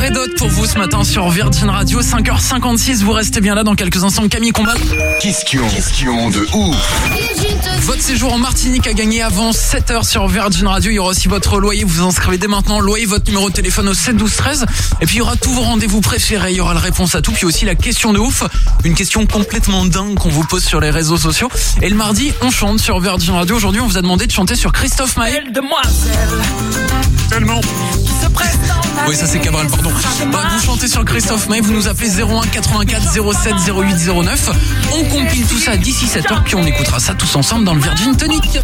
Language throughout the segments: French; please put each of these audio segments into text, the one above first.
Red Hot pour vous ce matin sur Virgin Radio, 5h56, vous restez bien là dans quelques instants. Camille Combat. Question de ouf. Votre séjour en Martinique a gagné avant 7h sur Virgin Radio. Il y aura aussi votre loyer, vous vous inscrivez dès maintenant. Loyer, votre numéro de téléphone au 7 12 13. Et puis il y aura tous vos rendez-vous préférés, il y aura la réponse à tout. Puis aussi la question de ouf, une question complètement dingue qu'on vous pose sur les réseaux sociaux. Et le mardi, on chante sur Virgin Radio. Aujourd'hui, on vous a demandé de chanter sur Christophe Maé. Tellement. Oui, ça c'est Cabral, pardon. Vous chantez sur Christophe Maé, vous nous appelez 01 84 07 08 09. On compile tout ça d'ici 7h, puis on écoutera ça tous ensemble dans le Virgin Tonic.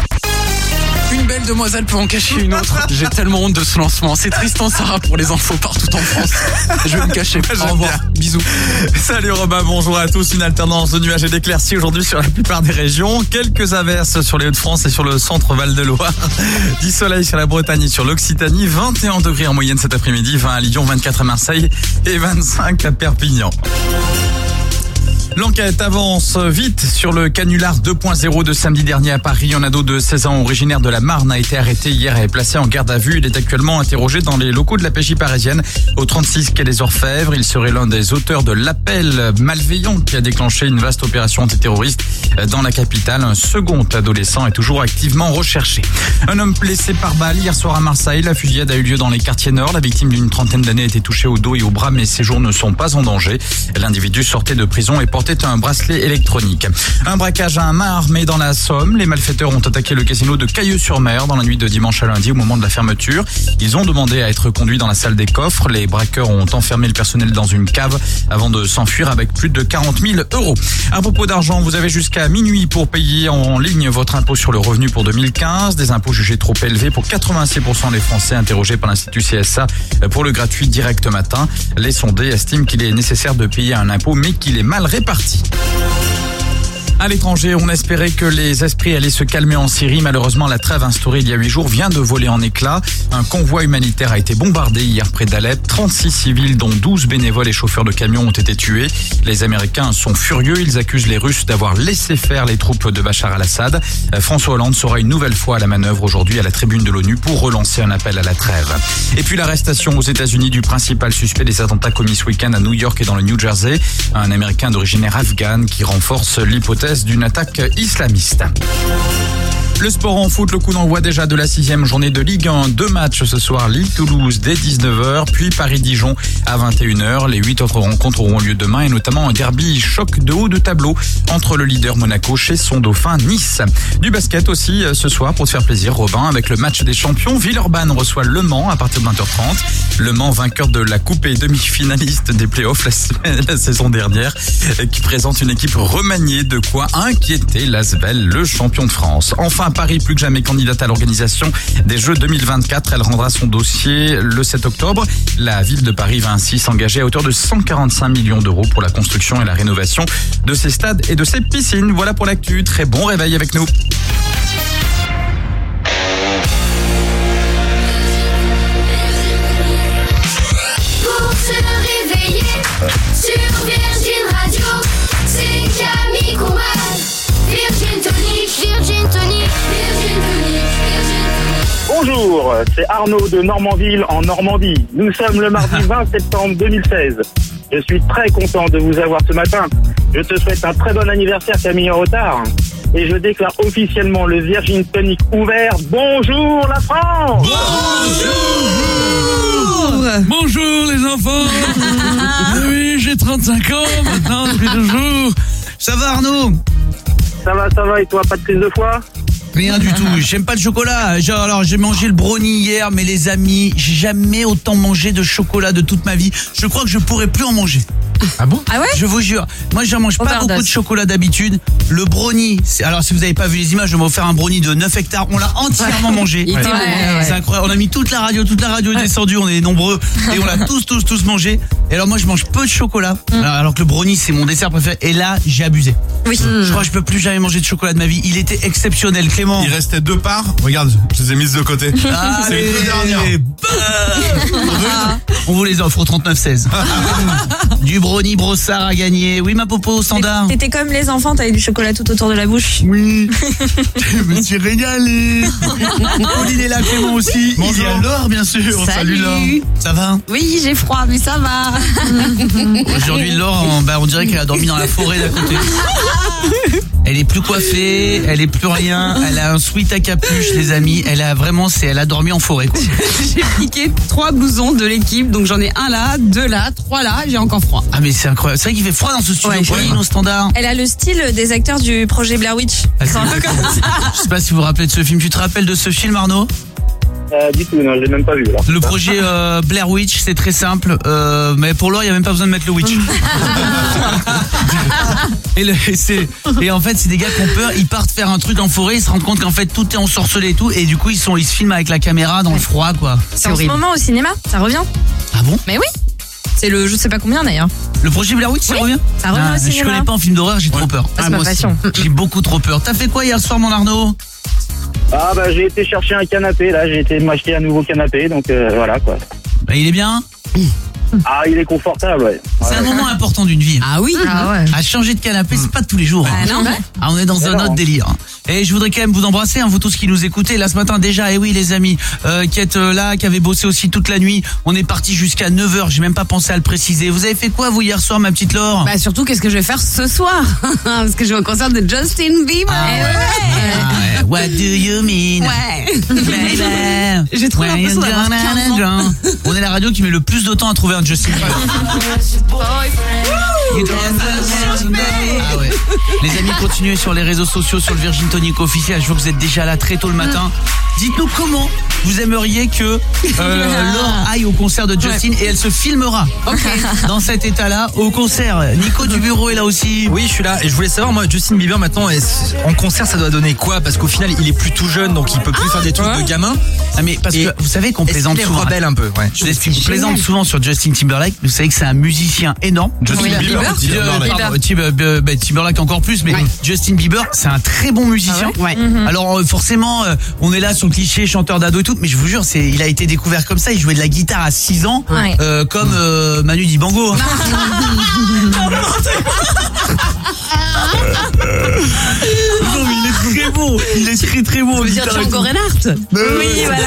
Une belle demoiselle peut en cacher une autre. J'ai tellement honte de ce lancement. C'est Tristan Sarah pour les infos partout en France. Je vais me cacher. Au revoir. Bisous. Salut Robin, bonjour à tous. Une alternance de nuages et d'éclaircies aujourd'hui sur la plupart des régions. Quelques averses sur les Hauts-de-France et sur le centre Val-de-Loire. 10 soleil sur la Bretagne et sur l'Occitanie. 21 degrés en moyenne cet après-midi. 20 à Lyon, 24 à Marseille et 25 à Perpignan. L'enquête avance vite sur le canular 2.0 de samedi dernier à Paris. Un ado de 16 ans originaire de la Marne a été arrêté hier et placé en garde à vue. Il est actuellement interrogé dans les locaux de la PJ parisienne au 36 quai des Orfèvres. Il serait l'un des auteurs de l'appel malveillant qui a déclenché une vaste opération antiterroriste dans la capitale. Un second adolescent est toujours activement recherché. Un homme blessé par balle hier soir à Marseille. La fusillade a eu lieu dans les quartiers nord. La victime d'une trentaine d'années a été touchée au dos et au bras, mais ses jours ne sont pas en danger. L'individu sortait de prison et portait un bracelet électronique. Un braquage à un main armé dans la Somme. Les malfaiteurs ont attaqué le casino de Cailleux-sur-Mer dans la nuit de dimanche à lundi au moment de la fermeture. Ils ont demandé à être conduits dans la salle des coffres. Les braqueurs ont enfermé le personnel dans une cave avant de s'enfuir avec plus de 40 000 €. À propos d'argent, vous avez jusqu'à minuit pour payer en ligne votre impôt sur le revenu pour 2015. Des impôts jugés trop élevés pour 86% des Français interrogés par l'Institut CSA pour le gratuit direct matin. Les sondés estiment qu'il est nécessaire de payer un impôt mais qu'il est mal réparti. À l'étranger, on espérait que les esprits allaient se calmer en Syrie. Malheureusement, la trêve instaurée il y a 8 jours vient de voler en éclats. Un convoi humanitaire a été bombardé hier près d'Alep. 36 civils, dont 12 bénévoles et chauffeurs de camions ont été tués. Les Américains sont furieux. Ils accusent les Russes d'avoir laissé faire les troupes de Bachar al-Assad. François Hollande sera une nouvelle fois à la manœuvre aujourd'hui à la tribune de l'ONU pour relancer un appel à la trêve. Et puis l'arrestation aux États-Unis du principal suspect des attentats commis ce week-end à New York et dans le New Jersey. Un Américain d'origine afghane qui renforce l'hypothèse d'une attaque islamiste. Le sport en foot, le coup d'envoi déjà de la 6e journée de Ligue 1. 2 matchs ce soir, Lille-Toulouse dès 19h, puis Paris-Dijon à 21h. Les 8 autres rencontres auront lieu demain et notamment un derby choc de haut de tableau entre le leader Monaco chez son dauphin Nice. Du basket aussi ce soir pour te faire plaisir, Robin, avec le match des champions. Villeurbanne reçoit Le Mans à partir de 20h30. Le Mans, vainqueur de la coupe et demi-finaliste des playoffs la saison dernière, qui présente une équipe remaniée, de quoi inquiéter l'Asvel, le champion de France. Enfin, Paris, plus que jamais candidate à l'organisation des Jeux 2024. Elle rendra son dossier le 7 octobre. La ville de Paris va ainsi s'engager à hauteur de 145 millions d'euros pour la construction et la rénovation de ses stades et de ses piscines. Voilà pour l'actu. Très bon réveil avec nous. Pour se réveiller sur Virgin Radio, c'est Camille Combat. Virgin Tonic, Virgin Tonic, Virgin Tonic, Virgin Tonic. Bonjour, c'est Arnaud de Normandville en Normandie. Nous sommes le mardi 20 septembre 2016. Je suis très content de vous avoir ce matin. Je te souhaite un très bon anniversaire Camille en retard. Et je déclare officiellement le Virgin Tonic ouvert. Bonjour la France! Bonjour les enfants. Oui, j'ai 35 ans maintenant depuis 2 jours. Ça va Arnaud? Ça va, et toi, pas de prise de foie? Rien du tout, j'aime pas le chocolat. Alors j'ai mangé le brownie hier, mais les amis, j'ai jamais autant mangé de chocolat de toute ma vie. Je crois que je pourrais plus en manger. Ah bon? Ah ouais? Je vous jure, moi j'en mange pas beaucoup de chocolat d'habitude. Le brownie, alors si vous avez pas vu les images, je vais offert un brownie de 9 hectares. On l'a entièrement mangé. Il était bon. C'est incroyable. On a mis toute la radio est descendue, on est nombreux et on l'a tous mangé. Et alors moi je mange peu de chocolat, alors que le brownie c'est mon dessert préféré. Et là j'ai abusé. Oui. Je crois que je peux plus jamais manger de chocolat de ma vie. Il était exceptionnel, Clément. Il restait 2 parts. Regarde, je les ai mises de côté. Allez, c'est les 2 dernières. On vous les offre au 39-16. Du brownie brossard à gagner. Oui, ma popo, au standard. T'étais comme les enfants, t'avais du chocolat tout autour de la bouche. Oui. Je me suis régalé. Pauline est là, Clément aussi. Bonjour. Il y a Laure, bien sûr. Salut. Laure. Ça va? Oui, j'ai froid, mais ça va. Aujourd'hui, Laure, on dirait qu'elle a dormi dans la forêt d'à côté. Elle est plus coiffée, elle est plus rien, elle a un sweat à capuche, les amis. Elle a dormi en forêt, quoi. J'ai piqué 3 blousons de l'équipe, donc j'en ai 1 là, 2 là, 3 là, j'ai encore froid. Ah, mais c'est incroyable. C'est vrai qu'il fait froid dans ce studio, Ouais, Pauline, au standard. Elle a le style des acteurs du projet Blair Witch. Ah, c'est Un peu comme ça. Je sais pas si vous vous rappelez de ce film. Tu te rappelles de ce film, Arnaud? Du tout, non, je l'ai même pas vu. Alors. Le projet Blair Witch, c'est très simple. Mais pour Laure, il n'y a même pas besoin de mettre le witch. Et en fait, c'est des gars qui ont peur. Ils partent faire un truc en forêt. Ils se rendent compte qu'en fait, tout est ensorcelé et tout. Et du coup, ils se filment avec la caméra dans le froid, quoi. C'est en ce moment au cinéma, ça revient. Ah bon? Mais oui. C'est le je sais pas combien d'ailleurs. Le projet Blair Witch, ça Oui, revient? ça revient au Je cinéma. connais pas en film d'horreur, j'ai trop peur. C'est ma moi aussi. passion. J'ai beaucoup trop peur. T'as fait quoi hier soir, mon Arnaud? Ah bah j'ai été chercher un canapé, là, j'ai été m'acheter un nouveau canapé, donc voilà quoi. Bah, il est bien? Ah, il est confortable, ouais. C'est un moment important d'une vie. Ah oui. Ah ouais. À changer de canapé, c'est pas tous les jours. Ah non. Ah, on est dans un non. autre délire. Et je voudrais quand même vous embrasser, vous tous qui nous écoutez là ce matin déjà. Et oui les amis, qui êtes là, qui avez bossé aussi toute la nuit. On est parti jusqu'à 9h, j'ai même pas pensé à le préciser. Vous avez fait quoi vous hier soir, ma petite Laure? Bah surtout, qu'est-ce que je vais faire ce soir? Parce que je vais au concert de Justin Bieber. Ah ouais. What do you mean? Ouais. Baby? J'ai trop When l'impression you're d'avoir gonna 15 ans. drown. On est la radio qui met le plus de temps à trouver un Justin Bieber. Ah ouais. Les amis, continuez sur les réseaux sociaux, sur le Virgin Tonic officiel. Je vois que vous êtes déjà là très tôt le matin. Dites-nous comment vous aimeriez que Laure aille au concert de Justin et elle se filmera dans cet état-là au concert. Nico du bureau est là aussi. Oui, je suis là et je voulais savoir, moi, Justin Bieber maintenant, en concert, ça doit donner quoi? Parce qu'au final, il est plus tout jeune, donc il peut plus faire des trucs de gamin. Ah mais parce Et que vous savez qu'on Est-ce plaisante qu'il est souvent. rebelle un peu? Ouais. Je vous explique, on plaisante souvent sur Justin Timberlake. Vous savez que c'est un musicien énorme. Justin Bieber. Timberlake encore plus, mais Justin Bieber, c'est un très bon musicien. Ouais. Alors forcément, on est là sur le cliché chanteur d'ado et tout, mais je vous jure, il a été découvert comme ça. Il jouait de la guitare à 6 ans, Ouais. comme Manu Dibango. Non, mais il est très bon. Il est très très bon. Je veux dire Django Reinhardt. Oui, voilà.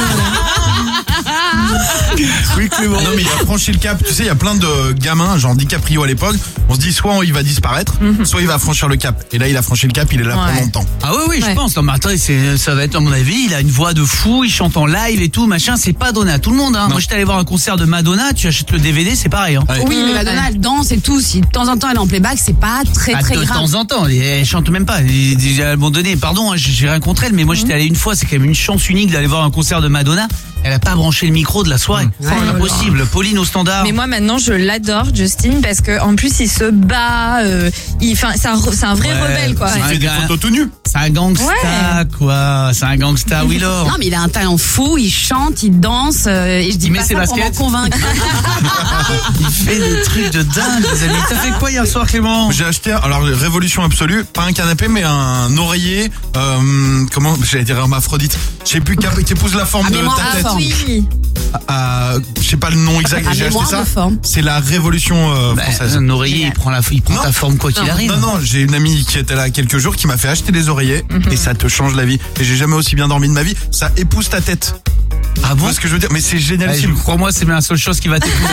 Oui, Clément. Non, mais il a franchi le cap. Tu sais, il y a plein de gamins, genre DiCaprio à l'époque. On se dit soit il va disparaître, soit il va franchir le cap. Et là, il a franchi le cap, il est là pour longtemps. Ah oui, je pense. Non, mais attends, ça va être, à mon avis, il a une voix de fou, il chante en live et tout, machin. C'est pas donné à tout le monde, hein. Moi, j'étais allé voir un concert de Madonna, tu achètes le DVD, c'est pareil, hein. Oui, mais Madonna, elle danse et tout. Si de temps en temps elle est en playback, c'est pas très Ah, très de grave. temps en temps, elle chante même pas. À un moment donné, pardon, hein, j'ai rien contre elle, mais moi j'étais allé une fois, c'est quand même une chance unique d'aller voir un concert de Madonna. Elle a pas branché le micro de la soirée. C'est impossible. Pauline au standard. Mais moi maintenant je l'adore Justin parce que en plus il se bat, c'est un vrai rebelle quoi. Il fait des photos tout nus. C'est un gangsta, quoi. C'est un gangsta, oui, Laure. Non, mais il a un talent fou, il chante, il danse, et je dis Il met pas ses ça pour m'en baskets. convaincre. Il fait des trucs de dingue, les amis. T'as fait quoi hier soir, Clément? J'ai acheté, alors révolution absolue, pas un canapé, mais un oreiller, comment, j'allais dire hermaphrodite. Je sais plus, qui épouse la forme de mémoire ta tête. forme. Oui. Je sais pas le nom exact, À j'ai acheté mémoire ça. de forme. C'est la révolution française. Un oreiller, il prend Non. ta forme quoi qu'il arrive. Non, j'ai une amie qui était là quelques jours qui m'a fait acheter des oreillers et ça te change la vie. Et j'ai jamais aussi bien dormi de ma vie. Ça épouse ta tête. Ah Tu bon? vois ce que je veux dire? Mais c'est génial. Allez, crois-moi, c'est la seule chose qui va t'épouser.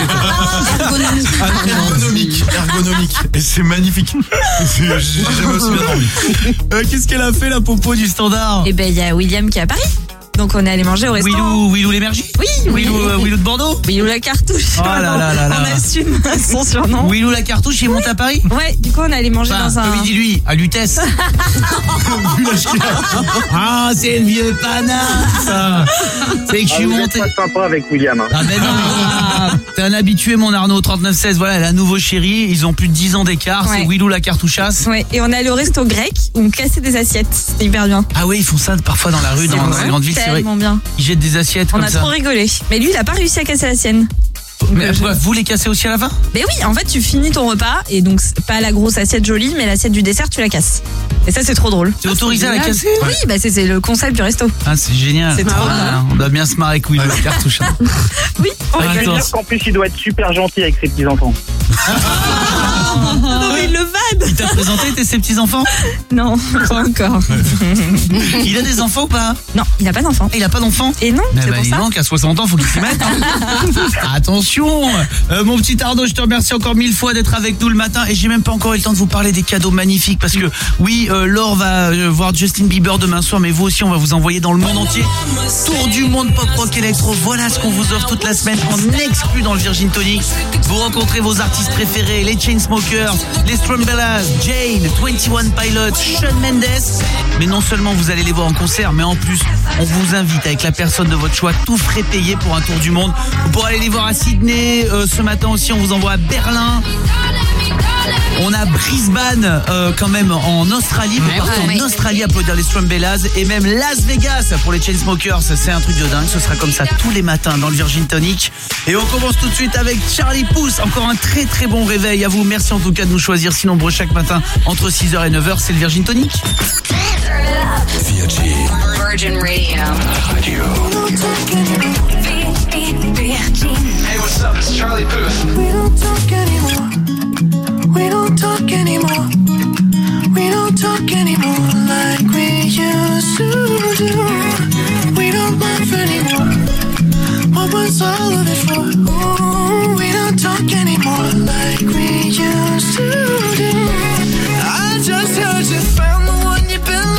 Ergonomique. Et c'est magnifique. J'ai jamais aussi bien dormi. Qu'est-ce qu'elle a fait, la popo du standard? Et ben il y a William qui est à Paris. Donc on est allé manger au restaurant. Willou l'énergie? Oui, Willou de Bordeaux? Willou la cartouche. Oh là là là là. On assume son surnom. Willou la cartouche, il monte à Paris? Ouais, du coup on est allé manger dans un. Comme il dit lui, à Lutèce. Ah, c'est le vieux panard, ça. C'est que je suis Vous êtes monté. pas sympa avec William. Hein. Ah ben non, t'es un habitué mon Arnaud, 39-16, voilà, la nouveau chérie, ils ont plus de 10 ans d'écart, Ouais. c'est Willou la cartouchasse. Ouais, et on est allé au resto grec où on cassait des assiettes. C'était hyper bien. Ah ouais, ils font ça parfois dans la rue, dans les grandes villes, c'est vrai. Tellement bien. Ils jettent des assiettes On comme a ça. trop rigolé. Mais lui, il a pas réussi à casser la sienne. Donc, Mais pourquoi vous les cassez aussi à la fin? Mais oui, en fait, tu finis ton repas et donc c'est pas la grosse assiette jolie, mais l'assiette du dessert, tu la casses. Et ça, c'est trop drôle. T'es autorisé à la casser? Oui, bah c'est le concept du resto. Ah, c'est génial. C'est trop bien. On doit bien se marrer avec Will le cartouche. Hein. Oui. On va dire qu'en plus, il doit être super gentil avec ses petits-enfants. Non, mais il le vanne. Il t'a présenté ses petits-enfants? Non, pas encore. Il a des enfants ou pas? Non, il a pas d'enfant. Il a pas d'enfants? Et non, c'est pour il ça. manque à 60 ans, faut qu'il s'y mette. Hein. Attention, mon petit Arnaud, je te remercie encore 1000 fois d'être avec nous le matin et j'ai même pas encore eu le temps de vous parler des cadeaux magnifiques parce que oui, Laure va voir Justin Bieber demain soir, mais vous aussi, on va vous envoyer dans le monde entier. Tour du monde pop rock électro. Voilà ce qu'on vous offre toute la semaine en exclu dans le Virgin Tonic. Vous rencontrez vos artistes préférés, les Chainsmokers, les Strumbellas, Jane, 21 Pilots, Shawn Mendes. Mais non seulement vous allez les voir en concert, mais en plus, on vous invite avec la personne de votre choix, tout frais payé pour un tour du monde. Vous pourrez aller les voir à Sydney. Ce matin aussi, on vous envoie à Berlin. On a Brisbane quand même en Australie. Vous partez en Australie applaudir les Strumbellas. Et même Las Vegas pour les Chainsmokers. C'est un truc de dingue. Ce sera comme ça tous les matins dans le Virgin Tonic. Et on commence tout de suite avec Charlie Puth. Encore un très très bon réveil à vous. Merci en tout cas de nous choisir si nombreux chaque matin entre 6h et 9h. C'est le Virgin Tonic. Virgin Radio. Hey, what's up? It's Charlie Puth. We don't talk anymore. We don't talk anymore. We don't talk anymore like we used to do. We don't laugh anymore. What was all of it for? Ooh, we don't talk anymore like we used to do. I just heard you found the one you've been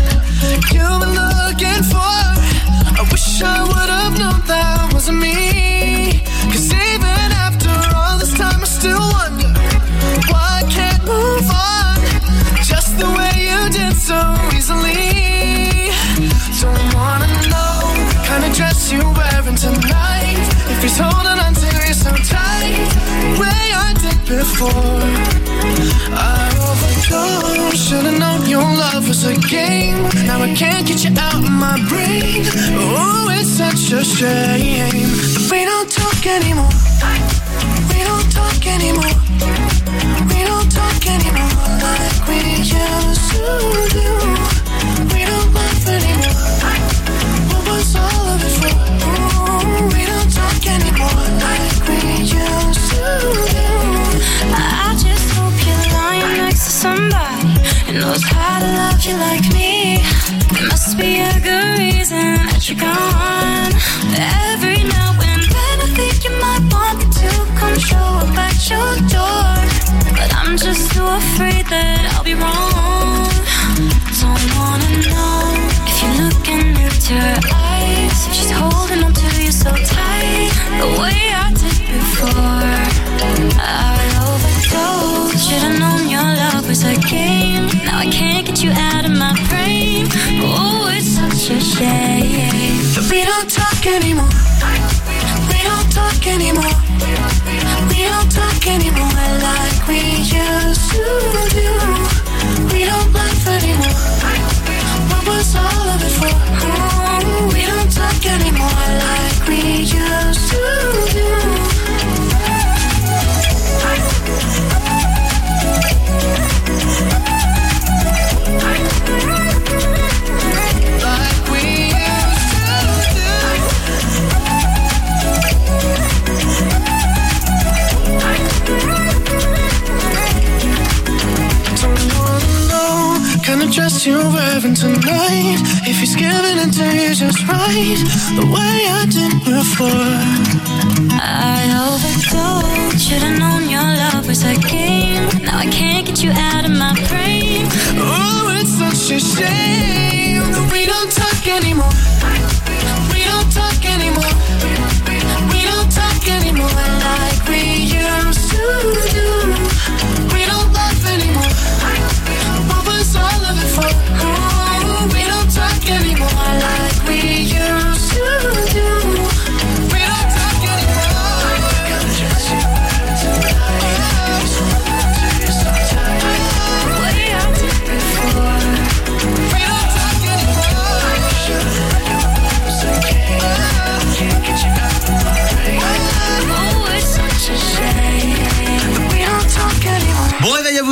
looking for. I wish I would have known that wasn't me. 'Cause even after all this time I still wonder why I can't move on just the way you did so easily. Don't wanna know the kind of dress you're wearing tonight, if he's holding on to you so tight, the way I did before. I overdosed, should've known your love was a game. Now I can't get you out of my brain. Oh, it's such a shame. But we don't talk anymore. We don't talk anymore. We don't talk anymore like we used to do. We don't laugh anymore. What was all of it for? Ooh, we don't talk anymore like we used to do. I just hope you're lying next to somebody who knows how to love you like me. There must be a good reason that you're gone. Every now and then I think you might want me to come show up at your door, but I'm just too afraid that I'll be wrong. Don't wanna know if you're looking into her eyes, if she's holding on to you so tight, the way I did before. I overdosed, should've known your love was a game. Now I can't get you out of my brain. Oh, it's such a shame. But we don't talk anymore. We don't talk anymore. We don't talk anymore like we used to do. We don't laugh anymore. What was all of it for? Ooh, we don't talk anymore like we used to do. Kind of dress you're wearing tonight, if he's giving it to you just right, the way I did before. I overdosed, should've known your love was a game. Now I can't get you out of my brain. Oh, it's such a shame that we don't talk anymore. We don't talk anymore. We don't talk anymore like we used to do. We don't laugh anymore. What was all of it for? Oh, we don't talk anymore like we used to do. We don't talk anymore. The way I did before. We don't talk anymore.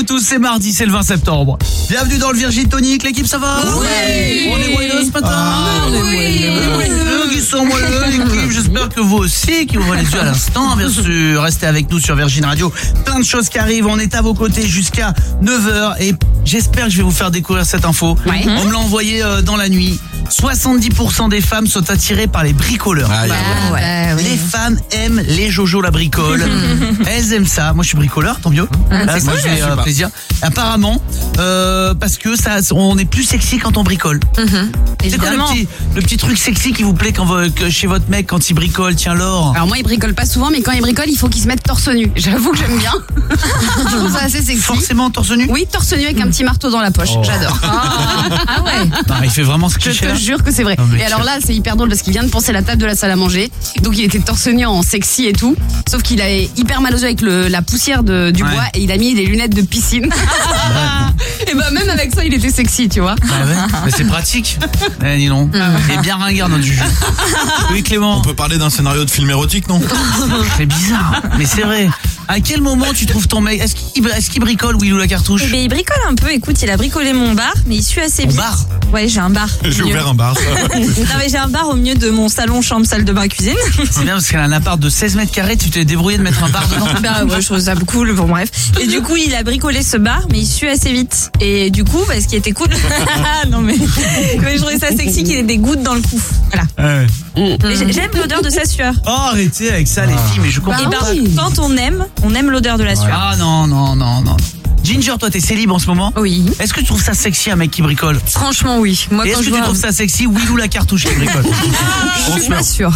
tous, c'est mardi, c'est le 20 septembre. Bienvenue dans le Virgin Tonic, l'équipe ça va? Oui. On est moelleux ce matin? On est moelleux. Qui sont moelleux, l'équipe, j'espère que vous aussi, qui ouvrez les yeux à l'instant, bien sûr. Restez avec nous sur Virgin Radio, plein de choses qui arrivent, on est à vos côtés jusqu'à 9h et j'espère que je vais vous faire découvrir cette info. Ouais. On me l'a envoyé dans la nuit. 70% des femmes sont attirées par les bricoleurs. Les femmes aiment les Jojo la bricole. Elles aiment ça. Moi je suis bricoleur, tant mieux. Moi j'ai plaisir. Apparemment parce que ça, on est plus sexy quand on bricole. C'est quoi le petit truc sexy qui vous plaît chez votre mec quand il bricole? Tiens Laure. Alors moi il bricole pas souvent, mais quand il bricole il faut qu'il se mette torse nu. J'avoue que j'aime bien. Je trouve ça assez sexy. Forcément torse nu? Oui, torse nu avec un petit marteau dans la poche. J'adore. Ah ouais. Non, il fait vraiment ce qu'il Je fait. te jure que c'est vrai. Et alors là, c'est hyper drôle parce qu'il vient de penser la table de la salle à manger. Donc il était torse nu en sexy et tout. Sauf qu'il avait hyper mal aux yeux avec la poussière du bois et il a mis des lunettes de piscine. Et bah même avec ça, il était sexy, tu vois. Ah ouais, mais c'est pratique. Dis donc. Il est bien ringard notre juge. Oui Clément. On peut parler d'un scénario de film érotique, non? C'est bizarre, mais c'est vrai. À quel moment tu trouves ton mec? Est-ce qu'il bricole, Willou la cartouche? Eh bien, il bricole un peu. Écoute, il a bricolé mon bar, mais il suit assez vite. Bar? Ouais, j'ai un bar. J'ai ouvert un bar. Non, mais j'ai un bar au milieu de mon salon, chambre, salle de bain, cuisine. C'est bien parce qu'elle a un appart de 16 mètres carrés, tu t'es débrouillé de mettre un bar dedans. Bah ouais, je trouve ça cool, bon bref. Et du coup, il a bricolé ce bar, mais il suit assez vite. Et du coup, ce qui était cool, non mais je trouvais ça sexy qu'il ait des gouttes dans le cou. Voilà. Et j'aime l'odeur de sa sueur. Oh, arrêtez avec ça les filles, mais je comprends Et pas. quand on aime l'odeur de la sueur. Ah non. Ginger, toi t'es célib en ce moment? Oui. Est-ce que tu trouves ça sexy un mec qui bricole? Franchement, oui. Moi, Et quand est-ce je que tu vois... trouves ça sexy Willou la cartouche qui bricole? Je suis pas sûre.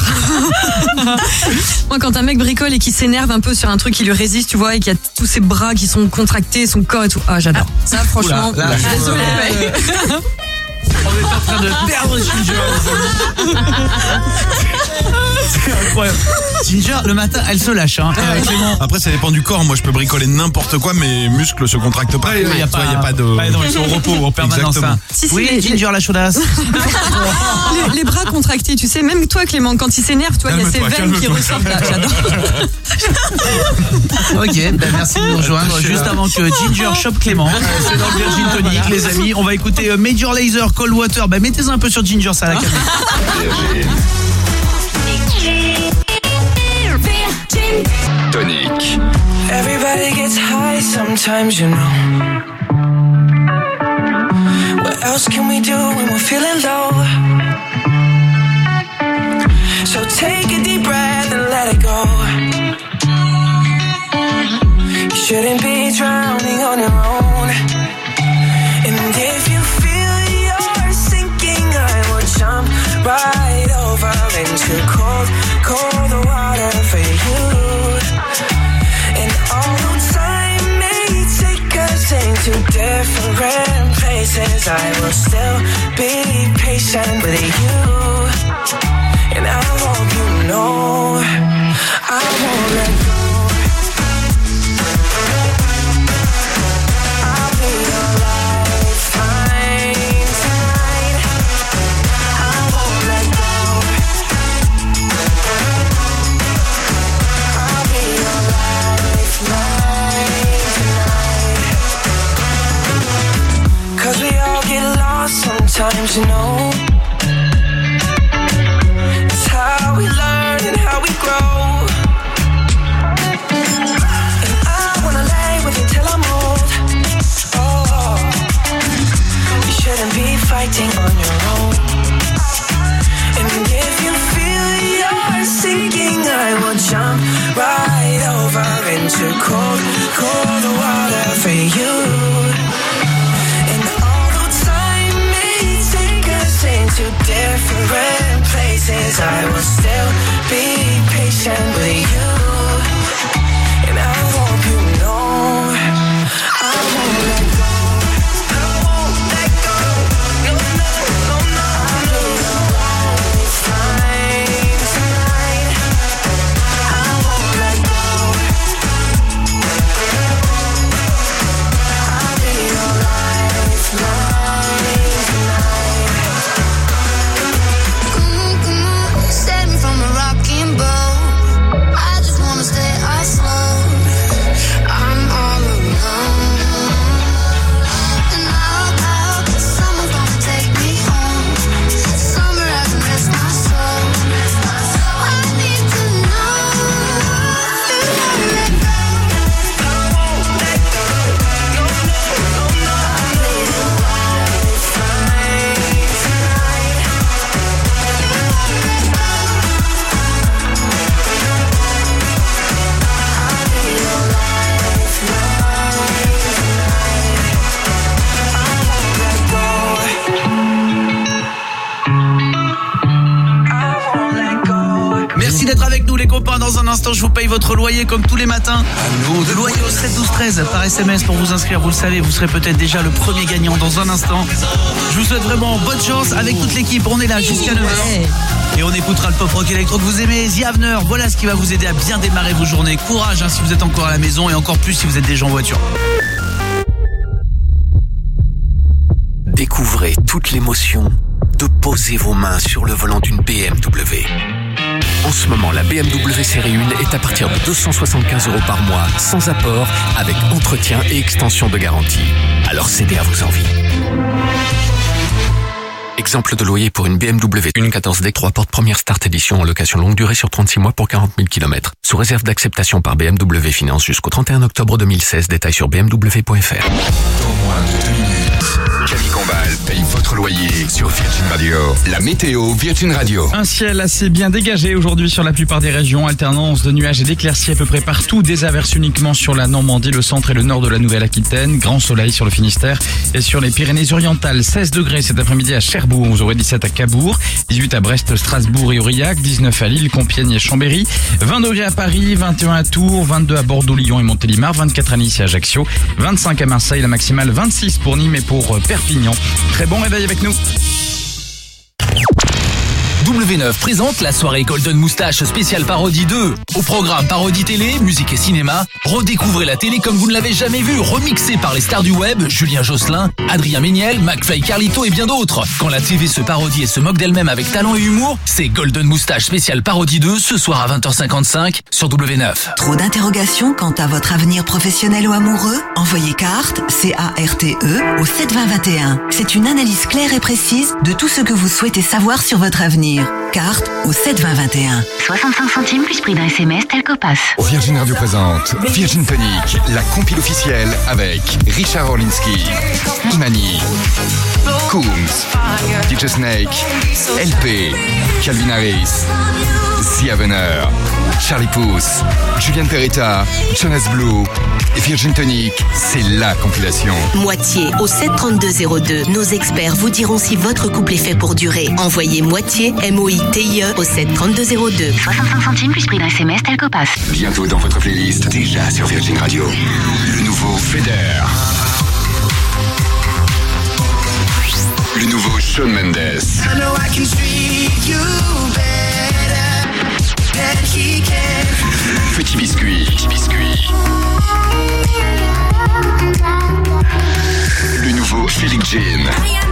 Moi, quand un mec bricole et qui s'énerve un peu sur un truc qui lui résiste, tu vois, et qu'il y a tous ses bras qui sont contractés, son corps et tout. Ah, j'adore. Ça, franchement, Oula, là, je suis désolée, mais... On est en train de perdre Ginger. C'est incroyable. Ginger, le matin, elle se lâche. Hein. Clément. Après, ça dépend du corps. Moi, je peux bricoler n'importe quoi, mes muscles se contractent pas. Il n'y a pas de. Ouais, non, ils sont au repos en permanence. Exactement. Hein. Si, oui, Ginger, la chaudasse. les bras contractés, tu sais, même toi, Clément, quand il s'énerve, toi, il y a ses veines qui ressortent là. J'adore. Ok, merci de nous rejoindre. Juste avant que Ginger chope Clément, c'est dans le Virgin Tonic, les amis. On va écouter Major Lazer, Cold Water. Mettez-en un peu sur Ginger, ça à la caméra. Tonic. Everybody gets high sometimes, you know. What else can we do when we're feeling low? So take a deep breath and let it go. You shouldn't be drowning on your own. And if you feel you're sinking, I will jump right over into cold, cold water for you. And although time may take us into different places, I will still be patient with you. And I hope you know I won't let go. I'll be your lifeline tonight. I won't let go. I'll be your lifeline tonight. 'Cause we all get lost sometimes, you know. It's how we learn and how we grow. And I wanna lay with you till I'm old. Oh, you shouldn't be fighting on your own. And if you feel you're sinking, I will jump right over into cold, cold water for you. And although time may take us into different places, I will still be patient with you. And I hope you know I won't let go. I won't let go. No, no, no, no. I'll be your lifeline tonight. I won't let go. I'll be your lifeline tonight. d'être avec nous les copains. Dans un instant, je vous paye votre loyer comme tous les matins. Le loyer au 7 12 13 par SMS pour vous inscrire. Vous le savez, vous serez peut-être déjà le premier gagnant dans un instant. Je vous souhaite vraiment bonne chance avec toute l'équipe. On est là jusqu'à 9h. Et on écoutera le pop rock électro que vous aimez, The Avener. Voilà ce qui va vous aider à bien démarrer vos journées. Courage si vous êtes encore à la maison et encore plus si vous êtes déjà en voiture. Découvrez toute l'émotion de poser vos mains sur le volant d'une BMW. En ce moment, la BMW série 1 est à partir de 275 € par mois, sans apport, avec entretien et extension de garantie. Alors cédez à vos envies. Exemple de loyer pour une BMW 1.14D 3 portes première Start Edition en location longue durée sur 36 mois pour 40 000 km. Sous réserve d'acceptation par BMW Finance jusqu'au 31 octobre 2016. Détails sur bmw.fr. Dans moins de 2 minutes, Camille Combal paye votre loyer sur Virgin Radio. La météo Virgin Radio. Un ciel assez bien dégagé aujourd'hui sur la plupart des régions. Alternance de nuages et d'éclaircies à peu près partout. Des averses uniquement sur la Normandie, le centre et le nord de la Nouvelle-Aquitaine. Grand soleil sur le Finistère et sur les Pyrénées-Orientales. 16 degrés cet après-midi à Cherbourg. Vous aurez 17 à Cabourg. 18 à Brest, Strasbourg et Aurillac. 19 à Lille, Compiègne et Chambéry. 20 degrés à Paris. 21 à Tours. 22 à Bordeaux, Lyon et Montélimar. 24 à Nice et Ajaccio. 25 à Marseille. La maximale 26 pour Nîmes et pour Perpignan. Très bon réveil avec nous. W9 présente la soirée Golden Moustache spéciale parodie 2. Au programme parodie télé, musique et cinéma, redécouvrez la télé comme vous ne l'avez jamais vue, remixée par les stars du web, Julien Josselin, Adrien Méniel, McFly Carlito et bien d'autres. Quand la TV se parodie et se moque d'elle-même avec talent et humour, c'est Golden Moustache spéciale parodie 2 ce soir à 20h55 sur W9. Trop d'interrogations quant à votre avenir professionnel ou amoureux? Envoyez CARTE, C-A-R-T-E, au 72021. C'est une analyse claire et précise de tout ce que vous souhaitez savoir sur votre avenir. CARTE au 72021. 65 centimes plus prix d'un SMS tel que passe. Virgin Radio présente Virgin Tonic, la compile officielle avec Richard Orlinski, Imani, Coombs, DJ Snake, LP, Calvin Harris, The Avener, Charlie Puth, Julian Peretta, Jonas Blue. Virgin Tonic, c'est la compilation. Moitié au 73202. Nos experts vous diront si votre couple est fait pour durer. Envoyez moitié, M-O-I-T-I-E, au 73202. 65 centimes plus prix d'un SMS tel que passe. Bientôt dans votre playlist, déjà sur Virgin Radio. Le nouveau Feder. Le nouveau Shawn Mendes. I know I can treat you better than he can. Petit biscuit. Le nouveau Felix Jean.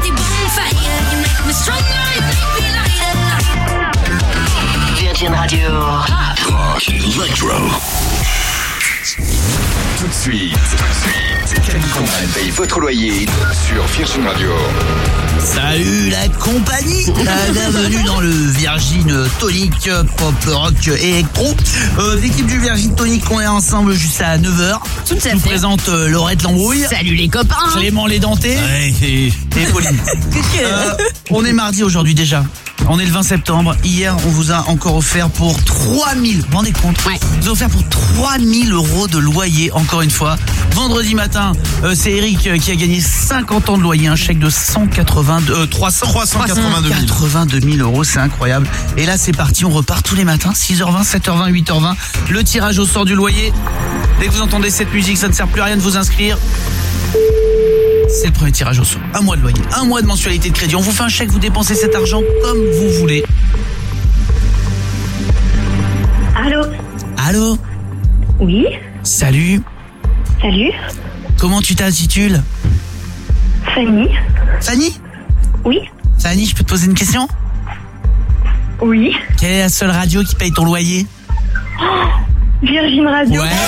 Virgin Radio. Rock Electro. Tout de suite. Camille Combal paye votre loyer sur Virgin Radio. Salut la compagnie, bienvenue dans le Virgin Tonic Pop Rock Electro. L'équipe du Virgin Tonic, on est ensemble jusqu'à 9h. Tout à fait. Je vous présente Laurette Lambrouille. Salut les copains. Clément les Dentés. Et Pauline. On est mardi aujourd'hui déjà. On est le 20 septembre. Hier, on vous a encore offert pour 3000. Vous vous rendez compte? Ouais. On vous a offert pour 3000 € de loyer, encore une fois. Vendredi matin, c'est Eric qui a gagné 50 ans de loyer, un chèque de 382 000 €. C'est incroyable. Et là, c'est parti. On repart tous les matins. 6h20, 7h20, 8h20. Le tirage au sort du loyer. Dès que vous entendez cette musique, ça ne sert plus à rien de vous inscrire. C'est le premier tirage au sort. Un mois de loyer, un mois de mensualité de crédit. On vous fait un chèque, vous dépensez cet argent comme vous voulez. Allô? Allô? Oui? Salut. Salut? Comment tu t'intitules? Fanny. Fanny? Oui? Fanny, je peux te poser une question? Oui. Quelle est la seule radio qui paye ton loyer? Virgin Radio. Ouais.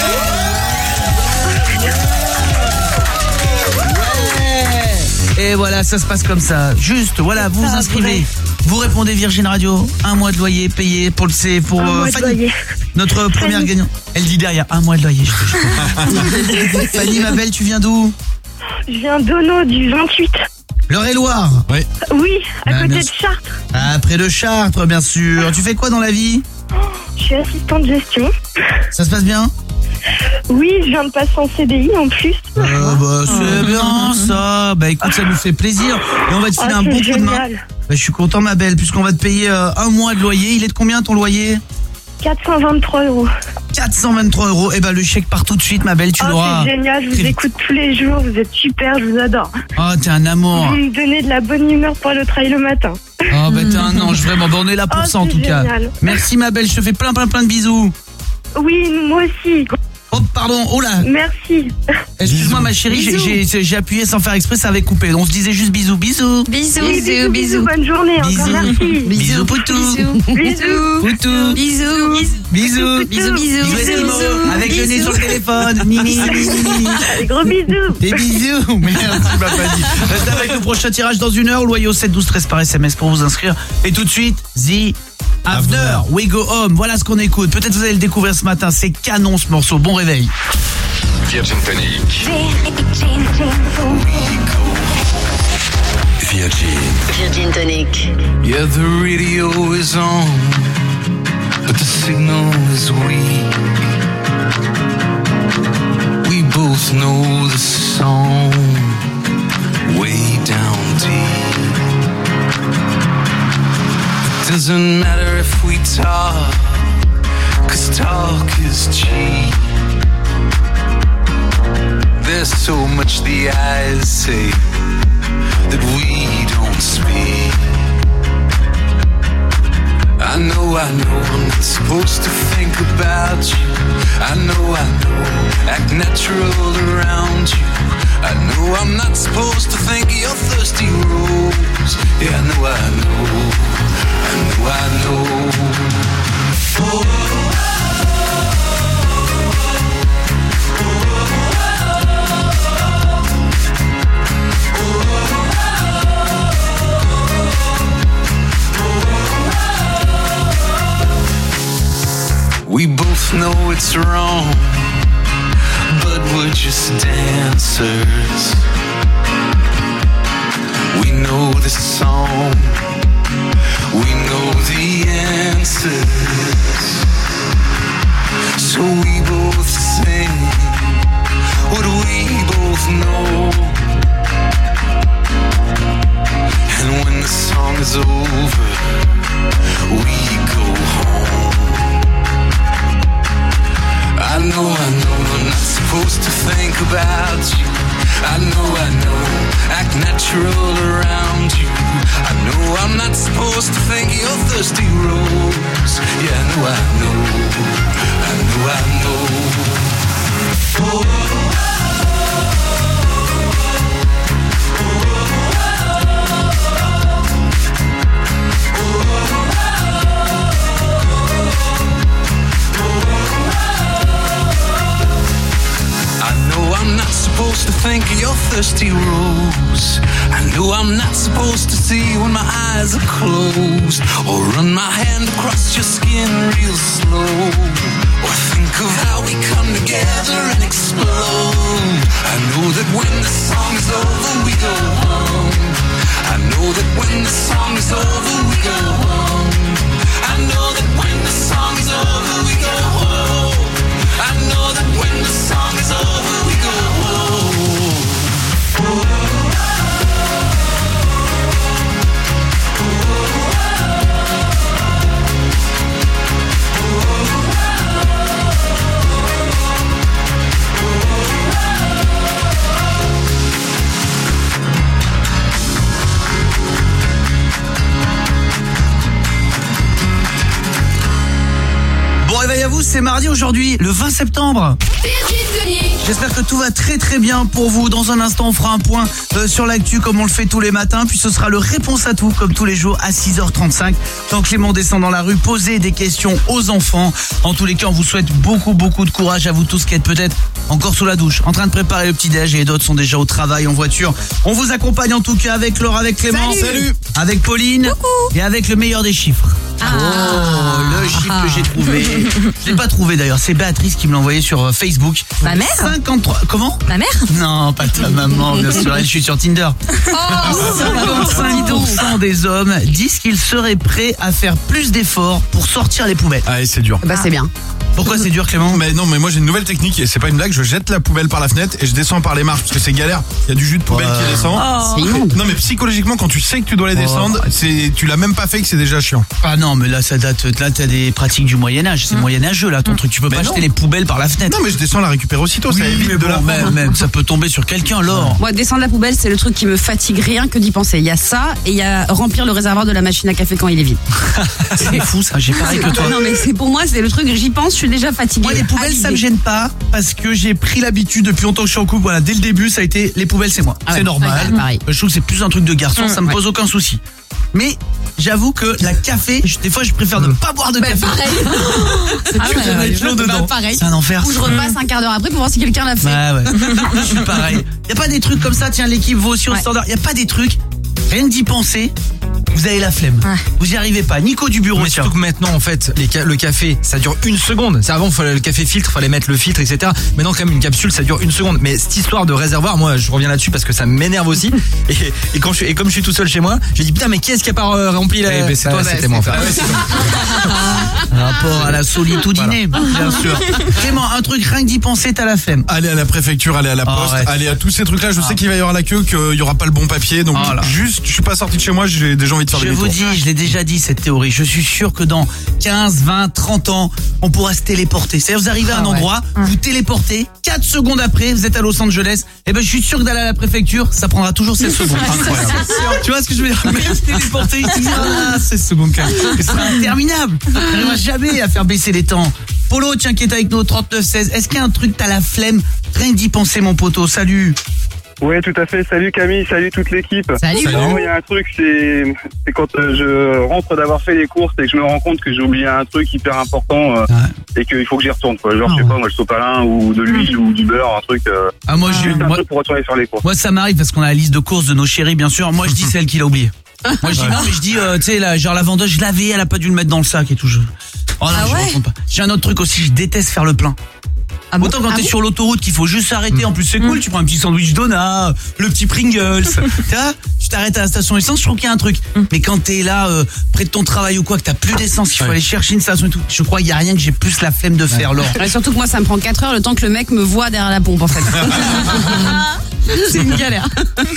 Et voilà, ça se passe comme ça. Juste, voilà, vous vous inscrivez. Vous répondez Virgin Radio, un mois de loyer payé pour Fanny, notre première gagnante. Elle dit derrière, un mois de loyer. Fanny, ma belle, tu viens d'où? Je viens d'Ono du 28. L'Eure-et-Loire? Oui. Oui, à côté de Chartres. Ah, près de Chartres, bien sûr. Tu fais quoi dans la vie? Je suis assistante de gestion. Ça se passe bien? Oui, je viens de passer en CDI en plus. C'est bien ça. Bah écoute, ça nous fait plaisir. Et on va te filer un bon coup de main. Bah, je suis content, ma belle, puisqu'on va te payer un mois de loyer. Il est de combien ton loyer? 423 €. 423 €. Eh ben, le chèque part tout de suite, ma belle, tu l'auras. C'est génial, je vous écoute tous les jours, vous êtes super, je vous adore. Oh, t'es un amour. Vous me donnez de la bonne humeur pour le travail le matin. Oh, bah, t'es un ange, vraiment. Bah, on est là pour ça, en tout cas. Génial. Merci, ma belle, je te fais plein de bisous. Oui, moi aussi. Oh, pardon, oh là. Merci. Excuse-moi, ma chérie, j'ai appuyé sans faire exprès, ça avait coupé. On se disait juste bisous. Bisous, bonne journée, encore merci. Bisous, poutou. Bisous. Poutou. Bisous. Bisous, Eskimo. Avec le nez sur le téléphone. Nini. Allez, gros bisous. Des bisous. Merci, ma Fanny. Restez avec le prochain tirage dans 1 heure. Loyer au 7 12 13 par SMS pour vous inscrire. Et tout de suite, The After, We Go Home. Voilà ce qu'on écoute. Peut-être vous allez le découvrir ce matin. C'est canon ce morceau. Bon réveil. Virgin Tonic. Virgin Tonic. Yeah, the radio is on, but the signal is weak. We both know the song way down deep. It doesn't matter if we talk, 'cause talk is cheap. There's so much the eyes say that we don't speak. I know I'm not supposed to think about you. I know, act natural around you. I know I'm not supposed to think of your thirsty rose. Yeah, I know. Oh. We both know it's wrong, but we're just dancers. We know this song, we know the answers. So we both sing what we both know. And when the song is over, we go home. I know, I'm not supposed to think about you. I know, act natural around you. I know I'm not supposed to think of your thirsty rose. Yeah, I know. Oh. I'm not supposed to think of your thirsty rose. I know I'm not supposed to see when my eyes are closed, or run my hand across your skin real slow, or think of how we come together and explode. I know that when the song is over we go home. I know that when the song is over we go home. I know that when the song is over we go home. I know that when the song is over we go home. Bon réveil à vous, c'est mardi aujourd'hui, le 20 septembre. J'espère que tout va très très bien pour vous. Dans un instant, on fera un point sur l'actu comme on le fait tous les matins. Puis ce sera le réponse à tout comme tous les jours à 6h35. Quand Clément descend dans la rue, poser des questions aux enfants. En tous les cas, on vous souhaite beaucoup de courage à vous tous qui êtes peut-être encore sous la douche, en train de préparer le petit-déj, et d'autres sont déjà au travail, en voiture. On vous accompagne en tout cas avec Laure, avec Clément. Salut. Avec Pauline. Coucou. Et avec le meilleur des chiffres. Le chiffre que j'ai trouvé. Je l'ai pas trouvé d'ailleurs, c'est Béatrice qui me l'a envoyé sur Facebook. Ma mère 53. Comment? Ma mère? Non, pas ta maman, bien sûr, je suis sur Tinder. 55% des hommes disent qu'ils seraient prêts à faire plus d'efforts pour sortir les poubelles. Ah, et c'est dur. Bah c'est bien. Pourquoi c'est dur, Clément? Mais non, mais moi j'ai une nouvelle technique et c'est pas une blague, je jette la poubelle par la fenêtre et je descends par les marches parce que c'est galère. Il y a du jus de poubelle qui descend. Non mais psychologiquement quand tu sais que tu dois les descendre, tu l'as même pas fait que c'est déjà chiant. Ah non, mais là ça date, là t'as des pratique du Moyen-Âge. C'est moyenâgeux, là, ton truc. Tu peux pas jeter les poubelles par la fenêtre. Non, mais je descends la récupérer aussitôt, ça évite de la même, ça peut tomber sur quelqu'un, Laure. Moi, descendre la poubelle, c'est le truc qui me fatigue rien que d'y penser. Il y a ça et il y a remplir le réservoir de la machine à café quand il est vide. C'est fou, ça. J'ai pareil que toi. Non, mais c'est pour moi, c'est le truc, j'y pense, je suis déjà fatiguée. Moi, les poubelles, ça me gêne pas parce que j'ai pris l'habitude depuis longtemps que je suis en couple. Voilà, dès le début, ça a été les poubelles, c'est moi. Ah ouais, c'est normal. ouais, pareil. Je trouve que c'est plus un truc de garçon, ça me pose aucun souci. Mais j'avoue que la café, des fois, je préfère ne pas boire de café. Pareil. Que de mettre l'eau dedans. Pareil. C'est un enfer. Ou je repasse un quart d'heure après pour voir si quelqu'un l'a fait. Ouais. Je suis pareil. Y a pas des trucs comme ça, tiens, l'équipe vaut aussi au standard. Y a pas des trucs, rien que d'y penser. Vous avez la flemme. Vous y arrivez pas. Nico du bureau. Mais surtout que maintenant, en fait, le café, ça dure 1 seconde. C'est avant, le café filtre, fallait mettre le filtre, etc. Maintenant, quand même, une capsule, ça dure 1 seconde. Mais cette histoire de réservoir, moi, je reviens là-dessus parce que ça m'énerve aussi. Et comme je suis tout seul chez moi, j'ai dit putain, mais qui est-ce qui a pas rempli la. C'est toi, c'était moi. Rapport à la solitudiné, bien sûr. Clément, un truc, rien que d'y penser, t'as la flemme. Aller à la préfecture, aller à la poste, aller à tous ces trucs-là. Je sais qu'il va y avoir la queue, qu'il y aura pas le bon papier. Donc, juste, je suis pas sorti de chez moi, j'ai déjà envie de faire des détours. Je vous dis, je l'ai déjà dit cette théorie. Je suis sûr que dans 15, 20, 30 ans, on pourra se téléporter. C'est-à-dire, vous arrivez à un endroit, vous téléportez, 4 secondes après, vous êtes à Los Angeles. Et ben, je suis sûr que d'aller à la préfecture, ça prendra toujours 16 secondes. Incroyable. Tu vois ce que je veux dire? Même se téléporter, 16 secondes quand même. Ce sera interminable. On n'arrivera jamais à faire baisser les temps. Polo, tiens, qui est avec nous, 39-16. Est-ce qu'il y a un truc, t'as la flemme? Rien que d'y penser, mon poteau. Salut. Ouais, tout à fait. Salut Camille, salut toute l'équipe. Salut. Il y a un truc, c'est quand je rentre d'avoir fait les courses et que je me rends compte que j'ai oublié un truc hyper important et qu'il faut que j'y retourne, quoi. Genre, je sais pas, moi, le sopalin ou de l'huile ou du beurre, un truc. Moi, un truc pour retourner faire les courses. Moi, ça m'arrive parce qu'on a la liste de courses de nos chéris, bien sûr. Moi, je dis celle qu'il a oublié. Moi, je dis non, mais je dis, tu sais, genre la vendeuse, je l'avais, elle a pas dû le mettre dans le sac et tout. Oh non, je retourne pas. J'ai un autre truc aussi, je déteste faire le plein. Autant quand t'es sur l'autoroute qu'il faut juste s'arrêter. En plus c'est cool, tu prends un petit sandwich Dona, le petit Pringles. Tu t'arrêtes à la station essence, je trouve qu'il y a un truc. Mais quand t'es là près de ton travail ou quoi, que t'as plus d'essence, qu'il faut aller chercher une station et tout, je crois qu'il y a rien que j'ai plus la flemme de faire, Laure. Surtout que moi ça me prend 4 heures le temps que le mec me voit derrière la pompe en fait. C'est une galère.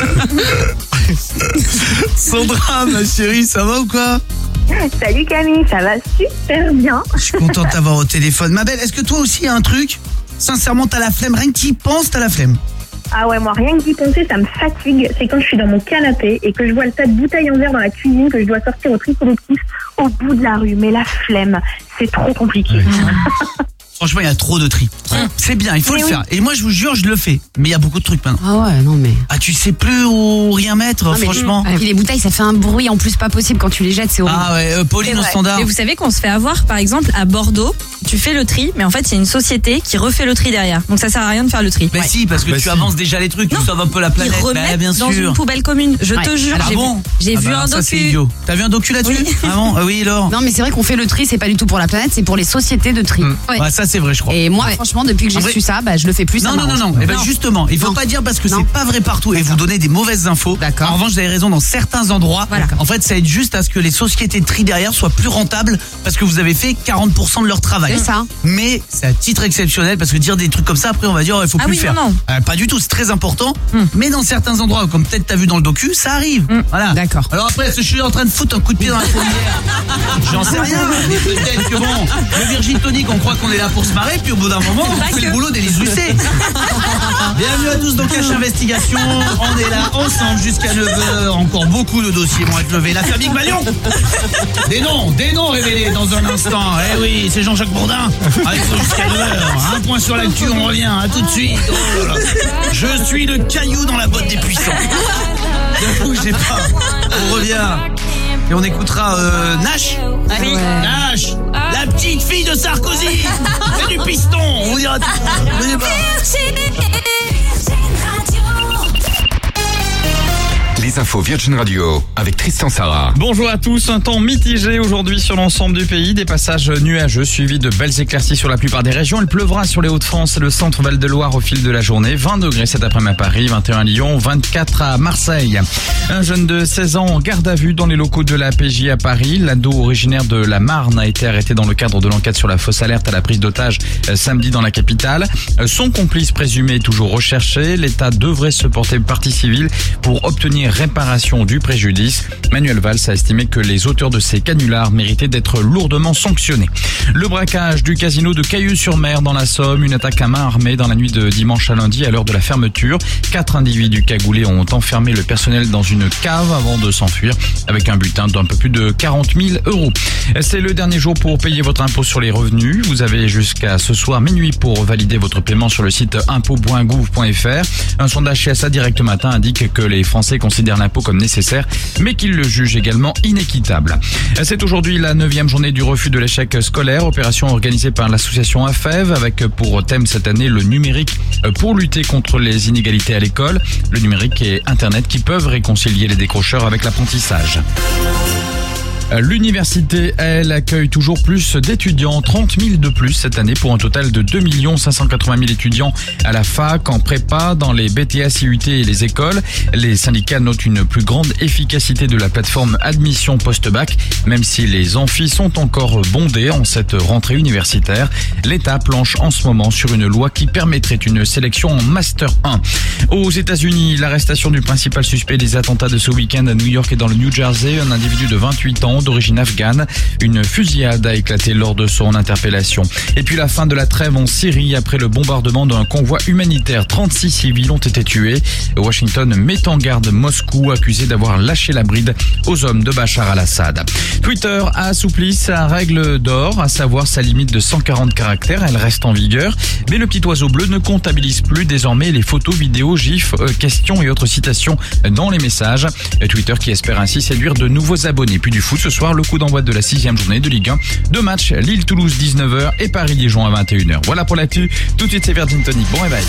Sandra, ma chérie, ça va ou quoi? Salut Camille, ça va super bien. Je suis contente de t'avoir au téléphone. Ma belle, est-ce que toi aussi il y a un truc? Sincèrement, t'as la flemme, rien que t'y penses, t'as la flemme. Ah ouais, moi rien que d'y penser, ça me fatigue. C'est quand je suis dans mon canapé et que je vois le tas de bouteilles en verre dans la cuisine que je dois sortir au tri collectif au bout de la rue. Mais la flemme, c'est trop compliqué. Franchement, il y a trop de tri. C'est bien, il faut le faire. Et moi, je vous jure, je le fais. Mais il y a beaucoup de trucs maintenant. Ah ouais, non mais... Ah, tu sais plus où rien mettre, non, franchement. Et puis les bouteilles, ça fait un bruit en plus pas possible quand tu les jettes, c'est horrible. Ah ouais, Pauline au standard. Et vous savez qu'on se fait avoir, par exemple, à Bordeaux, tu fais le tri, mais en fait, il y a une société qui refait le tri derrière. Donc ça sert à rien de faire le tri. Mais si, parce que tu avances déjà les trucs, tu sauves un peu la planète. Ils remettent bien dans une poubelle commune. Je te jure. Ah bon? J'ai vu un ça, c'est docu. idiot. T'as vu un docu là-dessus? Oui. Ah bon? Oui, Laure. Non, mais c'est vrai qu'on fait le tri, c'est pas du tout pour la planète, c'est pour les sociétés de tri. Ouais, ça c'est vrai, je crois. Et moi, franchement, depuis que j'ai su ça, je le fais plus. Non. Et ben justement, il faut pas dire parce que c'est pas vrai partout et vous donnez des mauvaises infos. D'accord. En revanche, vous avez raison dans certains endroits. En fait, ça aide juste à ce que les sociétés de tri derrière soient plus rentables parce que vous avez fait 40% de leur travail. C'est ça. Mais c'est à titre exceptionnel parce que dire des trucs comme ça, après on va dire il faut plus le faire. Non. Pas du tout, c'est très important. Mais dans certains endroits, comme peut-être t'as vu dans le docu, ça arrive. Voilà. D'accord. Alors après, est-ce que je suis en train de foutre un coup de pied dans la fourmilière? J'en sais rien. Mais peut-être que bon, le Virgin Tonic, on croit qu'on est là pour se marrer, puis au bout d'un moment, on fait le boulot d'Élise Lucet. Bienvenue à tous dans Cache Investigation. On est là ensemble jusqu'à 9h. Encore beaucoup de dossiers vont être levés. La famille Malion. Des noms révélés dans un instant. Eh oui, c'est Jean-Jacques Bourdin. Avec vous jusqu'à 9h. Un point sur l'actu, on revient. À tout de suite. Oh là là. Je suis le caillou dans la botte des puissants. J'avoue que j'ai pas. On revient. Et on écoutera Nash. Nash, la petite fille de Sarkozy. C'est du piston. On vous dira tout. Venez pas. Les infos Virgin Radio avec Tristan Sarah. Bonjour à tous, un temps mitigé aujourd'hui sur l'ensemble du pays, des passages nuageux suivis de belles éclaircies sur la plupart des régions. Il pleuvra sur les Hauts-de-France et le centre Val-de-Loire au fil de la journée. 20 degrés cet après-midi à Paris, 21 à Lyon, 24 à Marseille. Un jeune de 16 ans en garde à vue dans les locaux de la PJ à Paris. L'ado originaire de la Marne a été arrêté dans le cadre de l'enquête sur la fausse alerte à la prise d'otage samedi dans la capitale. Son complice présumé est toujours recherché. L'État devrait se porter partie civile pour obtenir réparation du préjudice. Manuel Valls a estimé que les auteurs de ces canulars méritaient d'être lourdement sanctionnés. Le braquage du casino de Cailloux-sur-Mer dans la Somme, une attaque à main armée dans la nuit de dimanche à lundi à l'heure de la fermeture. 4 individus cagoulés ont enfermé le personnel dans une cave avant de s'enfuir avec un butin d'un peu plus de 40 000 €. C'est le dernier jour pour payer votre impôt sur les revenus. Vous avez jusqu'à ce soir minuit pour valider votre paiement sur le site impôt.gouv.fr. Un sondage CSA Direct Matin indique que les Français considèrent l'impôt comme nécessaire, mais qu'ils le jugent également inéquitable. C'est aujourd'hui la 9e journée du refus de l'échec scolaire, opération organisée par l'association AFEV avec pour thème cette année le numérique pour lutter contre les inégalités à l'école. Le numérique et Internet qui peuvent réconcilier les décrocheurs avec l'apprentissage. L'université, elle, accueille toujours plus d'étudiants, 30 000 de plus cette année pour un total de 2 580 000 étudiants à la fac, en prépa, dans les BTS, IUT et les écoles. Les syndicats notent une plus grande efficacité de la plateforme admission post-bac, même si les amphis sont encore bondés en cette rentrée universitaire. L'État planche en ce moment sur une loi qui permettrait une sélection en Master 1. Aux États-Unis, l'arrestation du principal suspect des attentats de ce week-end à New York et dans le New Jersey, un individu de 28 ans d'origine afghane. Une fusillade a éclaté lors de son interpellation. Et puis la fin de la trêve en Syrie après le bombardement d'un convoi humanitaire. 36 civils ont été tués. Washington met en garde Moscou, accusé d'avoir lâché la bride aux hommes de Bachar al-Assad. Twitter a assoupli sa règle d'or, à savoir sa limite de 140 caractères. Elle reste en vigueur, mais le petit oiseau bleu ne comptabilise plus désormais les photos, vidéos, gifs, questions et autres citations dans les messages. Twitter qui espère ainsi séduire de nouveaux abonnés. Puis du foot ce soir, le coup d'envoi de la 6e journée de Ligue 1. 2 matchs, Lille-Toulouse 19h et Paris-Dijon à 21h. Voilà pour l'actu. Tout de suite c'est Virgin Tonic. Bon réveil.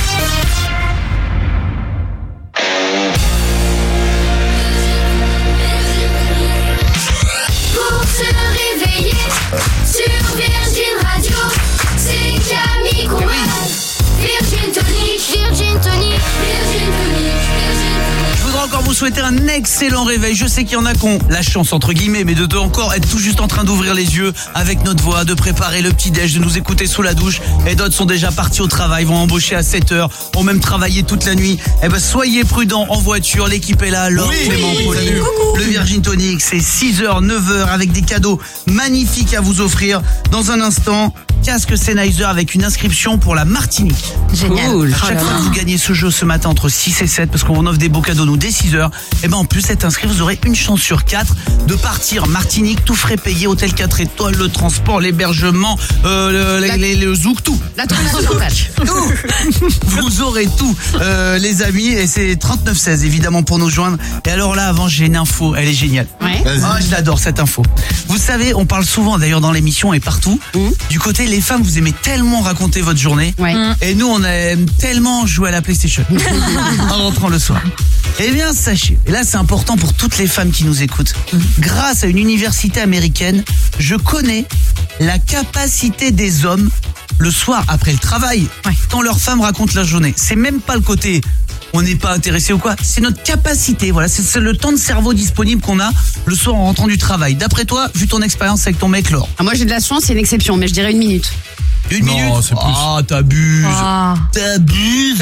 Pour se réveiller sur Virgin Radio, c'est Camille Courage. Virgin Tonic, Virgin Tonic, Virgin Tonic, Virgin Tonic. Je voudrais encore vous souhaiter un excellent réveil. Je sais qu'il y en a qui ont la chance, entre guillemets, mais de encore être tout juste en train d'ouvrir les yeux avec notre voix, de préparer le petit-déj, de nous écouter sous la douche. Et d'autres sont déjà partis au travail, vont embaucher à 7h, ont même travaillé toute la nuit. Eh ben, soyez prudents en voiture. L'équipe est là. Laure, Clément, Pauline. Le Virgin Tonic, c'est 6h, 9h avec des cadeaux magnifiques à vous offrir. Dans un instant, casque Sennheiser avec une inscription pour la Martinique. Génial. Cool. À chaque fois que vous gagnez ce jeu ce matin entre 6 et 7, parce qu'on vous offre des beaux cadeaux, nous, dès 6h, et ben en plus, êtes inscrit, vous aurez une chance sur 4 de partir Martinique, tout frais payé, hôtel 4 étoiles, le transport, l'hébergement, le zouk, tout. La tournage de tout. Vous aurez tout, les amis, et c'est 3916 évidemment pour nous joindre. Et alors là, avant, j'ai une info, elle est géniale. Ouais. Oh, je l'adore cette info. Vous savez, on parle souvent d'ailleurs dans l'émission et partout, du côté les femmes, vous aimez tellement raconter votre journée, et nous on aime tellement jouer à la PlayStation en rentrant le soir. Eh bien sachez, et là c'est important pour toutes les femmes qui nous écoutent, grâce à une université américaine, je connais la capacité des hommes le soir après le travail, quand leurs femmes racontent leur journée. C'est même pas le côté on n'est pas intéressé ou quoi, c'est notre capacité, voilà, c'est le temps de cerveau disponible qu'on a le soir en rentrant du travail. D'après toi, vu ton expérience avec ton mec, Laure? Moi j'ai de la chance, c'est une exception, mais je dirais 1 minute. Une minute? c'est plus. Ah, t'abuses. Ah. T'abuses.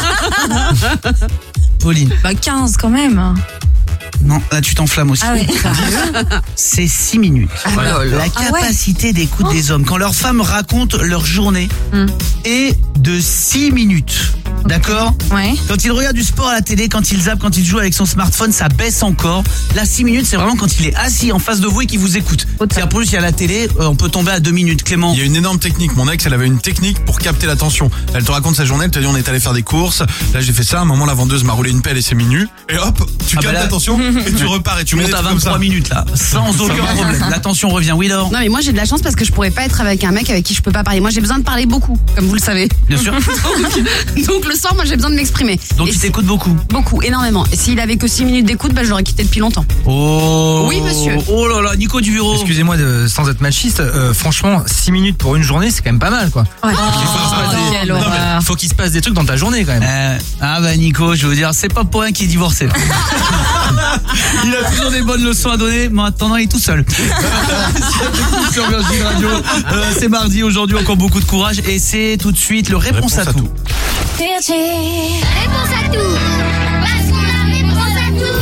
Pauline. 15 quand même. Non, là tu t'enflammes aussi. Ah ouais. C'est 6 minutes. Voilà. La capacité d'écoute des hommes, quand leurs femmes racontent leur journée, est de 6 minutes. D'accord? Ouais. Quand il regarde du sport à la télé, quand il zappe, quand il joue avec son smartphone, ça baisse encore. Là, 6 minutes, c'est vraiment quand il est assis en face de vous et qu'il vous écoute. C'est-à-dire, pour lui, il y a la télé, on peut tomber à 2 minutes. Clément? Il y a une énorme technique. Mon ex, elle avait une technique pour capter l'attention. Elle te raconte sa journée, elle te dit on est allé faire des courses. Là, j'ai fait ça. À un moment, la vendeuse m'a roulé une pelle et s'est mis nu. Et hop, tu captes l'attention et tu repars et tu montes à 23 minutes là, sans aucun problème. L'attention revient. Oui, Laure? Non, mais moi j'ai de la chance parce que je pourrais pas être avec un mec avec qui je peux pas parler. Moi j'ai besoin de parler beaucoup, comme vous le savez. Bien sûr. Donc le soir, moi j'ai besoin de m'exprimer. Donc tu t'écoutes beaucoup? Beaucoup, énormément. Et s'il avait que 6 minutes d'écoute, bah je l'aurais quitté depuis longtemps. Oh. Oui, monsieur. Oh là là, Nico du bureau. Excusez-moi sans être machiste, franchement, 6 minutes pour une journée, c'est quand même pas mal, quoi. Ouais. Faut qu'il se passe des trucs dans ta journée, quand même. Ah bah Nico, je veux dire, c'est pas pour rien qu'il est divorcé. Il a toujours des bonnes leçons à donner, mais maintenant il est tout seul. Sur Virgin Radio, c'est mardi aujourd'hui, encore beaucoup de courage, et c'est tout de suite le réponse à tout. Réponse à tout. Parce qu'on a réponse à tout.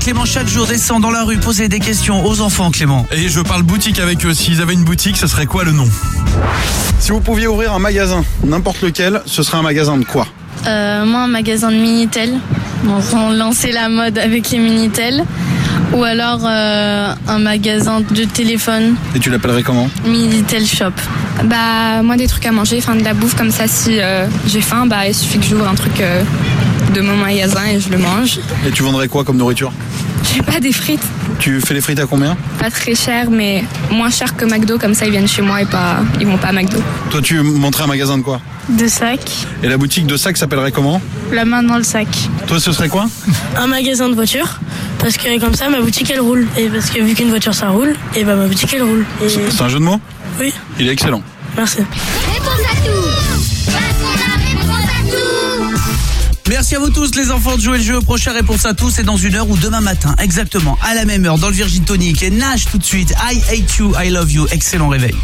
Clément chaque jour descend dans la rue poser des questions aux enfants, Clément. Et je parle boutique avec eux. S'ils avaient une boutique, ce serait quoi le nom? Si vous pouviez ouvrir un magasin, n'importe lequel, ce serait un magasin de quoi? Moi, un magasin de Minitel. On lançait la mode avec les Minitel. Ou alors un magasin de téléphone. Et tu l'appellerais comment? Minitel Shop. Bah, moi, des trucs à manger, de la bouffe comme ça. Si j'ai faim, bah, il suffit que j'ouvre un truc de mon magasin et je le mange. Et tu vendrais quoi comme nourriture? Je sais pas, des frites. Tu fais les frites à combien? Pas très cher, mais moins cher que McDo, comme ça ils viennent chez moi et ils vont pas à McDo. Toi, tu montrais un magasin de quoi? De sacs. Et la boutique de sacs s'appellerait comment? La main dans le sac. Toi, ce serait quoi? Un magasin de voitures. Parce que comme ça, ma boutique elle roule. Et parce que vu qu'une voiture ça roule, et bah ma boutique elle roule. Et... C'est un jeu de mots? Oui. Il est excellent. Merci. Réponse à tout. Réponse à tout. Merci à vous tous les enfants de jouer le jeu. Prochaine réponse à tous, c'est dans 1 heure ou demain matin, exactement à la même heure dans le Virgin Tonic. Et Nash tout de suite, I hate you, I love you. Excellent réveil.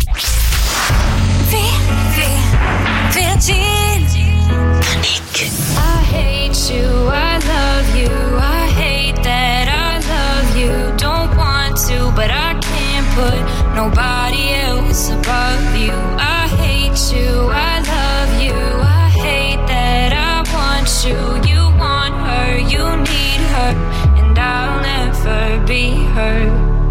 Virgin Tonic. I hate you, I love you, I hate that I love you. Don't want to, but I can't put nobody else above you. I hate you, I love you, I hate that I want you. You want her, you need her, and I'll never be her.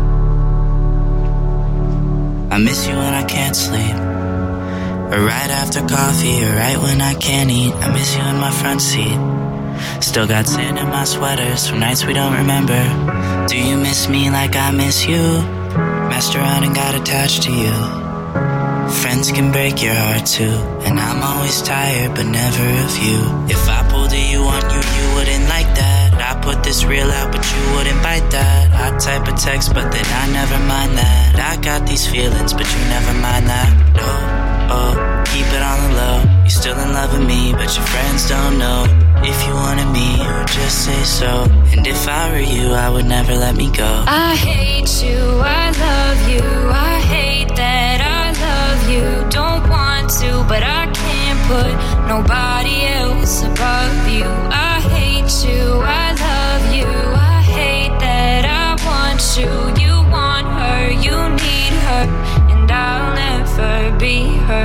I miss you when I can't sleep, or right after coffee, or right when I can't eat. I miss you in my front seat. Still got sand in my sweaters from nights we don't remember. Do you miss me like I miss you? Messed around and got attached to you. Friends can break your heart too, and I'm always tired but never of you. If I pulled a you on you, you wouldn't like that. I put this reel out but you wouldn't bite that. I type a text but then I never mind that. I got these feelings but you never mind that. No. Oh, keep it on the low. You're still in love with me, but your friends don't know. If you wanted me, you would just say so. And if I were you, I would never let me go. I hate you, I love you, I hate that I love you. Don't want to, but I can't put nobody else above you. I hate you, I love you, I hate that I want you. You want her, you need her, and I'll never be her.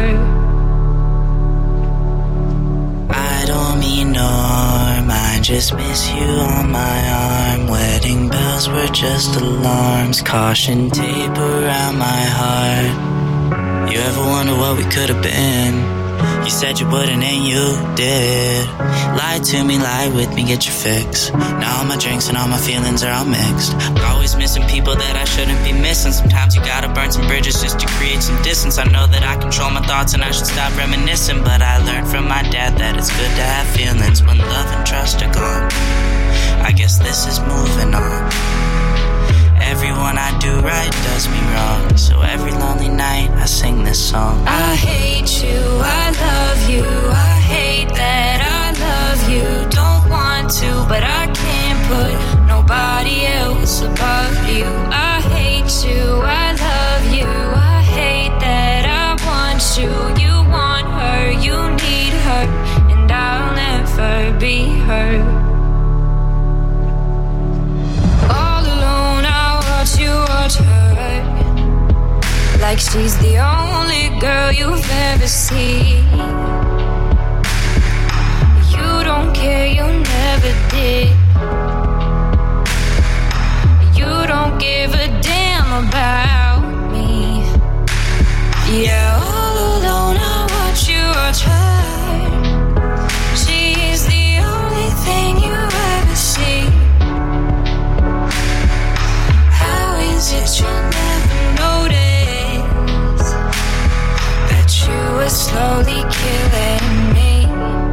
I don't mean no harm, I just miss you on my arm. Wedding bells were just alarms, caution tape around my heart. You ever wonder what we could have been? You said you wouldn't and you did. Lie to me, lie with me, get your fix. Now all my drinks and all my feelings are all mixed. Always missing people that I shouldn't be missing. Sometimes you gotta burn some bridges just to create some distance. I know that I control my thoughts and I should stop reminiscing, but I learned from my dad that it's good to have feelings when love and trust are gone. I guess this is moving on. Everyone I do right does me wrong, so every lonely night I sing this song. I hate you, I love you, I hate that I love you. Don't want to, but I can't put nobody else above you. I hate you, I love you, I hate that I want you. You want her, you need her, and I'll never be her. You watch her like she's the only girl you've ever seen. You don't care, you never did. You don't give a damn about me. Yeah, all alone I watch you watch her. She's the only thing you ever see. Is it you never notice that you were slowly killing me?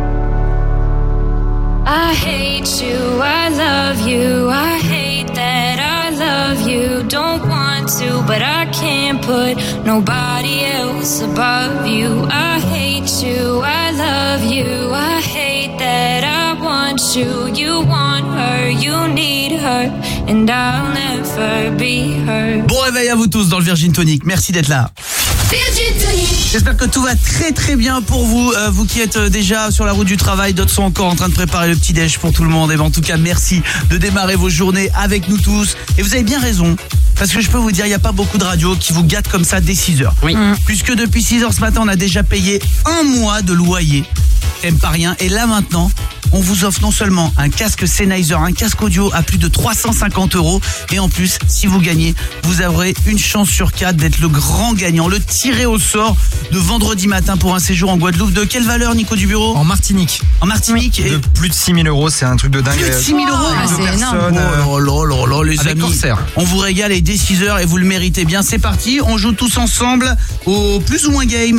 I hate you, I love you, I hate that I love you. Don't want to, but I can't put nobody else above you. I hate you, I love you, I hate that I want you. You want her, you need her, and I'll never be her. Bon réveil à vous tous dans le Virgin Tonic. Merci d'être là. Virgin Tonic. J'espère que tout va très très bien pour vous. Vous qui êtes déjà sur la route du travail, d'autres sont encore en train de préparer le petit déj pour tout le monde. Et ben, en tout cas, merci de démarrer vos journées avec nous tous. Et vous avez bien raison. Parce que je peux vous dire, il n'y a pas beaucoup de radios qui vous gâtent comme ça dès 6h. Oui. Puisque depuis 6h ce matin, on a déjà payé 1 mois de loyer. T'aimes pas rien. Et là maintenant, on vous offre non seulement un casque Sennheiser, un casque audio à plus de 350 €. Et en plus, si vous gagnez, vous aurez une chance sur 4 d'être le grand gagnant, le tiré au sort de vendredi matin pour un séjour en Guadeloupe. De quelle valeur, Nico du bureau? En Martinique. En Martinique. De plus de 6 000 €, c'est un truc de dingue. Plus de 6 000 €. Ah, c'est énorme. Oh là, les avec amis. Corsair. On vous régale et dès 6h et vous le méritez bien. C'est parti, on joue tous ensemble au plus ou moins game.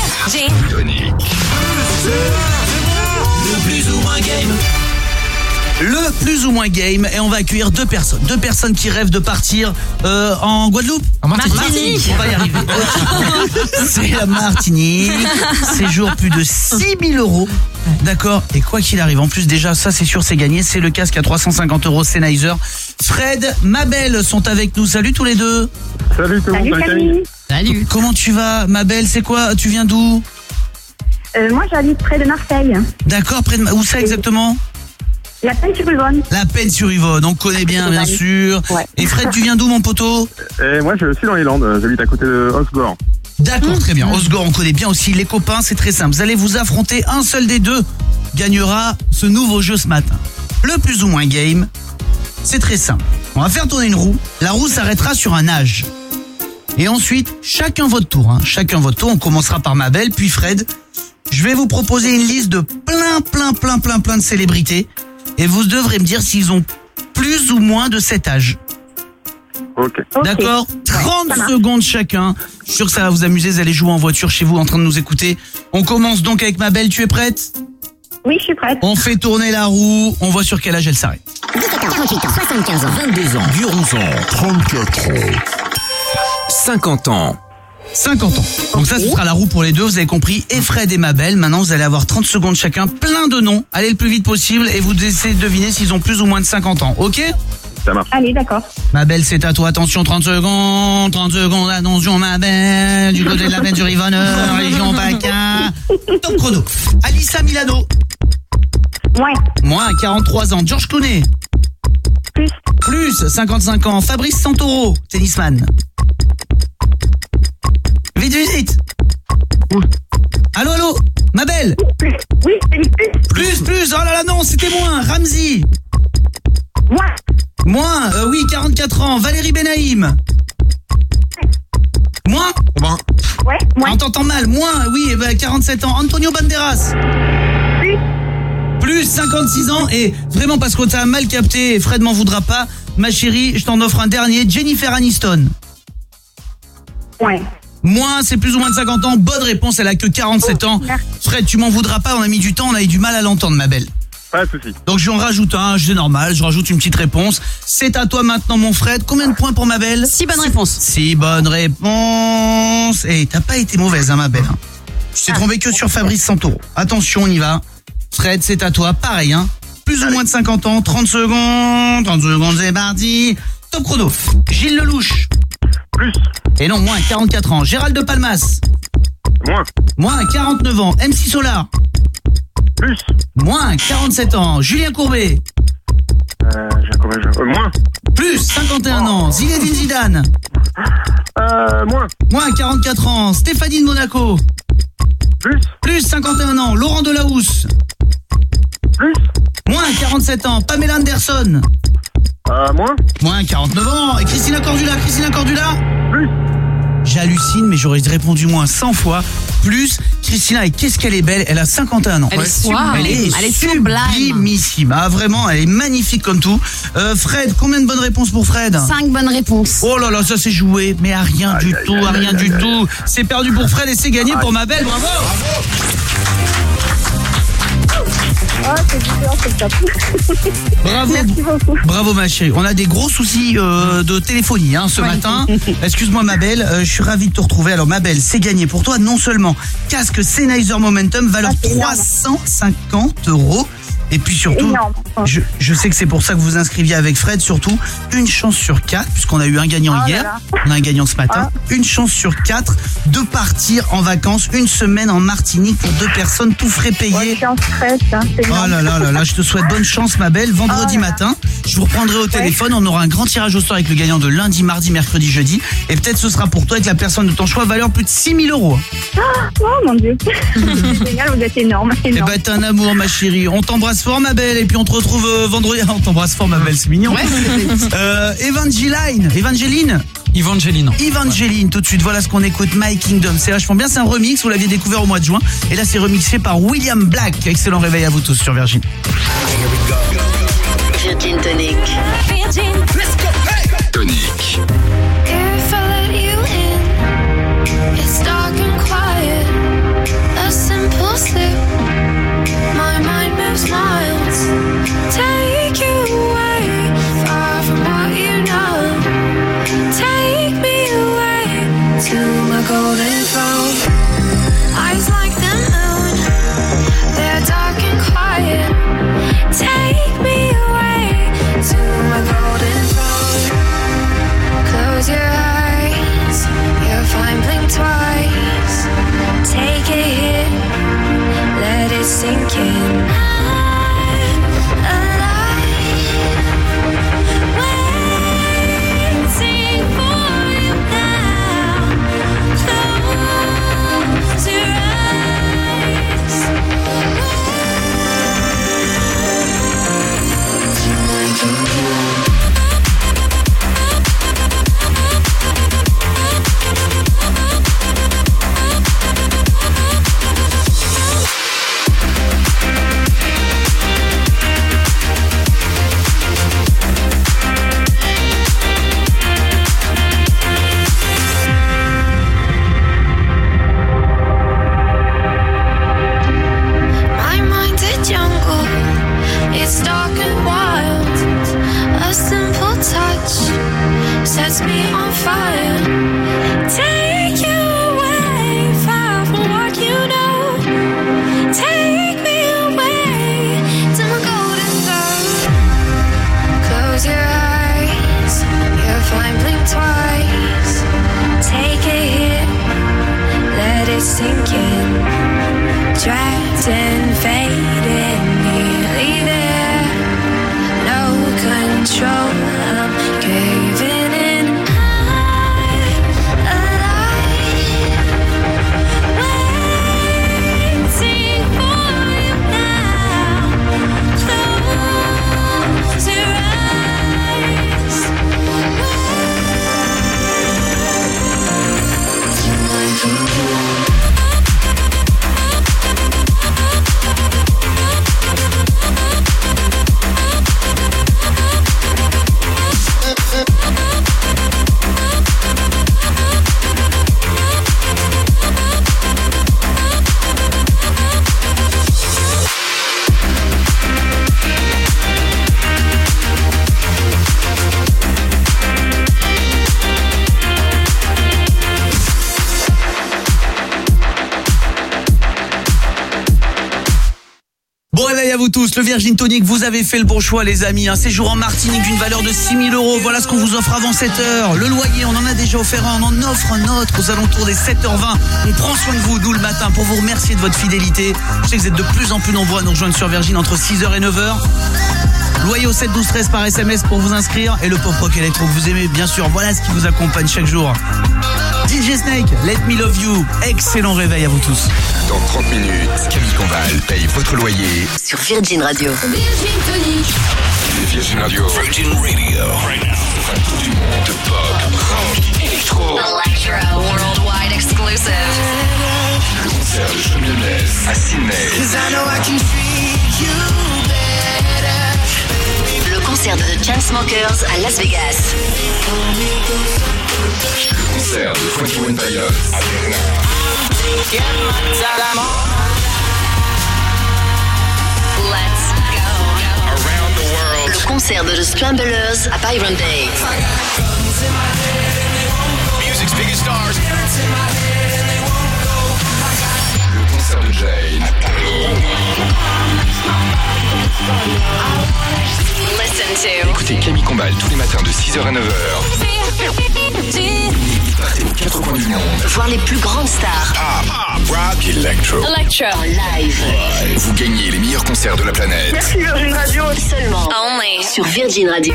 Le plus ou moins game. Le plus ou moins game, et on va accueillir deux personnes qui rêvent de partir en Guadeloupe. En Martinique. On va y arriver. C'est la Martinique. Séjour plus de 6 000 €. D'accord. Et quoi qu'il arrive, en plus déjà ça c'est sûr, c'est gagné. C'est le casque à 350 € Sennheiser. Fred, Mabel sont avec nous. Salut tous les deux. Salut tout le monde. Salut. Salut. Comment tu vas, Mabel? C'est quoi? Tu viens d'où? Moi, j'habite près de Marseille. D'accord. Près de où ça exactement? La Peine-sur-Yvonne. La Peine-sur-Yvonne, on connaît bien sûr. Ouais. Et Fred, tu viens d'où mon poteau? Moi, je suis dans les Landes. J'habite à côté de Osgore. D'accord, très bien. Osgore, on connaît bien aussi. Les copains, c'est très simple. Vous allez vous affronter, un seul des deux gagnera ce nouveau jeu ce matin. Le plus ou moins game, c'est très simple. On va faire tourner une roue. La roue s'arrêtera sur un âge. Et ensuite, chacun votre tour. Chacun votre tour. On commencera par Mabel, puis Fred. Je vais vous proposer une liste de plein de célébrités. Et vous devrez me dire s'ils ont plus ou moins de cet âge. Ok. D'accord. 30 secondes chacun. Je suis sûr que ça va vous amuser. Vous allez jouer en voiture chez vous en train de nous écouter. On commence donc avec Mabel. Tu es prête? Oui, je suis prête. On fait tourner la roue. On voit sur quel âge elle s'arrête. 17 ans, 48 ans, 75 ans, 22 ans, 11 ans, 34 ans, 50 ans. 50 ans. Donc ça, ce sera la roue pour les deux, vous avez compris. Et Fred et Mabel, maintenant vous allez avoir 30 secondes chacun, plein de noms. Allez le plus vite possible et vous essayez de deviner s'ils ont plus ou moins de 50 ans, ok? Ça marche. Allez, d'accord. Mabel, c'est à toi, attention, 30 secondes, attention Mabel, du côté de la Peine-sur-Yvonne, région PACA. Top chrono. Alyssa Milano. Moins 43 ans. George Clooney. Plus 55 ans. Fabrice Santoro, tennisman. Vite. Allô, Mabel. Oui, Plus. Oh là là, non, c'était moins. Ramzi. Moins, oui, 44 ans. Valérie Benaïm. Moins. Ouais, On t'entend mal. Moins, oui, 47 ans. Antonio Banderas. Plus 56 ans. Et vraiment, parce qu'on t'a mal capté, et Fred m'en voudra pas, ma chérie, je t'en offre un dernier. Jennifer Aniston. Ouais. Moins, c'est plus ou moins de 50 ans. Bonne réponse, elle a que 47 ans. Fred, tu m'en voudras pas, on a mis du temps, on a eu du mal à l'entendre, ma belle. Pas de soucis. Donc je en rajoute un, c'est normal, je rajoute une petite réponse. C'est à toi maintenant, mon Fred. Combien de points pour ma belle? 6 bonnes réponses. 6 bonnes réponses. Et t'as pas été mauvaise, ma belle. Je t'ai trompé que sur Fabrice Santoro. Attention, on y va. Fred, c'est à toi, pareil, plus ou moins de 50 ans, 30 secondes, c'est parti. Top chrono. Gilles Lelouch. Plus. Et non, moins 44 ans. Gérald de Palmas. Moins 49 ans. MC Solar. Plus. Moins 47 ans. Julien Courbet. Moins. Plus 51 ans. Zinedine Zidane. Moins 44 ans. Stéphanie de Monaco. Plus 51 ans. Laurent Delahousse. Moins 47 ans. Pamela Anderson. Moins 49 ans. Et Christina Cordula. J'hallucine, mais j'aurais répondu moins 100 fois. Plus, Christina, et qu'est-ce qu'elle est belle. Elle a 51 ans. Elle est sublimissime. Vraiment, elle est magnifique comme tout. Fred, combien de bonnes réponses pour Fred? 5 bonnes réponses. Oh là là, ça c'est joué, mais à rien du tout. C'est perdu pour Fred et c'est gagné pour ma belle. Bravo. Oh, c'est super, c'est top. Bravo. Merci beaucoup. Bravo ma chérie. On a des gros soucis de téléphonie ce matin. Excuse-moi ma belle, je suis ravi de te retrouver. Alors ma belle, c'est gagné pour toi non seulement casque Sennheiser Momentum valeur 350 €. Et puis surtout, je sais que c'est pour ça que vous inscriviez avec Fred, surtout, une chance sur 4, puisqu'on a eu un gagnant hier, on a un gagnant ce matin, une chance sur 4 de partir en vacances, une semaine en Martinique pour 2 personnes, tout frais payé. Oh là là là là, je te souhaite bonne chance ma belle. Vendredi matin, je vous reprendrai au téléphone, on aura un grand tirage au sort avec le gagnant de lundi, mardi, mercredi, jeudi, et peut-être ce sera pour toi avec la personne de ton choix, valeur plus de 6 000 €. Oh mon Dieu, c'est génial, vous êtes énorme. Eh ben t'es un amour ma chérie, on t'embrasse fort ma belle, et puis on te retrouve vendredi. On t'embrasse fort ma belle, c'est mignon. Evangeline, tout de suite, voilà ce qu'on écoute. My Kingdom, c'est vachement bien, c'est un remix, vous l'aviez découvert au mois de juin, et là c'est remixé par William Black. Excellent réveil à vous tous sur Virgin. Virgin Tonic. Virgin. Let's go. Hey. Tonic. If I let you in, it's dark and quiet. A simple slip. My mind moves miles. Take you away, far from what you know. Take me away to my golden throne. Eyes like the moon, they're dark and quiet. Take me away to my golden throne. Close your eyes, you'll find blink twice. Take a hit, let it sink in. It's dark and wild. A simple touch sets me on fire. Take you away, far from what you know. Take me away to my golden throne. Close your eyes, you'll find blink twice. Take a hit, let it sink in. Trapped and faded, nearly there. No control, I'm caving in. I'm alive, waiting for you now. Close your eyes. Bon réveil à vous tous, le Virgin Tonic, vous avez fait le bon choix les amis, un séjour en Martinique d'une valeur de 6 000 €, voilà ce qu'on vous offre avant 7h. Le loyer, on en a déjà offert un, on en offre un autre aux alentours des 7h20. On prend soin de vous, nous le matin, pour vous remercier de votre fidélité. Je sais que vous êtes de plus en plus nombreux à nous rejoindre sur Virgin entre 6h et 9h. Loyer au 7 12 13 par SMS pour vous inscrire, et le pop rock électro que vous aimez, bien sûr, voilà ce qui vous accompagne chaque jour. DJ Snake, Let Me Love You, excellent réveil à vous tous. Dans 30 minutes, Camille Combal paye votre loyer sur Virgin Radio. Virgin Radio. Virgin Radio. Right now. Du monde de pop, rock, électro. Electro, worldwide exclusive. Le concert de Shawn Mendes à Sydney. Le concert de The Chainsmokers à Las Vegas. Le concert de 21 Pilots à Berlin. Let's concert de The Scramblers à Byron Bay. Music's biggest stars. Le concert de Jane à Paris. Listen to. Écoutez Camille Combal tous les matins de 6h à 9h. Partez aux 4 coins du monde. Voir les plus grandes stars. Pop, rock, electro. En live. Vous gagnez les meilleurs concerts de la planète. Merci Virgin Radio. Seulement. Only. Sur Virgin Radio.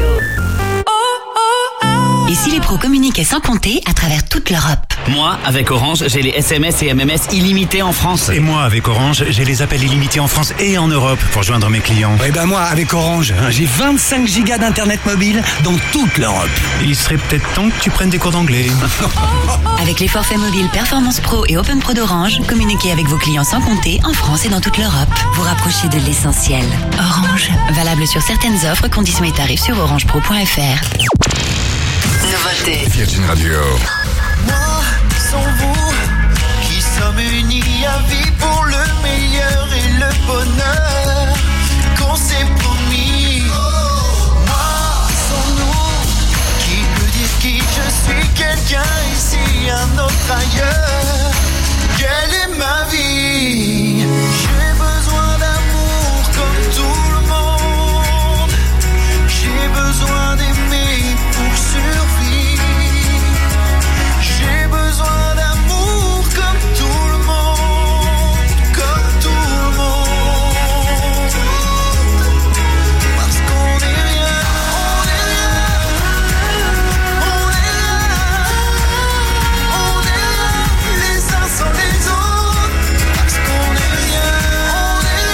Et si les pros communiquaient sans compter à travers toute l'Europe? Moi, avec Orange, j'ai les SMS et MMS illimités en France. Et moi, avec Orange, j'ai les appels illimités en France et en Europe pour joindre mes clients. Et ben moi, avec Orange, j'ai 25 gigas d'internet mobile dans toute l'Europe. Il serait peut-être temps que tu prennes des cours d'anglais. Avec les forfaits mobiles Performance Pro et Open Pro d'Orange, communiquez avec vos clients sans compter en France et dans toute l'Europe. Vous rapprochez de l'essentiel. Orange. Valable sur certaines offres, conditions et tarifs sur orangepro.fr. Nouveauté. Virgin Radio. Moi, sans vous, qui sommes unis à vie pour le meilleur et le bonheur qu'on s'est promis. Moi, sans nous, qui peut dire qui je suis, quelqu'un ici, un autre ailleurs. Quelle est ma vie? J'ai besoin d'amour comme tout le monde. J'ai besoin d'aimer pour survivre. J'ai besoin d'amour comme tout le monde, comme tout le monde. Parce qu'on est rien, on est rien, on est là, les uns sans les autres. Parce qu'on est rien, on est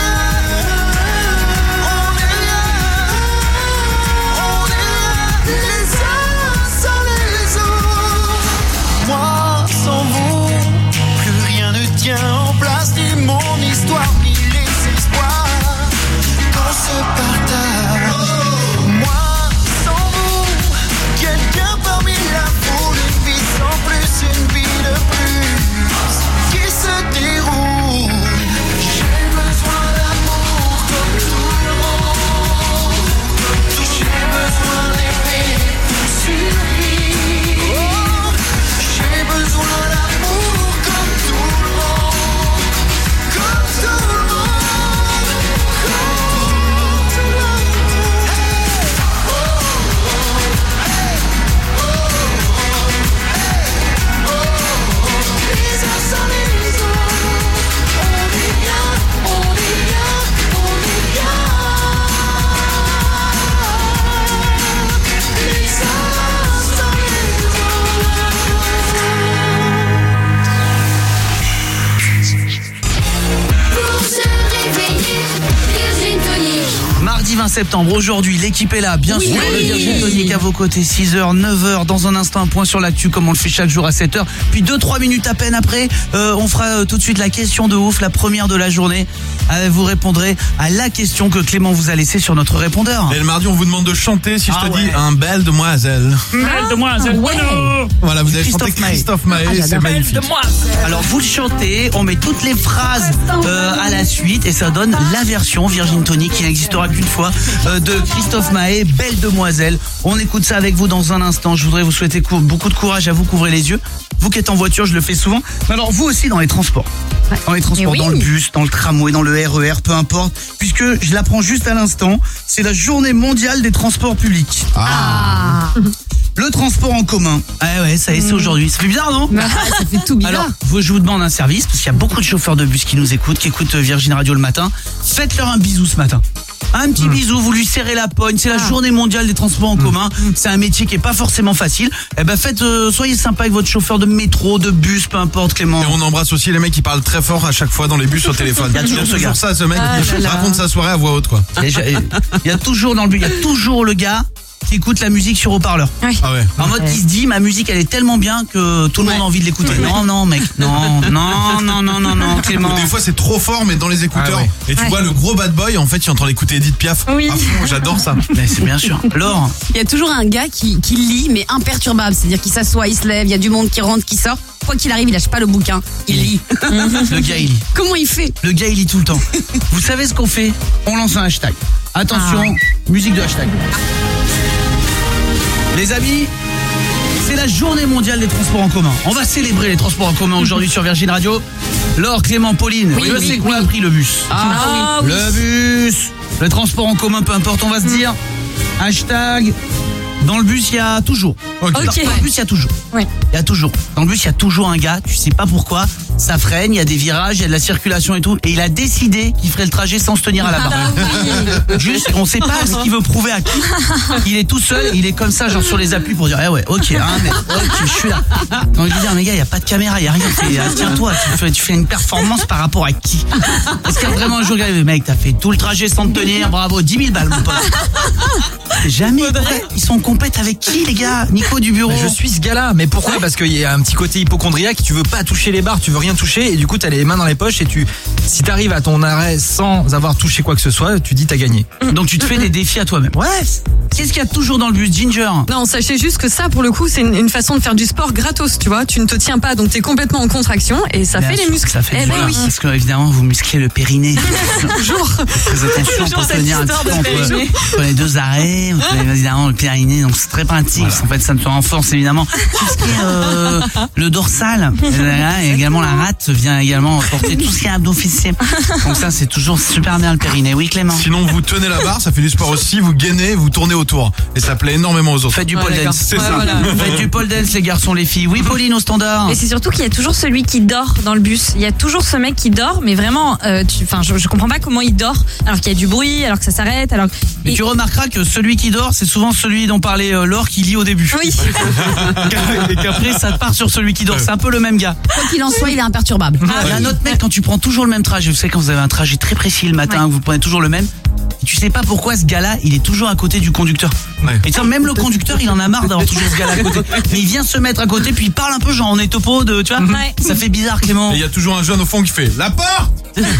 là, les uns sans les autres. Moi, sans vous, plus rien ne tient en place, ni mon histoire, ni les espoirs qu'on se partage. Moi, sans vous, quelqu'un parmi la foule, une vie sans plus, une vie de plus qui se déroule. J'ai besoin d'amour comme tout le monde. J'ai besoin d'aimer pour survivre. Oh, j'ai besoin d'amour comme tout le monde, comme tout le monde, comme tout le monde. Les uns sans les autres, on est bien, on est bien, on est bien. Les uns sans les autres. Pour se réveiller, Virgin Tonic. Mardi 20 septembre, aujourd'hui, l'équipe est là, bien sûr, le Virgin Tonic à vos côtés, 6h, 9h, dans un instant, un point sur l'actu, comme on le fait chaque jour à 7h, puis 2-3 minutes à peine après, on fera tout de suite la question de ouf, la première de la journée. Vous répondrez à la question que Clément vous a laissée sur notre répondeur. Et le mardi, on vous demande de chanter, si je te dis un belle demoiselle. Belle demoiselle, bueno. Voilà, vous allez chanter Christophe Maé, c'est magnifique. Alors vous le chantez, on met toutes les phrases à la suite et ça donne la version Virgin Tonic qui n'existera qu'une fois de Christophe Maé, Belle Demoiselle. On écoute ça avec vous dans un instant. Je voudrais vous souhaiter beaucoup de courage à vous, couvrez les yeux. Vous qui êtes en voiture, je le fais souvent. Mais alors vous aussi dans les transports. Dans les transports, dans le bus, dans le tramway, dans le RER, peu importe. Puisque je l'apprends juste à l'instant, c'est la journée mondiale des transports publics. Le transport en commun. Ah ouais, ça y est, c'est aujourd'hui. Ça fait bizarre, non? Ça fait tout bizarre. Alors, je vous demande un service, parce qu'il y a beaucoup de chauffeurs de bus qui nous écoutent, qui écoutent Virgin Radio le matin. Faites-leur un bisou ce matin. Un petit bisou, vous lui serrez la pogne. C'est la journée mondiale des transports en commun. C'est un métier qui est pas forcément facile. Eh ben soyez sympa avec votre chauffeur de métro, de bus, peu importe, Clément. Et on embrasse aussi les mecs qui parlent très fort à chaque fois dans les bus au téléphone. Il y a toujours ce gars. ça, ce mec qui raconte sa soirée à voix haute, quoi. Il y a toujours dans le bus, il y a toujours le gars qui écoute la musique sur haut-parleur. Ah ouais. En mode qui se dit, ma musique elle est tellement bien que tout le monde a envie de l'écouter. Non mec, non Clément. Des fois c'est trop fort mais dans les écouteurs. Et tu vois le gros bad boy, en fait il entend l'écouter Edith Piaf. Oui. À fond, j'adore ça. Mais c'est bien sûr. Laure. Il y a toujours un gars qui lit mais imperturbable, c'est-à-dire qu'il s'assoit, il se lève, il y a du monde qui rentre, qui sort. quoi qu'il arrive, il lâche pas le bouquin. Il lit. Le gars, il lit. Comment il fait? Le gars, il lit tout le temps. Vous savez ce qu'on fait? On lance un hashtag. Attention, musique de hashtag. Les amis, c'est la journée mondiale des transports en commun. On va célébrer les transports en commun aujourd'hui sur Virgin Radio. Laure, Clément, Pauline, je sais qu'on a pris le bus. Le bus, le transport en commun, peu importe, on va se dire hashtag. Dans le bus, il y a toujours. Dans le bus, il y a toujours. Ouais. Il y a toujours. Dans le bus, il y a toujours un gars, tu sais pas pourquoi, ça freine, il y a des virages, il y a de la circulation et tout, et il a décidé qu'il ferait le trajet sans se tenir à la barre. Juste, on sait pas ce qu'il veut prouver à qui. Il est tout seul, il est comme ça, genre sur les appuis pour dire, ouais, ok, hein, mais ok, je suis là. On lui dit, mais gars, il y a pas de caméra, il y a rien, tiens-toi, tu fais une performance par rapport à qui? Est-ce qu'il y a vraiment un jour, mec, t'as fait tout le trajet sans te tenir, bravo, 10 000 balles, mon pote. Jamais vrai. Ils sont compètes avec qui, les gars? Nico du bureau. Je suis ce gars-là, mais pourquoi? Parce qu'il y a un petit côté hypochondriaque, tu veux pas toucher les barres, tu veux rien toucher, et du coup t'as les mains dans les poches, et si t'arrives à ton arrêt sans avoir touché quoi que ce soit, tu dis t'as gagné. Donc tu te fais des défis à toi-même. Ouais. Qu'est-ce qu'il y a toujours dans le bus, Ginger? Non, sachez juste que ça, pour le coup, c'est une façon de faire du sport gratos, tu vois. Tu ne te tiens pas, donc t'es complètement en contraction, et ça fait les muscles. Ça fait du bien, parce que évidemment vous musclez le périnée. Toujours. Faites attention pour tenir un petit peu entre les deux arrêts. Vous prenez évidemment le périnée, donc c'est très pratique. Voilà. En fait, ça me renforce évidemment tout ce qui est le dorsal. Et également la rate vient également porter tout ce qui est abdos fessiers. Donc ça, c'est toujours super bien le périnée. Oui, Clément. Sinon, vous tenez la barre, ça fait du sport aussi. Vous gainez, vous tournez autour. Et ça plaît énormément aux autres. Faites du pole dance. C'est ça. Voilà. Faites du pole dance, les garçons, les filles. Oui, Pauline, au standard. Et c'est surtout qu'il y a toujours celui qui dort dans le bus. Il y a toujours ce mec qui dort, mais vraiment, je comprends pas comment il dort, alors qu'il y a du bruit, alors que ça s'arrête, alors. Mais tu remarqueras que celui qui dort, c'est souvent celui dont parlait Laure qui lit au début. Oui. Et qu'après, ça part sur celui qui dort. C'est un peu le même gars. Quoi qu'il en soit, il est imperturbable. Il y a un autre mec, quand tu prends toujours le même trajet, vous savez, quand vous avez un trajet très précis le matin, vous prenez toujours le même, et tu sais pas pourquoi ce gars-là, il est toujours à côté du conducteur. Et tiens, même le conducteur, il en a marre d'avoir toujours ce gars-là à côté. Mais il vient se mettre à côté, puis il parle un peu genre en étopo de, tu vois. Ça fait bizarre, Clément. Et il y a toujours un jeune au fond qui fait la porte.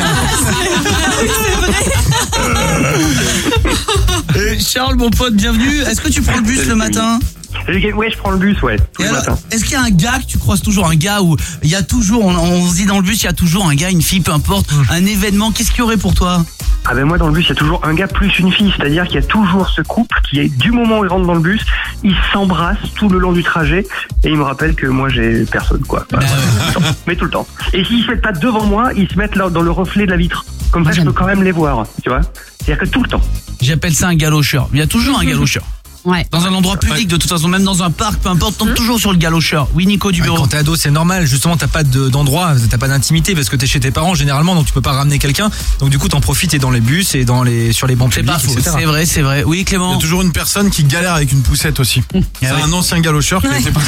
Charles, mon pote, bienvenue. Est-ce que tu prends le bus le matin? Ouais, je prends le bus, ouais. Et alors, est-ce qu'il y a un gars que tu croises toujours, un gars où il y a toujours, on se dit dans le bus, il y a toujours un gars, une fille, peu importe, un événement, qu'est-ce qu'il y aurait pour toi? Ah ben moi dans le bus il y a toujours un gars plus une fille, c'est-à-dire qu'il y a toujours ce couple qui est du moment où ils rentrent dans le bus, ils s'embrassent tout le long du trajet et ils me rappellent que moi j'ai personne quoi. Mais tout le temps. Et s'ils se mettent pas devant moi, ils se mettent là dans le reflet de la vitre. Comme ça je peux quand même les voir, tu vois. C'est-à-dire que tout le temps. J'appelle ça un galocheur. Il y a toujours un galocheur. Ouais. Dans un endroit public, de toute façon, même dans un parc, peu importe, tombe toujours sur le galocheur. Oui, Nico du bureau. Quand t'es ado, c'est normal. Justement, t'as pas d'endroit, t'as pas d'intimité parce que t'es chez tes parents généralement, donc tu peux pas ramener quelqu'un. Donc du coup, t'en profites et dans les bus et sur les bancs publics, etc. C'est vrai, c'est vrai. Oui, Clément. Il y a toujours une personne qui galère avec une poussette aussi. C'est un ancien galocheur qui a été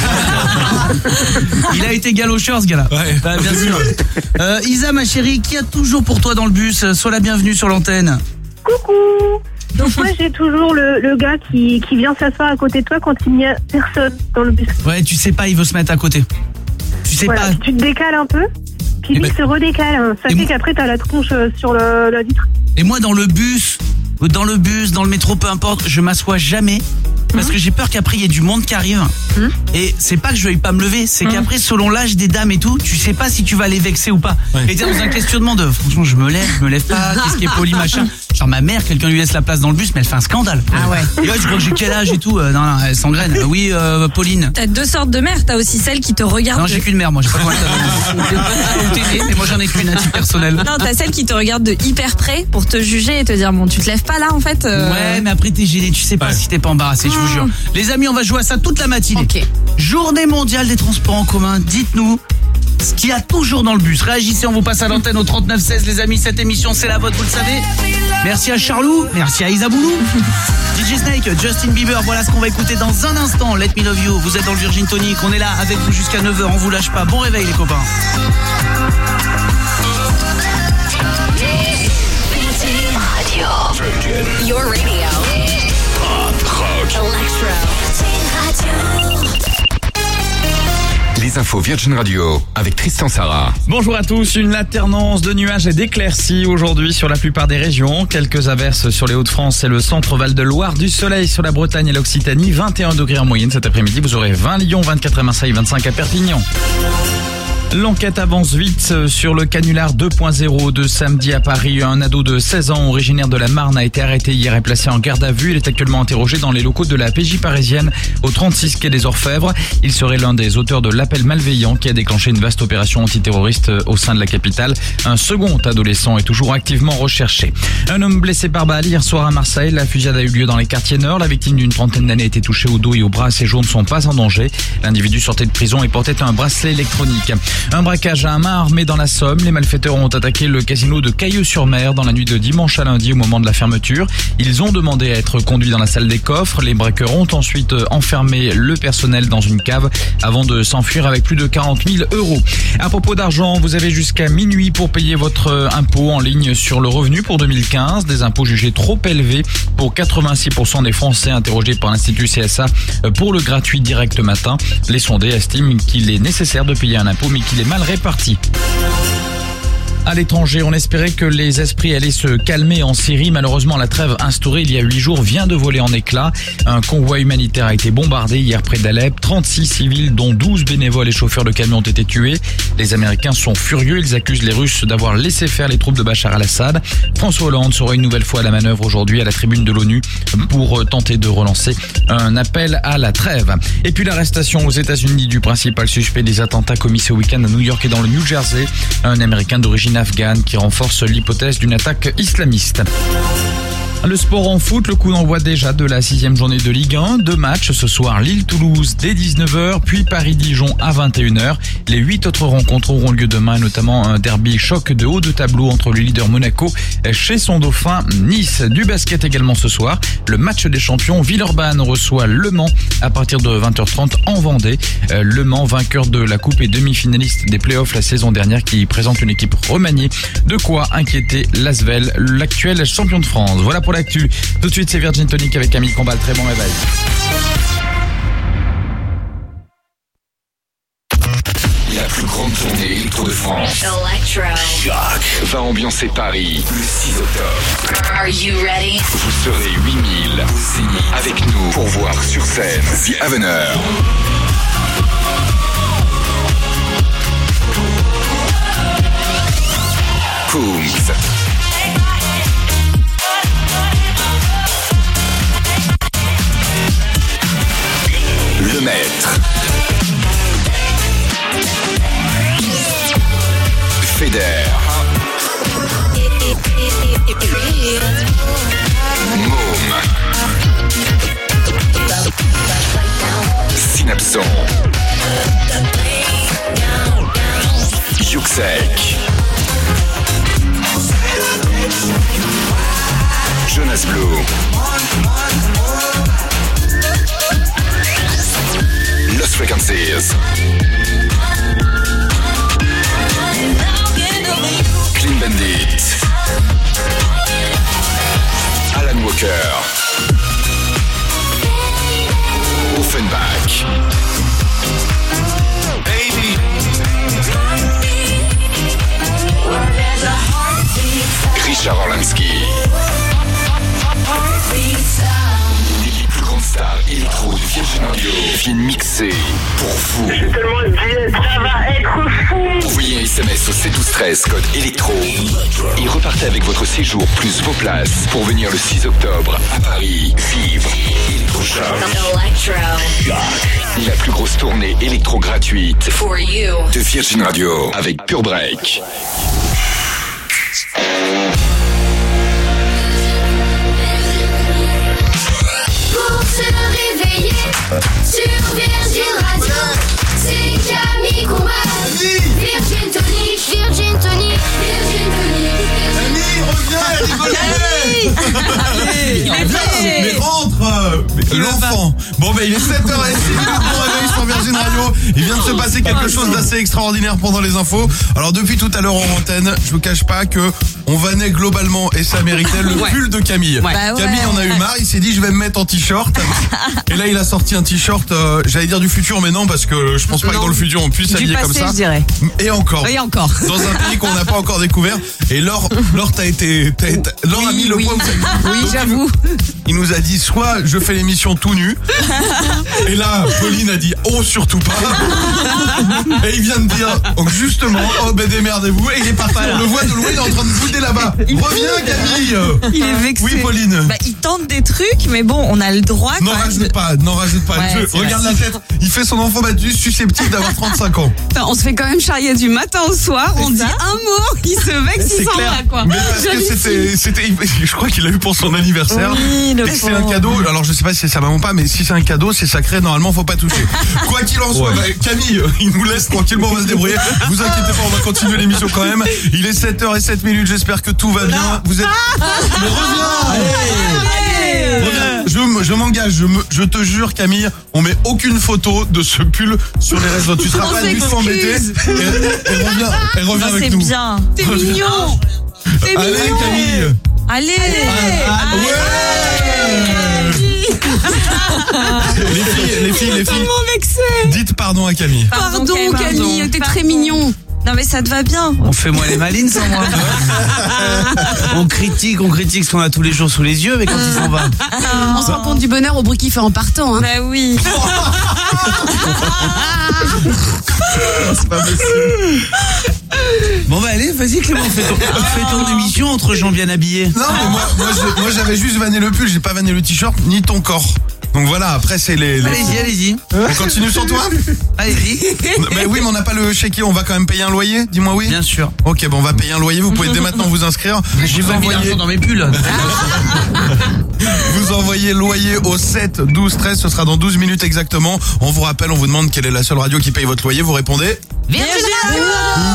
Il a été galocheur, ce gars-là. Ouais. Bah, bien sûr. Isa, ma chérie, qui a toujours pour toi dans le bus? Sois la bienvenue sur l'antenne. Coucou. Donc moi j'ai toujours le gars qui vient s'asseoir à côté de toi quand il n'y a personne dans le bus. Ouais, tu sais pas, il veut se mettre à côté. Tu sais pas. Tu te décales un peu, puis lui se redécale. Ça fait qu'après t'as la tronche sur la vitre. Et moi dans le bus, dans le métro, peu importe, je m'assois jamais. Parce que j'ai peur qu'après il y ait du monde qui arrive. Et c'est pas que je veuille pas me lever, c'est qu'après selon l'âge des dames et tout, tu sais pas si tu vas les vexer ou pas. Et t'es dans un questionnement de franchement je me lève pas, qu'est-ce qui est poli machin. Genre ma mère, quelqu'un lui laisse la place dans le bus mais elle fait un scandale. Ah ouais. Et là je crois que j'ai quel âge et tout. Non, elle s'engraine. Oui, Pauline. T'as deux sortes de mères, t'as aussi celle qui te regarde. Non, j'ai qu'une mère, moi j'ai pas comment t'aider, mais moi j'en ai qu'une à titre personnel. Non, t'as celle qui te regarde de hyper près pour te juger et te dire bon tu te lèves pas là en fait. Ouais, mais après t'es gêné, tu sais pas si t'es pas embarrassé, je vous jure. Les amis, on va jouer à ça toute la matinée. Okay. Journée mondiale des transports en commun. Dites-nous ce qu'il y a toujours dans le bus. Réagissez, on vous passe à l'antenne au 3916 les amis. Cette émission c'est la vôtre, vous le savez. Merci à Charlou, merci à Isaboulou. DJ Snake, Justin Bieber, voilà ce qu'on va écouter dans un instant. Let Me Love You, vous êtes dans le Virgin Tonic, on est là avec vous jusqu'à 9h, on vous lâche pas. Bon réveil les copains. Radio. Your radio. Pop, rock, electro. Les infos Virgin Radio avec Tristan Sarah. Bonjour à tous, une alternance de nuages et d'éclaircies aujourd'hui sur la plupart des régions. Quelques averses sur les Hauts-de-France et le centre Val-de-Loire. Du soleil sur la Bretagne et l'Occitanie. 21 degrés en moyenne cet après-midi. Vous aurez 20 Lyon, 24 à Marseille, 25 à Perpignan. L'enquête avance vite sur le canular 2.0 de samedi à Paris. Un ado de 16 ans originaire de la Marne a été arrêté hier et placé en garde à vue. Il est actuellement interrogé dans les locaux de la PJ parisienne au 36 quai des Orfèvres. Il serait l'un des auteurs de l'appel malveillant qui a déclenché une vaste opération antiterroriste au sein de la capitale. Un second adolescent est toujours activement recherché. Un homme blessé par balle hier soir à Marseille. La fusillade a eu lieu dans les quartiers nord. La victime d'une trentaine d'années a été touchée au dos et au bras. Ses jours ne sont pas en danger. L'individu sortait de prison et portait un bracelet électronique. Un braquage à un main armée dans la Somme. Les malfaiteurs ont attaqué le casino de Cailleux-sur-Mer dans la nuit de dimanche à lundi au moment de la fermeture. Ils ont demandé à être conduits dans la salle des coffres. Les braqueurs ont ensuite enfermé le personnel dans une cave avant de s'enfuir avec plus de 40 000 €. À propos d'argent, vous avez jusqu'à minuit pour payer votre impôt en ligne sur le revenu pour 2015. Des impôts jugés trop élevés pour 86% des Français interrogés par l'Institut CSA pour le gratuit direct matin. Les sondés estiment qu'il est nécessaire de payer un impôt mais qu'il est mal réparti. À l'étranger, on espérait que les esprits allaient se calmer en Syrie. Malheureusement, la trêve instaurée il y a 8 jours vient de voler en éclats. Un convoi humanitaire a été bombardé hier près d'Alep. 36 civils, dont 12 bénévoles et chauffeurs de camions ont été tués. Les Américains sont furieux. Ils accusent les Russes d'avoir laissé faire les troupes de Bachar al-Assad. François Hollande sera une nouvelle fois à la manœuvre aujourd'hui à la tribune de l'ONU pour tenter de relancer un appel à la trêve. Et puis l'arrestation aux États-Unis du principal suspect des attentats commis ce week-end à New York et dans le New Jersey. Un Américain d'origine afghane qui renforce l'hypothèse d'une attaque islamiste. Le sport en foot, le coup d'envoi déjà de la 6e journée de Ligue 1. 2 matchs ce soir, Lille-Toulouse dès 19h, puis Paris-Dijon à 21h. Les 8 autres rencontres auront lieu demain, notamment un derby choc de haut de tableau entre le leader Monaco chez son dauphin Nice. Du basket également ce soir, le match des champions, Villeurbanne reçoit Le Mans à partir de 20h30 en Vendée. Le Mans, vainqueur de la coupe et demi-finaliste des playoffs la saison dernière, qui présente une équipe remaniée. De quoi inquiéter l'Asvel, l'actuel champion de France. Voilà pour l'actu. Tout de suite, c'est Virgin Tonic avec Camille Combal. Très bon réveil. La plus grande tournée électro de France. Choc va ambiancer Paris le 6 octobre. Are you ready? Vous serez 8000 au Zénith avec nous pour voir sur scène The Avener, Coombs, Le Maître, Feder, Môme, Synapson, Yuxek, Jonas Blue, Lost Frequencies, Clean Bandit, Alan Walker, Offenbach, Richard Orlansky. Les plus grandes stars électro de Virgin Radio viennent mixer pour vous. J'ai tellement de billets, ça va être fou. Envoyez un SMS au 71213 code électro et repartez avec votre séjour plus vos places pour venir le 6 octobre à Paris vivre Electrochoc. La plus grosse tournée électro gratuite For you. de Virgin Radio avec Pure Break. Pour se réveiller sur Virgin Radio, c'est Camille Combal. Virgin Tonic, Virgin Tonic, Virgin Tonic. Mais rentre l'enfant. Bon ben il est 7h06, bon réveil sur Virgin Radio. Il vient de se passer quelque chose d'assez extraordinaire pendant les infos. Alors depuis tout à l'heure en antenne, je vous cache pas que on vannait globalement et ça méritait le pull de Camille. Camille en a eu marre, il s'est dit je vais me mettre en t-shirt. Et là il a sorti un t-shirt, j'allais dire du futur mais non parce que je pense pas que dans le futur on puisse s'habiller comme ça. Je dirais. Et encore. Dans un pays qu'on n'a pas encore découvert. Et Laure a mis le point où ça. Oui, j'avoue. Il nous a dit soit je fais l'émission tout nu. Et là, Pauline a dit oh surtout pas. Et il vient de dire donc justement oh ben démerdez-vous. Et il est parti. On le voit de loin, il est en train de bouder là-bas. Reviens Camille. Il est vexé. Oui Pauline. Bah, il tente des trucs, mais bon, on a le droit. N'en rajoute pas. Ouais, Regarde la tête. Il fait son enfant battu susceptible d'avoir 35 ans. Enfin, on se fait quand même charrier du matin au soir. On dit un mot, il se vexe, il s'en va quoi. Mais parce que c'était, je crois qu'il l'a eu pour son anniversaire. Oui, et c'est un cadeau. Alors je sais pas si c'est sa maman ou pas, mais si c'est un cadeau, c'est sacré. Normalement, faut pas toucher. Quoi qu'il en soit, Camille, il nous laisse tranquillement, on va se débrouiller. Vous inquiétez pas, on va continuer l'émission quand même. Il est 7h07. J'espère que tout va bien. Vous êtes. Mais reviens. Je m'engage, je te jure Camille, on met aucune photo de ce pull sur les réseaux. Tu seras pas du tout embêté. Et reviens avec nous. C'est bien. T'es mignon. Allez Camille. Allez. Les filles. Dites pardon à Camille. Pardon Camille, t'es très mignon. Non mais ça te va bien. On fait moi les malines sans moi. on critique ce qu'on a tous les jours sous les yeux, mais quand il s'en va. On se rend compte du bonheur au bruit qu'il fait en partant. Hein. Bah oui. C'est pas possible. Bon bah allez, vas-y Clément, fais ton émission entre gens bien habillés. Non mais moi j'avais juste vanné le pull, j'ai pas vanné le t-shirt ni ton corps. Donc voilà, après c'est les... Allez-y. On continue sans toi ? Allez-y. Mais oui, mais on n'a pas le chéquier, on va quand même payer un loyer, dis-moi oui. Bien sûr. Ok, bon on va payer un loyer, vous pouvez dès maintenant vous inscrire. J'ai pas mis l'argent dans mes pulls. Vous envoyez loyer au 7 12 13, ce sera dans 12 minutes exactement. On vous rappelle, on vous demande quelle est la seule radio qui paye votre loyer, vous répondez Virgin Radio.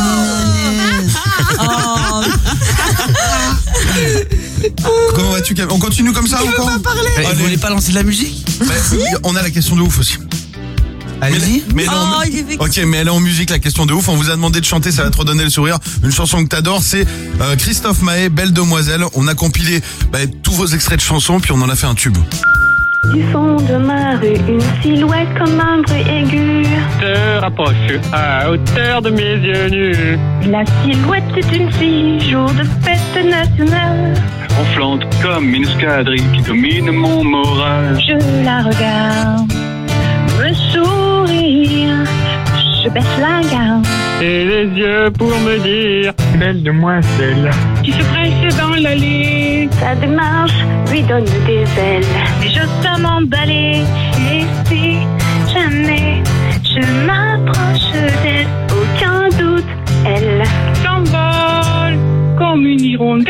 Comment vas-tu Camille ? On continue comme ça encore ? Vous voulez pas lancer de la musique ? On a la question de ouf aussi. Allez-y. Mais elle est en musique, la question de ouf. On vous a demandé de chanter, ça va te redonner le sourire. Une chanson que t'adores, c'est Christophe Maé, Belle Demoiselle. On a compilé tous vos extraits de chansons, puis on en a fait un tube. Du fond de ma rue, une silhouette comme un bruit aigu Se rapproche à hauteur de mes yeux nus. La silhouette est une fille, jour de fête nationale. Ronflante comme une escadrille qui domine mon moral. Je la regarde, me sourire, je baisse la garde. Et les yeux pour me dire Belle demoiselle qui se presse dans l'allée. Sa démarche lui donne des ailes. Et j'ose à m'emballer. Et si jamais je m'approche d'elle, aucun doute, elle s'envole comme une hirondelle.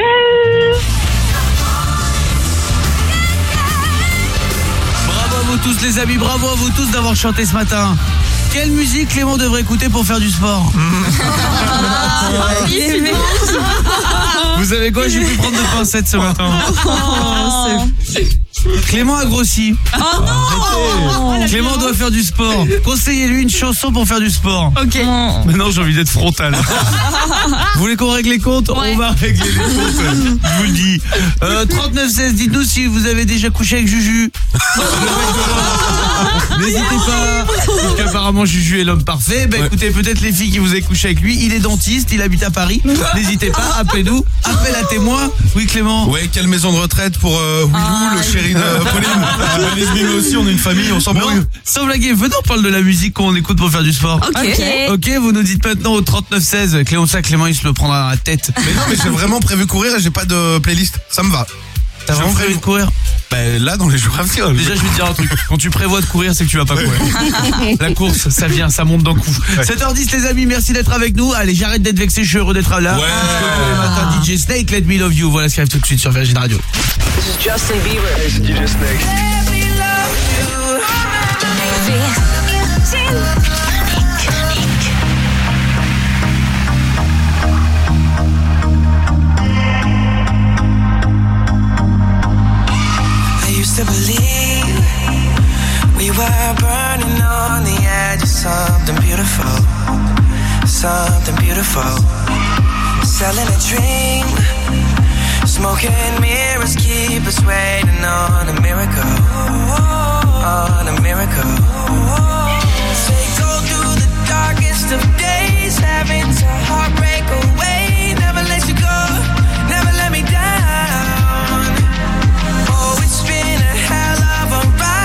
Bravo à vous tous les amis, bravo à vous tous d'avoir chanté ce matin. Quelle musique Clément devrait écouter pour faire du sport? Vous savez quoi, j'ai pu prendre de pincettes ce matin. Clément a grossi. Oh non. Clément doit faire du sport. Conseillez-lui une chanson pour faire du sport. Ok. Maintenant j'ai envie d'être frontal. Vous voulez qu'on règle les comptes? Ouais. On va régler les comptes. Je vous le dis. 3916, dites-nous si vous avez déjà couché avec Juju. N'hésitez pas. Parce qu'apparemment Juju est l'homme parfait. Ben écoutez, peut-être les filles qui vous avez couché avec lui. Il est dentiste, il habite à Paris. N'hésitez pas, appelez-nous. Appel à témoin. Oui Clément. Ouais, quelle maison de retraite pour Willou, le chéri de Pauline. Les Smith aussi, on est une famille, on s'embrouille. Sans blaguer, venez on parle de la musique qu'on écoute pour faire du sport. Ok, vous nous dites maintenant au 3916. Clément, il se le prendra dans la tête. Mais non, mais j'ai vraiment prévu courir et j'ai pas de playlist. Ça me va. T'as vraiment prévu de courir? Ben là, dans les jours à venir. Déjà, je vais te dire un truc. Quand tu prévois de courir, c'est que tu vas pas courir. La course, ça vient, ça monte d'un coup. 7h10 les amis, merci d'être avec nous. Allez, j'arrête d'être vexé, je suis heureux d'être là. Ouais. Tous les matins, DJ Snake, Let Me Love You. Voilà ce qui arrive tout de suite sur Virgin Radio. This is Justin Bieber. Hey, c'est DJ Snake. Let me love you. I used to believe we were burning on the edge of something beautiful, something beautiful. Selling a dream, smoking mirrors keep us waiting on a miracle, on a miracle. Say go through the darkest of days, having to heartbreak away. Never let you go, never let me down. Oh, it's been a hell of a ride.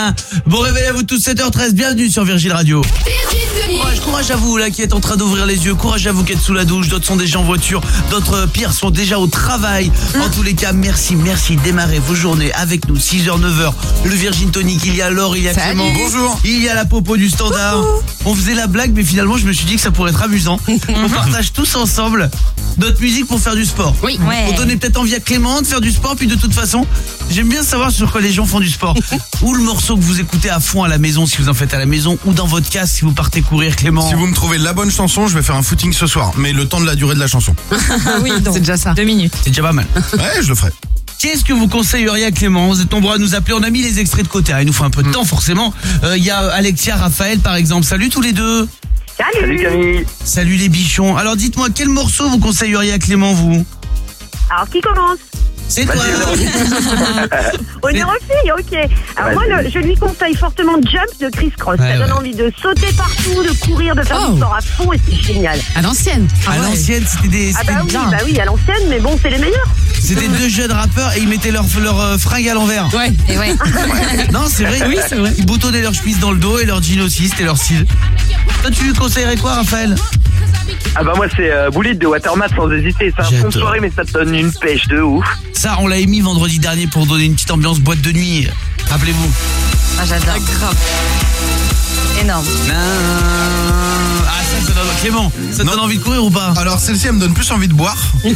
Bon réveil à vous tous, 7h13, bienvenue sur Virgin Radio. Courage à vous là qui êtes en train d'ouvrir les yeux, courage à vous qui êtes sous la douche, d'autres sont déjà en voiture, d'autres pires sont déjà au travail. En tous les cas, merci, démarrez vos journées avec nous, 6h, 9h, le Virgin Tonic, il y a Laure, il y a Clément. Bonjour. Il y a la Popo du standard. On faisait la blague mais finalement je me suis dit que ça pourrait être amusant. On partage tous ensemble notre musique pour faire du sport. Oui. Pour donner peut-être envie à Clément de faire du sport, puis de toute façon, j'aime bien savoir sur quoi les gens font du sport. Ou le morceau que vous écoutez à fond à la maison si vous en faites à la maison, ou dans votre casque si vous partez courir, Clément. Si vous me trouvez la bonne chanson, je vais faire un footing ce soir, mais le temps de la durée de la chanson. Oui, c'est déjà ça. 2 minutes. C'est déjà pas mal. Ouais, je le ferai. Qu'est-ce que vous conseilleriez à Clément? Vous êtes nombreux à nous appeler, on a mis les extraits de côté, il nous faut un peu de temps forcément. Il y a Alexia, Raphaël par exemple, salut tous les deux. Salut Camille. Salut les bichons. Alors dites-moi, quel morceau vous conseilleriez à Clément vous? Alors, qui commence? C'est toi. On est aussi, ok. Alors moi, je lui conseille fortement Jump de Chris Cross. Ça donne envie de sauter partout, de courir, de faire du sport à fond et c'est génial. À l'ancienne. À l'ancienne, c'était des... Bah oui, à l'ancienne, mais bon, c'est les meilleurs. C'était deux jeunes rappeurs et ils mettaient leur fringue à l'envers. Ouais, et ouais. Non, c'est vrai. Oui, c'est vrai. Ils boutonnaient leur chemise dans le dos et leur jean aussi, c'était leur style. Toi, tu lui conseillerais quoi, Raphaël? Ah bah moi c'est Bullet de Watermat sans hésiter. C'est un fond de soirée mais ça te donne une pêche de ouf. Ça, on l'a émis vendredi dernier pour donner une petite ambiance boîte de nuit. Rappelez-vous. Ah, j'adore. Grave. Énorme. Ah, ça donne... Clément, ça te donne envie de courir ou pas? Alors celle-ci, elle me donne plus envie de boire. Et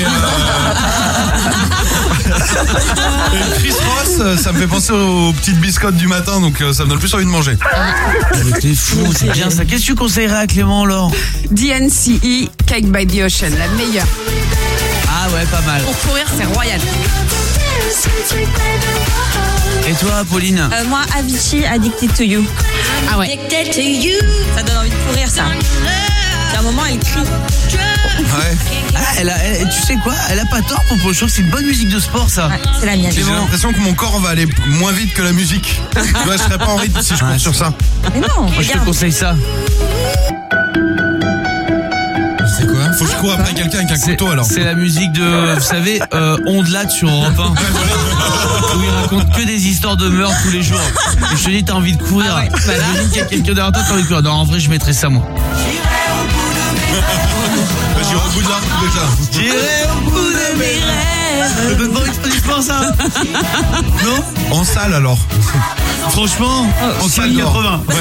Chris Ross, ça me fait penser aux petites biscottes du matin, donc ça me donne plus envie de manger. T'es fou, c'est bien ça. Qu'est-ce que tu conseillerais à Clément, Laure? DNCE, Cake by the Ocean, la meilleure. Ah ouais, pas mal. Pour courir, c'est royal. Et toi, Pauline? Moi, Avicii, Addicted to You. Ah ouais. Ça donne envie de courir, ça. À un moment, elle crie. Ouais. Ah, tu sais quoi? Elle a pas tort, Popo. Je trouve que c'est une bonne musique de sport, ça. Ouais, c'est la mienne. J'ai l'impression que mon corps va aller moins vite que la musique. Tu vois, je serais pas en rythme si je cours sur ça. Mais non, moi, je te conseille ça. C'est quoi? Faut que je cours après quelqu'un avec un couteau alors. C'est la musique de, vous savez, Ondelat sur Europe 1. Où il raconte que des histoires de meurtre tous les jours. Et je te dis, t'as envie de courir. Ah ouais, voilà. Imagine qu'il y a quelqu'un derrière toi, t'as envie de courir. Non, en vrai, je mettrais ça, moi. J'irai au bout de la route déjà. J'irai au bout de mes rêves. Ça donne pas envie de faire du sport, ça? Non? En salle alors. Franchement, en salle 80. Ouais.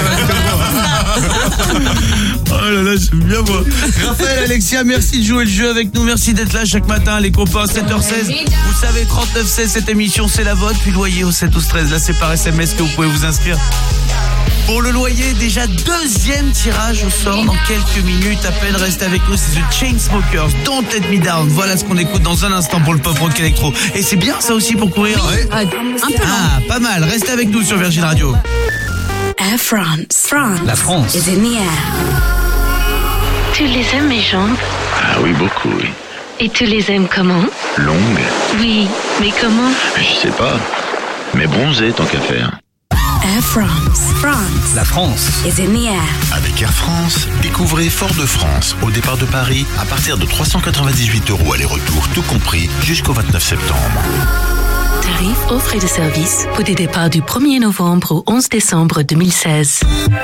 Oh là là, j'aime bien moi. Raphaël, Alexia, merci de jouer le jeu avec nous. Merci d'être là chaque matin, les copains, 7h16. Vous savez, 3916, cette émission, c'est la vôtre. Puis le loyer au 7-12-13. Là, c'est par SMS que vous pouvez vous inscrire. Pour le loyer, déjà deuxième tirage au sort dans quelques minutes. À peine, reste avec nous, c'est The Chainsmokers, Don't Let Me Down. Voilà ce qu'on écoute dans un instant pour le pop rock électro. Et c'est bien ça aussi pour courir. Ouais. Un peu. Ah, pas mal. Restez avec nous sur Virgin Radio. Air France. La France. Is in the air. Tu les aimes mes jambes? Ah oui, beaucoup, oui. Et tu les aimes comment? Longue? Oui, mais comment? Je sais pas. Mais bronzée, tant qu'à faire. Air France. La France. Is in the air. Avec Air France, découvrez Fort-de-France au départ de Paris à partir de 398 € aller-retour, tout compris, jusqu'au 29 septembre. Tarif, offre et de service pour des départs du 1er novembre au 11 décembre 2016.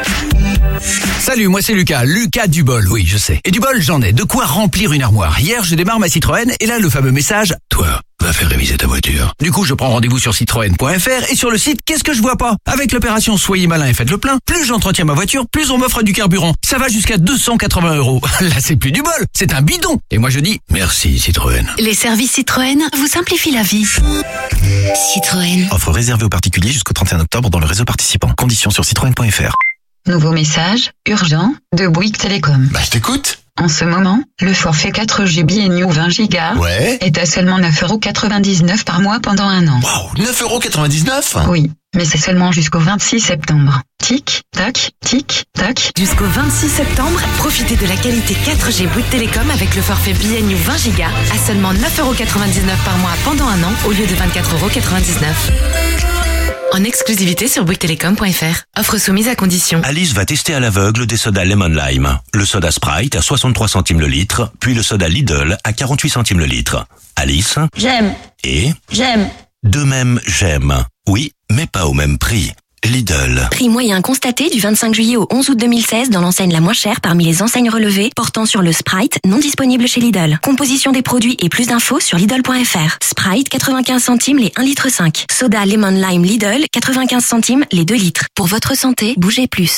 Salut, moi c'est Lucas du bol, oui je sais. Et du bol j'en ai, de quoi remplir une armoire. Hier je démarre ma Citroën et là le fameux message, toi, va faire réviser ta voiture. Du coup je prends rendez-vous sur citroën.fr et sur le site, qu'est-ce que je vois pas? Avec l'opération Soyez malin et faites le plein, plus j'entretiens ma voiture, plus on m'offre du carburant. Ça va jusqu'à 280 €. Là c'est plus du bol, c'est un bidon. Et moi je dis, merci Citroën. Les services Citroën vous simplifient la vie. Citroën. Offre réservée aux particuliers jusqu'au 31 octobre dans le réseau participant. Conditions sur citroën.fr. Nouveau message, urgent, de Bouygues Télécom. Bah je t'écoute. En ce moment, le forfait 4 GB et New 20 Go est à seulement 9,99 € par mois pendant un an. Waouh, 9,99 €? Oui, mais c'est seulement jusqu'au 26 septembre. Tic, tac, tic, tac. Jusqu'au 26 septembre, profitez de la qualité 4G Bouygues Télécom avec le forfait BNU 20 Go à seulement 9,99 € par mois pendant un an au lieu de 24,99 €. En exclusivité sur bouyguestelecom.fr. Offre soumise à condition. Alice va tester à l'aveugle des sodas Lemon Lime. Le soda Sprite à 63 centimes le litre, puis le soda Lidl à 48 centimes le litre. Alice? J'aime. Et? J'aime. De même, j'aime. Oui, mais pas au même prix. Lidl. Prix moyen constaté du 25 juillet au 11 août 2016 dans l'enseigne la moins chère parmi les enseignes relevées, portant sur le Sprite, non disponible chez Lidl. Composition des produits et plus d'infos sur Lidl.fr. Sprite, 95 centimes les 1,5 litre. Soda Lemon Lime Lidl, 95 centimes les 2 litres. Pour votre santé, bougez plus.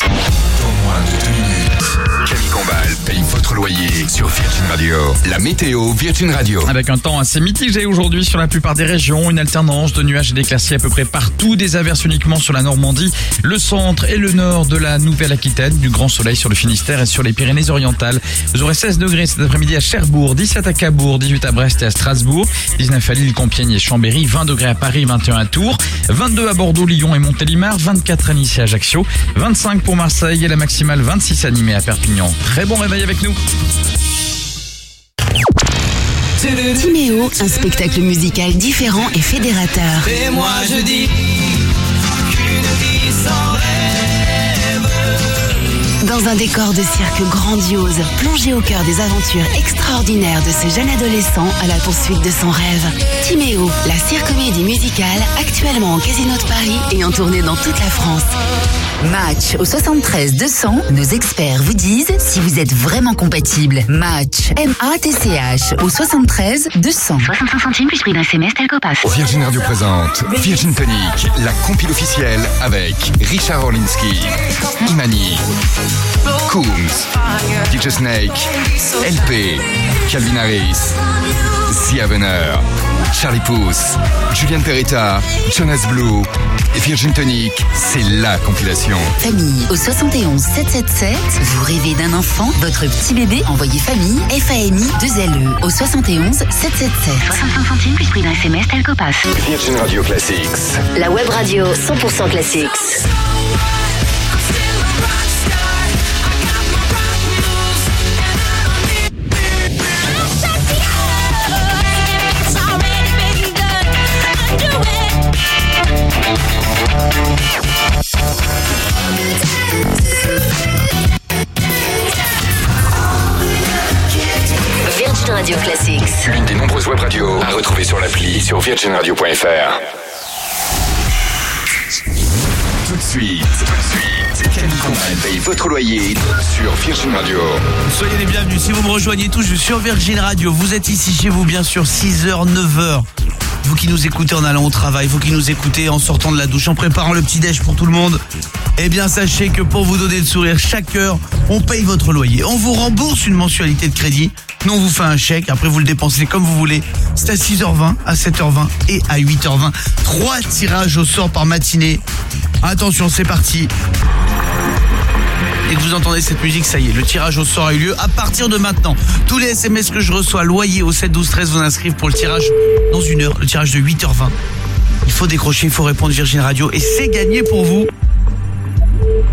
Camille Combal paye votre loyer sur Virgin Radio. La météo Virgin Radio. Avec un temps assez mitigé aujourd'hui sur la plupart des régions, une alternance de nuages et d'éclaircies à peu près partout, des averses uniquement sur la Normandie, le centre et le nord de la Nouvelle-Aquitaine, du grand soleil sur le Finistère et sur les Pyrénées-Orientales. Vous aurez 16 degrés cet après-midi à Cherbourg, 17 à Cabourg, 18 à Brest et à Strasbourg, 19 à Lille, Compiègne et Chambéry, 20 degrés à Paris, 21 à Tours, 22 à Bordeaux, Lyon et Montélimar, 24 à Nice et Ajaccio, 25 pour Marseille et la maximale 26 à Nîmes et à Perpignan. Très bon réveil avec nous. Timéo, un spectacle musical différent et fédérateur. Et moi je dis qu'une vie sans rêve. Dans un décor de cirque grandiose, plongé au cœur des aventures extraordinaires de ce jeune adolescent à la poursuite de son rêve. Timéo, la cirque-comédie musicale, actuellement au Casino de Paris et en tournée dans toute la France. Match au 73 200, nos experts vous disent si vous êtes vraiment compatible. Match, M-A-T-C-H au 73 200. 65 centimes plus prix d'un SMS tel Copass. Virgin Radio présente Virgin Tonic, la compile officielle avec Richard Orlinski, Imani, Coombs, DJ Snake, LP, Calvin Harris, The Avener, Charlie Puth, Julian Peretta, Jonas Blue. Virgin Tonic, c'est la compilation. Famille au 71 777. Vous rêvez d'un enfant, votre petit bébé, envoyez famille, FAMI 2LE au 71 777. 65 centimes plus prix d'un SMS tel Copass. Virgin Radio Classics. La web radio 100% classics. Virgin Radio Classics. L'une des nombreuses web radios à retrouver sur l'appli et sur virginradio.fr. Tout de suite, Camille Combal paye votre loyer sur Virgin Radio. Soyez les bienvenus. Si vous me rejoignez tous, je suis sur Virgin Radio. Vous êtes ici chez vous, bien sûr, 6h, 9h. Vous qui nous écoutez en allant au travail, vous qui nous écoutez en sortant de la douche, en préparant le petit-déj pour tout le monde, eh bien sachez que pour vous donner le sourire chaque heure, on paye votre loyer. On vous rembourse une mensualité de crédit. Nous, on vous fait un chèque. Après, vous le dépensez comme vous voulez. C'est à 6h20, à 7h20 et à 8h20. 3 tirages au sort par matinée. Attention, c'est parti. Dès que vous entendez cette musique, ça y est, le tirage au sort a eu lieu à partir de maintenant. Tous les SMS que je reçois, loyer au 7 12 13, vous inscrivent pour le tirage dans une heure, le tirage de 8h20. Il faut décrocher, il faut répondre Virgin Radio et c'est gagné pour vous. Allô ?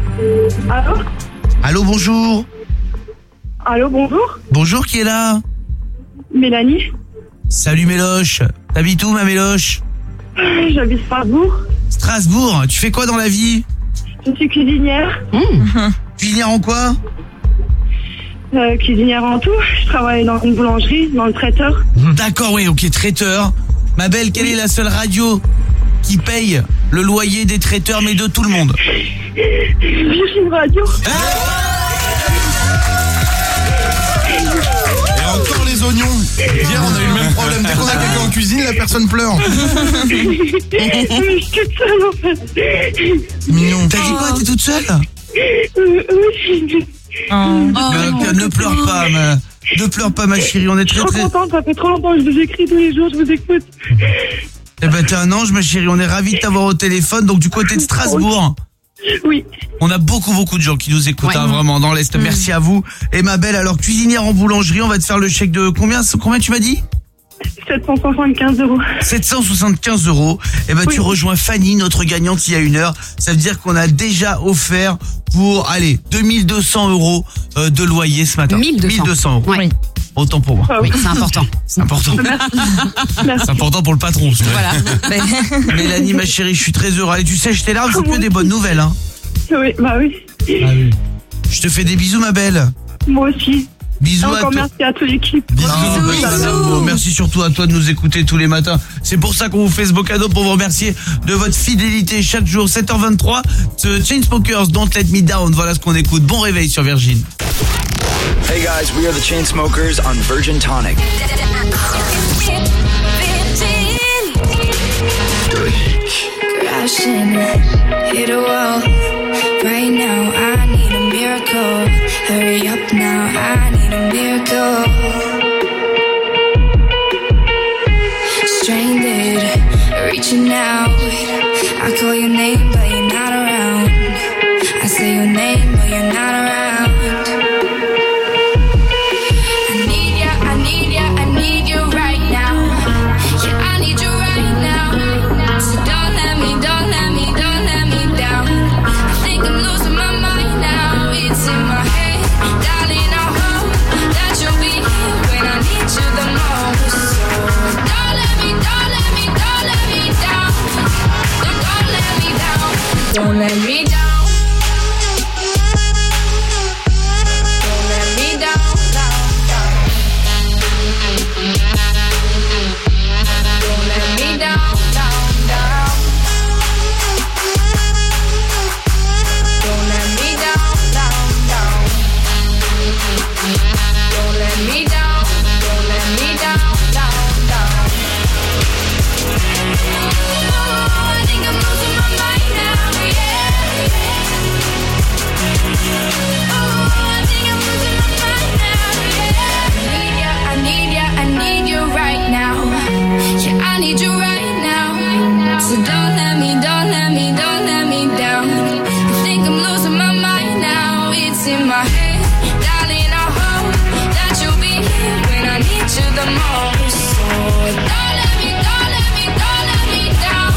Allô, bonjour. Allô, bonjour. Bonjour, qui est là ? Mélanie. Salut Méloche. T'habites où, ma Méloche ? J'habite Strasbourg. Strasbourg, tu fais quoi dans la vie ? Je suis cuisinière. Cuisinière en quoi ? Cuisinière en tout. Je travaille dans une boulangerie, dans le traiteur. D'accord, oui, ok, traiteur. Ma belle, quelle est la seule radio qui paye le loyer des traiteurs, mais de tout le monde ? Virgin Radio. Et encore les oignons. Hier, on a eu le même problème. Dès qu'on a quelqu'un en cuisine, la personne pleure. Mais je suis toute seule en fait. Mignon. T'as dit quoi ? T'es toute seule ? Oui. Ne pleure pas, ne pleure pas, ma chérie. On est très Je suis trop contente. Ça fait trop longtemps que je vous écris tous les jours. Je vous écoute. Eh ben, t'es un ange, ma chérie. On est ravis de t'avoir au téléphone. Donc, du côté de Strasbourg. Oui. On a beaucoup de gens qui nous écoutent, vraiment, dans l'Est. Merci à vous. Et ma belle, alors, cuisinière en boulangerie, on va te faire le chèque de combien tu m'as dit ? 775 €. 775 €. Et ben, tu rejoins Fanny, notre gagnante, il y a une heure. Ça veut dire qu'on a déjà offert pour, 2200 € de loyer ce matin. 1200 €. Oui. Autant pour moi. Oui, c'est important. C'est important. Merci. C'est important pour le patron. Voilà. Mélanie, ma chérie, je suis très heureux. Allez, tu sais, je t'ai là, c'est que des bonnes nouvelles, hein. Oui, bah oui. Je te fais des bisous, ma belle. Moi aussi. Bisous à Encore toi. merci à toute l'équipe. Bisous. Merci surtout à toi de nous écouter tous les matins. C'est pour ça qu'on vous fait ce beau cadeau pour vous remercier de votre fidélité chaque jour. 7h23, The Chainsmokers, Don't Let Me Down. Voilà ce qu'on écoute. Bon réveil sur Virgin. Hey guys, we are the Chainsmokers on Virgin Tonic. Crashing, hit a wall. Right now, I need a miracle. Hurry up now, I need a miracle. Stranded, reaching out. I call your name, but you're not around. I say your name, but you're not around. I need ya, I need ya, I need you right now. Yeah, I need you right now. So don't let me down. I think I'm losing my mind now. It's in my head, darling. I hope that you'll be here when I need you the most. So don't let me down. Don't let me down. Don't let me down. So don't let me down. I think I'm losing my mind now. It's in my head, darling. I hope that you'll be here when I need you the most. So don't let me down. Don't let me down.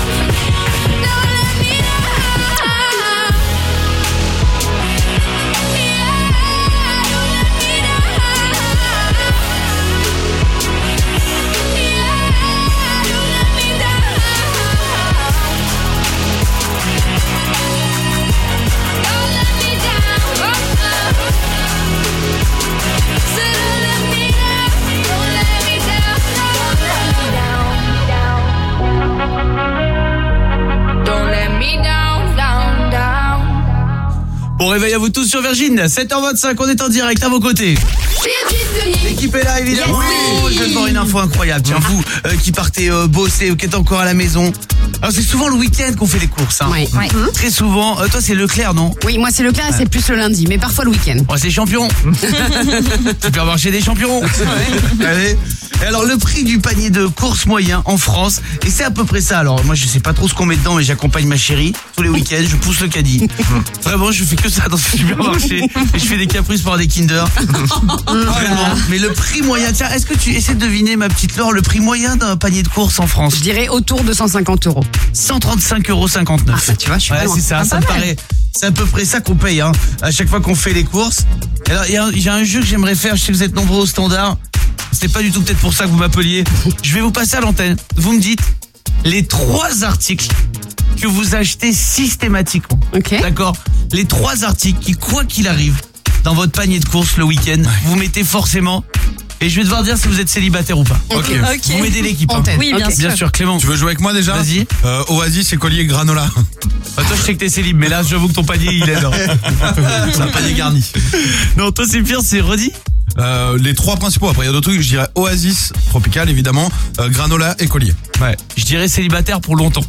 Bon réveil à vous tous sur Virgin, 7h25, on est en direct à vos côtés. L'équipe est là évidemment. Oui, je vais te voir une info incroyable. Tiens, vous qui partez bosser ou qui êtes encore à la maison. Alors c'est souvent le week-end qu'on fait les courses. Hein. Oui. Très souvent. Toi c'est Leclerc, non? Oui, moi c'est Leclerc et c'est plus le lundi, mais parfois le week-end. Oh, c'est champion. Supermarché des champions. Allez. Et alors le prix du panier de courses moyen en France, et c'est à peu près ça. Alors moi je sais pas trop ce qu'on met dedans, mais j'accompagne ma chérie tous les week-ends, je pousse le caddie. Vraiment, je fais que ça dans ce supermarché et je fais des caprices pour des Kinder. Vraiment. Mais le prix moyen, tiens, est-ce que tu essaies de deviner, ma petite Laure, le prix moyen d'un panier de courses en France? Je dirais autour de 150 €. 135,59 €. Ah, tu vois, je suis pas loin. C'est ça, ça me paraît. C'est à peu près ça qu'on paye, hein, à chaque fois qu'on fait les courses. Alors, il y a un jeu que j'aimerais faire, je sais que vous êtes nombreux au standard. C'est pas du tout peut-être pour ça que vous m'appeliez. Je vais vous passer à l'antenne. Vous me dites les 3 articles que vous achetez systématiquement. Okay. D'accord? Les 3 articles qui, quoi qu'il arrive, dans votre panier de courses le week-end, vous mettez forcément. Et je vais devoir dire si vous êtes célibataire ou pas. Ok. Vous m'aidez l'équipe. Hein. Oui, bien sûr. Clément. Tu veux jouer avec moi déjà? Vas-y. Oasis et collier granola. Bah, toi je sais que t'es célib, mais là j'avoue que ton panier il est. C'est un panier garni. Non, toi c'est pire, c'est redit. Les 3 principaux. Après il y a d'autres trucs. Je dirais Oasis tropical évidemment, granola et collier. Ouais. Je dirais célibataire pour longtemps.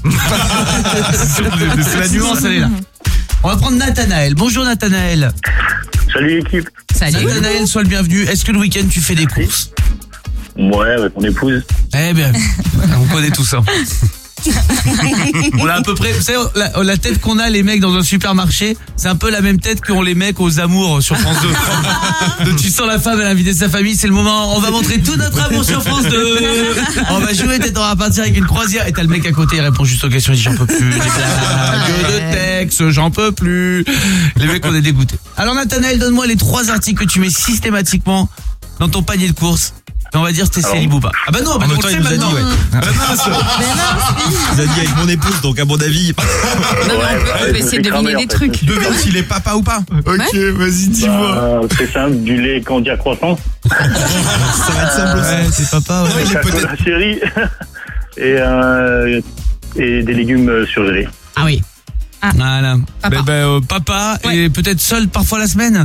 C'est la nuance, elle est là. On va prendre Nathanaël. Bonjour Nathanaël. Salut l'équipe. Salut. Nathanaël, sois le bienvenu. Est-ce que le week-end tu fais des courses? Ouais, avec mon épouse. Eh bien, on connaît tout ça. On a à peu près, vous savez, la tête qu'on a les mecs dans un supermarché, c'est un peu la même tête qu'ont les mecs aux amours sur France 2. Donc tu sens la femme, elle a invité sa famille, c'est le moment, on va montrer tout notre amour sur France 2. On va jouer, peut-être on va partir avec une croisière. Et t'as le mec à côté, il répond juste aux questions, il dit j'en peux plus, les blagues de texte, j'en peux plus. Les mecs, on est dégoûtés. Alors Nathanaël, donne-moi les 3 articles que tu mets systématiquement dans ton panier de courses. On va dire si t'es célib ou pas. Ah bah non, bah en même temps, il nous a dit, ouais. Il nous a dit avec mon épouse, donc à mon avis. On peut essayer de deviner des trucs. Devine s'il est papa ou pas. Ok, vas-y, dis-moi. C'est simple, du lait candy à croissant. Ça va être simple aussi. C'est papa, ouais. Il est peut-être la série et des légumes surgelés. Ah oui. Voilà. Papa, papa et peut-être seul parfois la semaine.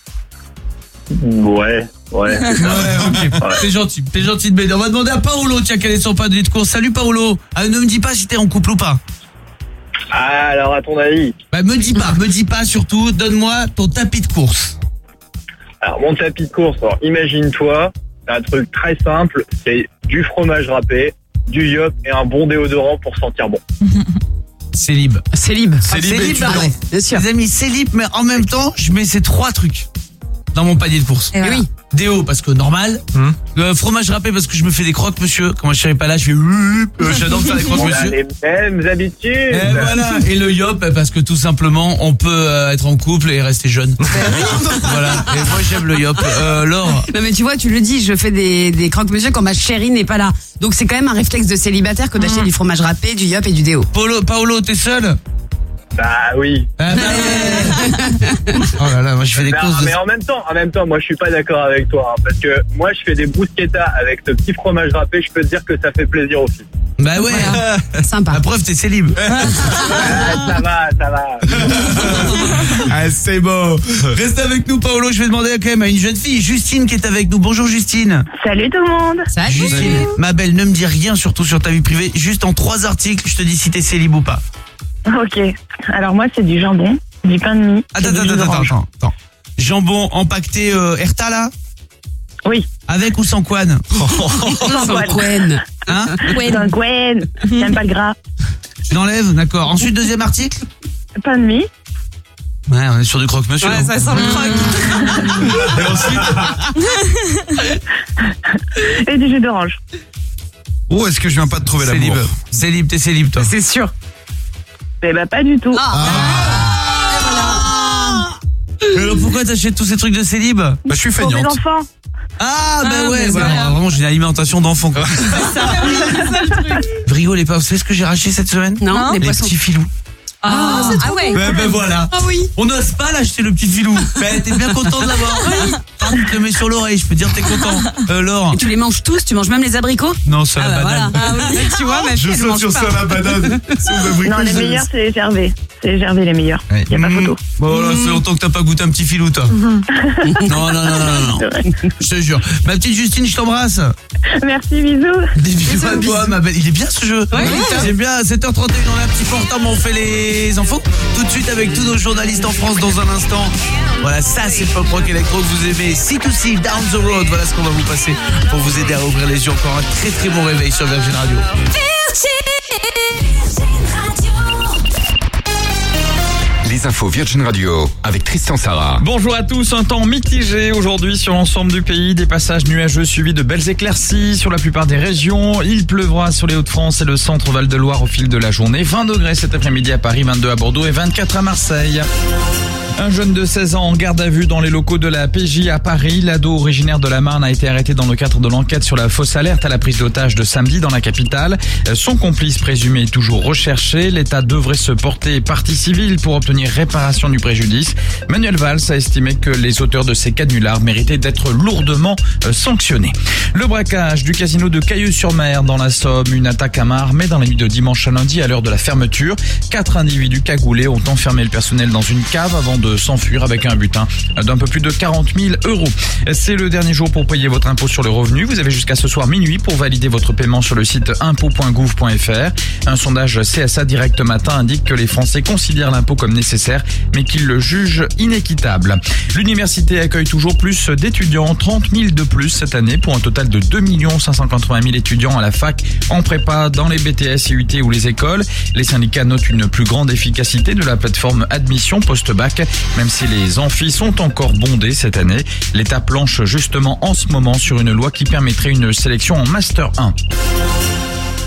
Ouais. Ok. C'est gentil de m'aider. On va demander à Paolo, tiens, quel est son panier de course. Salut Paolo. Ne me dis pas si t'es en couple ou pas. Ah, alors à ton avis? Bah me dis pas surtout, donne-moi ton tapis de course. Alors mon tapis de course, alors imagine-toi, c'est un truc très simple, c'est du fromage râpé, du yop et un bon déodorant pour sentir bon. Célib. Célib, bien sûr. Les amis, célib, mais en même temps, je mets ces 3 trucs dans mon panier de course. Voilà. Oui. Déo parce que normal, fromage râpé parce que je me fais des croque monsieur. Quand ma chérie est pas là, je fais j'adore faire des croque monsieur. On a les mêmes habitudes. Et voilà. Et le yop parce que tout simplement on peut être en couple et rester jeune. Voilà. Et moi j'aime le yop. Laure. Non mais tu vois, tu le dis, je fais des croque monsieur quand ma chérie n'est pas là. Donc c'est quand même un réflexe de célibataire que d'acheter du fromage râpé, du yop et du déo. Paolo, t'es seul? Bah oui. Oh là là, moi je fais des courses. Mais en même temps, moi je suis pas d'accord avec toi, parce que moi je fais des bruschettas avec ce petit fromage râpé, je peux te dire que ça fait plaisir aussi. Bah ouais, sympa. La preuve, t'es célib. Ça va. Ah, c'est bon. Reste avec nous, Paolo. Je vais demander quand même à une jeune fille, Justine, qui est avec nous. Bonjour, Justine. Salut tout le monde. Salut. Justine, ma belle, ne me dis rien, surtout sur ta vie privée. Juste en 3 articles, je te dis si t'es célib ou pas. Ok. Alors moi, c'est du jambon, du pain de mie. Attends. Jambon empaqueté Erta, là? Oui. Avec ou sans couenne? Sans couenne. Hein? Sans couenne. J'aime pas le gras. Tu l'enlèves, d'accord. Ensuite, deuxième article? Pain de mie. Ouais, on est sur du croque-monsieur. Ouais, ça sent le croque. Et ensuite? Et du jus d'orange. Oh, est-ce que je viens pas de trouver l'amour? Célib, t'es célib, toi? C'est sûr. Eh ben pas du tout. Mais alors pourquoi t'achètes tous ces trucs de célib? Bah je suis Pour mes feignante. enfants. Ah bah ouais, mais voilà. Vraiment j'ai une alimentation d'enfant quoi. Vous rigolez pas, vous savez ce que j'ai racheté cette semaine? Non, les petits filous. Ah, c'est trop ouais. Ben voilà. Ah oui. On n'ose pas l'acheter le petit filou. Ben t'es bien content de l'avoir. Tu te le mets sur l'oreille, je peux dire t'es content. Laure. Et tu les manges tous, tu manges même les abricots? Non, sur la banane. Voilà. Ah oui, tu vois, ma Je saute sur ça la banane. Non, les meilleurs, c'est Gervais. C'est Gervais les meilleurs. Y a pas photo. Bon, là, ça fait longtemps que t'as pas goûté un petit filou, toi. Non. Je te jure. Ma petite Justine, je t'embrasse. Merci, bisous. Des bisous à toi, ma belle. Il est bien ce jeu. Ouais, j'aime bien. À 7h31, on a un petit portable, on fait les infos. Tout de suite avec tous nos journalistes en France dans un instant. Voilà, ça c'est le pop rock électro que vous aimez. C2C, Down the Road. Voilà ce qu'on va vous passer pour vous aider à ouvrir les yeux. Encore un très très bon réveil sur Virgin Radio. Les infos Virgin Radio avec Tristan Sarah. Bonjour à tous, un temps mitigé aujourd'hui sur l'ensemble du pays. Des passages nuageux suivis de belles éclaircies sur la plupart des régions. Il pleuvra sur les Hauts-de-France et le centre Val-de-Loire au fil de la journée. 20 degrés cet après-midi à Paris, 22 à Bordeaux et 24 à Marseille. Un jeune de 16 ans en garde à vue dans les locaux de la PJ à Paris. L'ado originaire de la Marne a été arrêté dans le cadre de l'enquête sur la fausse alerte à la prise d'otage de samedi dans la capitale. Son complice présumé est toujours recherché. L'État devrait se porter partie civile pour obtenir réparation du préjudice. Manuel Valls a estimé que les auteurs de ces canulars méritaient d'être lourdement sanctionnés. Le braquage du casino de Cailleux-sur-Mer dans la Somme. Une attaque à main armée dans la nuit de dimanche à lundi à l'heure de la fermeture. 4 individus cagoulés ont enfermé le personnel dans une cave avant de s'enfuir avec un butin d'un peu plus de 40 000 €. C'est le dernier jour pour payer votre impôt sur le revenu. Vous avez jusqu'à ce soir minuit pour valider votre paiement sur le site impôt.gouv.fr. Un sondage CSA Direct Matin indique que les Français considèrent l'impôt comme nécessaire, mais qu'ils le jugent inéquitable. L'université accueille toujours plus d'étudiants, 30 000 de plus cette année pour un total de 2 580 000 étudiants à la fac, en prépa, dans les BTS, IUT ou les écoles. Les syndicats notent une plus grande efficacité de la plateforme admission post-bac. Même si les amphis sont encore bondés cette année, l'État planche justement en ce moment sur une loi qui permettrait une sélection en Master 1.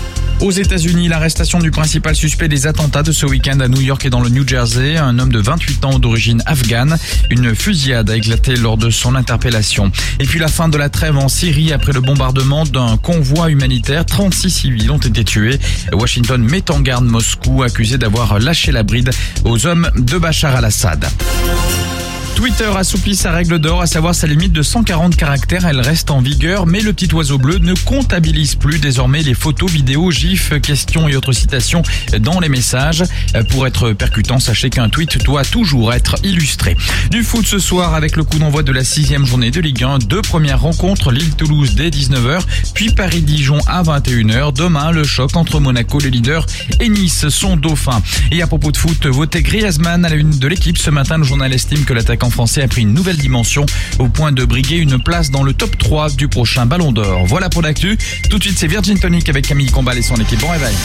Aux États-Unis, l'arrestation du principal suspect des attentats de ce week-end à New York et dans le New Jersey, un homme de 28 ans d'origine afghane. Une fusillade a éclaté lors de son interpellation. Et puis la fin de la trêve en Syrie après le bombardement d'un convoi humanitaire. 36 civils ont été tués. Washington met en garde Moscou, accusé d'avoir lâché la bride aux hommes de Bachar al-Assad. Twitter assouplit sa règle d'or, à savoir sa limite de 140 caractères. Elle reste en vigueur, mais le petit oiseau bleu ne comptabilise plus désormais les photos, vidéos, gifs, questions et autres citations dans les messages. Pour être percutant, sachez qu'un tweet doit toujours être illustré. Du foot ce soir avec le coup d'envoi de la 6e journée de Ligue 1. 2 premières rencontres, Lille-Toulouse dès 19h, puis Paris-Dijon à 21h. Demain, le choc entre Monaco, le leader, et Nice, son dauphin. Et à propos de foot, votez Griezmann à la une de l'équipe. Ce matin, le journal estime que l'attaquant français a pris une nouvelle dimension au point de briguer une place dans le top 3 du prochain Ballon d'Or. Voilà pour l'actu. Tout de suite, c'est Virgin Tonic avec Camille Combal et son équipe. Bon réveil.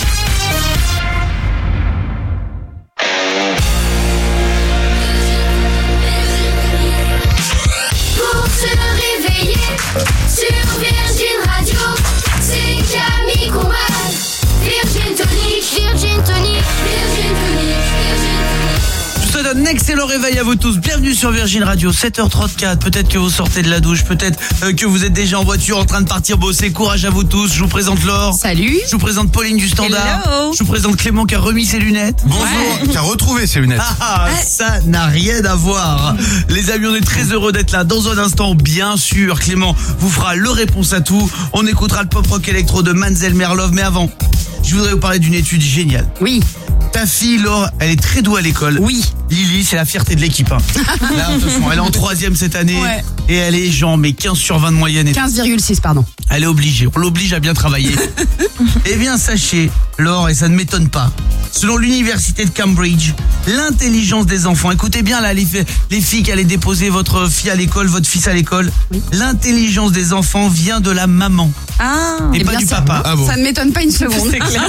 Pour se réveiller sur Virgin Radio, c'est Camille Combal. Virgin Tonic, Virgin Tonic, Virgin Tonic, Virgin Tonic. Je vous souhaite un excellent réveil à vous tous. Bienvenue sur Virgin Radio, 7h34. Peut-être que vous sortez de la douche, peut-être que vous êtes déjà en voiture en train de partir bosser. Courage à vous tous. Je vous présente Laure. Salut. Je vous présente Pauline du Standard. Hello. Je vous présente Clément qui a remis ses lunettes. Bonjour, qui a retrouvé ses lunettes. Ça n'a rien à voir. Les amis, on est très heureux d'être là. Dans un instant, bien sûr, Clément vous fera le réponse à tout. On écoutera le pop rock électro de Manzel Merlove. Mais avant, je voudrais vous parler d'une étude géniale. Oui. Ta fille, Laure, elle est très douée à l'école. Oui. Lily, c'est la fierté de l'équipe. Là, attention, elle est en 3e cette année. Ouais. Et elle est genre, mais 15 sur 20 de moyenne. 15,6, pardon. Elle est obligée. On l'oblige à bien travailler. Eh bien, sachez, Laure, et ça ne m'étonne pas, selon l'université de Cambridge, l'intelligence des enfants, écoutez bien là, les filles qui allaient déposer votre fille à l'école, votre fils à l'école, l'intelligence des enfants vient de la maman. Ah, et pas du papa. Ah bon. Ça ne m'étonne pas une seconde. C'est clair.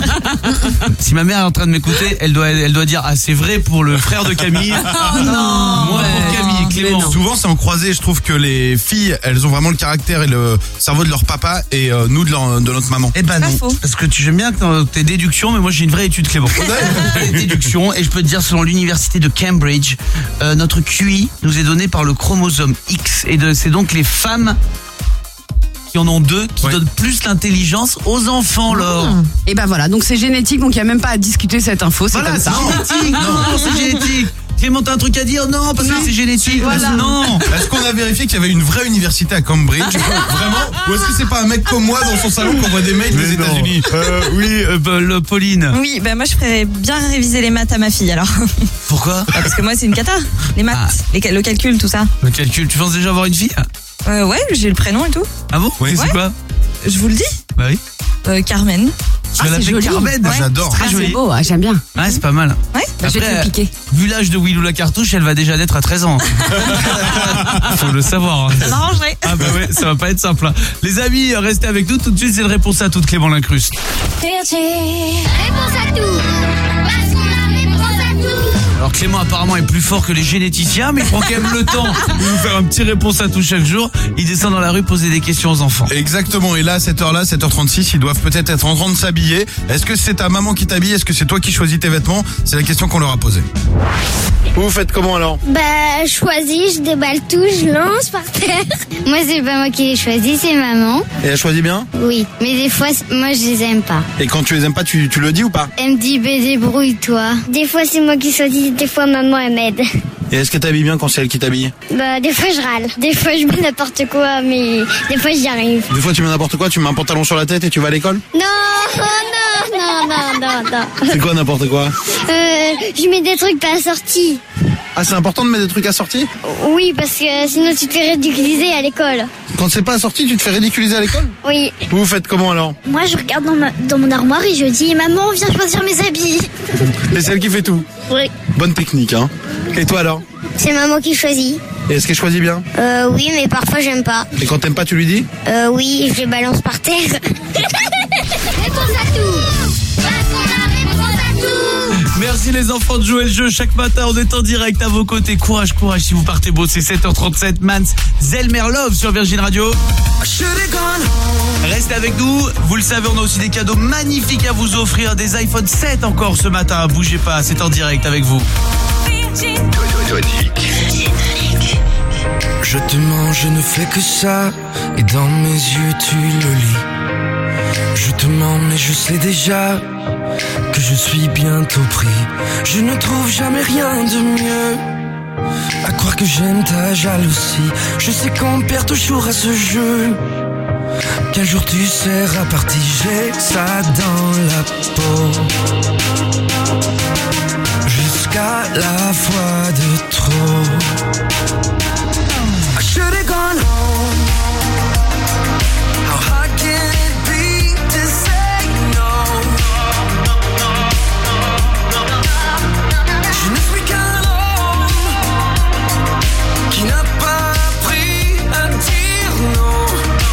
Si ma mère est en train de m'écouter, elle doit dire, ah, c'est vrai pour le frère de Camille. Oh non. Moi pour Camille, Clément. Souvent c'est en croisé, je trouve que les filles, elles ont vraiment le caractère et le cerveau de leur papa et nous de notre maman. Eh ben non, parce que j'aime bien tes déductions, mais moi j'ai une vraie étude, Clément. Des déductions, et je peux te dire, selon l'université de Cambridge, notre QI nous est donné par le chromosome X, et c'est donc les femmes qui en ont 2 qui donnent plus l'intelligence aux enfants, Laure. Et ben voilà, donc c'est génétique, donc il n'y a même pas à discuter cette info, c'est Voilà, comme ça. c'est génétique. Non, c'est génétique. Clément, t'as un truc à dire? Non, parce que c'est génétique. Voilà. Non. Est-ce qu'on a vérifié qu'il y avait une vraie université à Cambridge? Vraiment? Ou est-ce que c'est pas un mec comme moi dans son salon qu'on voit des mails des États-Unis? Oui, Pauline. Oui, bah moi je ferais bien réviser les maths à ma fille alors. Pourquoi? Parce que moi c'est une cata. Les maths, le calcul, tout ça. Le calcul, tu penses déjà avoir une fille? Ouais, j'ai le prénom et tout. Ah bon? Oui, c'est quoi? Je vous le dis. Bah oui. Carmen. Tu vas l'appeler Carmen? Ouais. J'adore. Très joli. C'est beau, j'aime bien. Ouais, c'est pas mal. Ouais. Bah, je vais te le piquer. Vu l'âge de Willou la cartouche, elle va déjà naître à 13 ans. Faut le savoir. Ça m'arrangerait. Ah bah ouais, ça va pas être simple. Hein. Les amis, restez avec nous. Tout de suite, c'est le réponse à tout de Clément Lincruste. Réponse à tout. Parce qu'on a réponse à tout. Alors Clément apparemment est plus fort que les généticiens, mais il prend quand même le temps de nous faire un petit réponse à tout chaque jour. Il descend dans la rue poser des questions aux enfants. Exactement, et là, à cette heure-là, 7h36, ils doivent peut-être être en train de s'habiller. Est-ce que c'est ta maman qui t'habille? Est-ce que c'est toi qui choisis tes vêtements? C'est la question qu'on leur a posée. Vous faites comment alors? Bah, je choisis, je déballe tout, je lance par terre. Moi, c'est pas moi qui les choisis, c'est maman. Et elle choisit bien? Oui, mais des fois, moi, je les aime pas. Et quand tu les aimes pas, tu le dis ou pas? Elle me dit, débrouille-toi. Des fois, c'est moi qui choisis, des fois, maman, elle m'aide. Et est-ce qu'elle t'habille bien quand c'est elle qui t'habille? Bah, des fois, je râle. Des fois, je mets n'importe quoi, mais des fois, j'y arrive. Des fois, tu mets n'importe quoi, tu mets un pantalon sur la tête et tu vas à l'école? Non, non. C'est quoi n'importe quoi? Je mets des trucs pas assortis. Ah, c'est important de mettre des trucs assortis? Oui, parce que sinon, tu te fais ridiculiser à l'école. Quand c'est pas assorti, tu te fais ridiculiser à l'école? Oui. Vous faites comment alors? Moi, je regarde dans mon armoire et je dis, maman, viens choisir mes habits. Et c'est elle qui fait tout? Oui. Bonne technique, hein. Et toi alors? C'est maman qui choisit. Et est-ce qu'elle choisit bien? Oui, mais parfois j'aime pas. Et quand t'aimes pas, tu lui dis? Oui, je les balance par terre. Réponse à tout. Parce qu'on a réponse à tout. Merci les enfants de jouer le jeu. Chaque matin, on est en direct à vos côtés. Courage, courage si vous partez bosser. 7h37, Mans, Zelmer Love sur Virgin Radio. Restez avec nous. Vous le savez, on a aussi des cadeaux magnifiques à vous offrir. Des iPhone 7 encore ce matin. Bougez pas, c'est en direct avec vous. Je te mens, je ne fais que ça. Et dans mes yeux, tu le lis. Je te mens, mais je sais déjà que je suis bientôt pris. Je ne trouve jamais rien de mieux. À croire que j'aime ta jalousie. Je sais qu'on perd toujours à ce jeu. Qu'un jour tu seras parti, j'ai ça dans la peau. Jusqu'à la fois de trop. I should've gone home. How hard can it be to say no? Je ne suis qu'un homme qui n'a pas appris à dire non.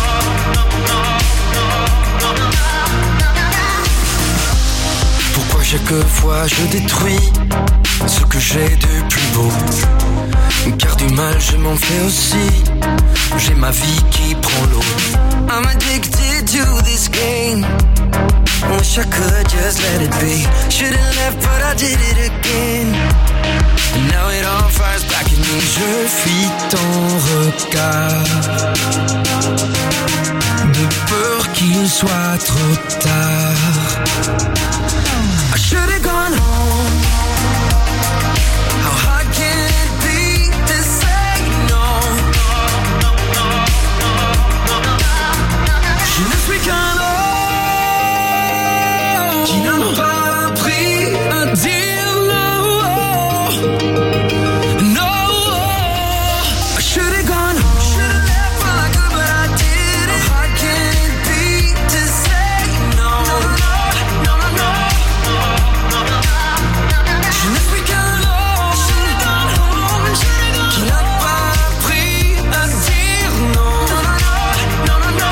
Pourquoi chaque fois je détruis ce que j'ai de plus beau? Car du mal je m'en fais aussi. J'ai ma vie qui prend l'eau. I'm addicted to this game. Wish I could just let it be. Should've left but I did it again. And now it all fires back at me. Je fuis ton regard de peur qu'il soit trop tard. I should've gone home. How hard can it be to say no? Je ne suis qu'un homme qui n'a pas appris à dire no. No. I should've gone home. Should've left all I could but I didn't. How hard can it be to say no? No, no, no. Je ne suis qu'un homme qui n'a pas appris à dire non. No, no, no.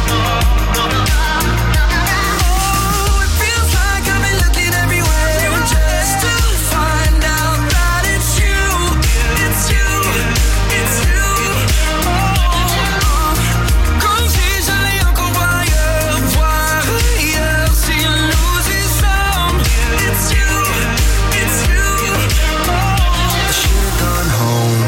Oh, it feels like I've been looking everywhere just to find out that it's you. It's you. It's you. Oh, comme si j'allais encore voir ailleurs si on loses some. It's you. It's you. I should've gone home.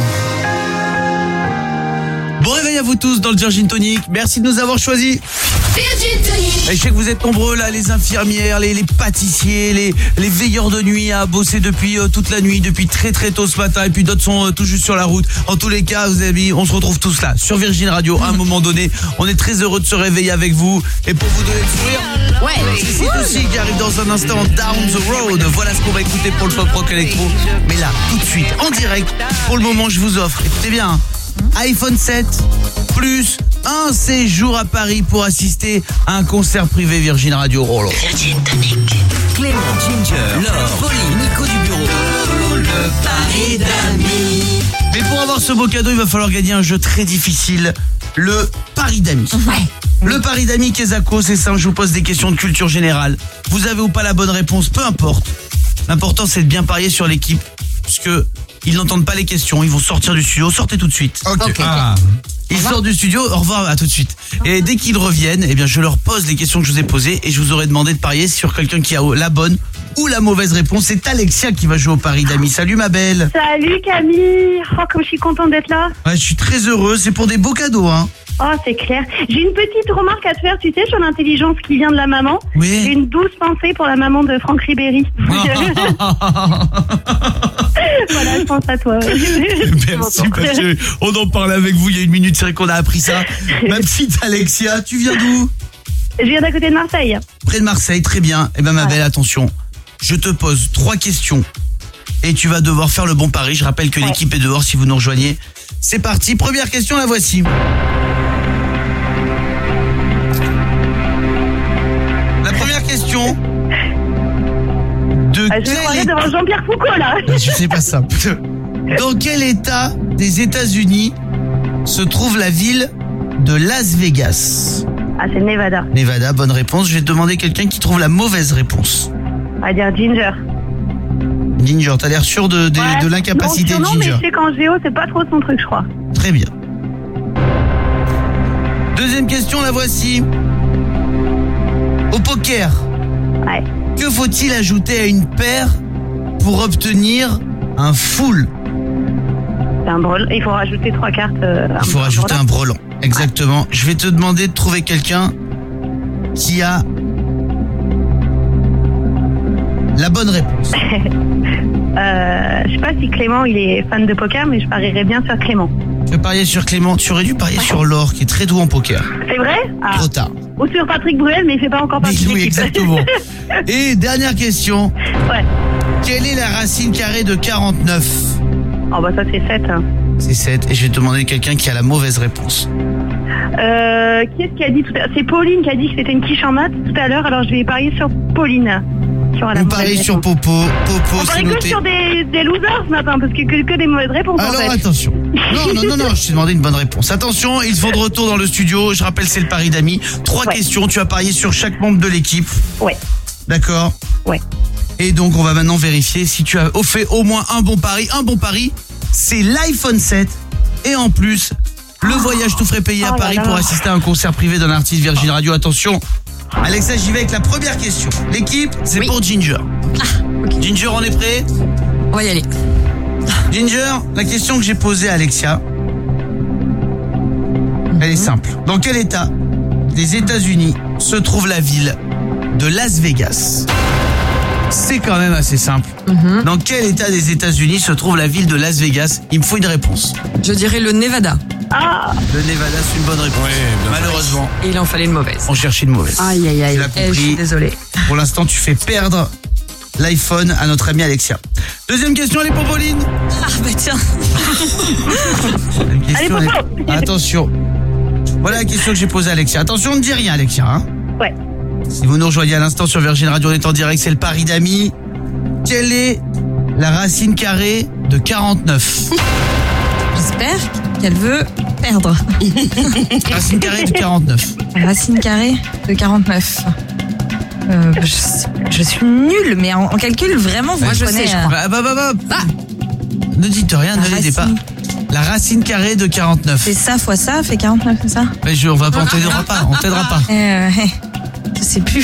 Bon réveil à vous tous dans le Virgin Tonic. Merci de nous avoir choisis. Et je sais que vous êtes nombreux là, les infirmières, les pâtissiers, les veilleurs de nuit à bosser depuis toute la nuit, depuis très très tôt ce matin, et puis d'autres sont tout juste sur la route. En tous les cas, vous avez dit, on se retrouve tous là sur Virgin Radio à un moment donné. On est très heureux de se réveiller avec vous et pour vous donner le sourire. Ouais, c'est aussi qui arrive dans un instant, Down the Road. Voilà ce qu'on va écouter pour le pop rock électro. Mais là, tout de suite, en direct, pour le moment, je vous offre, écoutez bien, iPhone 7 plus un séjour à Paris pour assister à un concert privé Virgin Radio. Oh là. Virgin Tonic. Clément, Ginger, Laure, Pauline, Nico du bureau. Le pari d'amis. Mais pour avoir ce beau cadeau, il va falloir gagner un jeu très difficile, le pari d'amis. Ouais. Le pari d'amis Kezako, c'est simple, je vous pose des questions de culture générale. Vous avez ou pas la bonne réponse, peu importe. L'important c'est de bien parier sur l'équipe, parce que ils n'entendent pas les questions, ils vont sortir du studio, sortez tout de suite. Ok. Ah. Ils sortent du studio, au revoir, à tout de suite. Et dès qu'ils reviennent, eh bien je leur pose les questions que je vous ai posées et je vous aurai demandé de parier sur quelqu'un qui a la bonne ou la mauvaise réponse. C'est Alexia qui va jouer au pari d'amis. Salut ma belle. Salut Camille. Oh, comme je suis contente d'être là. Ouais, je suis très heureux, c'est pour des beaux cadeaux hein. Oh, c'est clair. J'ai une petite remarque à te faire, tu sais, sur l'intelligence qui vient de la maman. Oui. J'ai une douce pensée pour la maman de Franck Ribéry. Voilà, je pense à toi. Merci parce que on en parlait avec vous il y a une minute, c'est vrai qu'on a appris ça. Ma petite Alexia, tu viens d'où? Je viens d'à côté de Marseille. Près de Marseille, très bien. Eh ben ma belle, attention. Je te pose 3 questions et tu vas devoir faire le bon pari. Je rappelle que l'équipe est dehors si vous nous rejoignez. C'est parti, première question, la voici. La première question. Je vais croirais devant Jean-Pierre Foucault là. Je sais pas ça. Dans quel état des États-Unis se trouve la ville de Las Vegas? Ah, c'est Nevada. Nevada, bonne réponse. Je vais te demander quelqu'un qui trouve la mauvaise réponse. On va dire Ginger. Ginger, t'as l'air sûr de l'incapacité de Non, mais Ginger. je sais qu'en géo, c'est pas trop son truc, je crois. Très bien. Deuxième question, la voici. Au poker, que faut-il ajouter à une paire pour obtenir un full? C'est un brelan. Il faut rajouter 3 cartes. Il faut rajouter un brelan. Exactement. Je vais te demander de trouver quelqu'un qui a la bonne réponse. Je sais pas si Clément il est fan de poker, mais je parierais bien sur Clément. Tu veux parier sur Clément? Tu aurais dû parier sur Laure, qui est très doux en poker. C'est vrai? Trop tard. Ou sur Patrick Bruel, mais il fait pas encore partie de Oui, l'équipe. exactement. Et dernière question. Ouais. Quelle est la racine carrée de 49? Oh bah ça c'est 7. Hein. C'est 7. Et je vais te demander quelqu'un qui a la mauvaise réponse. Qui est-ce qui a dit tout à l'heure? C'est Pauline qui a dit que c'était une quiche en maths tout à l'heure, alors je vais parier sur Pauline. On parie sur Popo. On parie que sur des losers ce matin, parce que des mauvaises réponses. Alors en fait. attention. Non, je t'ai demandé une bonne réponse. Attention, ils sont de retour dans le studio. Je rappelle, c'est le pari d'amis. 3 questions, tu as parié sur chaque membre de l'équipe. Ouais. D'accord? Ouais. Et donc, on va maintenant vérifier si tu as fait au moins un bon pari. Un bon pari, c'est l'iPhone 7. Et en plus, le voyage tout frais payé à Paris pour assister à un concert privé d'un artiste Virgin Radio. Attention, Alexa, j'y vais avec la première question. L'équipe, c'est pour Ginger. Ginger, on est prêt? On va y aller. Ginger, la question que j'ai posée à Alexia, elle est simple. Dans quel état des États-Unis se trouve la ville de Las Vegas? C'est quand même assez simple. Dans quel état des États-Unis se trouve la ville de Las Vegas? Il me faut une réponse. Je dirais le Nevada. Le Nevada, c'est une bonne réponse. Malheureusement. Et il en fallait une mauvaise. On cherchait une mauvaise. Aïe, aïe, aïe. Tu l'as Je compris. suis désolée. Pour l'instant, tu fais perdre l'iPhone à notre amie Alexia. Deuxième question, elle est pour Pauline. Ah bah tiens. Allez, Popo. Attention. Voilà la question que j'ai posée à Alexia. Attention, ne dis rien, Alexia. Hein. Ouais. Si vous nous rejoignez à l'instant sur Virgin Radio, on est en direct, c'est le pari d'amis. Quelle est la racine carrée de 49? J'espère qu'elle veut perdre. Racine carrée de 49. Racine carrée de 49. Je suis nulle, mais en calcul, vraiment, vous Moi, je prenez, sais, je crois. Ne dites rien, ne l'aidez pas. La racine carrée de 49. C'est ça fois ça, fait 49, c'est ça? Mais on t'aidera pas, on t'aidera pas. Je sais plus.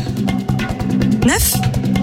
9?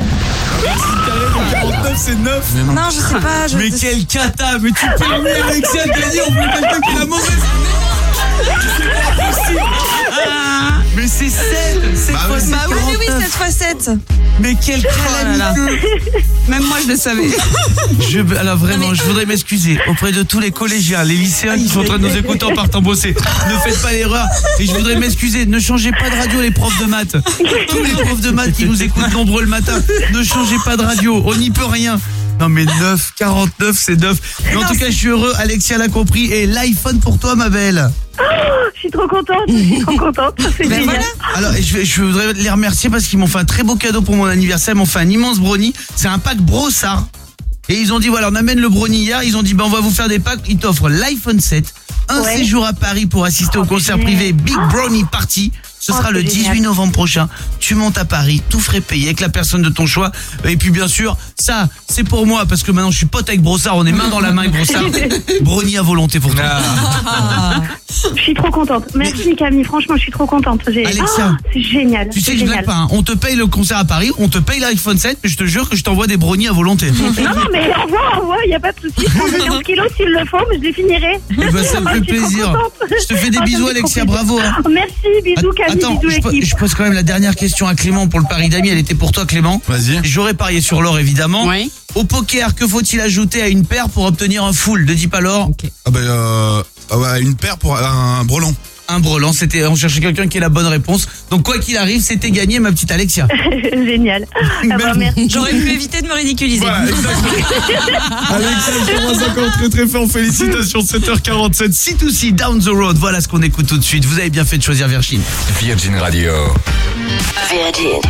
49, c'est 9. Non, je sais pas. Mais quel cata. Mais tu permets Alexia de gagner. On voulait quelqu'un qui a la mauvaise. C'est pas possible. Mais c'est 7. 7 fois 7. Bah oui, 7 fois 7. Mais quel calamité. Même moi, je le savais. Alors vraiment, je voudrais m'excuser auprès de tous les collégiens, les lycéens qui sont en train de nous écouter en partant bosser. Ne faites pas l'erreur. Et je voudrais m'excuser. Ne changez pas de radio, les profs de maths. Tous les profs de maths qui nous écoutent nombreux le matin. Ne changez pas de radio. On n'y peut rien. Non mais 9, 49, c'est 9. Mais en tout cas, je suis heureux. Alexia l'a compris. Et l'iPhone pour toi, ma belle. Je suis trop contente. C'est génial. Voilà. Alors, je voudrais les remercier parce qu'ils m'ont fait un très beau cadeau pour mon anniversaire. Ils m'ont fait un immense brownie. C'est un pack Brossard. Et ils ont dit, voilà, on amène le brownie hier. Ils ont dit, on va vous faire des packs. Ils t'offrent l'iPhone 7, un séjour à Paris pour assister au concert privé Big Brownie Party. Ce sera le 18 novembre prochain. Tu montes à Paris, tout frais payé avec la personne de ton choix. Et puis bien sûr, ça, c'est pour moi parce que maintenant je suis pote avec Brossard. On est main dans la main avec Brossard. Brownie à volonté pour toi. Je suis trop contente. Merci Camille, franchement, je suis trop contente. Alexia, c'est génial. Tu sais c'est que je blague génial. pas. Hein. On te paye le concert à Paris, on te paye l'iPhone 7, mais je te jure que je t'envoie des brownies à volonté. Non, mais envoie, il n'y a pas de souci. Je prendrai 15 kilos s'il le faut, mais je les finirai. Eh ben, ça me fait plaisir. Je te fais des bisous, Alexia, bravo. Hein. Merci, bisous Camille, Attends, bisous l'équipe. je pose quand même la dernière question à Clément pour le pari d'amis. Elle était pour toi, Clément. Vas-y. J'aurais parié sur l'or, évidemment. Oui. Au poker, que faut-il ajouter à une paire pour obtenir un full? Ne dis pas l'or. Une paire pour un brelan. Un brelan, on cherchait quelqu'un qui ait la bonne réponse. Donc quoi qu'il arrive, c'était gagné, ma petite Alexia. Génial. Merci. J'aurais pu éviter de me ridiculiser. Voilà, Alexia, je commence encore très très fort. Félicitations, 7h47. C2C Down the Road. Voilà ce qu'on écoute tout de suite. Vous avez bien fait de choisir Virgin. Virgin Radio. Virgin.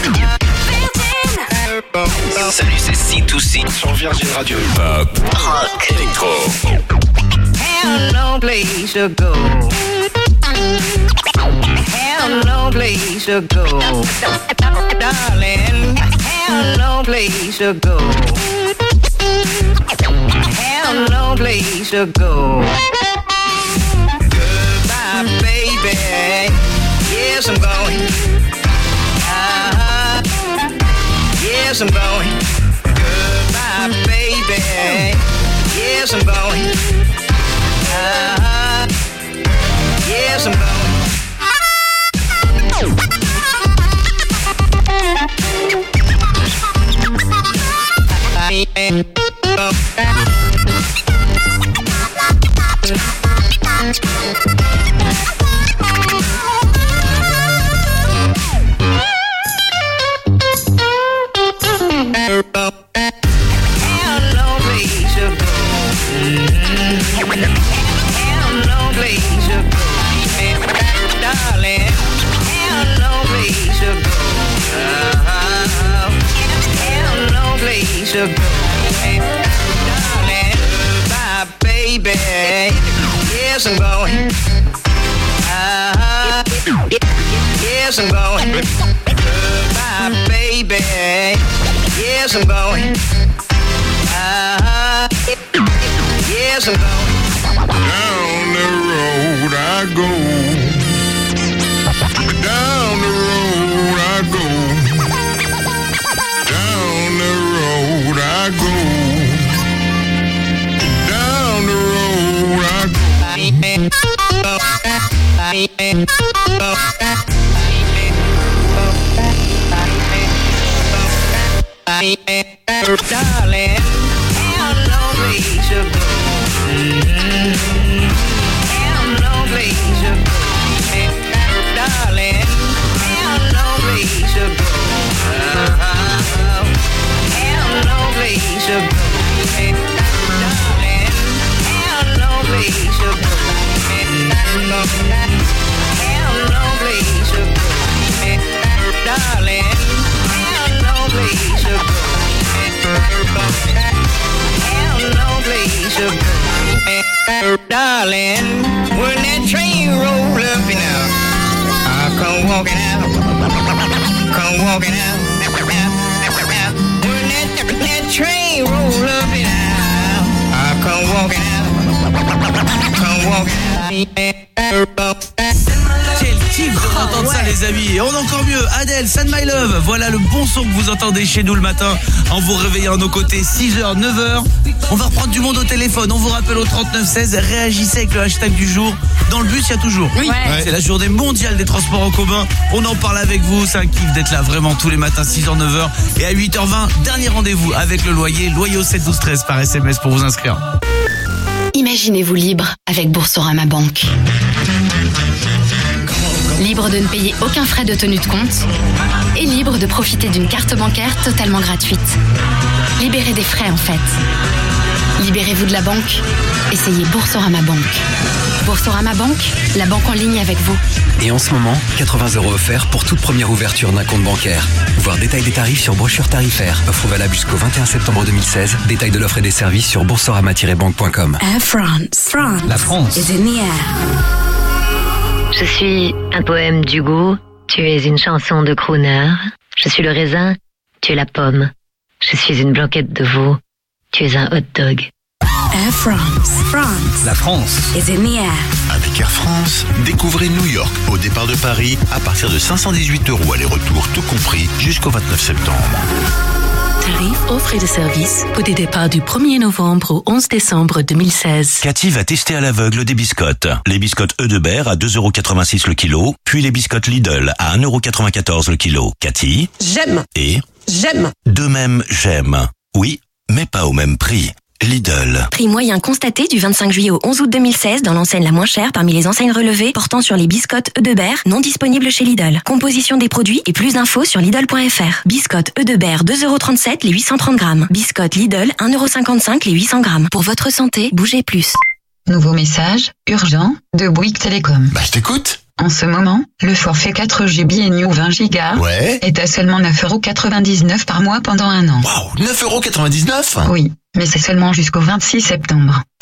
Salut, c'est C2C sur Virgin Radio. Pop. Rock. Electro. Have no place to go. Have no place to go. Darling, have Have no place to go. Have no place to go. Goodbye, baby. Yes, I'm going. Yes, I'm going. Goodbye, baby. Yes, I'm going. Yes, I'm going. Baby, yes, I'm going. Yes, I'm going. Goodbye, baby. Yes, I'm going. Yes, I'm going. Down the road I go. Down the road I go. Down the road I go. Down the road I go. Darling, have no place to go. Have no place to go. Darling, have no place to go. Have no place to go. Darling, have no place to go. Have no place to go. Darling, have no place to go. Darling, when that train roll up and out, I come walking out, come walking out. When that train roll up and out, I come walking out, come walking out. Quel kiff d'entendre ça les amis. Et on a encore mieux, Adèle, Send My Love. Voilà le bon son que vous entendez chez nous le matin en vous réveillant à nos côtés 6h, 9h. On va reprendre du monde au téléphone. On vous rappelle au 3916, réagissez avec le hashtag du jour. Dans le bus, il y a toujours. Oui. Ouais. C'est la journée mondiale des transports en commun. On en parle avec vous. C'est un kiff d'être là vraiment tous les matins 6h, 9h. Et à 8h20, dernier rendez-vous avec le loyer. Loyer au 7 12 13 par SMS pour vous inscrire. Imaginez-vous libre avec Boursorama Banque. Libre de ne payer aucun frais de tenue de compte et libre de profiter d'une carte bancaire totalement gratuite. Libérez des frais en fait. Libérez-vous de la banque. Essayez Boursorama Banque. Boursorama Banque, la banque en ligne avec vous. Et en ce moment, 80 € offerts pour toute première ouverture d'un compte bancaire. Voir détail des tarifs sur brochure tarifaire. Offre valable jusqu'au 21 septembre 2016. Détail de l'offre et des services sur boursorama-banque.com. Air France. La France is in the air. Je suis un poème d'Hugo, tu es une chanson de crooner. Je suis le raisin, tu es la pomme. Je suis une blanquette de veau, tu es un hot dog. Air France. La France is in the air. Avec Air France, découvrez New York au départ de Paris à partir de 518 € aller-retour tout compris jusqu'au 29 septembre. Tarifs, offres et de services pour des départs du 1er novembre au 11 décembre 2016. Cathy va tester à l'aveugle des biscottes. Les biscottes Eudebert à 2,86 € le kilo, puis les biscottes Lidl à 1,94 € le kilo. Cathy? J'aime. Et? J'aime. De même, j'aime. Oui, mais pas au même prix. Lidl. Prix moyen constaté du 25 juillet au 11 août 2016 dans l'enseigne la moins chère parmi les enseignes relevées portant sur les biscottes Eudebert non disponibles chez Lidl. Composition des produits et plus d'infos sur Lidl.fr. Biscottes Eudebert 2,37 € les 830 grammes. Biscottes Lidl 1,55 € les 800 grammes. Pour votre santé, bougez plus. Nouveau message, urgent, de Bouygues Télécom. Bah je t'écoute. En ce moment, le forfait 4G BNU 20 Go est à seulement 9,99 € par mois pendant un an. Waouh, 9,99 €? Oui, mais c'est seulement jusqu'au 26 septembre.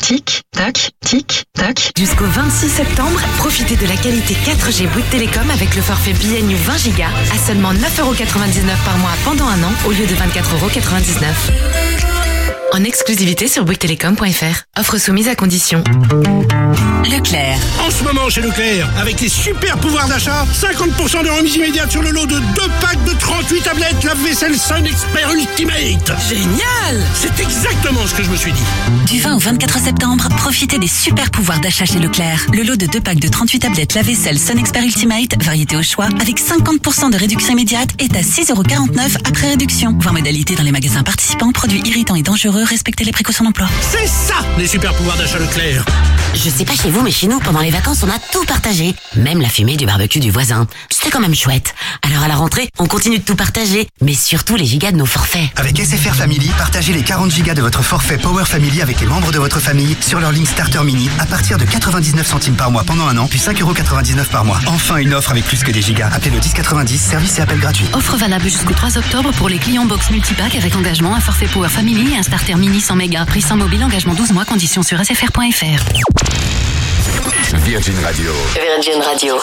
tic, tac, tic, tac. Jusqu'au 26 septembre, profitez de la qualité 4G Bouygues Télécom avec le forfait BNU 20 Go à seulement 9,99€ par mois pendant un an au lieu de 24,99€. En exclusivité sur bouyguestelecom.fr. Offre soumise à condition. Leclerc. En ce moment chez Leclerc, avec les super pouvoirs d'achat, 50% de remise immédiate sur le lot de 2 packs de 38 tablettes lave-vaisselle Sun Expert Ultimate. Génial! C'est exactement ce que je me suis dit. Du 20 au 24 septembre, profitez des super pouvoirs d'achat chez Leclerc. Le lot de 2 packs de 38 tablettes lave-vaisselle Sun Expert Ultimate, variété au choix, avec 50% de réduction immédiate, est à 6,49€ après réduction. Voir modalité dans les magasins participants, produits irritants et dangereux, respectez les précautions d'emploi. C'est ça, les super pouvoirs d'achat Leclerc. Je sais pas chez vous, mais chez nous, pendant les vacances, on a tout partagé. Même la fumée du barbecue du voisin. C'était quand même chouette. Alors à la rentrée, on continue de tout partager, mais surtout les gigas de nos forfaits. Avec SFR Family, partagez les 40 gigas de votre forfait Power Family avec les membres de votre famille sur leur ligne Starter Mini à partir de 99 centimes par mois pendant un an, puis 5,99€ par mois. Enfin, une offre avec plus que des gigas. Appelez le 1090, service et appel gratuit. Offre valable jusqu'au 3 octobre pour les clients box multipack avec engagement, un forfait Power Family et un Starter Mini 100 mégas. Prix sans mobile, engagement 12 mois, conditions sur sfr.fr. Virgin Radio. Virgin Radio.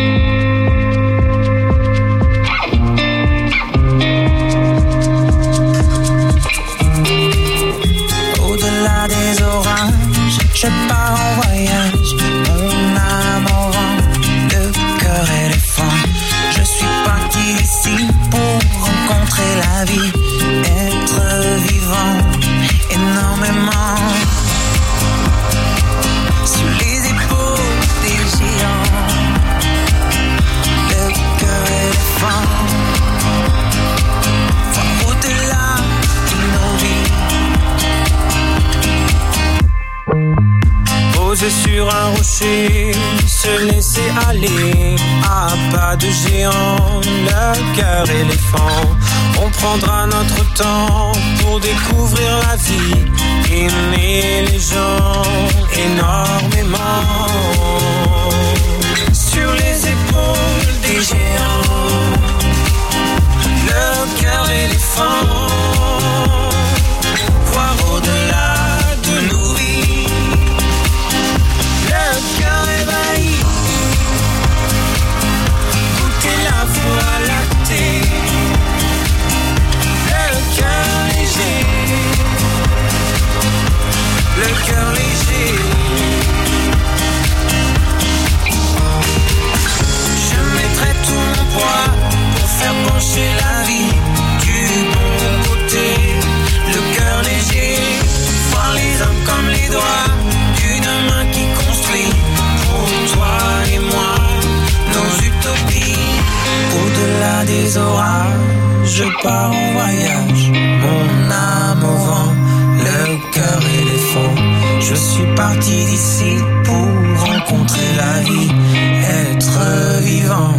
Au-delà des orages, je pars en voyage. Mon âme au vent, le cœur éléphant. Je suis parti d'ici pour rencontrer la vie, être vivant énormément. Sur les épaules des géants, le cœur éléphant. Voir au-delà de nos vies. Poser sur un rocher, se laisser aller à pas de géant, le cœur éléphant. On prendra notre temps pour découvrir la vie, aimer les gens énormément. Sur les épaules des géants, le cœur éléphant. Voir au-delà de nos vies, le cœur ébahi. Goûter la voie lactée, le cœur léger, le cœur léger. Je mettrai tout mon poids pour faire pencher la vie du bon côté. Le cœur léger, voir les hommes comme les doigts d'une main qui construit pour toi et moi nos utopies. Au-delà des orages, je pars en voyage, mon âme au vent, le cœur éléphant. Je suis parti d'ici pour rencontrer la vie, être vivant.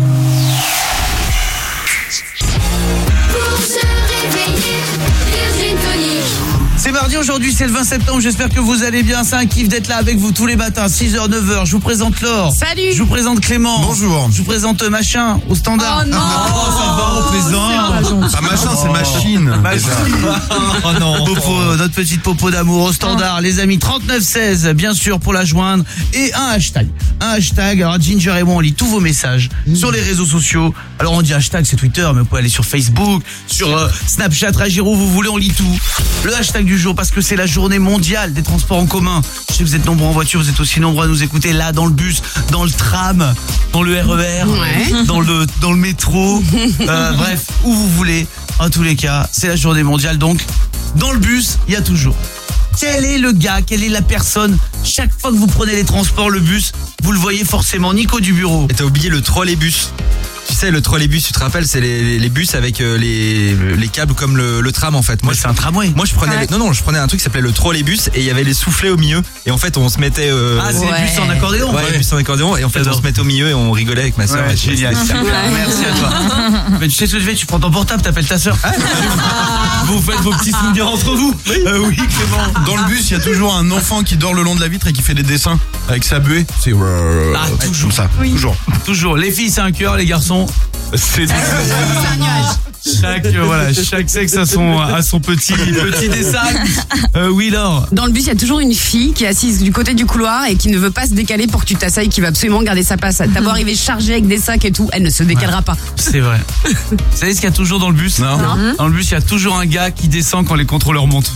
Pour se réveiller, Virgin Tonic. C'est mardi aujourd'hui, c'est le 20 septembre, j'espère que vous allez bien, c'est un kiff d'être là avec vous tous les matins, 6h, 9h, je vous présente Laure. Salut. Je vous présente Clément. Bonjour. Je vous présente Machin, au standard. Oh non. Ça va, on plaisante. Ah, machin, c'est machine. Oh non. Popo, notre petite popo d'amour au standard, les amis, 3916, bien sûr, pour la joindre, et un hashtag. Alors Ginger et moi, on lit tous vos messages sur les réseaux sociaux. Alors on dit hashtag, c'est Twitter, mais vous pouvez aller sur Facebook, sur Snapchat, réagir où vous voulez, on lit tout. Le hashtag du jour, parce que c'est la journée mondiale des transports en commun. Je sais que vous êtes nombreux en voiture, vous êtes aussi nombreux à nous écouter là, dans le bus, dans le tram, dans le RER, dans le métro, bref, où vous voulez. En tous les cas, c'est la journée mondiale, donc dans le bus, il y a toujours. Quel est le gars, quelle est la personne, chaque fois que vous prenez les transports, le bus, vous le voyez forcément, Nico du bureau. Et t'as oublié le trolleybus. Tu sais, le trolleybus, tu te rappelles, c'est les bus avec les câbles comme le tram en fait. Moi, c'est un tramway. Moi, je prenais je prenais un truc qui s'appelait le trolleybus et il y avait les soufflets au milieu. Et en fait, on se mettait. C'est le bus en accordéon. Ouais, le bus en accordéon. Et en fait, on se mettait au milieu et on rigolait avec ma soeur. Ouais, génial. Merci à toi. Mais tu sais ce que je fais, tu prends ton portable, t'appelles ta soeur. Vous faites vos petits souvenirs entre vous. Oui, Clément. Dans le bus, il y a toujours un enfant qui dort le long de la vitre et qui fait des dessins avec sa buée. C'est toujours ça. Oui. Toujours. Les filles, c'est un cœur, les garçons, C'est un nuage. Chaque sexe a son petit dessin. Oui, Laure. Dans le bus, il y a toujours une fille qui est assise du côté du couloir et qui ne veut pas se décaler pour que tu t'asseyes, qui va absolument garder sa place. T'as beau arriver chargée avec des sacs et tout, elle ne se décalera pas. C'est vrai. Vous savez ce qu'il y a toujours dans le bus? Non. Dans le bus, il y a toujours un gars qui descend quand les contrôleurs montent.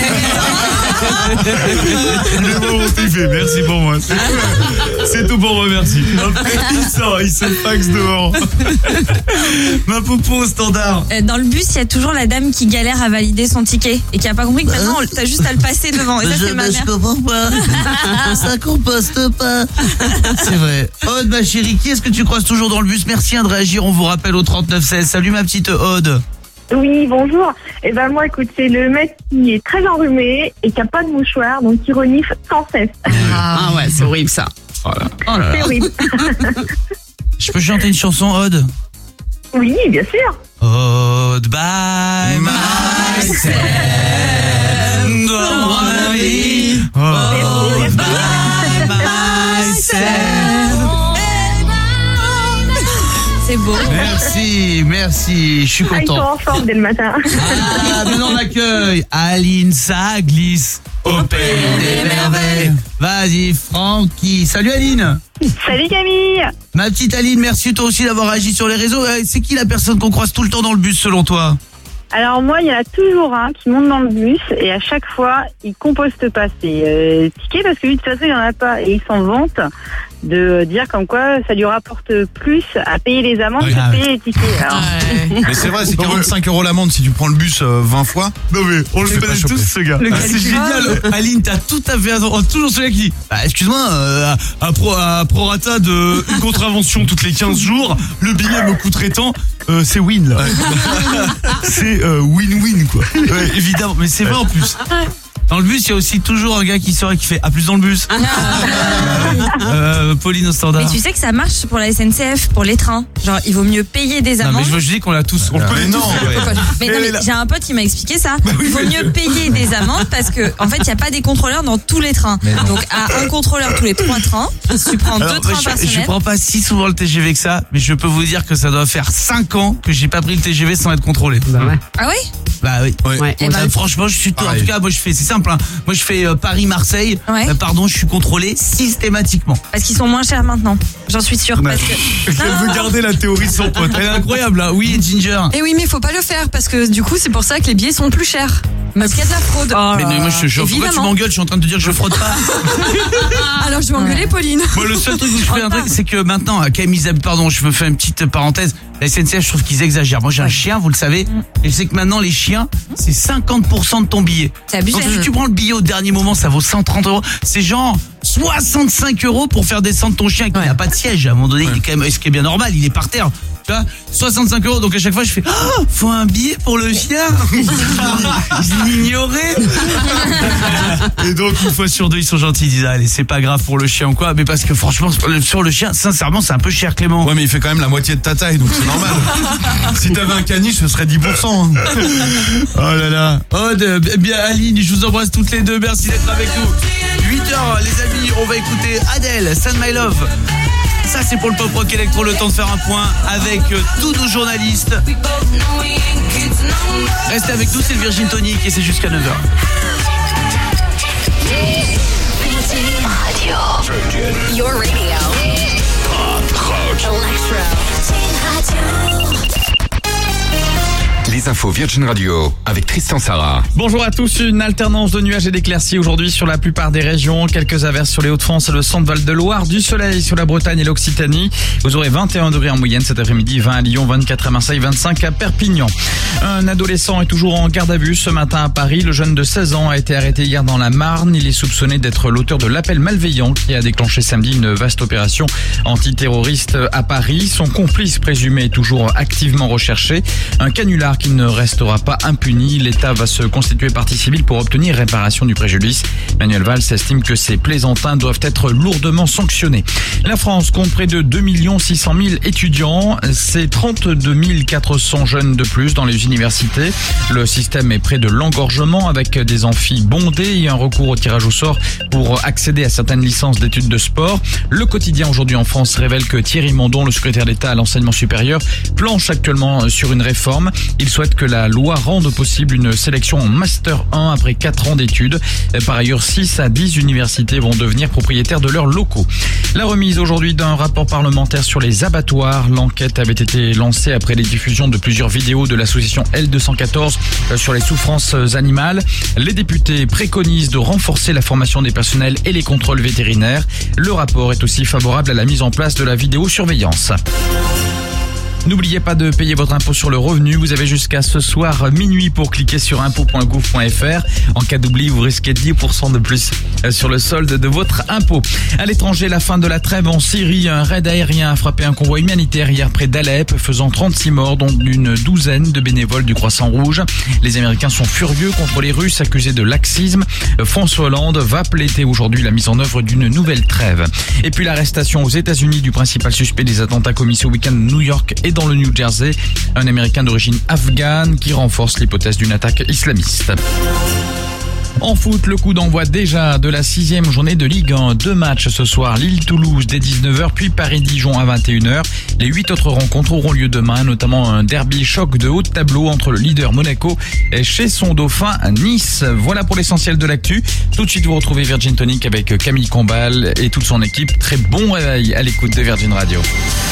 Merci pour moi. C'est tout pour moi, merci. Après, il se faxe dehors. Ma popo au standard. Dans le bus, il y a toujours la dame qui galère à valider son ticket et qui a pas compris que maintenant, t'as juste à le passer devant. Et ça, c'est ma mère. Je comprends pas. Ça composte pas. C'est vrai. Aude, ma chérie, qui est-ce que tu croises toujours dans le bus? Merci de réagir, on vous rappelle au 3916. Salut ma petite Aude. Oui, bonjour. Eh ben moi, écoute, c'est le mec qui est très enrhumé et qui a pas de mouchoir, donc qui renifle sans cesse. Ah ouais, c'est horrible ça. C'est horrible. Je peux chanter une chanson, Aude? Oui, bien sûr. Aude by myself, dans ma vie. Aude by myself. C'est beau. Merci, je suis content. Ils sont en forme dès le matin. Maintenant on accueille Aline, ça glisse au pays des merveilles. Vas-y, Francky. Salut Aline. Salut Camille. Ma petite Aline, merci toi aussi d'avoir réagi sur les réseaux. C'est qui la personne qu'on croise tout le temps dans le bus selon toi? Alors moi, il y en a toujours un qui monte dans le bus et à chaque fois, il composte pas ses tickets parce que lui, de toute façon, il en a pas. Et il s'en vante de dire comme quoi ça lui rapporte plus à payer les amendes que de payer les tickets. Alors. Mais c'est vrai, c'est 45 € l'amende si tu prends le bus 20 fois. Non mais on le connaît tous ce gars. C'est génial. Aline, t'as tout à fait raison. Toujours celui qui dit excuse-moi, à prorata de une contravention toutes les 15 jours, le billet me coûterait tant. C'est win là. C'est win-win quoi. Ouais, évidemment, mais c'est vrai en plus. Dans le bus, il y a aussi toujours un gars qui sort et qui fait plus dans le bus. Pauline au standard. Mais tu sais que ça marche pour la SNCF, pour les trains. Genre, il vaut mieux payer des amendes. Non, mais je dis qu'on l'a tous. On le connaît tous. Mais non, mais j'ai un pote qui m'a expliqué ça. Il vaut mieux payer des amendes parce que, en fait, il n'y a pas des contrôleurs dans tous les trains. Donc, à un contrôleur tous les 3 trains, tu prends 2 trains par semaine. Je prends pas si souvent le TGV que ça, mais je peux vous dire que ça doit faire 5 ans que j'ai pas pris le TGV sans être contrôlé. Ah oui? Bah oui. Ouais. Franchement, je suis en tout cas, moi je fais, c'est simple. Moi je fais Paris-Marseille. Pardon, je suis contrôlé systématiquement. Parce qu'ils sont moins chers maintenant. J'en suis sûre. Parce que elle veut garder la théorie de son pote. Elle est incroyable là. Oui, Ginger. Et oui, mais faut pas le faire parce que du coup, c'est pour ça que les billets sont plus chers. Parce qu'il y a de la fraude. Mais non, moi pourquoi tu m'engueules? Je suis en train de te dire que je fraude pas. Alors je vais engueuler Pauline. Moi le seul truc où je fais un truc, c'est que maintenant, pardon, je me fais une petite parenthèse. La SNCF, je trouve qu'ils exagèrent. Moi j'ai un chien, vous le savez. Et je sais que maintenant les chiens, c'est 50% de ton billet. C'est abusé. Donc si tu prends le billet au dernier moment, ça vaut 130 €. C'est genre 65 € pour faire descendre ton chien qui n'a pas de siège. À un moment donné, il est quand même, ce qui est bien normal, il est par terre. Tu vois, 65 €. Donc à chaque fois, je fais faut un billet pour le chien. Je l'ignorais. Et donc une fois sur deux, ils sont gentils, ils disent allez, c'est pas grave pour le chien ou quoi. Mais parce que franchement, sur le chien, sincèrement, c'est un peu cher, Clément. Ouais, mais il fait quand même la moitié de ta taille, donc c'est normal. Si t'avais un caniche, ce serait 10%. Oh là là. Bien Aline, je vous embrasse toutes les deux. Merci d'être avec nous. 8h, les amis, on va écouter Adèle, Send My Love. Ça c'est pour le pop rock électro, le temps de faire un point avec tous nos journalistes. Restez avec nous, c'est le Virgin Tonic et c'est jusqu'à 9h. Your radio. Pop rock. Electro. Les infos Virgin Radio avec Tristan Sarah. Bonjour à tous, une alternance de nuages et d'éclaircies aujourd'hui sur la plupart des régions. Quelques averses sur les Hauts-de-France et le centre-Val de Loire. Du soleil sur la Bretagne et l'Occitanie. Vous aurez 21 degrés en moyenne cet après-midi, 20 à Lyon, 24 à Marseille, 25 à Perpignan. Un adolescent est toujours en garde à vue ce matin à Paris. Le jeune de 16 ans a été arrêté hier dans la Marne. Il est soupçonné d'être l'auteur de l'appel malveillant qui a déclenché samedi une vaste opération antiterroriste à Paris. Son complice présumé est toujours activement recherché. Un canular qui ne restera pas impuni. L'État va se constituer partie civile pour obtenir réparation du préjudice. Manuel Valls estime que ces plaisantins doivent être lourdement sanctionnés. La France compte près de 2 600 000 étudiants. C'est 32 400 jeunes de plus dans les universités. Le système est près de l'engorgement avec des amphis bondés et un recours au tirage au sort pour accéder à certaines licences d'études de sport. Le quotidien aujourd'hui en France révèle que Thierry Mandon, le secrétaire d'État à l'enseignement supérieur, planche actuellement sur une réforme. Il souhaite que la loi rende possible une sélection en Master 1 après 4 ans d'études. Par ailleurs, 6 à 10 universités vont devenir propriétaires de leurs locaux. La remise aujourd'hui d'un rapport parlementaire sur les abattoirs. L'enquête avait été lancée après les diffusions de plusieurs vidéos de l'association L214 sur les souffrances animales. Les députés préconisent de renforcer la formation des personnels et les contrôles vétérinaires. Le rapport est aussi favorable à la mise en place de la vidéosurveillance. N'oubliez pas de payer votre impôt sur le revenu. Vous avez jusqu'à ce soir minuit pour cliquer sur impôt.gouv.fr. En cas d'oubli, vous risquez 10% de plus sur le solde de votre impôt. À l'étranger, la fin de la trêve en Syrie. Un raid aérien a frappé un convoi humanitaire hier près d'Alep, faisant 36 morts, dont une douzaine de bénévoles du Croissant Rouge. Les Américains sont furieux contre les Russes accusés de laxisme. François Hollande va plaider aujourd'hui la mise en œuvre d'une nouvelle trêve. Et puis l'arrestation aux États-Unis du principal suspect des attentats commis ce week-end à New York et dans le New Jersey, un Américain d'origine afghane qui renforce l'hypothèse d'une attaque islamiste. En foot, le coup d'envoi déjà de la 6e journée de Ligue 1. 2 matchs ce soir, Lille-Toulouse dès 19h, puis Paris-Dijon à 21h. Les 8 autres rencontres auront lieu demain, notamment un derby choc de haut de tableau entre le leader Monaco et chez son dauphin Nice. Voilà pour l'essentiel de l'actu. Tout de suite, vous retrouvez Virgin Tonic avec Camille Combal et toute son équipe. Très bon réveil à l'écoute de Virgin Radio.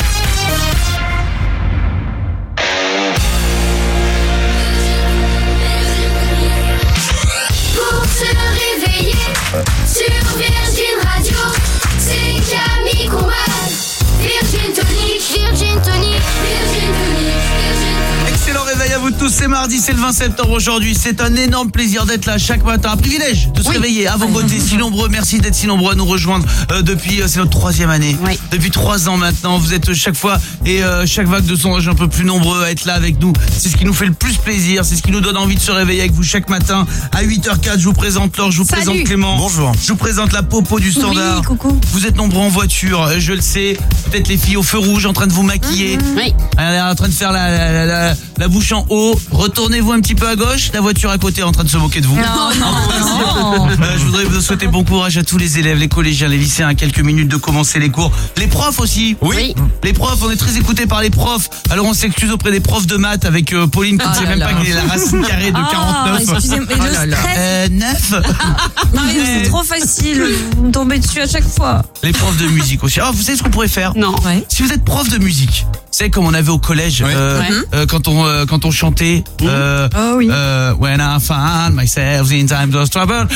Sur Virgin Radio, c'est Camille Combal. Virgin Tonic, Virgin Tonic, Virgin Tonic, Virgin Tonic. Excellent réveil à vous tous, c'est mardi, c'est le 20 septembre aujourd'hui. C'est un énorme plaisir d'être là chaque matin, un privilège de se réveiller avant vos côtés si nombreux. Merci d'être si nombreux à nous rejoindre depuis, c'est notre 3e année. Oui. Depuis 3 ans maintenant, vous êtes chaque fois et chaque vague de sondage un peu plus nombreux à être là avec nous. C'est ce qui nous fait le plus plaisir, c'est ce qui nous donne envie de se réveiller avec vous chaque matin. À 8h04, je vous présente Laure, je vous présente Clément. Bonjour. Je vous présente la popo du standard. Oui, coucou. Vous êtes nombreux en voiture, je le sais. Peut-être les filles au feu rouge en train de vous maquiller. Oui. En train de faire la bouche en haut. Retournez-vous un petit peu à gauche. La voiture à côté est en train de se moquer de vous. Non. Je voudrais vous souhaiter bon courage à tous les élèves, les collégiens, les lycéens. À quelques minutes de commencer les cours. Les profs aussi. Oui. Les profs, on est très écoutés par les profs. Alors on s'excuse auprès des profs de maths avec Pauline qui ne sait même pas quelle est la racine carrée de 49. Excusez-moi, le stress. 9. Non mais c'est trop facile. Vous me tombez dessus à chaque fois. Les profs de musique aussi. Ah, vous savez ce qu'on pourrait faire? Non. Ouais. Si vous êtes prof de musique, c'est comme on avait au collège quand on chantait When I find myself in times of trouble,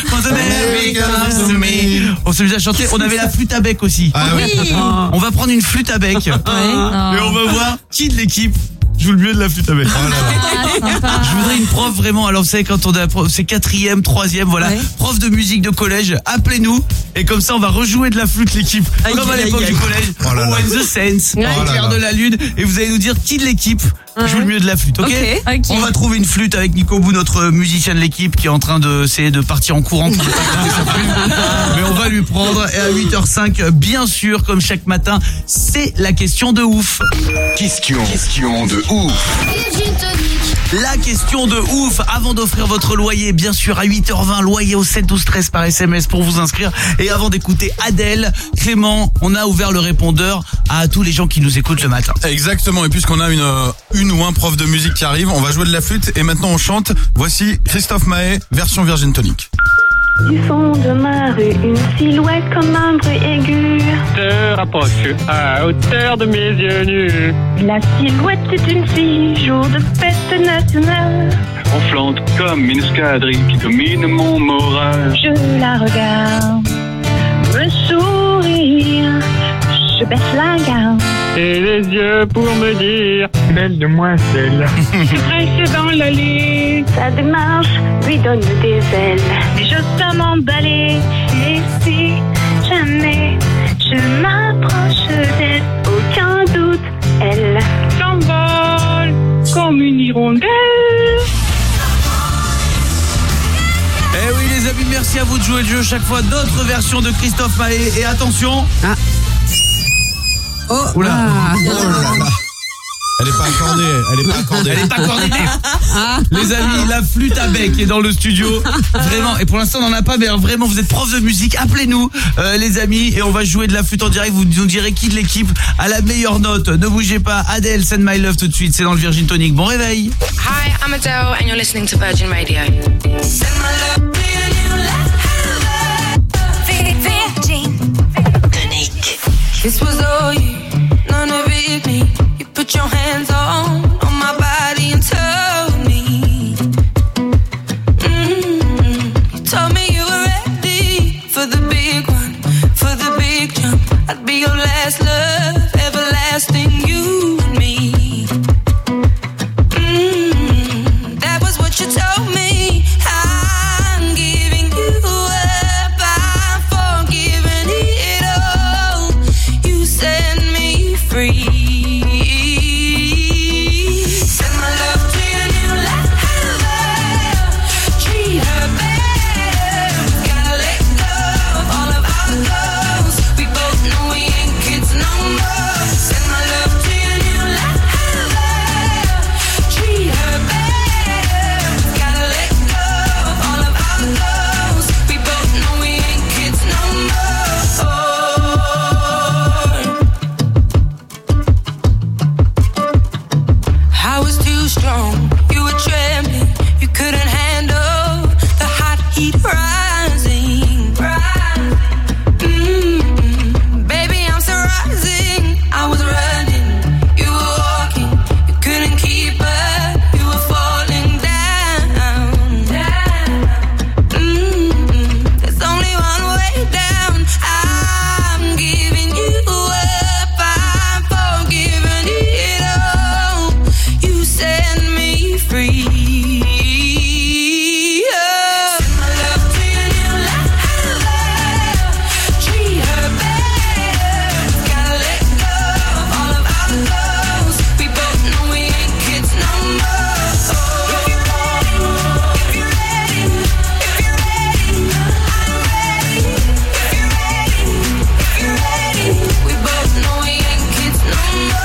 on s'est mis à chanter. On avait la flûte à bec aussi. On va prendre une flûte à bec et on va voir qui de l'équipe joue le mieux de la flûte à bec. Je voudrais une prof vraiment. Alors vous savez quand on a c'est 4e, 3e, voilà, prof de musique de collège, appelez-nous et comme ça on va rejouer de la flûte l'équipe comme à l'époque du collège. When the Saints, clair de la lune, et vous allez nous dire qui de l'équipe joue le mieux de la flûte, ok? On va trouver une flûte avec Nico Bou, notre musicien de l'équipe qui est en train d'essayer de partir en courant pour ne pas casser sa flûte. Mais on va lui prendre. Et à 8h05, bien sûr, comme chaque matin, c'est la question de ouf. Question de ouf. La question de ouf, avant d'offrir votre loyer, bien sûr, à 8h20, loyer au 7-12-13 par SMS pour vous inscrire. Et avant d'écouter Adèle, Clément, on a ouvert le répondeur à tous les gens qui nous écoutent le matin. Exactement, et puisqu'on a une ou un prof de musique qui arrive, on va jouer de la flûte et maintenant on chante. Voici Christophe Maé, version Virgin Tonic. Du fond de ma rue, une silhouette comme un bruit aigu se rapproche à hauteur de mes yeux nus. La silhouette est une fille, jour de fête nationale. Enflante comme une escadrille qui domine mon moral. Je la regarde, me sourire, je baisse la garde. Et les yeux pour me dire, belle demoiselle. Je presse dans l'allée, sa démarche lui donne des ailes. Et j'ose pas m'emballer, et si jamais je m'approche d'elle, aucun doute, elle s'envole comme une hirondelle. Merci à vous de jouer le jeu chaque fois. D'autres versions de Christophe Maé. Et attention. Oh. Oula. Elle est pas accordée. Elle est pas accordée. Les amis, la flûte à bec est dans le studio. Vraiment. Et pour l'instant, on n'en a pas. Mais vraiment, vous êtes prof de musique. Appelez-nous, les amis. Et on va jouer de la flûte en direct. Vous nous direz qui de l'équipe a la meilleure note. Ne bougez pas. Adele, Send My Love tout de suite. C'est dans le Virgin Tonic. Bon réveil. Hi, I'm Adele and you're listening to Virgin Radio. Send my love to Virgin Tonic. This was all you, none of it me. You put your hands on my body and told me. You told me you were ready for the big one, for the big jump. I'd be your last love, everlasting, you and me. That was what you told me. I'm giving you up, I'm forgiving it all. You set me free. Send my love to your new lover. Treat her better. Gotta let go of all of our goals. We both know we ain't kids no more. Send my love to your new lover. Treat her better. Gotta let go of all of our goals. We both know we ain't kids no more. I was too strong, you were trembling, you couldn't handle the hot heat rising. Baby, I'm so rising. I was running, you were walking, you couldn't keep up, you were falling down. There's only one way down. I'm giving you up, I'm forgiving it all. You set me free. Send my love to your new lover. Treat her better. Gotta let go of all of our goals. We both know we ain't kids no more. If you're ready, I'm ready. If you're ready, we both know we ain't kids no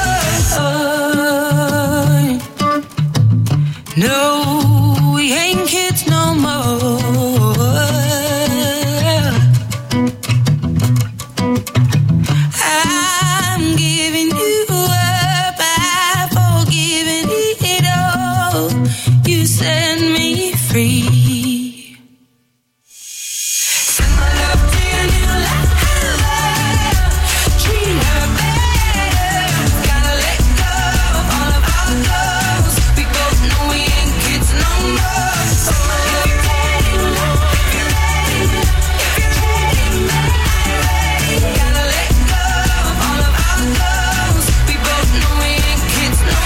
more. No, we ain't kids no more. I'm giving you up, I've forgiven it all. You set me free. Send my love to your new lover. Treat her better. Gotta let go of all of our goals. We both know we ain't kids no more. Send my love to your new lover. If you're ready, gotta let go of all of our goals. We both know we ain't kids no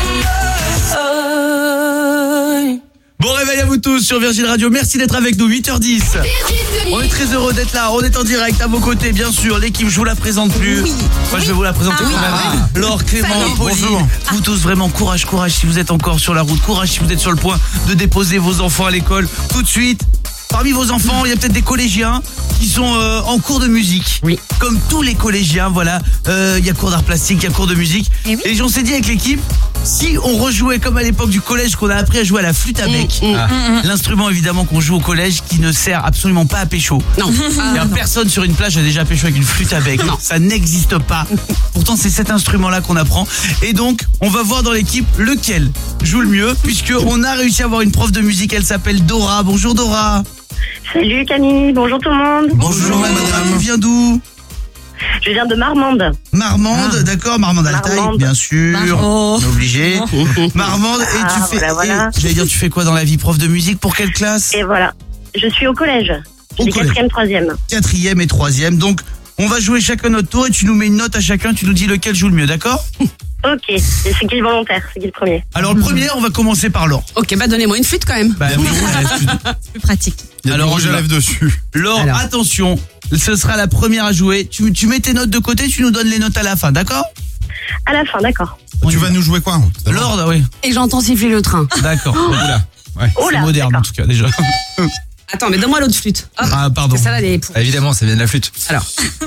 more. Bon réveil à vous tous sur Virgin Radio. Merci d'être avec nous. 8h10. On est très heureux d'être là. On est en direct à vos côtés, bien sûr. L'équipe, je vous la présente plus. Moi, je vais vous la présenter quand même. Laure, Clément, Pauline. Bonjour. Vous tous, vraiment, courage si vous êtes encore sur la route. Courage si vous êtes sur le point de déposer vos enfants à l'école. Tout de suite. Parmi vos enfants, il y a peut-être des collégiens qui sont en cours de musique. Oui. Comme tous les collégiens, voilà. Il y a cours d'art plastique, il y a cours de musique. Et on s'est dit avec l'équipe, si on rejouait comme à l'époque du collège, qu'on a appris à jouer à la flûte à bec, l'instrument évidemment qu'on joue au collège qui ne sert absolument pas à pécho. Non. Il y a personne sur une plage a déjà pécho avec une flûte à bec. Non. Ça n'existe pas. Pourtant, c'est cet instrument-là qu'on apprend. Et donc, on va voir dans l'équipe lequel joue le mieux, puisque on a réussi à avoir une prof de musique. Elle s'appelle Dora. Bonjour Dora. Salut Camille, bonjour tout le monde. Bonjour madame, tu viens d'où? Je viens de Marmande. Marmande, d'accord, Marmande Altaï, bien sûr. On est obligé. Marmande, et tu fais. Voilà. J'allais dire, tu fais quoi dans la vie? Prof de musique pour quelle classe? Et voilà, je suis au collège. Je suis 4e, 3e. 4e et 3e, donc on va jouer chacun notre tour et tu nous mets une note à chacun, tu nous dis lequel joue le mieux, d'accord? Ok, et c'est qui le volontaire? C'est qui le premier? Alors le premier, on va commencer par Laure. Ok, bah donnez-moi une flûte quand même. Bah oui, c'est plus pratique. Alors je lève dessus. Laure, attention, ce sera la première à jouer. Tu mets tes notes de côté, tu nous donnes les notes à la fin, d'accord? À la fin, d'accord. Tu vas nous jouer quoi? Laure, oui. Et j'entends siffler le train. D'accord. Oula. Ouais. C'est moderne en tout cas déjà. Attends, mais donne-moi l'autre flûte. Hop. Ah, pardon. Parce que ça, là, elle est pour... Évidemment, ça vient de la flûte. Alors.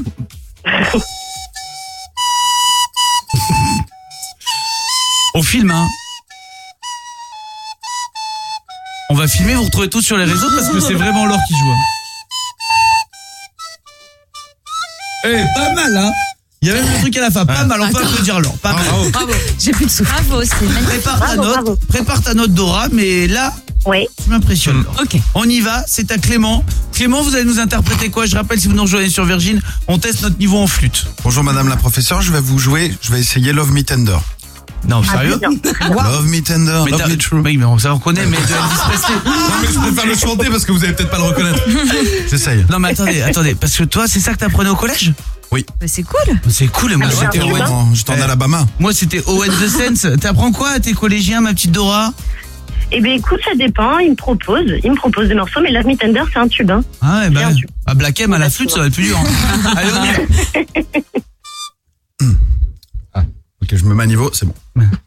On filme, hein. On va filmer, vous retrouvez tout sur les réseaux parce que c'est vraiment Laure qui joue. Pas mal, hein. Il y a même le truc à la fin, pas mal, on peut applaudir Laure, pas mal. Bravo. J'ai plus de souffle. Bravo, c'est magnifique. Prépare ta note Dora, mais là, tu m'impressionnes. Ok. On y va, c'est à Clément. Clément, vous allez nous interpréter quoi? Je rappelle, si vous nous rejoignez sur Virgin, on teste notre niveau en flûte. Bonjour madame la professeure, je vais essayer Love Me Tender. Non, sérieux? Love Me Tender, mais Love Me True. Oui, mais on reconnaît, mais de Elvis Presley. Non, mais je préfère le chanter parce que vous allez peut-être pas le reconnaître. J'essaye. Non, mais attendez, parce que toi, c'est ça que t'apprenais au collège? Oui. Bah, c'est cool. C'est cool, et moi, j'étais en Alabama. Moi, c'était Owen the Sense. T'apprends quoi à tes collégiens, ma petite Dora? Eh bien, écoute, ça dépend. Il me propose des morceaux, mais Love Me Tender, c'est un tube. Hein. Ah, ouais, bah, à Black M à la flûte, ça va être plus dur. Hein. Allez, on y va. Ok, je me mets à niveau, c'est bon.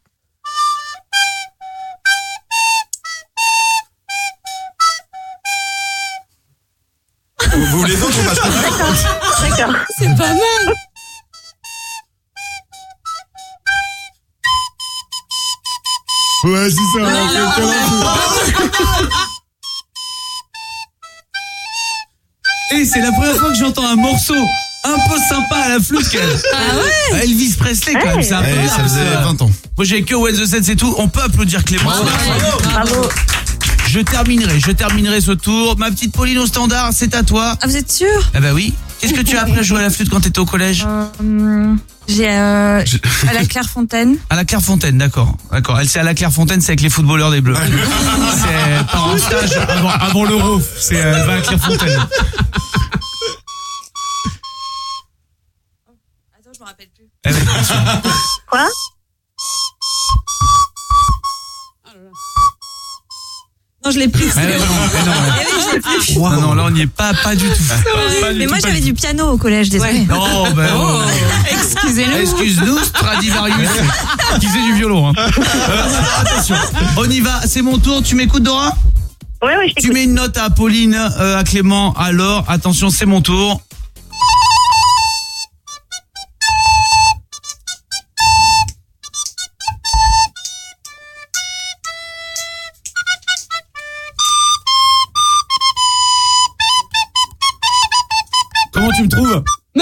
Vous voulez d'autres ou pas? D'accord. C'est pas mal. Ouais, c'est ça. Et c'est la première fois que j'entends un morceau un peu sympa à la flûte quand même. Ah ouais? Elvis Presley quand même, c'est un peu ça faisait 20 ans. Moi j'ai que When the Sense et tout, on peut applaudir Clément. Bravo. Je terminerai ce tour. Ma petite Pauline au standard, c'est à toi. Ah, vous êtes sûr? Ah bah oui. Qu'est-ce que tu as appris à jouer à la flûte quand t'étais au collège? J'ai à la Clairefontaine. À la Clairefontaine, d'accord. Elle c'est à la Clairefontaine, c'est avec les footballeurs des Bleus. C'est par un stage avant l'Euro. C'est elle va à Clairefontaine. Attends, je me rappelle plus. Quoi? Non, je l'ai plus. Non, là on n'y est pas du tout. Mais moi j'avais du piano au collège, désolé. Non, Excusez-nous. Excuse-nous, Stradivarius, qui faisait du violon. Hein. Attention, on y va, c'est mon tour, tu m'écoutes Dora? Ouais, je t'écoute. Tu mets une note à Pauline, à Clément, à Laure, attention, c'est mon tour. Comment tu me trouves?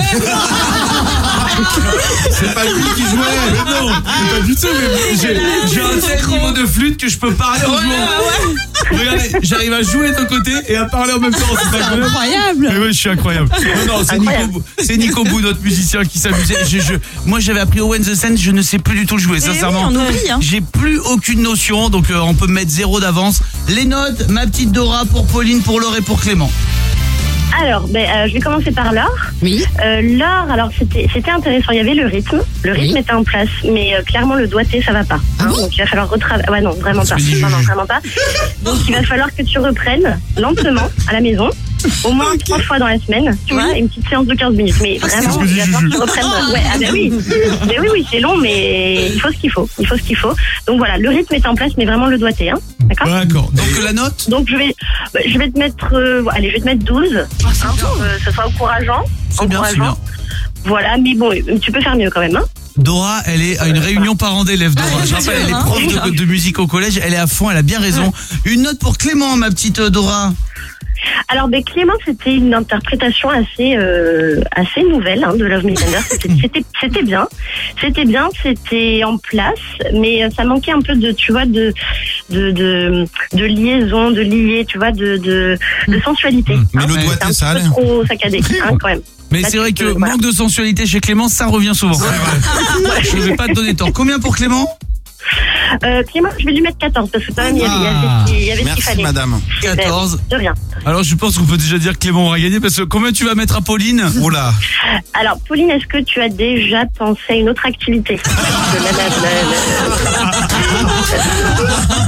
C'est pas lui qui jouait. Mais non, c'est pas du tout. Mais j'ai un tel niveau de flûte que je peux parler en jouant. Regardez, j'arrive à jouer d'un côté et à parler en même temps. C'est incroyable. Mais oui, je suis incroyable. Non, c'est Nico Bou, notre musicien, qui s'amusait. Moi, j'avais appris Owen the Sense, je ne sais plus du tout le jouer, sincèrement. Oui, on oublie, hein. J'ai plus aucune notion, donc on peut me mettre 0 d'avance. Les notes, ma petite Dora pour Pauline, pour Laure et pour Clément. Alors, je vais commencer par Laure. Oui. Laure, alors c'était intéressant. Il y avait le rythme. Le rythme était en place, mais clairement le doigté, ça va pas. Hein, donc il va falloir retravailler. Ouais, non, vraiment pas. Non, vraiment pas. Donc il va falloir que tu reprennes lentement à la maison. Au moins 3 fois dans la semaine, tu vois, une petite séance de 15 minutes. Mais vraiment, il va falloir que tu reprennes. Ouais, ah ben oui. Mais oui, c'est long, mais il faut ce qu'il faut. Donc voilà, le rythme est en place, mais vraiment le doigté, hein. D'accord. Donc la note? Donc je vais te mettre, allez, je vais te mettre 12. Pour que ce soit encourageant. C'est bien. Voilà, mais bon, tu peux faire mieux quand même, hein. Dora, elle est à une réunion parents d'élèves. Dora, je rappelle, elle est prof de musique au collège. Elle est à fond, elle a bien raison. Une note pour Clément, ma petite Dora. Alors, Clément, c'était une interprétation assez nouvelle de Love Me Tender. C'était bien, c'était en place, mais ça manquait un peu de, tu vois, de liaison, de lier, tu vois, de sensualité. Mais le doigté, ça allait. C'est un peu trop saccadé, quand même. Mais c'est vrai que manque de sensualité chez Clément, ça revient souvent. Je ne vais pas te donner tort. Combien pour Clément? Clément, je vais lui mettre 14 parce que quand même il y avait ce qu'il fallait. Merci madame. 14. De rien. Alors je pense qu'on peut déjà dire que Clément aura gagné parce que combien tu vas mettre à Pauline? Oula. Alors Pauline, est-ce que tu as déjà pensé à une autre activité?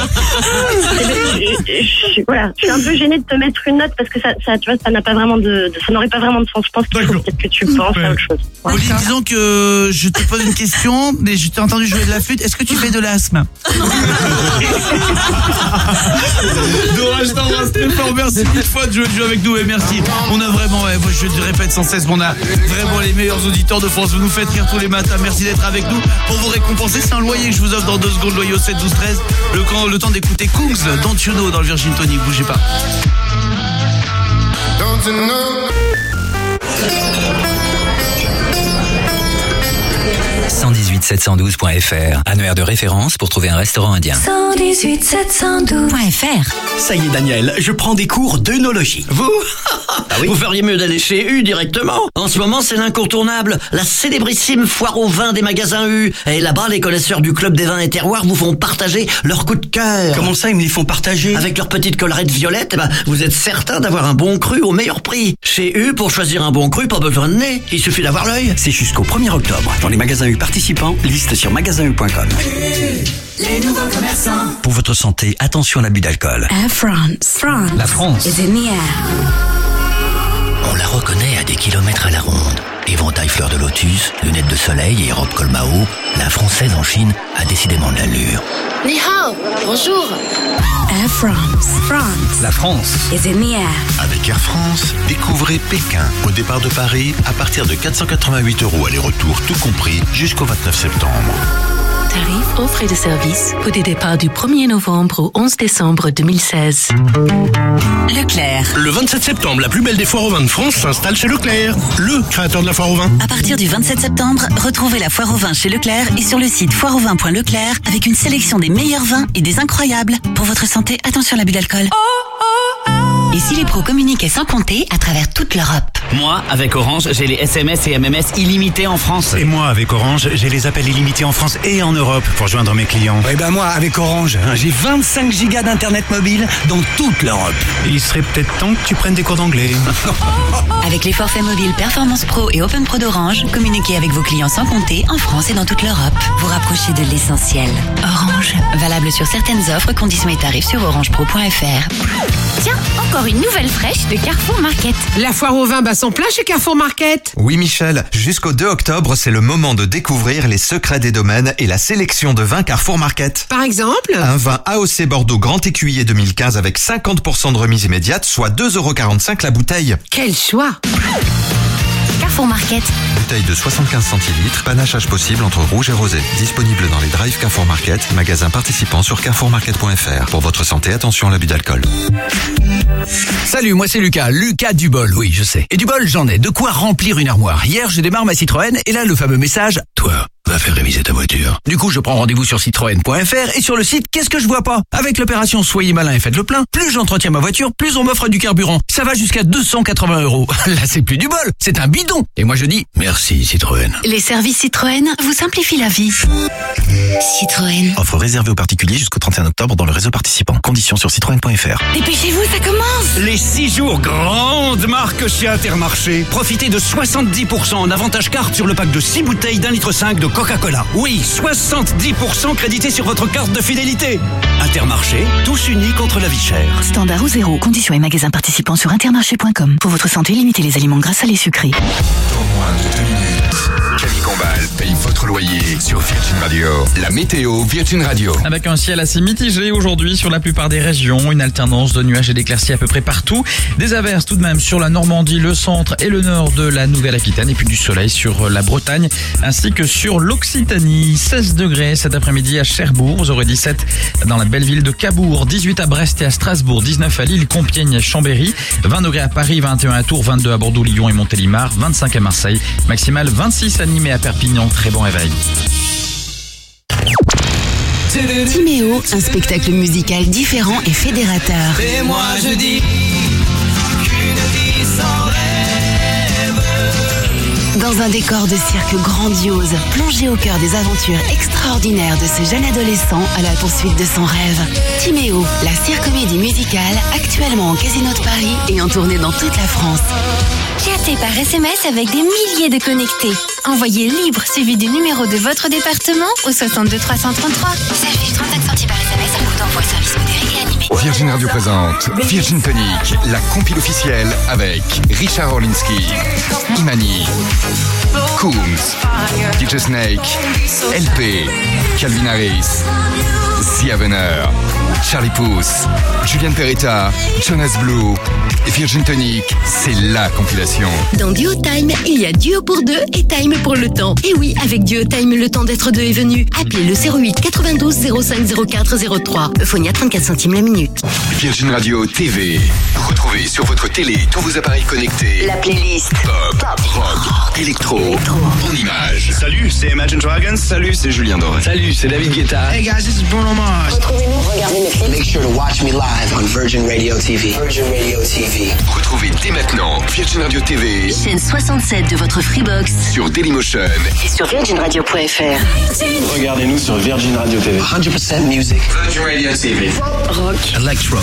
Voilà, je suis un peu gênée de te mettre une note parce que ça tu vois, ça n'a pas vraiment ça n'aurait pas vraiment de sens. Je pense qu'il faut peut-être que tu penses à autre chose. Pauline, disons que je te pose une question, mais je t'ai entendu jouer de la flûte. Est-ce que tu fais de l'asthme? Dora, je t'embrasse très fort. Merci mille fois de jouer avec nous et merci. On a vraiment, je te répète sans cesse, on a vraiment les meilleurs auditeurs de France. Vous nous faites rire tous les matins. Merci d'être avec nous. Pour vous récompenser, c'est un loyer que je vous offre dans 2 secondes. Loyer au 7 12 13. Le temps d'écouter Kungs, Don't You Know dans le Virgin Tonic. Bougez pas. Don't you know? 118-712.fr, annuaire de référence pour trouver un restaurant indien. 118-712.fr. Ça y est, Daniel, je prends des cours d'œnologie. Vous? Vous feriez mieux d'aller chez U directement. En ce moment, c'est l'incontournable, la célébrissime foire aux vins des magasins U. Et là-bas, les connaisseurs du club des vins et terroirs vous font partager leur coup de cœur. Comment ça, ils me les font partager? Avec leur petite collerette violette, vous êtes certain d'avoir un bon cru au meilleur prix. Chez U, pour choisir un bon cru, pas besoin de nez, il suffit d'avoir l'œil. C'est jusqu'au 1er octobre. Dans les magasins U participants, liste sur magasin-u.com. Les nouveaux commerçants. Pour votre santé, attention à l'abus d'alcool. Air France. La France. is in the air. On la reconnaît à des kilomètres à la ronde. Éventail fleur de lotus, lunettes de soleil et robe colmao, la française en Chine a décidément de l'allure. Ni hao, bonjour. Air France. La France. is in the air. Avec Air France, découvrez Pékin au départ de Paris à partir de 488 € aller-retour tout compris jusqu'au 29 septembre. Tarif offre et de service pour des départs du 1er novembre au 11 décembre 2016. Leclerc. Le 27 septembre, la plus belle des foires aux vins de France s'installe chez Leclerc, le créateur de la foire aux vins. À partir du 27 septembre, retrouvez la foire aux vins chez Leclerc et sur le site foireauvins.leclerc avec une sélection des meilleurs vins et des incroyables. Pour votre santé, attention à l'abus d'alcool. Et si les pros communiquaient sans compter à travers toute l'Europe? Moi, avec Orange, j'ai les SMS et MMS illimités en France. Et moi, avec Orange, j'ai les appels illimités en France et en Europe pour joindre mes clients. Et ben moi, avec Orange, j'ai 25 gigas d'internet mobile dans toute l'Europe. Il serait peut-être temps que tu prennes des cours d'anglais. Avec les forfaits mobiles Performance Pro et Open Pro d'Orange, communiquez avec vos clients sans compter en France et dans toute l'Europe. Vous rapprochez de l'essentiel. Orange. Valable sur certaines offres, conditions et tarifs sur orangepro.fr. Tiens, encore une nouvelle fraîche de Carrefour Market. La foire au vin bat son plein chez Carrefour Market. Oui Michel, jusqu'au 2 octobre, c'est le moment de découvrir les secrets des domaines et la sélection de vins Carrefour Market. Par exemple, un vin AOC Bordeaux Grand Écuyer 2015 avec 50% de remise immédiate, soit 2,45 € la bouteille. Quel choix! Carrefour Market. Bouteille de 75 centilitres, panachage possible entre rouge et rosé. Disponible dans les drives Carrefour Market, magasins participants sur carrefourmarket.fr. Pour votre santé, attention à l'abus d'alcool. Salut, moi c'est Lucas du bol, oui je sais. Et du bol, j'en ai, de quoi remplir une armoire. Hier, je démarre ma Citroën et là le fameux message, toi, va faire réviser ta voiture. Du coup, je prends rendez-vous sur citroën.fr et sur le site, qu'est-ce que je vois pas? Avec l'opération Soyez malin et faites le plein, plus j'entretiens ma voiture, plus on m'offre du carburant. Ça va jusqu'à 280 €. Là, c'est plus du bol, c'est un bidon. Et moi je dis, merci Citroën. Les services Citroën vous simplifient la vie. Citroën. Offre réservée aux particuliers jusqu'au 31 octobre dans le réseau participant. Conditions sur citroën.fr. Dépêchez-vous, ça commence. Les 6 jours grande marque chez Intermarché. Profitez de 70% en avantage carte sur le pack de 6 bouteilles d'1,5 litre de Coca-Cola. Oui, 70% crédité sur votre carte de fidélité. Intermarché, tous unis contre la vie chère. Standard ou zéro. Conditions et magasins participants sur intermarché.com. Pour votre santé, limitez les aliments gras, salés, sucrés. Camille Combal paye votre loyer sur Virgin Radio. La météo Virgin Radio. Avec un ciel assez mitigé aujourd'hui sur la plupart des régions, une alternance de nuages et d'éclaircies à peu près partout. Des averses tout de même sur la Normandie, le centre et le nord de la Nouvelle-Aquitaine et puis du soleil sur la Bretagne ainsi que sur l'Occitanie. 16 degrés cet après-midi à Cherbourg, vous aurez 17 dans la belle ville de Cabourg, 18 à Brest et à Strasbourg, 19 à Lille, Compiègne et Chambéry, 20 degrés à Paris, 21 à Tours, 22 à Bordeaux, Lyon et Montélimar, 25 à Marseille, maximal 26 à Nîmes et à Perpignan. Très bon réveil. Timéo, un spectacle musical différent et fédérateur. Et moi je dis qu'une vie sans rêve. Dans un décor de cirque grandiose, plongé au cœur des aventures extraordinaires de ce jeune adolescent à la poursuite de son rêve. Timéo, la cirque-comédie musicale, actuellement au Casino de Paris et en tournée dans toute la France. Chattez par SMS avec des milliers de connectés. Envoyez libre suivi du numéro de votre département au 62 333. S'affiche 35 centimes par SMS en coûtant Envoi service modéré et animé. Virgin Radio présente Virgin Tonic, la compile officielle avec Richard Orlinski, Imani, Coombs, DJ Snake, LP, Calvin Harris, Sia Venner, Charlie Puth, Julian Peretta, Jonas Blue. Virgin Tonic, c'est la compilation. Dans Duo Time, il y a Duo pour deux et Time pour le temps. Et oui, avec Duo Time, le temps d'être deux est venu. Appelez le 08 92 05 04 03. Euphonia 34 centimes la minute. Virgin Radio TV. Retrouvez sur votre télé tous vos appareils connectés La playlist pop, rock, électro, en images. Salut, c'est Imagine Dragons. Salut, c'est Julien Doré. Salut, c'est David Guetta. Hey guys, this is Bruno Mars. Retrouvez-nous, regardez mes films. Make sure to watch me live on Virgin Radio TV. Virgin Radio TV. Retrouvez dès maintenant Virgin Radio TV Chaîne 67 de votre Freebox sur Dailymotion et sur virginradio.fr. Regardez-nous sur Virgin Radio TV. 100% music. Virgin Radio TV. Rock, Electro.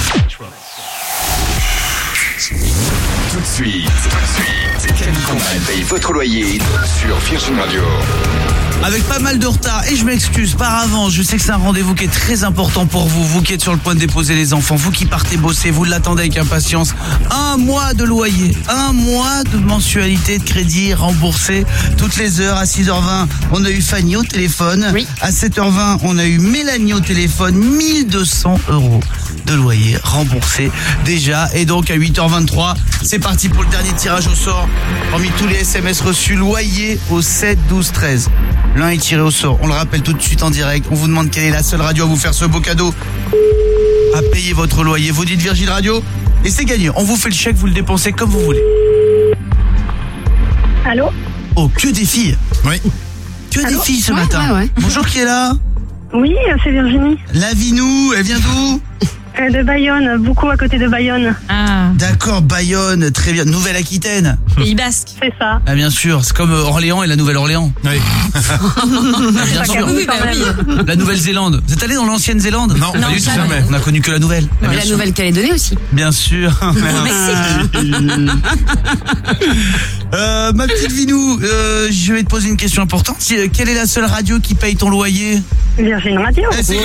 tout de suite. Quel compagnie paye votre loyer sur Virgin Radio. Avec pas mal de retard, et je m'excuse par avance, je sais que c'est un rendez-vous qui est très important pour vous, vous qui êtes sur le point de déposer les enfants, vous qui partez bosser, vous l'attendez avec impatience. 1 mois de loyer, 1 mois de mensualité de crédit remboursé toutes les heures. À 6h20, on a eu Fanny au téléphone. Oui. À 7h20, on a eu Mélanie au téléphone. 1200 € de loyer remboursé déjà. Et donc à 8h23, c'est parti pour le dernier tirage au sort. Parmi tous les SMS reçus, loyer au 7 12 13. L'un est tiré au sort, on le rappelle tout de suite en direct. On vous demande quelle est la seule radio à vous faire ce beau cadeau, à payer votre loyer. Vous dites Virgin Radio et c'est gagné. On vous fait le chèque, vous le dépensez comme vous voulez. Allô? Oh, que des filles. Oui. Que des filles ce matin. Ouais. Bonjour, qui est là? Oui, c'est Virginie. La Vinou, elle vient d'où? De Bayonne, beaucoup à côté de Bayonne. Ah. D'accord, Bayonne, très bien. Nouvelle-Aquitaine. Pays Basque. C'est ça. Ah bien sûr, c'est comme Orléans et la Nouvelle-Orléans. Oui. Bien sûr. Oui, bah oui. La Nouvelle-Zélande. Vous êtes allé dans l'ancienne-Zélande? Non, pas du tout. jamais. On a connu que la nouvelle. Et Bien la sûr. Nouvelle-Calédonie aussi. Bien sûr. Ma petite Vinou, je vais te poser une question importante. Quelle est la seule radio qui paye ton loyer? Virgin Radio. Eh, c'est gagné.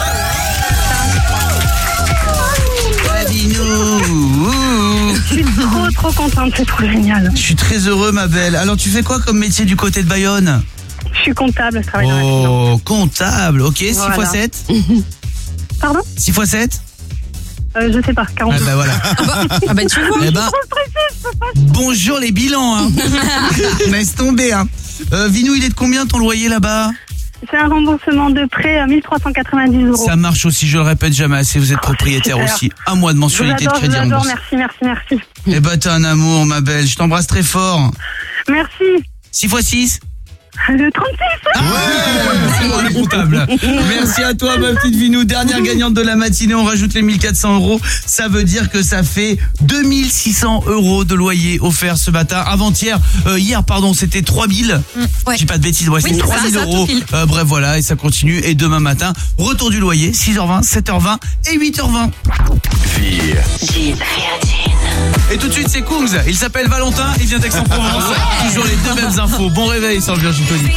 La Vinou. Je suis trop contente, c'est trop génial. Je suis très heureux, ma belle. Alors, tu fais quoi comme métier du côté de Bayonne? Je suis comptable, je travaille dans la finance. Oh, comptable. Ok, 6 Voilà. x 7. Pardon? 6 x 7. Je sais pas, 40. Ah bah voilà. Ah bah tu vois. Eh ben, bonjour les bilans, hein. Laisse tomber, hein. Vinou, il est de combien ton loyer là-bas? C'est un remboursement de prêt à 1390 €. Ça marche aussi, je le répète jamais assez, vous êtes propriétaire super. aussi. 1 mois de mensualité de crédit Je vous adore, remboursé. merci. Eh ben t'es un amour, ma belle, je t'embrasse très fort. Merci. 6 x 6. Le 36. C'est moi le comptable. Merci à toi, ma petite Vinou. Dernière gagnante de la matinée, on rajoute les 1400 €. Ça veut dire que ça fait 2600 € de loyer offert ce matin. Avant-hier, hier, pardon, c'était 3000. Ouais. Je dis pas de bêtises, ouais, Oui, c'est c'est 3000 ça, €. tout pile. Bref, voilà, et ça continue. Et demain matin, retour du loyer, 6h20, 7h20 et 8h20. Et tout de suite, c'est Coombs. Il s'appelle Valentin, il vient d'Aix-en-Provence. Toujours les deux mêmes infos. Bon réveil sur le Virgin Tonic.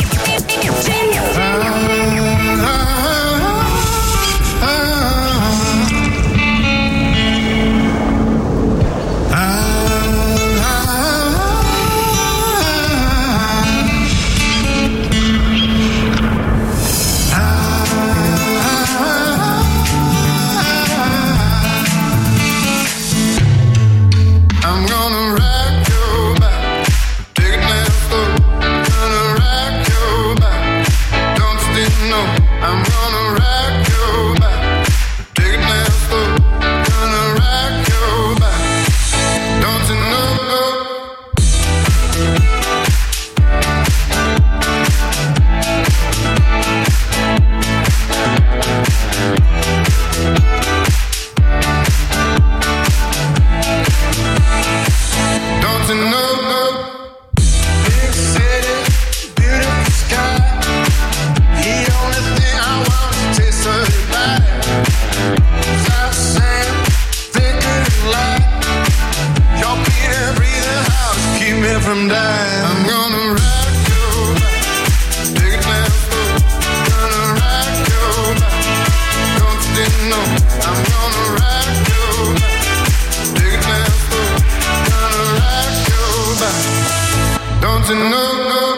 I'm gonna rock your back, take it down slow. Gonna rock your back, don't you didn't know? I'm gonna rock your back, take it down slow. Gonna rock your back, don't you know? Don't you know? Big city, beautiful sky. The only thing I want is to taste of your body. South sand, thicker than light. Your beat and breathing house keep me from dying. I'm gonna rock your back, take it down slow. Gonna rock your back, don't you Don't you know?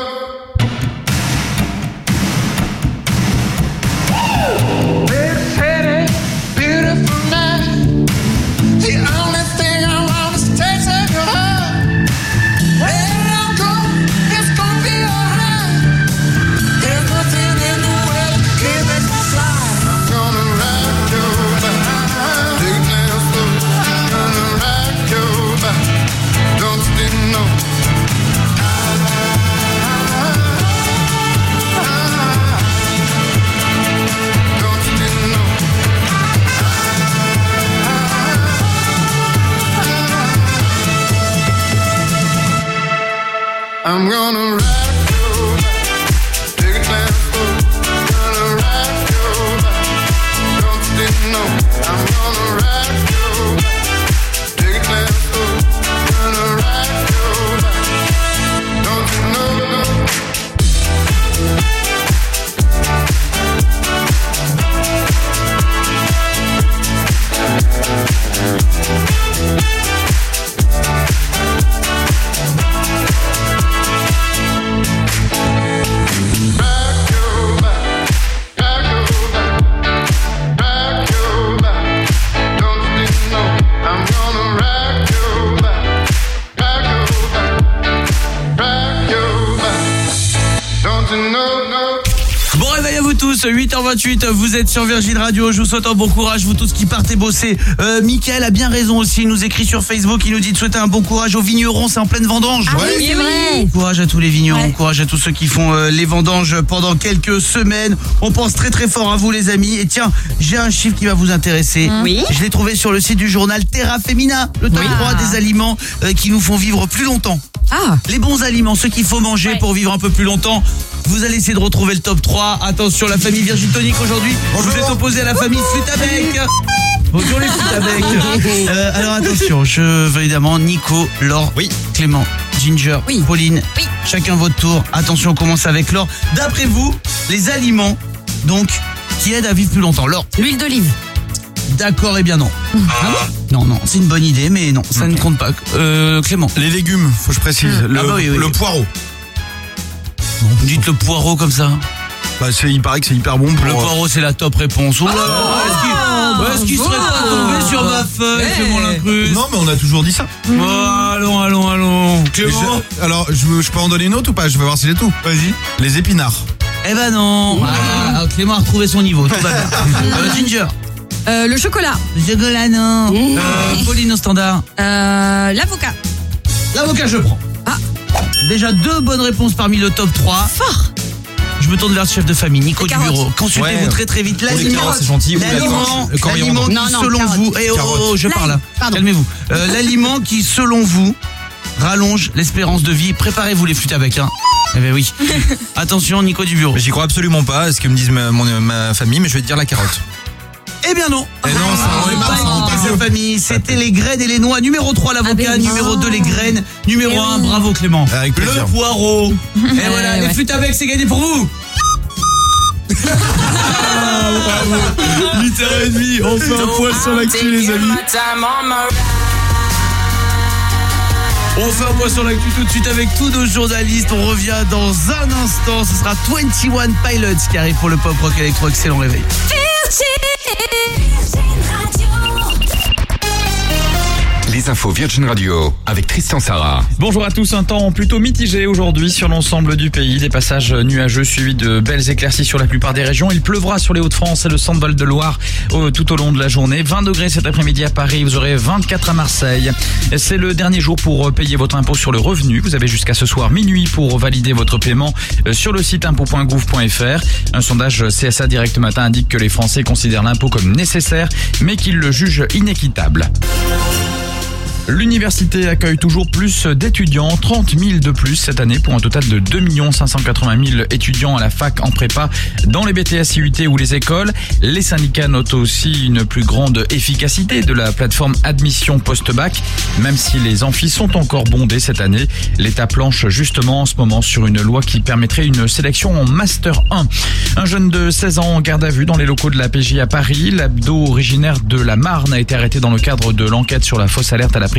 Big city, beautiful night. The only thing I want is taste of your heart. Where I go, it's gonna be alright. There's nothing in the world that can make me fly. I'm gonna rock your back, take it down slow. I'm gonna rock your back. Don't you know? I'm gonna rock your back, take it down slow. Gonna rock your back, don't you know? I'm gonna rock your back, take it down slow. Gonna rock your back, don't you know? Bon réveil à vous tous, 8h28, vous êtes sur Virgin Radio, je vous souhaite un bon courage, vous tous qui partez bosser. Mickaël a bien raison aussi, il nous écrit sur Facebook, il nous dit de souhaiter un bon courage aux vignerons, c'est en pleine vendange. Ah oui, c'est vrai. Bon courage à tous les vignerons, bon courage à tous ceux qui font les vendanges pendant quelques semaines. On pense très très fort à vous les amis. Et tiens, j'ai un chiffre qui va vous intéresser. Oui. Je l'ai trouvé sur le site du journal Terra Femina, le top 3 des aliments qui nous font vivre plus longtemps. Ah. Les bons aliments, ceux qu'il faut manger pour vivre un peu plus longtemps. Vous allez essayer de retrouver le top 3. Attention, la famille Virgin Tonic aujourd'hui. Vous êtes opposé à la famille Flûte à bec. Bonjour les flûtes à bec. Alors attention, je veux évidemment Nico, Laure, Clément, Ginger, Pauline. Chacun votre tour. Attention, on commence avec Laure. D'après vous, les aliments donc qui aident à vivre plus longtemps. Laure. L'huile d'olive. D'accord, eh bien non. Non, c'est une bonne idée, mais non, ça ne compte pas. Clément. Les légumes, faut que je précise. Le poireau. Dites le poireau comme ça. Bah il paraît que c'est hyper bon pour... Le poireau, c'est la top réponse. Est-ce qu'il serait pas tombé sur ma feuille, Clément Lincruste? Non, mais on a toujours dit ça. Allons. Clément. Alors, je peux en donner une autre ou pas? Je vais voir si j'ai tout. Vas-y. Les épinards. Eh ben non. Clément a retrouvé son niveau. Tout va bien. Ginger. Le chocolat. Le chocolat, non. Pauline au standard. L'avocat. L'avocat, je prends. Déjà 2 bonnes réponses parmi le top 3. Fort. Je me tourne vers le chef de famille, Nico du bureau. Consultez-vous très vite. L'aliment, c'est gentil. l'aliment qui selon vous... je parle là. Calmez-vous. L'aliment qui selon vous rallonge l'espérance de vie. Préparez-vous les flûtes avec. Eh ben oui. Attention, Nico du bureau. J'y crois absolument pas, ce que me disent ma famille, mais je vais te dire la carotte. Eh bien non. Et non, ça famille, c'était les graines et les noix. Numéro 3 l'avocat, numéro 2 les graines, numéro 1 bravo Clément. Avec plaisir. Le poireau. Et voilà, les flûtes avec, c'est gagné pour vous. 8h30, on fait un point sur l'actu les amis. On fait un point sur l'actu tout de suite avec tous nos journalistes. On revient dans un instant. Ce sera 21 Pilots qui arrive pour le pop rock électro. Excellent réveil. Les infos Virgin Radio avec Tristan Sarah. Bonjour à tous, un temps plutôt mitigé aujourd'hui sur l'ensemble du pays. Des passages nuageux suivis de belles éclaircies sur la plupart des régions. Il pleuvra sur les Hauts-de-France et le centre-Val de Loire tout au long de la journée. 20 degrés cet après-midi à Paris, vous aurez 24 à Marseille. C'est le dernier jour pour payer votre impôt sur le revenu. Vous avez jusqu'à ce soir minuit pour valider votre paiement sur le site impôt.gouv.fr. Un sondage CSA Direct Matin indique que les Français considèrent l'impôt comme nécessaire, mais qu'ils le jugent inéquitable. L'université accueille toujours plus d'étudiants, 30 000 de plus cette année pour un total de 2 580 000 étudiants à la fac en prépa dans les BTS, IUT ou les écoles. Les syndicats notent aussi une plus grande efficacité de la plateforme admission post-bac, même si les amphis sont encore bondés cette année. L'État planche justement en ce moment sur une loi qui permettrait une sélection en Master 1. Un jeune de 16 ans en garde à vue dans les locaux de la PJ à Paris. L'abdo originaire de la Marne a été arrêté dans le cadre de l'enquête sur la fausse alerte à la prise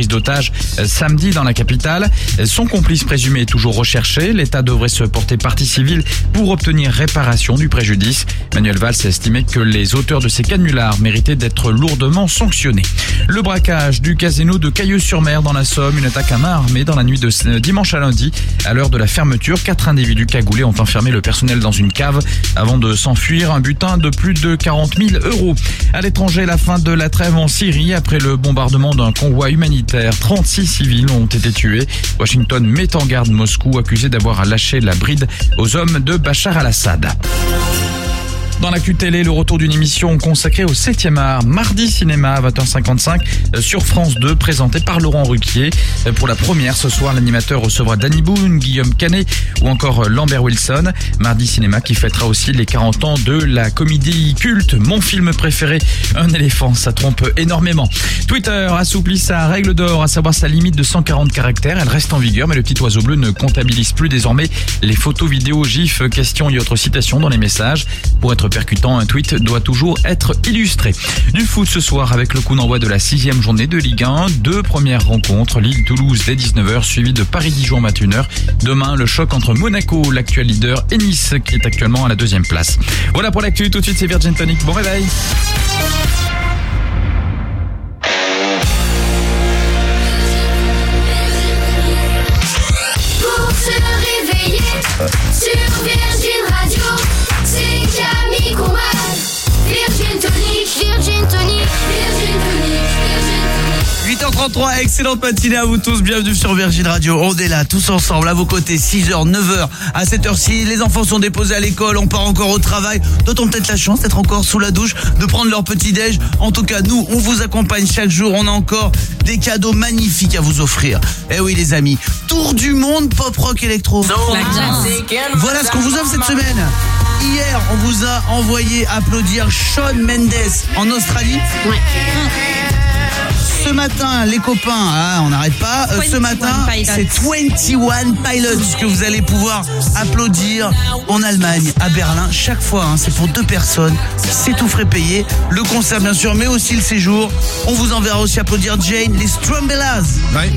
prise d'otage samedi dans la capitale. Son complice présumé est toujours recherché. L'État devrait se porter partie civile pour obtenir réparation du préjudice. Manuel Valls a estimé que les auteurs de ces canulars méritaient d'être lourdement sanctionnés. Le braquage du casino de Cailleux-sur-Mer dans la Somme, une attaque à main armée dans la nuit de dimanche à lundi. À l'heure de la fermeture, 4 individus cagoulés ont enfermé le personnel dans une cave avant de s'enfuir. Un butin de plus de 40 000 €. À l'étranger, la fin de la trêve en Syrie après le bombardement d'un convoi humanitaire. 36 civils ont été tués. Washington met en garde Moscou, accusé d'avoir lâché la bride aux hommes de Bachar al-Assad. Dans la QTL, le retour d'une émission consacrée au 7e art, Mardi Cinéma à 20h55 sur France 2, présenté par Laurent Ruquier. Pour la première, ce soir, l'animateur recevra Danny Boone, Guillaume Canet ou encore Lambert Wilson. Mardi Cinéma qui fêtera aussi les 40 ans de la comédie culte Mon film préféré, un éléphant, ça trompe énormément. Twitter assouplit sa règle d'or, à savoir sa limite de 140 caractères. Elle reste en vigueur, mais le petit oiseau bleu ne comptabilise plus désormais les photos, vidéos, gifs, questions et autres citations dans les messages. Pour être percutant, un tweet doit toujours être illustré. Du foot ce soir avec le coup d'envoi de la 6e journée de Ligue 1. 2 premières rencontres, Lille-Toulouse dès 19h, suivi de Paris-Dijon à 21h. Demain, le choc entre Monaco, l'actuel leader, et Nice, qui est actuellement à la 2e place. Voilà pour l'actu, tout de suite c'est Virgin Tonic. Bon réveil. Pour se réveiller sur Virgin Radio, c'est Camille Combal. Virgin Tonic, Virgin Tonic, Virgin Tonic, Virgin Tonic. 8h33, excellente matinée à vous tous, bienvenue sur Virgin Radio. On est là, tous ensemble, à vos côtés, 6h, 9h, à cette heure-ci, les enfants sont déposés à l'école, on part encore au travail, d'autres ont peut-être la chance d'être encore sous la douche, de prendre leur petit-déj. En tout cas, nous, on vous accompagne chaque jour, on a encore des cadeaux magnifiques à vous offrir. Eh oui les amis, tour du monde pop rock électro. Voilà ce qu'on vous offre cette semaine. Hier, on vous a envoyé applaudir Shawn Mendes en Australie. Ce matin, les copains, on n'arrête pas. Ce matin, c'est 21 Pilots que vous allez pouvoir applaudir en Allemagne, à Berlin. Chaque fois, c'est pour 2 personnes. C'est tout frais payé. Le concert, bien sûr, mais aussi le séjour. On vous enverra aussi applaudir Jane, les Strumbellas. Ouais.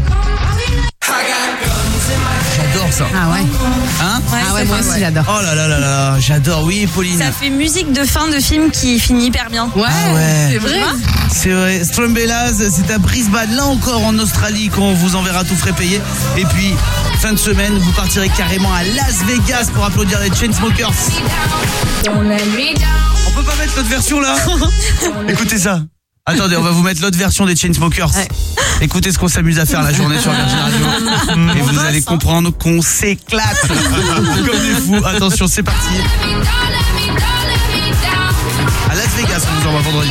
J'adore ça. Ah ouais. Hein? Ah ouais, moi aussi j'adore. Oh là là là là, j'adore. Oui, Pauline. Ça fait musique de fin de film qui finit hyper bien. Ouais, ouais. c'est vrai. C'est vrai. Strumbellas, c'est à Brisbane, là encore en Australie, qu'on vous enverra tout frais payé. Et puis, fin de semaine, vous partirez carrément à Las Vegas pour applaudir les Chainsmokers. On peut pas mettre l'autre version là? Écoutez ça. Attendez, on va vous mettre l'autre version des Chainsmokers. Ouais. Écoutez ce qu'on s'amuse à faire la journée sur Virgin Radio. Et vous allez comprendre qu'on s'éclate comme des fous. Attention, c'est parti. À Las Vegas, on vous envoie vendredi.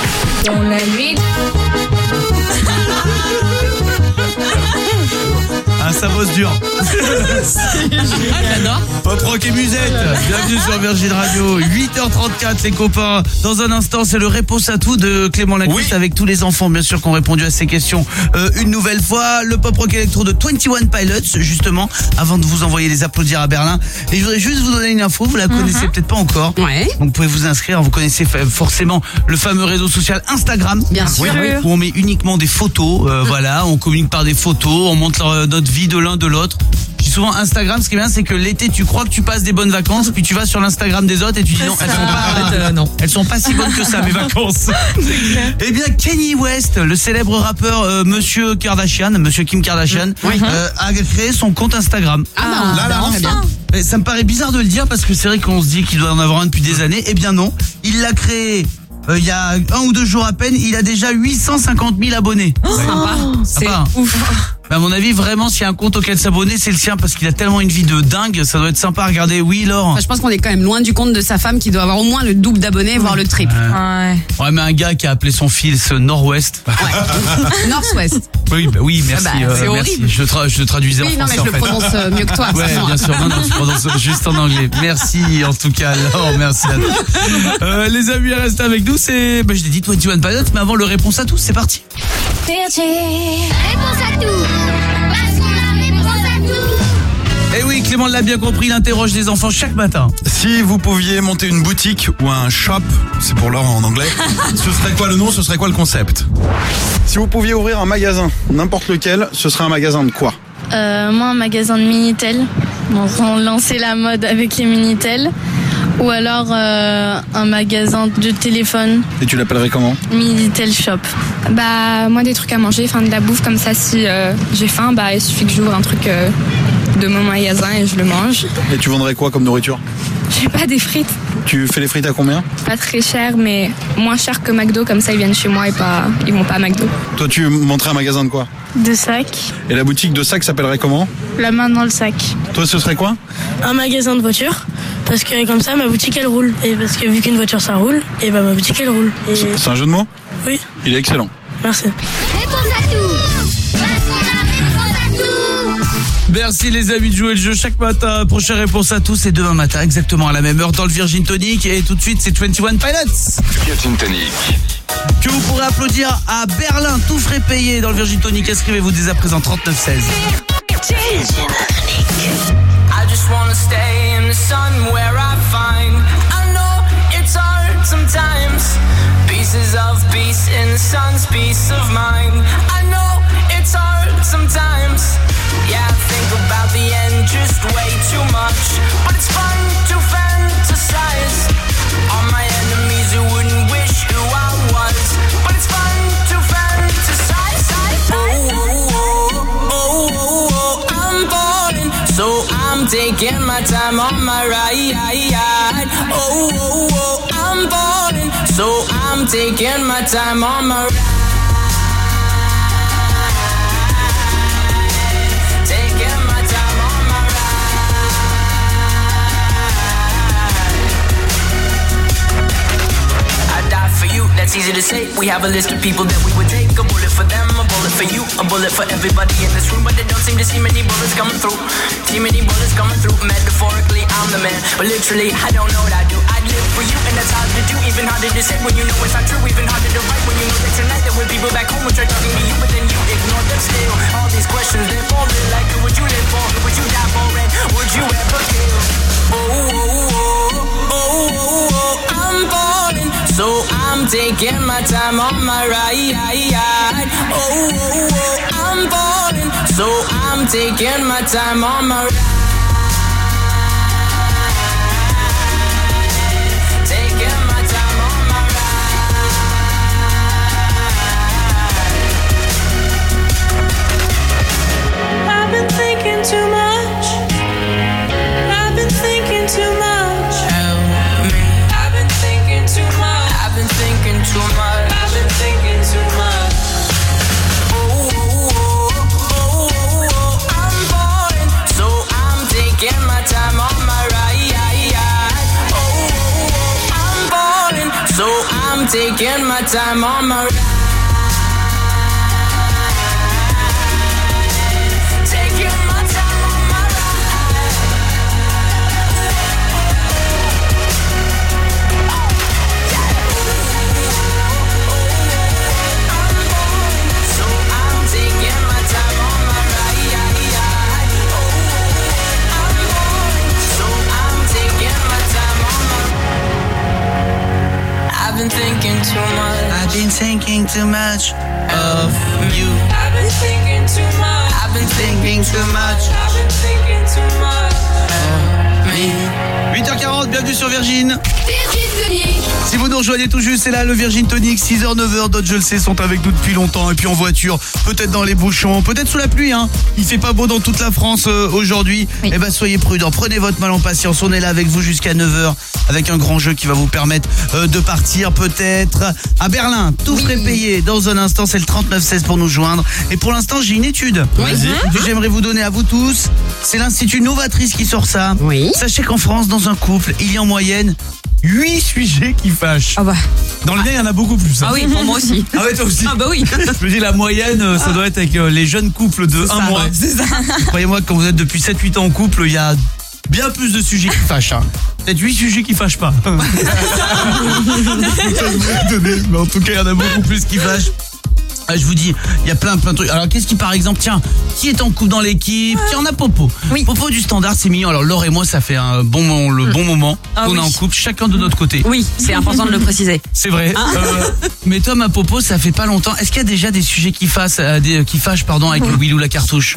Ça bosse dur. J'adore. Pop rock et musette. Bienvenue sur Virgin Radio. 8h34 les copains. Dans un instant, c'est le réponse à tout de Clément Lacuste avec tous les enfants bien sûr qui ont répondu à ces questions. Une nouvelle fois, le pop rock électro de 21 Pilots justement, avant de vous envoyer les applaudir à Berlin. Et je voudrais juste vous donner une info, vous la connaissez peut-être pas encore. Ouais. Donc vous pouvez vous inscrire, vous connaissez forcément le fameux réseau social Instagram. Bien sûr. Où on met uniquement des photos, voilà, on communique par des photos, on montre notre vie de l'un de l'autre. Je dis souvent Instagram, ce qui est bien, c'est que l'été tu crois que tu passes des bonnes vacances, puis tu vas sur l'Instagram des autres et tu dis non, elles sont pas si bonnes que ça mes vacances. Eh bien Kanye West, le célèbre rappeur Monsieur Kim Kardashian, a créé son compte Instagram. Enfin. Et ça me paraît bizarre de le dire parce que c'est vrai qu'on se dit qu'il doit en avoir un depuis des années. Eh bien non, il l'a créé il y a 1 ou 2 jours à peine, il a déjà 850 000 abonnés. Sympa. C'est ouf. À mon avis, vraiment, s'il y a un compte auquel s'abonner, c'est le sien parce qu'il a tellement une vie de dingue, ça doit être sympa à regarder. Oui, Laure. Enfin, je pense qu'on est quand même loin du compte de sa femme qui doit avoir au moins le double d'abonnés, voire le triple. Ouais, mais un gars qui a appelé son fils Nord-Ouest. Ouais. Nord-Ouest. Oui, merci. C'est merci. horrible. Je le traduisais en français. Non, mais je le prononce mieux que toi. Ouais, bien sûr. Non, je prononce juste en anglais. Merci, en tout cas, Laure. Merci à les amis, restez avec nous. C'est, je l'ai dit 21 Pilots, mais avant le réponse à tous, c'est parti. Réponse à tout. Parce qu'on a réponse à tout. Eh oui, Clément l'a bien compris, il interroge des enfants chaque matin. Si vous pouviez monter une boutique ou un shop, c'est pour l'heure en anglais, ce serait quoi le nom, ce serait quoi le concept? Si vous pouviez ouvrir un magasin, n'importe lequel, ce serait un magasin de quoi? Moi, un magasin de Minitel. Donc, on lançait la mode avec les Minitel. Ou alors un magasin de téléphone. Et tu l'appellerais comment? Minitel Shop. Bah, moi, des trucs à manger, de la bouffe comme ça. Si j'ai faim, il suffit que j'ouvre un truc de mon magasin et je le mange. Et tu vendrais quoi comme nourriture? Je sais pas, des frites. Tu fais les frites à combien? Pas très cher, mais moins cher que McDo, comme ça ils viennent chez moi et ils vont pas à McDo. Toi, tu monterais un magasin de quoi? De sacs. Et la boutique de sacs s'appellerait comment? La main dans le sac. Toi, ce serait quoi? Un magasin de voitures, parce que comme ça ma boutique elle roule. Et parce que vu qu'une voiture ça roule, et ma boutique elle roule. Et... C'est un jeu de mots? Oui. Il est excellent. Merci. Merci les amis de jouer le jeu chaque matin. Prochaine réponse à tous, c'est demain matin, exactement à la même heure dans le Virgin Tonic. Et tout de suite, c'est 21 Pilots. Virgin Tonic. Que vous pourrez applaudir à Berlin, tout frais payé dans le Virgin Tonic. Inscrivez-vous dès à présent 3916. I just wanna stay in the sun where I find I know it's hard sometimes. Pieces of peace in the sun's peace of mind. I know it's hard sometimes. Yeah, I think about the end just way too much. But it's fun to fantasize on my enemies who wouldn't wish who I was. But it's fun to fantasize. Oh, I'm falling, so I'm taking my time on my ride. Oh, I'm falling, so I'm taking my time on my ride. That's easy to say. We have a list of people that we would take. A bullet for them, a bullet for you, a bullet for everybody in this room. But they don't seem to see many bullets coming through. Too many bullets coming through. Metaphorically, I'm the man, but literally, I don't know what I do. I live for you, and that's hard to do. Even harder to say when you know it's not true. Even harder to write when you know that tonight there were people back home who tried talking to you, but then you ignore them still. All these questions, they're falling like who would you live for? Who would you die for? And would you ever kill? I'm falling, so I'm taking my time on my ride. Oh, I'm falling, so I'm taking my time on my ride. Taking my time on my ride. I've been thinking too much. I've been thinking too much. I've been thinking too much. I've been thinking too much. I'm falling, so I'm taking my time on my ride. I'm falling, so I'm taking my time on my ride. I've been thinking too much. I've been thinking too much of you. I've been thinking too much. I've been thinking too much. I've been thinking too much. 8h40, bienvenue sur Virgin. Si vous nous rejoignez tout juste, c'est là le Virgin Tonic, 6h, 9h, d'autres je le sais sont avec nous depuis longtemps. Et puis en voiture, peut-être dans les bouchons, peut-être sous la pluie, hein. Il fait pas beau dans toute la France aujourd'hui. Oui. Eh ben soyez prudents, prenez votre mal en patience. On est là avec vous jusqu'à 9h avec un grand jeu qui va vous permettre de partir peut-être à Berlin. Tout frais payé. Dans un instant, c'est le 3916 pour nous joindre. Et pour l'instant, j'ai une étude que j'aimerais vous donner à vous tous. C'est l'Institut Novatrice qui sort ça. Oui. Sachez qu'en France, dans un couple, il y a en moyenne 8 sujets qui fâchent. Ah bah. Dans le mien, il y en a beaucoup plus. Hein. Ah oui, pour moi aussi. Ah ouais, toi aussi. Ah bah oui. Je me dis, la moyenne, ça doit être avec les jeunes couples de 1 mois. C'est ça. Croyez-moi, quand vous êtes depuis 7-8 ans en couple, il y a bien plus de sujets qui fâchent. Hein. Peut-être 8 sujets qui fâchent pas. Mais en tout cas, il y en a beaucoup plus qui fâchent. Je vous dis, il y a plein de trucs. Alors qu'est-ce qui, par exemple, tiens, qui est en couple dans l'équipe? Tiens, on a Popo. Oui. Popo du Standard, c'est mignon. Alors Laure et moi, ça fait un bon moment qu'on est en couple, chacun de notre côté. Oui, c'est important de le préciser. C'est vrai. Mais toi, ma Popo, ça fait pas longtemps. Est-ce qu'il y a déjà des sujets qui fâchent, avec le Willou la cartouche?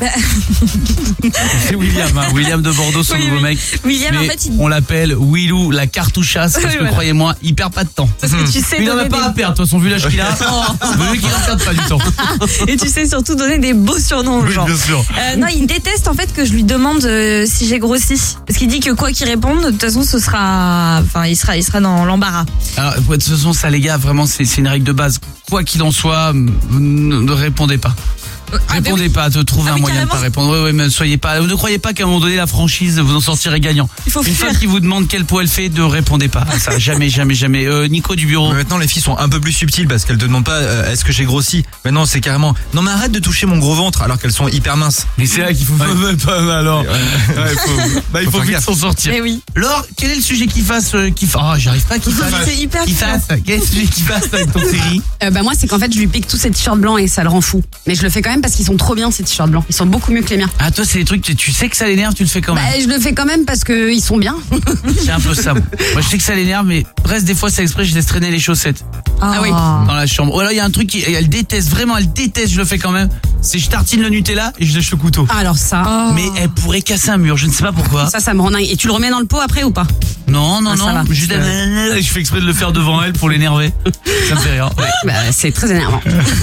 C'est William, William de Bordeaux, son nouveau mec. William, mais en fait, on l'appelle Willou la cartouchasse parce que croyez-moi, il perd pas de temps. Parce que tu sais, il n'en a pas à perdre. De toute façon, vu l'âge qu'il a, le mec il en perd pas du temps. Et tu sais surtout donner des beaux surnoms aux gens. Bien sûr. Non, il déteste en fait que je lui demande si j'ai grossi. Parce qu'il dit que quoi qu'il réponde, de toute façon, il sera dans l'embarras. Alors, de toute façon, ça, les gars, vraiment, c'est une règle de base. Quoi qu'il en soit, ne répondez pas. Répondez pas, trouver un moyen de pas répondre. Oui, mais ne croyez pas qu'à un moment donné la franchise vous en sortirez gagnant. Une fois qu'il vous demande quel poids elle fait, ne répondez pas à ça. Jamais. Nico du bureau. Mais maintenant les filles sont un peu plus subtiles parce qu'elles te demandent pas est-ce que j'ai grossi. Maintenant c'est carrément non mais arrête de toucher mon gros ventre alors qu'elles sont hyper minces. Mais c'est là qu'il faut pas mal alors. Il faut vite s'en sortir. Mais oui. Laure, quel est le sujet qui fasse j'arrive pas qui fasse. C'est hyper fasse. Quel est le sujet qui fasse avec ton série? Moi c'est qu'en fait je lui pique tous ces t-shirts blancs et ça le rend fou. Mais je le fais quand même parce qu'ils sont trop bien ces t-shirts blancs. Ils sont beaucoup mieux que les miens. Ah toi c'est des trucs tu sais que ça l'énerve, tu le fais quand même. Je le fais quand même parce que ils sont bien. C'est un peu ça. Moi je sais que ça l'énerve mais presque des fois c'est exprès je laisse traîner les chaussettes. Ah oui. Dans la chambre. Ou alors il y a un truc elle déteste, je le fais quand même. C'est je tartine le Nutella et je lèche le couteau. Alors ça. Mais elle pourrait casser un mur, je ne sais pas pourquoi. Ça me rend dingue. Et tu le remets dans le pot après ou pas? Non. Juste je fais exprès de le faire devant elle pour l'énerver. Ça me fait rire. Ouais. C'est très énervant.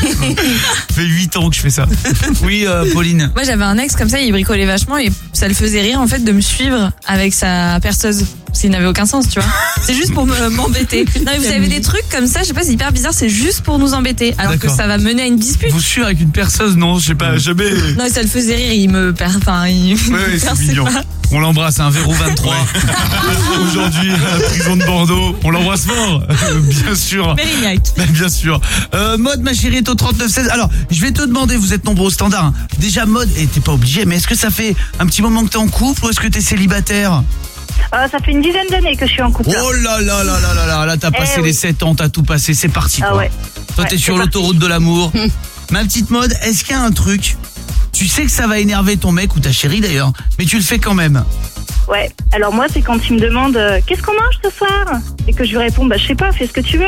Ça fait 8 ans que je fais ça. Oui, Pauline. Moi j'avais un ex comme ça, il bricolait vachement et ça le faisait rire en fait de me suivre avec sa perceuse. S'il n'avait aucun sens, tu vois. C'est juste pour m'embêter. Non mais vous avez des trucs comme ça, je sais pas, c'est hyper bizarre, c'est juste pour nous embêter. Alors que ça va mener à une dispute. Vous suivez avec une perceuse, non, je sais pas, jamais. Non, ça le faisait rire, il me Ouais, c'est mignon. On l'embrasse, un Véro 23. Aujourd'hui, à la prison de Bordeaux. On l'embrasse fort. Bien sûr. Mérignac. Bien sûr. Maude, ma chérie, est au 39-16. Alors, je vais te demander, vous êtes nombreux au standard. Hein. Déjà, Maude, et t'es pas obligé, mais est-ce que ça fait un petit moment que t'es en couple ou est-ce que t'es célibataire? Ça fait une dizaine d'années que je suis en couple. Oh là, t'as passé les 7 ans, t'as tout passé, c'est parti. Toi, ouais. Toi t'es sur l'autoroute de l'amour. Ma petite Maude, est-ce qu'il y a un truc, tu sais que ça va énerver ton mec ou ta chérie d'ailleurs, mais tu le fais quand même? Ouais, alors moi c'est quand il me demande qu'est-ce qu'on mange ce soir et que je lui réponds je sais pas, fais ce que tu veux.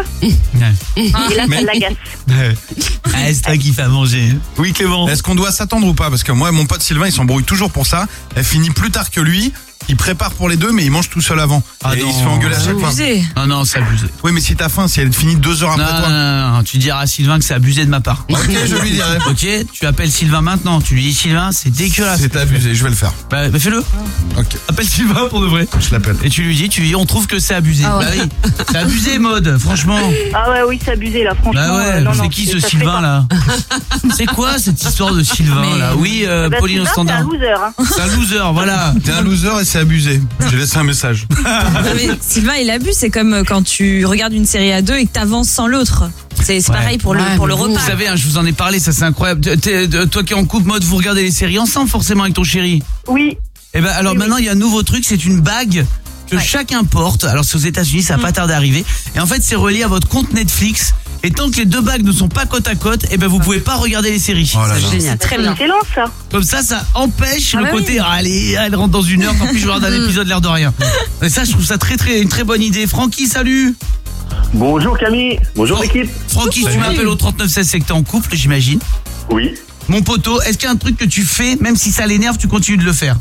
Et là ça l'agace. C'est toi qui fais manger. Oui Clément. Est-ce qu'on doit s'attendre ou pas? Parce que moi mon pote Sylvain il s'embrouille toujours pour ça. Elle finit plus tard que lui. Il prépare pour les deux, mais il mange tout seul avant. Et il se fait engueuler à chaque fois. Non, c'est abusé. Oui, mais si t'as faim, si elle finit 2 heures après toi. Non, tu diras à Sylvain que c'est abusé de ma part. Ok, je lui dirai. Ok, tu appelles Sylvain maintenant. Tu lui dis Sylvain, c'est dégueulasse. C'est abusé, je vais le faire. Bah fais-le. Ok. Appelle Sylvain pour de vrai. Je l'appelle. Et tu lui dis, on trouve que c'est abusé. Ah ouais. Bah oui, c'est abusé, Maude, franchement. Ah ouais, oui, c'est abusé là, franchement. Bah ouais, c'est qui ce Sylvain là? C'est quoi cette histoire de Sylvain là? Oui, Pauline au standard. C'est un loser. Hein. C'est un loser, voilà. T'es un loser et c'est abusé. J'ai laissé un message. Mais Sylvain, il abuse, c'est comme quand tu regardes une série à deux et que t'avances sans l'autre. C'est pareil pour le repas. Vous savez, je vous en ai parlé, ça c'est incroyable. Toi qui es en couple, Maude, vous regardez les séries ensemble forcément avec ton chéri? Oui. Et ben alors maintenant il y a un nouveau truc, c'est une bague que chacun porte. Alors c'est aux États-Unis, ça va pas tarder à arriver. Et en fait c'est relié à votre compte Netflix. Et tant que les deux bagues ne sont pas côte à côte, et ben vous pouvez pas regarder les séries. C'est génial, très bien. Excellent ça. Comme ça empêche le côté allez, elle rentre dans une heure, tant pis je regarde un épisode l'air de rien. Et ça je trouve ça une très bonne idée. Francky, salut. Bonjour Camille, bonjour l'équipe. Francky, tu m'appelles au 39-16, c'est que t'es en couple, j'imagine. Oui. Mon poteau, est-ce qu'il y a un truc que tu fais, même si ça l'énerve, tu continues de le faire?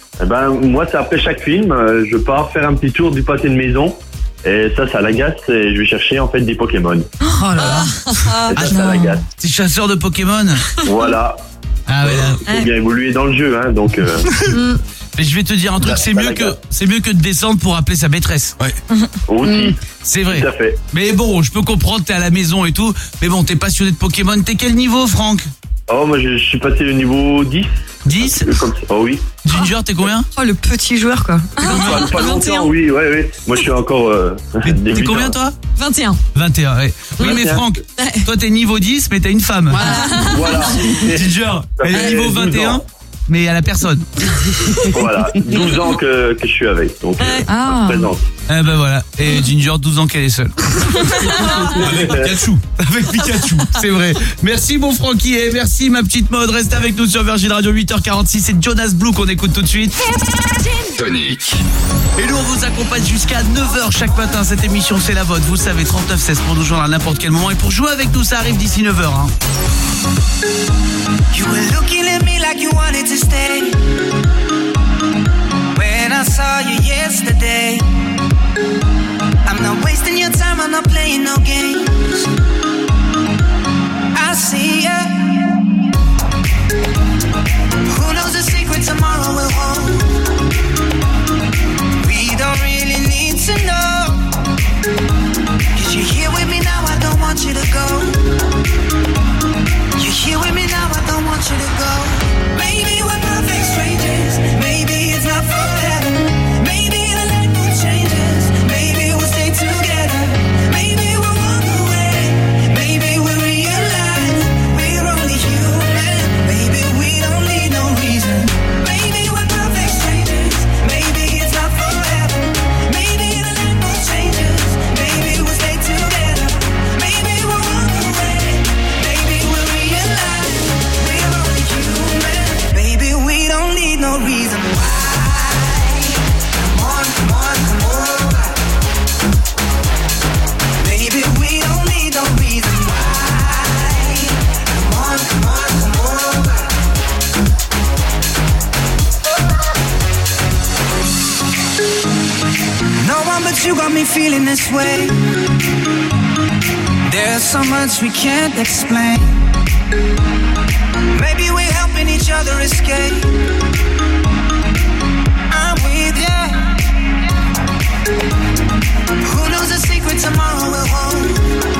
Moi c'est après chaque film, je pars faire un petit tour du pâté de maison. Et ça l'agace et je vais chercher en fait des Pokémon. Oh là là. Ça l'agace. T'es chasseur de Pokémon? Voilà. Ah ouais. Faut bien évoluer dans le jeu, hein, donc. Mais je vais te dire un truc, c'est mieux que de descendre pour appeler sa maîtresse. Ouais. Aussi. C'est vrai. Tout à fait. Mais bon, je peux comprendre, t'es à la maison et tout. Mais bon, t'es passionné de Pokémon. T'es quel niveau, Franck? Oh, moi je suis passé le niveau 10. 10? Oh oui. Ginger, t'es combien? Oh, le petit joueur quoi. Pas longtemps, oui. Moi je suis encore T'es combien toi? 21. 21, ouais. Oui, mais Franck, toi t'es niveau 10, mais t'as une femme. Voilà. Ginger, elle est niveau 21. mais à la personne. Voilà, 12 ans que je suis avec, donc Ah. présente. Eh ben voilà. Et Ginger, 12 ans qu'elle est seule. Avec Pikachu. Avec Pikachu. C'est vrai. Merci mon Francky et merci ma petite Maud. Reste avec nous sur Virgin Radio 8h46. C'est Jonas Blue qu'on écoute tout de suite. Tonic. Et nous on vous accompagne jusqu'à 9h chaque matin. Cette émission c'est la vôtre. Vous savez 3916 pour nous joindre à n'importe quel moment. Et pour jouer avec nous ça arrive d'ici 9h. Hein. You were looking at me like you wanted to stay. When I saw you yesterday, I'm not wasting your time, I'm not playing no games. I see ya. Who knows the secret tomorrow will hold? We don't really need to know. 'Cause you're here with me now, I don't want you to go. You're here with me now, I don't want you to go. Maybe we're perfect strangers. Maybe it's not forever. Maybe the light will changes. Maybe we'll stay together. Maybe we'll walk away. Maybe we'll realize we're only human. Maybe we don't need no reason. Maybe we're perfect strangers. Maybe it's not forever. Maybe the light will changes. Maybe we'll stay together. Maybe we'll walk away. Maybe we'll realize we're only human. Maybe we don't need no reason why. Come on, come on, come over. Maybe we don't need no reason why. Come on, come on, come over. No one but you got me feeling this way. There's so much we can't explain. Maybe we're helping each other escape. I'm with ya. Who knows the secret tomorrow will hold?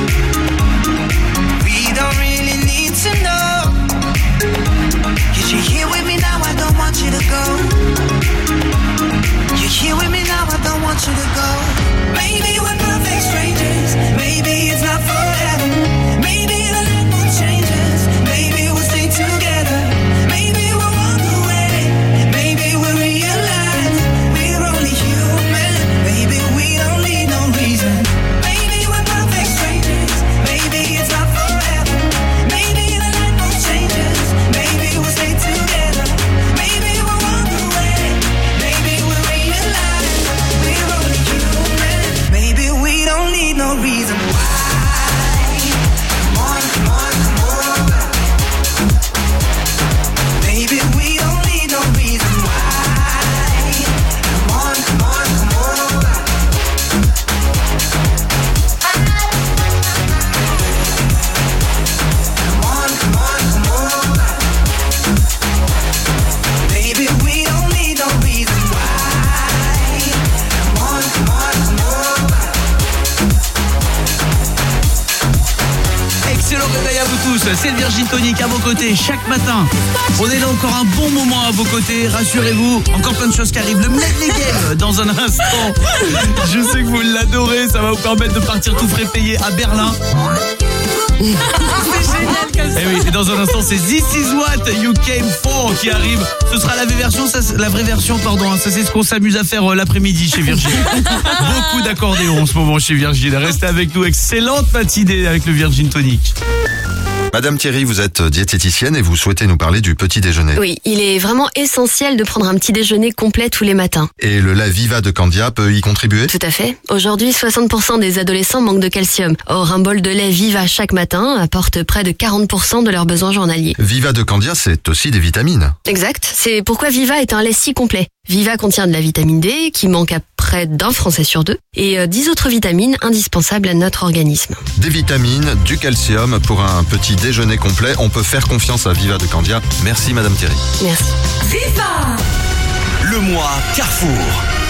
We don't really need to know. 'Cause you're here with me now, I don't want you to go. You're here with me now, I don't want you to go. Maybe we're perfect strangers. Maybe it's not forever. Maybe the light will change us. Maybe we'll stay together. Maybe we'll walk away. Maybe we'll realize we're only human. Maybe we don't need no reason. Maybe we're perfect strangers. Maybe it's not forever. Maybe the light will change us. Maybe we'll stay together. Maybe we'll walk away. Maybe we'll realize we're only human. Maybe we don't need no reason why. Come on, come on, come over. Maybe we don't need no reason why. Come on, come on, come over. Come on, come on, come over. Maybe we don't need no reason why. Come on, come on, come over. Excellent réveil à vous tous, c'est le Virgin Tonic à vos côtés chaque matin. On est là encore un bon moment à vos côtés, rassurez-vous, encore plein de choses qui arrivent. Le Medley Game dans un instant. Je sais que vous l'adorez, ça va vous permettre de partir tout frais payé à Berlin. C'est génial comme ça. Et oui, et dans un instant, c'est This Is What You Came For qui arrive. Ce sera la vraie version, la vraie version, pardon. Ça, c'est ce qu'on s'amuse à faire l'après-midi chez Virgin. Beaucoup d'accordéons en ce moment chez Virgin. Restez avec nous. Excellente matinée avec le Virgin Tonic. Madame Thierry, vous êtes diététicienne et vous souhaitez nous parler du petit déjeuner. Oui, il est vraiment essentiel de prendre un petit déjeuner complet tous les matins. Et le lait Viva de Candia peut y contribuer? Tout à fait. Aujourd'hui, 60% des adolescents manquent de calcium. Or, un bol de lait Viva chaque matin apporte près de 40% de leurs besoins journaliers. Viva de Candia, c'est aussi des vitamines. Exact. C'est pourquoi Viva est un lait si complet. Viva contient de la vitamine D, qui manque à près d'un Français sur deux, et 10 autres vitamines indispensables à notre organisme. Des vitamines, du calcium pour un petit déjeuner complet. On peut faire confiance à Viva de Candia. Merci Madame Thierry. Merci. Viva! Le mois Carrefour.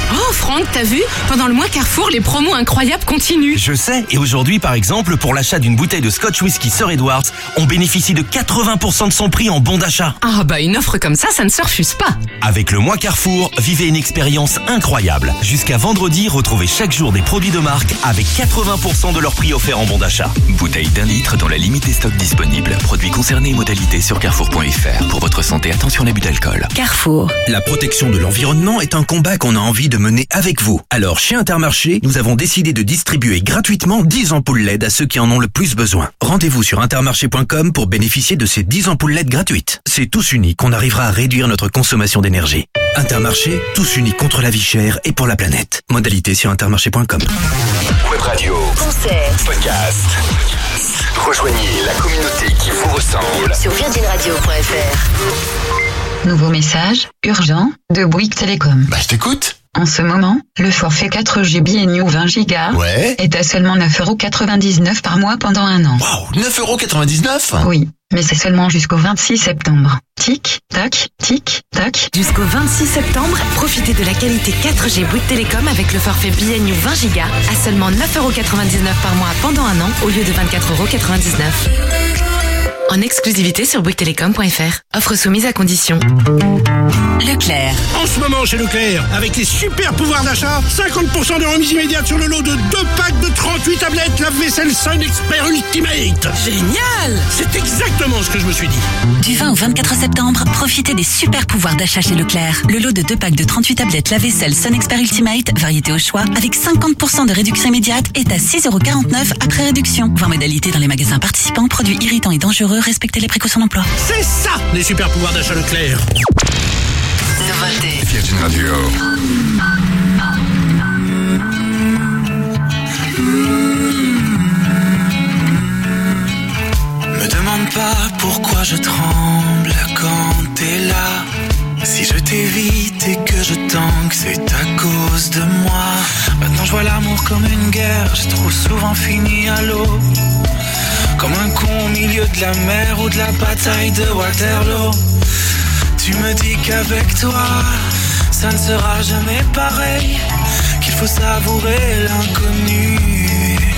Oh Franck, t'as vu? Pendant le mois Carrefour, les promos incroyables continuent. Je sais, et aujourd'hui par exemple, pour l'achat d'une bouteille de Scotch Whisky Sir Edwards, on bénéficie de 80% de son prix en bon d'achat. Ah bah une offre comme ça ne se refuse pas. Avec le mois Carrefour, vivez une expérience incroyable. Jusqu'à vendredi, retrouvez chaque jour des produits de marque avec 80% de leur prix offert en bon d'achat. Bouteille d'1 litre dans la limite des stocks disponibles. Produits concernés et modalités sur carrefour.fr. Pour votre santé, attention à l'abus d'alcool. Carrefour. La protection de l'environnement est un combat qu'on a envie de mener avec vous. Alors, chez Intermarché, nous avons décidé de distribuer gratuitement 10 ampoules LED à ceux qui en ont le plus besoin. Rendez-vous sur intermarché.com pour bénéficier de ces 10 ampoules LED gratuites. C'est tous unis qu'on arrivera à réduire notre consommation d'énergie. Intermarché, tous unis contre la vie chère et pour la planète. Modalité sur intermarché.com. Web radio, Concert. podcast. Rejoignez la communauté qui vous ressemble. Sur virginradio.fr. Nouveau message, urgent, de Bouygues Télécom. Bah, je t'écoute. En ce moment, le forfait 4G BNU 20 Go est à seulement 9,99€ par mois pendant un an. Waouh, 9,99€? Oui, mais c'est seulement jusqu'au 26 septembre. Tic, tac, tic, tac. Jusqu'au 26 septembre, profitez de la qualité 4G Bouygues Télécom avec le forfait BNU 20 Go à seulement 9,99€ par mois pendant un an au lieu de 24,99€. En exclusivité sur bouyguestelecom.fr. Offre soumise à condition. Leclerc. En ce moment chez Leclerc, avec les super pouvoirs d'achat, 50% de remise immédiate sur le lot de 2 packs de 38 tablettes lave-vaisselle Sun Expert Ultimate. Génial! C'est exactement ce que je me suis dit. Du 20 au 24 septembre, profitez des super pouvoirs d'achat chez Leclerc. Le lot de 2 packs de 38 tablettes lave-vaisselle Sun Expert Ultimate, variété au choix, avec 50% de réduction immédiate, est à 6,49€ après réduction. Voir modalité dans les magasins participants, produits irritants et dangereux, respectez les précautions d'emploi. C'est ça, les super pouvoirs d'achat Leclerc. Virgin Radio. Me demande pas pourquoi je tremble quand t'es là. Si je t'évite et que je tanque, c'est à cause de moi. Maintenant je vois l'amour comme une guerre, j'ai trop souvent fini à l'eau. Comme un con au milieu de la mer ou de la bataille de Waterloo. Tu me dis qu'avec toi, ça ne sera jamais pareil, qu'il faut savourer l'inconnu.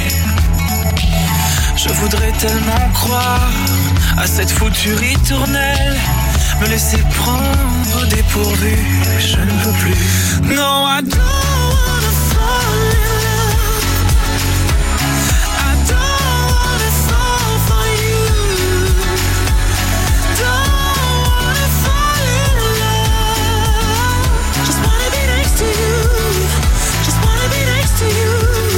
Je voudrais tellement croire à cette foutue ritournelle, me laisser prendre dépourvu, je ne peux plus. No, I don't wanna fall in love. I don't wanna fall for you. Don't wanna fall in love. Just wanna be next to you. Just wanna be next to you.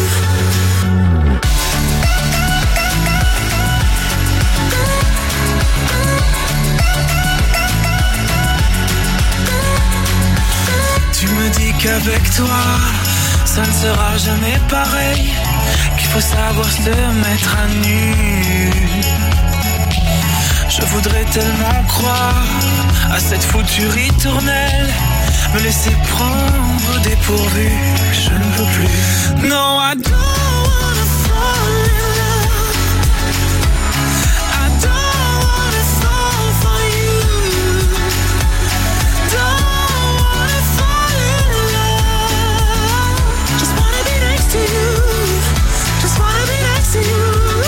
Tu me dis qu'avec toi, ça ne sera jamais pareil, qu'il faut savoir se mettre à nu. Je voudrais tellement croire à cette foutue ritournelle, me laisser prendre dépourvu, je ne peux plus. No, I don't wanna fall in love. I don't wanna fall for you. Don't wanna fall in love. Just wanna be next to you. Just wanna be next to you.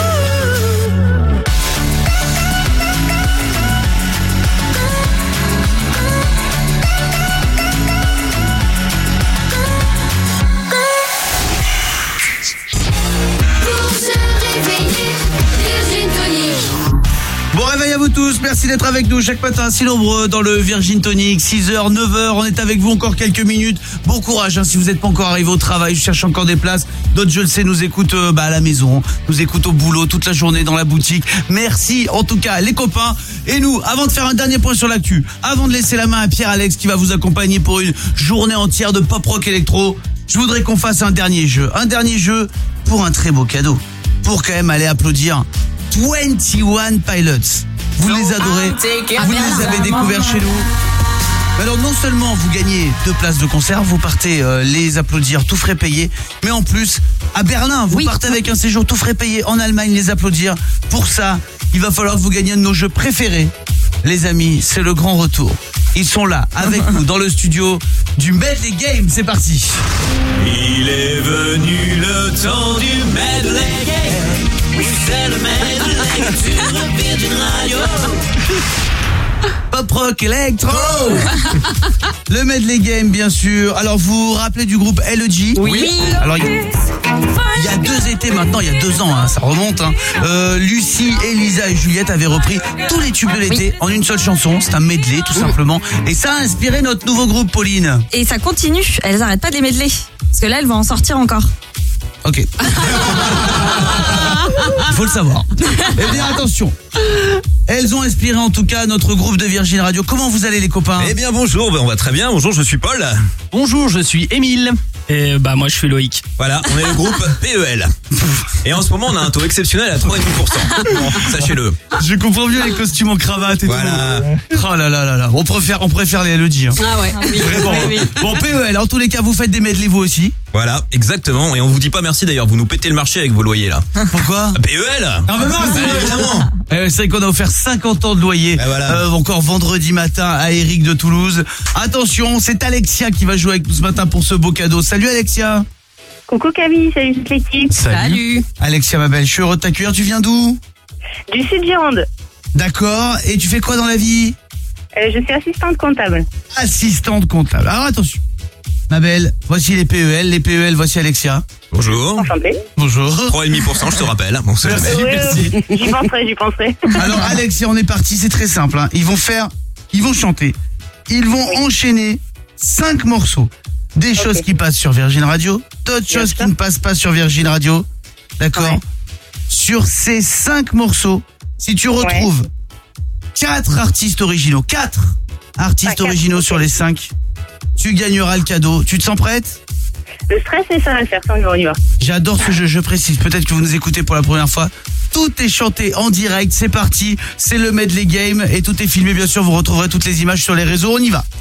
Bon réveil à vous tous, merci d'être avec nous chaque matin si nombreux dans le Virgin Tonic, 6h, 9h, on est avec vous encore quelques minutes. Bon courage si vous n'êtes pas encore arrivé au travail, je cherche encore des places. D'autres je le sais nous écoutent à la maison, nous écoutent au boulot toute la journée dans la boutique. Merci en tout cas les copains. Et nous, avant de faire un dernier point sur l'actu, avant de laisser la main à Pierre-Alex qui va vous accompagner pour une journée entière de pop rock électro, je voudrais qu'on fasse un dernier jeu pour un très beau cadeau, pour quand même aller applaudir 21 Pilots. Vous les adorez, vous les avez découverts chez nous. Alors non seulement vous gagnez 2 places de concert, vous partez les applaudir tout frais payé, mais en plus à Berlin, vous partez avec un séjour tout frais payé en Allemagne les applaudir. Pour ça, il va falloir que vous gagniez un de nos jeux préférés. Les amis, c'est le grand retour Ils sont là, avec nous, dans le studio du Medley Game. C'est parti. Il est venu le temps du medley game. Oui, c'est le medley sur Virgin Radio. Pop rock électro. Le Medley Game, bien sûr. Alors, vous vous rappelez du groupe LEG? Oui. Alors, il y a 2 étés maintenant, il y a 2 ans, hein, ça remonte. Hein. Lucie, Elisa et Juliette avaient repris tous les tubes de l'été en une seule chanson. C'est un medley, tout simplement. Et ça a inspiré notre nouveau groupe, Pauline. Et ça continue. Elles arrêtent pas de les medley. Parce que là, elles vont en sortir encore. Ok. Il faut le savoir. Eh bien, attention. Elles ont inspiré en tout cas notre groupe de Virgin Radio. Comment vous allez les copains? Eh bien bonjour, on va très bien. Bonjour, je suis Paul. Bonjour, je suis Émile. Et moi je suis Loïc. Voilà, on est le groupe PEL. Et en ce moment on a un taux exceptionnel à 3,5%. Bon, sachez-le. Je comprends mieux les costumes en cravate et voilà. Tout. Oh là là là là. On préfère les LEG. Hein. Ah ouais. Vraiment. Oui. Bon, PEL, en tous les cas, vous faites des medley vous aussi. Voilà, exactement. Et on vous dit pas merci d'ailleurs, vous nous pétez le marché avec vos loyers là. Pourquoi? PEL. Ah bah non, évidemment. C'est vrai qu'on a offert 50 ans de loyer. Voilà. Encore vendredi matin à Eric de Toulouse. Attention, c'est Alexia qui va jouer avec nous ce matin pour ce beau cadeau. Salut Alexia. Coucou Camille, salut toute l'équipe. Salut. Alexia ma belle, je suis heureux de t'accueillir. Tu viens d'où? Du Sud-Gironde. D'accord, et tu fais quoi dans la vie? Je suis assistante comptable. Assistante comptable. Alors attention. Ma belle, voici les PEL. Les PEL, voici Alexia. Bonjour. Enchantée. Bonjour. 3,5%, je te rappelle. Bon, c'est jamais. Oui. J'y penserai. Alors Alexia, on est parti, c'est très simple. Hein. Ils vont chanter, ils vont enchaîner 5 morceaux. Des choses qui passent sur Virgin Radio, d'autres choses qui ne passent pas sur Virgin Radio. D'accord? Ouais. Sur ces 5 morceaux, si tu retrouves 4 artistes originaux, 4 artistes originaux sur les 5, tu gagneras le cadeau. Tu te sens prête? Le stress, c'est ça à faire, ça, on y va. J'adore ce jeu, je précise. Peut-être que vous nous écoutez pour la première fois. Tout est chanté en direct, c'est parti. C'est le Medley Game et tout est filmé, bien sûr. Vous retrouverez toutes les images sur les réseaux. On y va.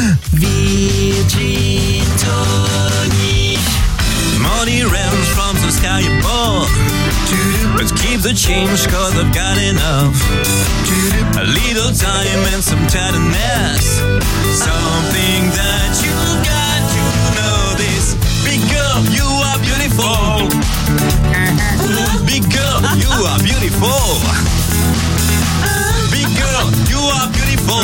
Virgin Tonic. Money rains from the sky above. But keep the change cause I've got enough. A little time and some tenderness. Something that you got to know this. Big girl, you are beautiful. Big girl, you are beautiful. Big girl, you are beautiful.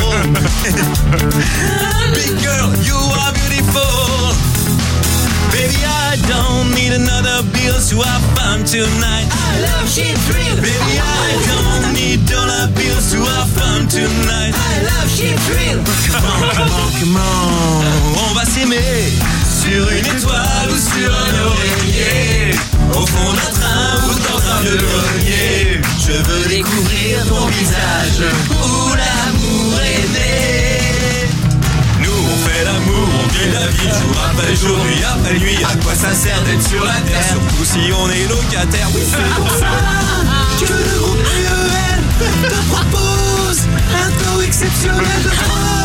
Big girl, you are beautiful. Baby, I don't need another bill to have fun tonight. I love cheap thrill. Baby, I don't need dollar bills to have fun tonight. I love cheap thrill. Come on, come on, come on. On va s'aimer sur une étoile ou sur un oreiller. Au fond d'un train ou dans un vieux grenier. Je veux découvrir ton visage où l'amour est né. On fait l'amour, on vit la vie jour après jour, nuit après nuit. À quoi ça sert d'être sur la terre, surtout si on est locataire? Oui, c'est pour ça que le groupe PEL te propose un taux exceptionnel de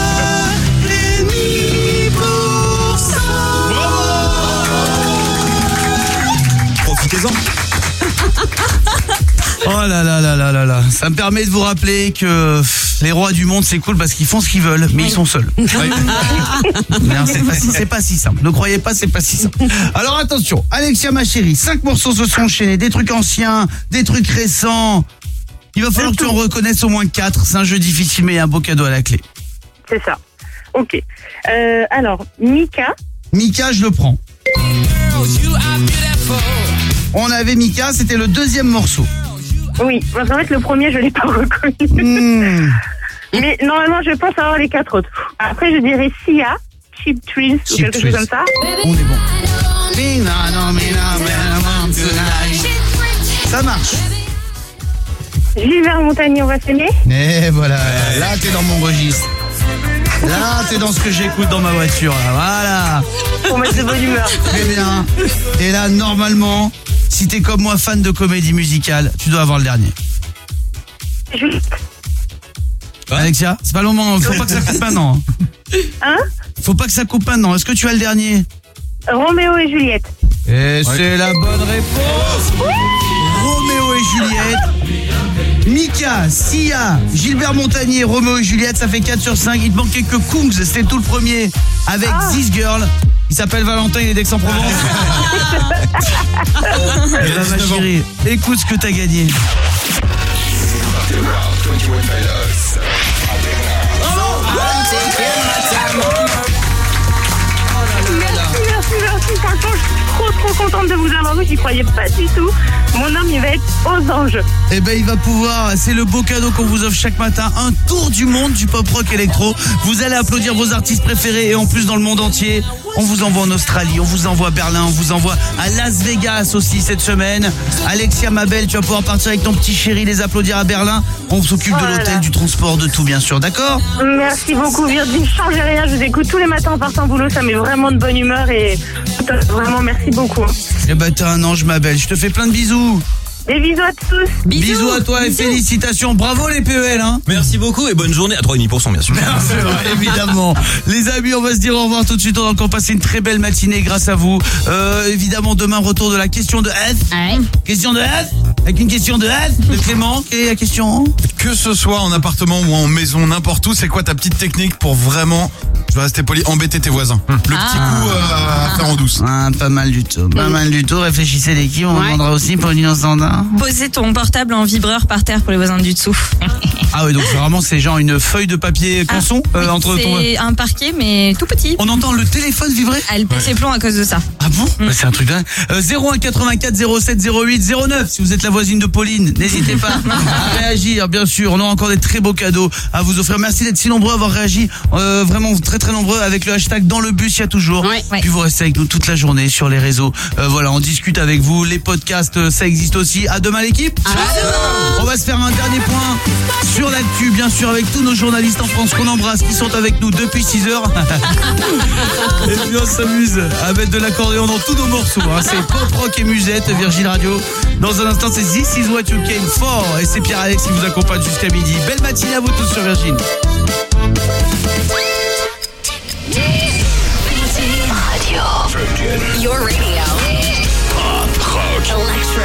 3,5%. Profitez-en. Oh là là là là là là. Ça me permet de vous rappeler que les rois du monde, c'est cool parce qu'ils font ce qu'ils veulent, mais ils sont seuls. Non, c'est pas si simple. Ne croyez pas, c'est pas si simple. Alors attention, Alexia ma chérie, 5 morceaux se sont enchaînés, des trucs anciens, des trucs récents. Il va falloir que tu en reconnaisses au moins 4. C'est un jeu difficile, mais il y a un beau cadeau à la clé. C'est ça. Ok. Alors, Mika. Mika, je le prends. On avait Mika, c'était le 2e morceau. Oui, parce qu'en fait, le premier, je l'ai pas reconnu. Mais normalement, je pense avoir les 4 autres. Après, je dirais Sia, Cheap Thrills ou quelque chose comme ça. On est bon. Ça marche. Gilbert Montagnier, on va s'aimer. Et voilà, là, t'es dans mon registre. Là, t'es dans ce que j'écoute dans ma voiture. Là. Voilà. Pour mettre de bonne humeur. Très bien. Et là, normalement, si t'es comme moi fan de comédie musicale, tu dois avoir le dernier. Juste. Alexia, c'est pas le moment. Faut pas que ça coupe maintenant. Hein? Faut pas que ça coupe maintenant. Est-ce que tu as le dernier? Roméo et Juliette. Et c'est la bonne réponse. Roméo et Juliette. Mika, Sia, Gilbert Montagnier, Roméo et Juliette, ça fait 4 sur 5. Il te manquait que Kungs, c'était tout le premier avec This Girl. Il s'appelle Valentin, il est d'Aix-en-Provence. Eh ben, ma chérie, écoute ce que t'as gagné. Merci. Franchement, je suis trop contente de vous avoir vu. J'y croyais pas du tout. Mon homme, il va être aux anges. Eh ben, il va pouvoir, c'est le beau cadeau qu'on vous offre chaque matin, un tour du monde du pop rock électro. Vous allez applaudir vos artistes préférés et en plus dans le monde entier. On vous envoie en Australie, on vous envoie à Berlin, on vous envoie à Las Vegas aussi cette semaine. Alexia, ma belle, tu vas pouvoir partir avec ton petit chéri, les applaudir à Berlin. On s'occupe de l'hôtel, du transport, de tout bien sûr, d'accord? Merci beaucoup Virginie, changez rien, je vous écoute tous les matins en partant au boulot, ça met vraiment de bonne humeur et vraiment merci beaucoup. Eh ben t'es un ange ma belle, je te fais plein de bisous. Des bisous à tous. Bisous à toi et félicitations. Bravo les PEL hein. Merci beaucoup et bonne journée à 3,5% bien sûr. C'est vrai, évidemment. Les amis, on va se dire au revoir tout de suite. On va encore passer une très belle matinée grâce à vous. Évidemment, demain, retour de la question de S. Question de S. Avec une question de S de Clément. Quelle est la question? Que ce soit en appartement ou en maison, n'importe où, c'est quoi ta petite technique pour vraiment, je vais rester poli, embêter tes voisins? Le petit coup à faire en douce. Pas mal du tout. Pas mal du tout. Réfléchissez l'équipe. On demandera aussi pour une standard. Poser ton portable en vibreur par terre pour les voisins du dessous. Ah oui, donc vraiment c'est genre une feuille de papier canson entre ton... C'est un parquet mais tout petit. On entend le téléphone vibrer? Elle pète ses plombs à cause de ça. Ah bon? Bah, c'est un truc dingue. 01 84 07 08 09 si vous êtes la voisine de Pauline, n'hésitez pas à réagir bien sûr. On a encore des très beaux cadeaux à vous offrir. Merci d'être si nombreux à avoir réagi, vraiment très très nombreux avec le hashtag dans le bus, il y a toujours. Puis vous restez avec nous toute la journée sur les réseaux. Voilà, on discute avec vous, les podcasts ça existe aussi. À demain l'équipe. On va se faire un dernier point sur l'actu, bien sûr, avec tous nos journalistes en France qu'on embrasse, qui sont avec nous depuis 6 heures. Et puis on s'amuse à mettre de l'accordéon dans tous nos morceaux. Hein. C'est pop rock et musette, Virgin Radio. Dans un instant, c'est This Is What You Came For. Et c'est Pierre-Alex qui vous accompagne jusqu'à midi. Belle matinée à vous tous sur Virgin. Radio. Your radio. Pop rock. Electro.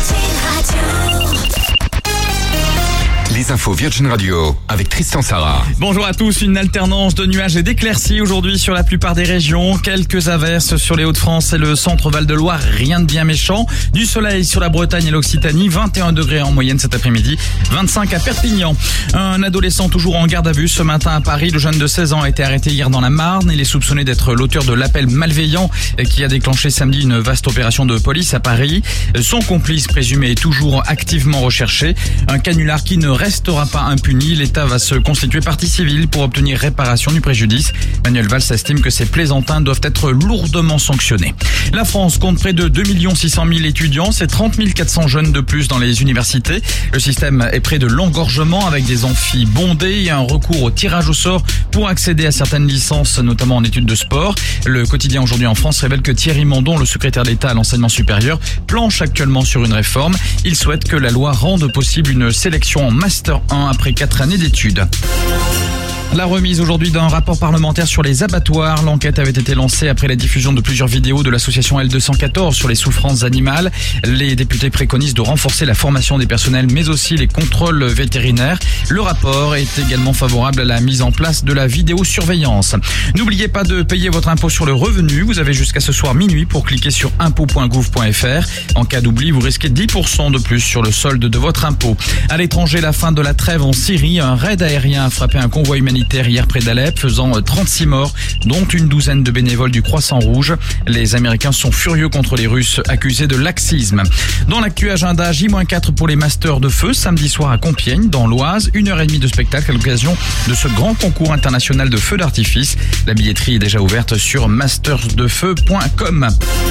Les infos Virgin Radio avec Tristan Sarah. Bonjour à tous, une alternance de nuages et d'éclaircies aujourd'hui sur la plupart des régions. Quelques averses sur les Hauts-de-France et le centre Val-de-Loire, rien de bien méchant. Du soleil sur la Bretagne et l'Occitanie, 21 degrés en moyenne cet après-midi, 25 à Perpignan. Un adolescent toujours en garde à vue ce matin à Paris. Le jeune de 16 ans a été arrêté hier dans la Marne. Il est soupçonné d'être l'auteur de l'appel malveillant qui a déclenché samedi une vaste opération de police à Paris. Son complice présumé est toujours activement recherché. Un canular qui ne restera pas impuni. L'État va se constituer partie civile pour obtenir réparation du préjudice. Manuel Valls estime que ces plaisantins doivent être lourdement sanctionnés. La France compte près de 2 600 000 étudiants. C'est 30 400 jeunes de plus dans les universités. Le système est près de l'engorgement avec des amphis bondés et un recours au tirage au sort pour accéder à certaines licences, notamment en études de sport. Le quotidien aujourd'hui en France révèle que Thierry Mandon, le secrétaire d'État à l'enseignement supérieur, planche actuellement sur une réforme. Il souhaite que la loi rende possible une sélection en Master 1 après 4 années d'études. La remise aujourd'hui d'un rapport parlementaire sur les abattoirs. L'enquête avait été lancée après la diffusion de plusieurs vidéos de l'association L214 sur les souffrances animales. Les députés préconisent de renforcer la formation des personnels mais aussi les contrôles vétérinaires. Le rapport est également favorable à la mise en place de la vidéosurveillance. N'oubliez pas de payer votre impôt sur le revenu. Vous avez jusqu'à ce soir minuit pour cliquer sur impôt.gouv.fr. En cas d'oubli, vous risquez 10% de plus sur le solde de votre impôt. À l'étranger, la fin de la trêve en Syrie. Un raid aérien a frappé un convoi humanitaire hier près d'Alep, faisant 36 morts, dont une douzaine de bénévoles du Croissant Rouge. Les Américains sont furieux contre les Russes accusés de laxisme. Dans l'actu agenda, J-4 pour les Masters de feu, samedi soir à Compiègne, dans l'Oise. 1h30 de spectacle à l'occasion de ce grand concours international de feux d'artifice. La billetterie est déjà ouverte sur mastersdefeu.com.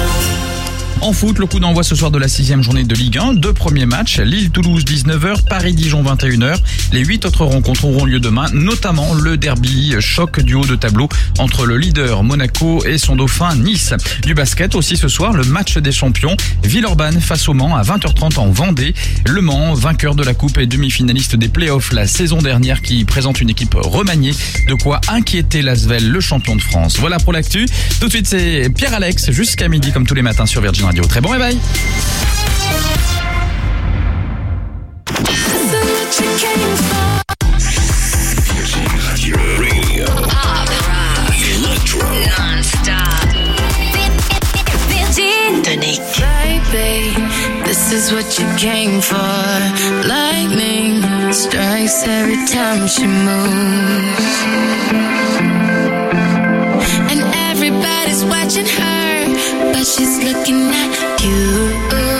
En foot, le coup d'envoi ce soir de la 6e journée de Ligue 1. 2 premiers matchs, Lille-Toulouse 19h, Paris-Dijon 21h. Les 8 autres rencontres auront lieu demain, notamment le derby choc du haut de tableau entre le leader Monaco et son dauphin Nice. Du basket aussi ce soir, le match des champions. Villeurbanne face au Mans à 20h30 en Vendée. Le Mans, vainqueur de la coupe et demi-finaliste des playoffs la saison dernière, qui présente une équipe remaniée. De quoi inquiéter l'Asvel, le champion de France. Voilà pour l'actu. Tout de suite, c'est Pierre-Alex jusqu'à midi comme tous les matins sur Virgin Radio. Très bon réveil. came for. Virgin Radio. Pop, rock, electro, non-stop. Virgin Tonic. Baby, this is what you came for. Lightning strikes every time she moves. And everybody's watching her, but she's looking at you.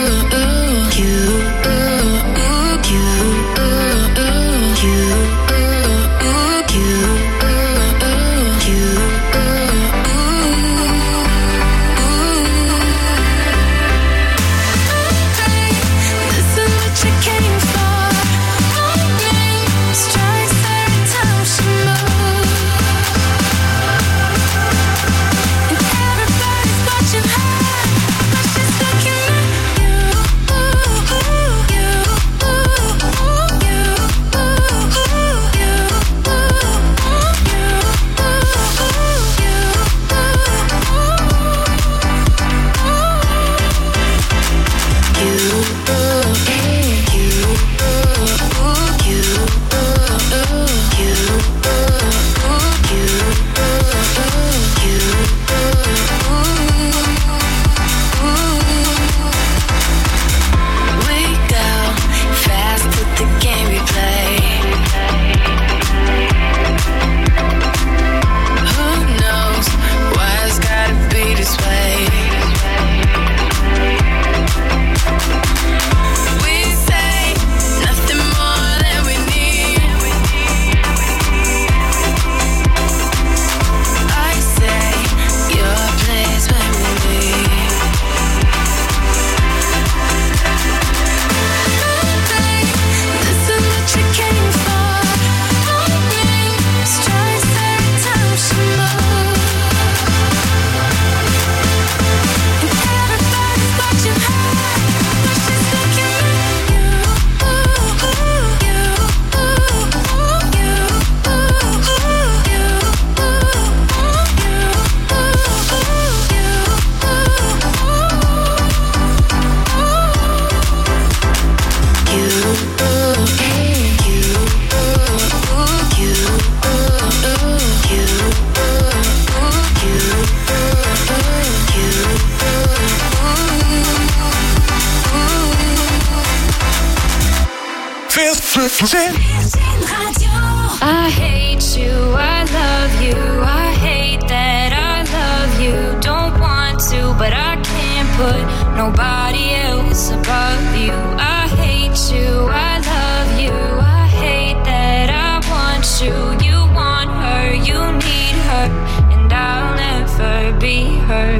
I hate you, I love you, I hate that I love you. Don't want to, but I can't put nobody else above you. I hate you, I love you, I hate that I want you. You want her, you need her, and I'll never be her.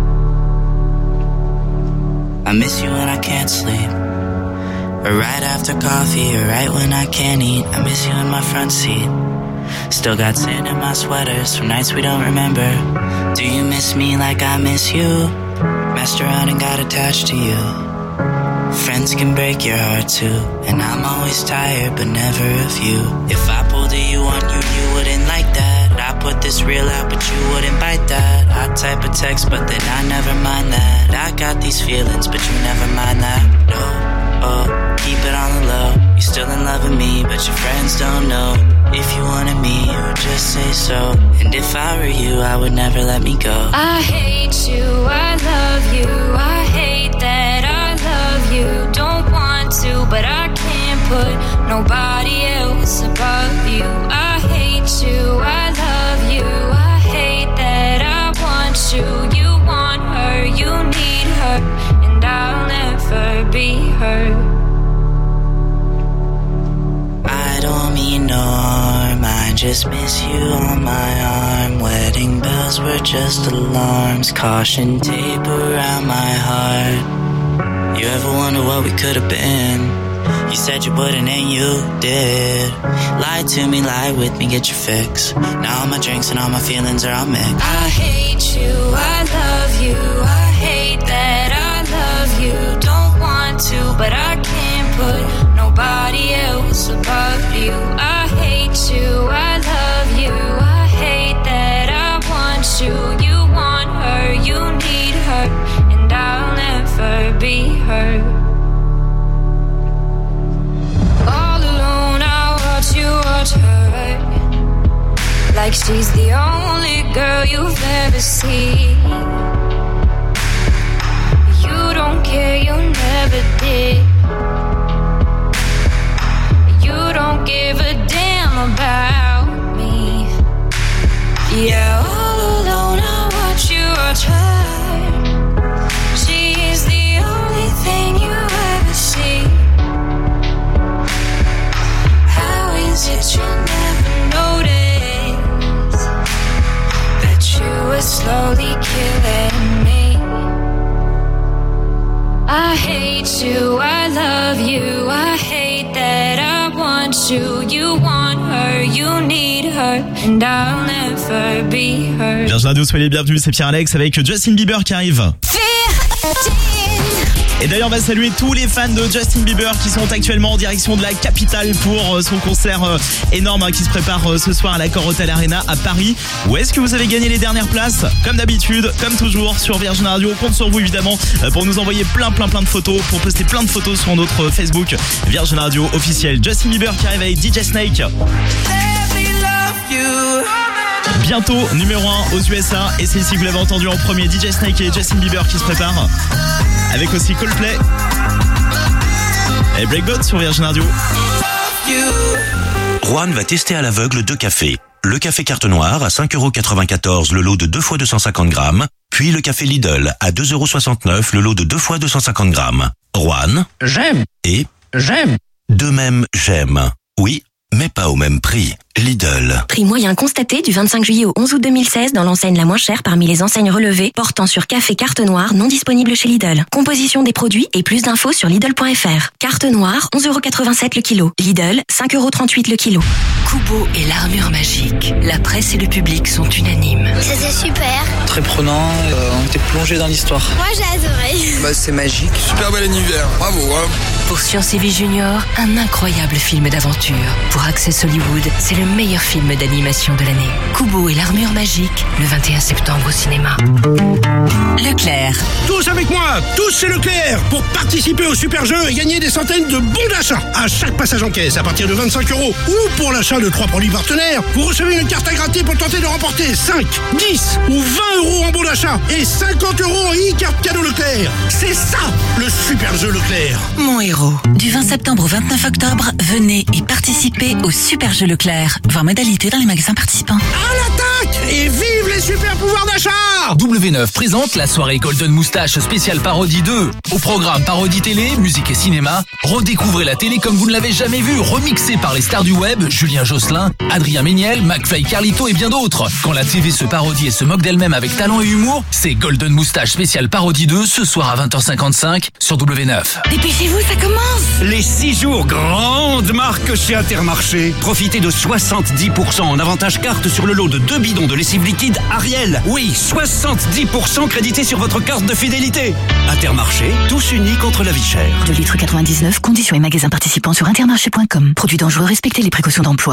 I miss you when I can't sleep, or right after coffee, or right when I can't eat. I miss you in my front seat. Still got sand in my sweaters from nights we don't remember. Do you miss me like I miss you? Messed around and got attached to you. Friends can break your heart too, and I'm always tired but never of you. If I pulled a you on you, you wouldn't like that. I put this reel out but you wouldn't bite that. I type a text but then I never mind that. I got these feelings but you never mind that. No, oh, keep it on the low. You're still in love with me but your friends don't know. If you wanted me, you would just say so. And if I were you, I would never let me go. I hate you, I love you, I hate that I love you. Don't want to, but I can't put nobody else above you. I hate you, I love you, I hate that I want you. You want her, you need her, and I'll never be her. I don't mean no harm, I just miss you on my arm. Wedding bells were just alarms, caution tape around my heart. You ever wonder what we could have been? You said you wouldn't and you did. Lie to me, lie with me, get your fix. Now all my drinks and all my feelings are all mixed. I hate you, I love you, I hate that I love you. Don't want to, but I can't put nobody else above you. I hate you, I love you, I hate that I want you. You want her, you need her, and I'll never be her. All alone I like she's the only girl you've ever seen. You don't care, you never did. You don't give a damn about me. Yeah, all alone I watch you watch her. She's the only thing you ever see. How is it you never notice that you were slowly killing me? I hate you, I love you, I hate that I want you. You want her, you need her, and I'll never be her. Virgin Radio, soyez les bienvenus, c'est Pierre-Alex avec Justin Bieber qui arrive. Et d'ailleurs, on va saluer tous les fans de Justin Bieber qui sont actuellement en direction de la capitale pour son concert énorme qui se prépare ce soir à l'Accor Hotel Arena à Paris. Où est-ce que vous avez gagné les dernières places? Comme d'habitude, comme toujours sur Virgin Radio, on compte sur vous évidemment pour nous envoyer plein de photos, pour poster plein de photos sur notre Facebook Virgin Radio officiel. Justin Bieber qui arrive avec DJ Snake. Bientôt numéro 1 aux USA, et c'est ici que vous l'avez entendu en premier, DJ Snake et Justin Bieber qui se préparent, avec aussi Coldplay et Breakbot sur Virgin Radio. Juan va tester à l'aveugle 2 cafés. Le café carte noire à 5,94€ le lot de 2 fois 250 grammes, puis le café Lidl à 2,69€ le lot de 2 fois 250 grammes. Juan, J'aime. Et J'aime. de même j'aime. Oui, mais pas au même prix. Lidl. Prix moyen constaté du 25 juillet au 11 août 2016 dans l'enseigne la moins chère parmi les enseignes relevées, portant sur café carte noire non disponible chez Lidl. Composition des produits et plus d'infos sur Lidl.fr. Carte noire, 11,87€ le kilo. Lidl, 5,38€ le kilo. Kubo et l'armure magique. La presse et le public sont unanimes. C'était super. Très prenant, on était plongé dans l'histoire. Moi j'ai adoré. C'est magique. Super bel univers, bravo. Pour Science et Vie Junior, un incroyable film d'aventure. Pour Access Hollywood, c'est le meilleur film d'animation de l'année. Kubo et l'armure magique, le 21 septembre au cinéma. Leclerc. Tous avec moi, tous chez Leclerc, pour participer au super jeu et gagner des centaines de bons d'achat. À chaque passage en caisse, à partir de 25€, ou pour l'achat de 3 produits partenaires, vous recevez une carte à gratter pour tenter de remporter 5, 10 ou 20€ en bons d'achat et 50€ en e-carte cadeau Leclerc. C'est ça, le super jeu Leclerc. Mon héros. Du 20 septembre au 29 octobre, venez et participez au super jeu Leclerc. Voir modalité dans les magasins participants. À l'attaque et vive les super pouvoirs d'achat. W9 présente la soirée Golden Moustache spéciale parodie 2. Au programme parodie télé, musique et cinéma, redécouvrez la télé comme vous ne l'avez jamais vue, remixée par les stars du web, Julien Josselin, Adrien Méniel, McFly Carlito et bien d'autres. Quand la TV se parodie et se moque d'elle-même avec talent et humour, c'est Golden Moustache spéciale parodie 2 ce soir à 20h55 sur W9. Dépêchez-vous, ça commence. Les 6 jours grandes marques chez Intermarché. Profitez de 70% en avantage carte sur le lot de 2 bidons de lessive liquide Ariel. Oui, 70% crédité sur votre carte de fidélité. Intermarché, tous unis contre la vie chère. 2 litres 99, conditions et magasins participants sur intermarché.com. Produits dangereux, respectez les précautions d'emploi.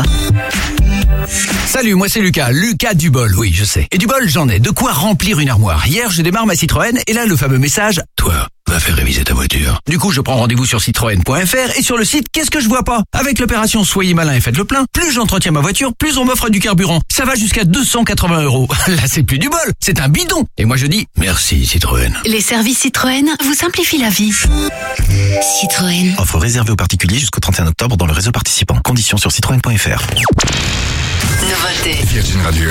Salut, moi c'est Lucas du bol, oui je sais. Et du bol j'en ai, de quoi remplir une armoire. Hier je démarre ma Citroën et là le fameux message, toi, va faire réviser ta voiture. Du coup je prends rendez-vous sur citroën.fr et sur le site, qu'est-ce que je vois pas? Avec l'opération Soyez malin et faites le plein, plus j'entretiens ma voiture, plus on m'offre du carburant. Ça va jusqu'à 280€. Là c'est plus du bol, c'est un bidon. Et moi je dis, merci Citroën. Les services Citroën vous simplifient la vie. Citroën. Offre réservée aux particuliers jusqu'au 31 octobre dans le réseau participant. Conditions sur citroën.fr. Nouveauté. Virgin Radio.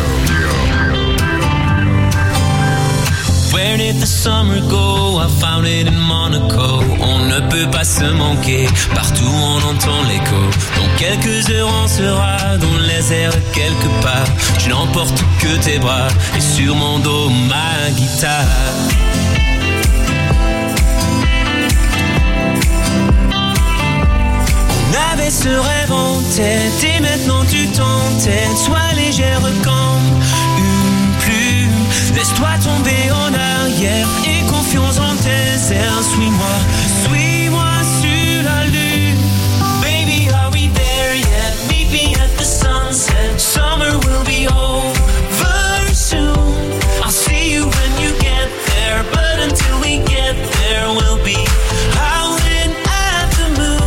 Where did the summer go? I found it in Monaco. On ne peut pas se manquer. Partout on entend l'écho. Dans quelques heures on sera dans les airs quelque part. Je n'emporte que tes bras et sur mon dos ma guitare. On avait ce rêve en tête et maintenant tu t'entêtes. Sois légère comme une plume. Laisse-toi tomber en arrière et confiance en tes airs. Suis-moi sur la lune. Baby, are we there yet? Meet me at the sunset. Summer will be over soon. I'll see you when you get there, but until we get there, we'll be howling at the moon.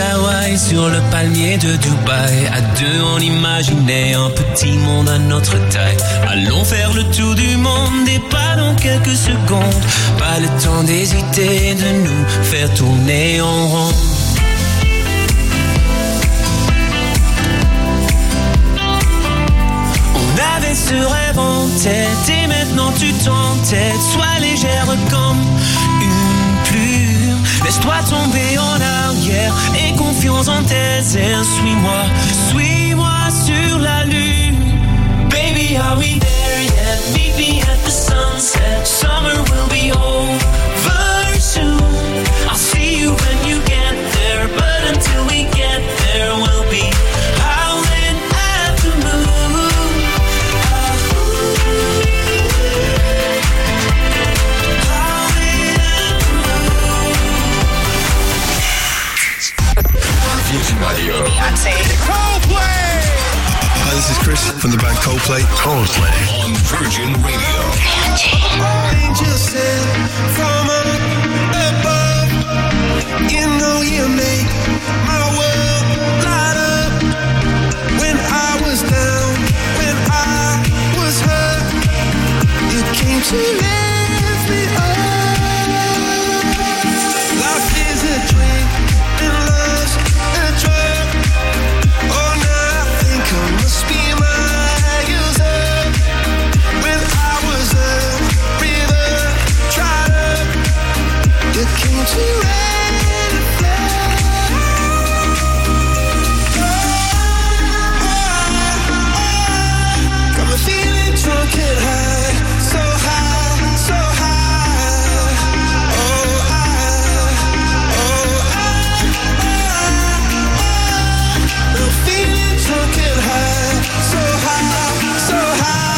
d'Hawaï sur le palmier de Dubaï. À deux, on imaginait un petit monde à notre taille. Allons faire le tour du monde et pas dans quelques secondes. Pas le temps d'hésiter, de nous faire tourner en rond. On avait ce rêve en tête et maintenant tu t'entêtes. Sois légère comme une plume. Laisse-toi tomber en arrière et confiance en tes airs. Suis-moi, suis-moi sur la lune. Baby, are we there yet? Meet me at the sunset. Summer will be over soon. I'll see you when you get there, but until we get there, we'll be howling at the moon. Virgin Radio. Coldplay! Hi, this is Chris from the band Coldplay. Coldplay on Virgin Radio. Angels sent from above. You know you make my world light up. When I was down, when I was hurt, you came to lift me up. Life is a dream and love's a drug. Oh, now I think I must be miles up. When I was a river dried up, you came to rain and flood. Got me feeling drunk and high, so high, so high. Oh, I'm feeling drunk and high, so high, so high.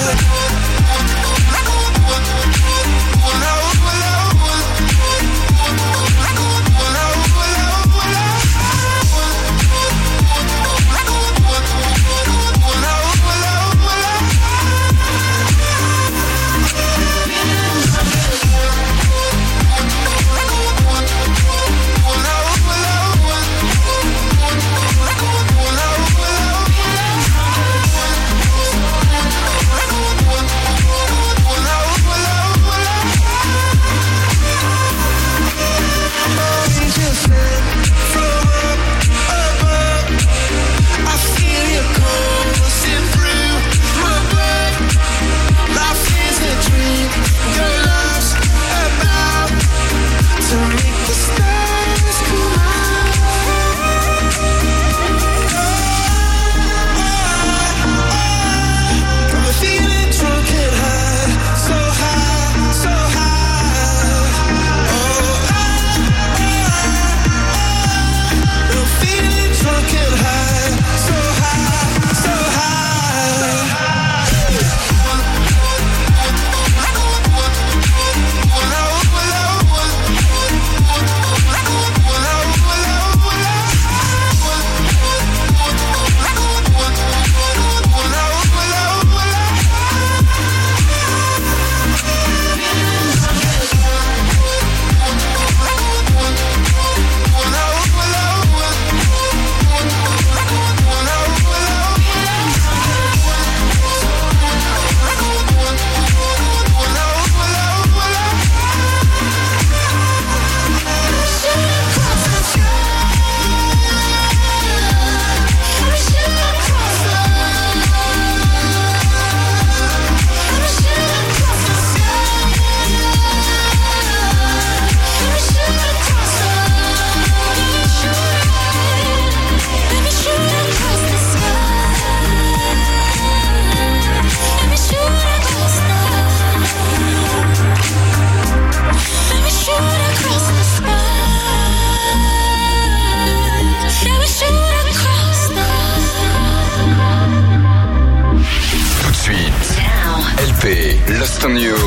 Lost on You.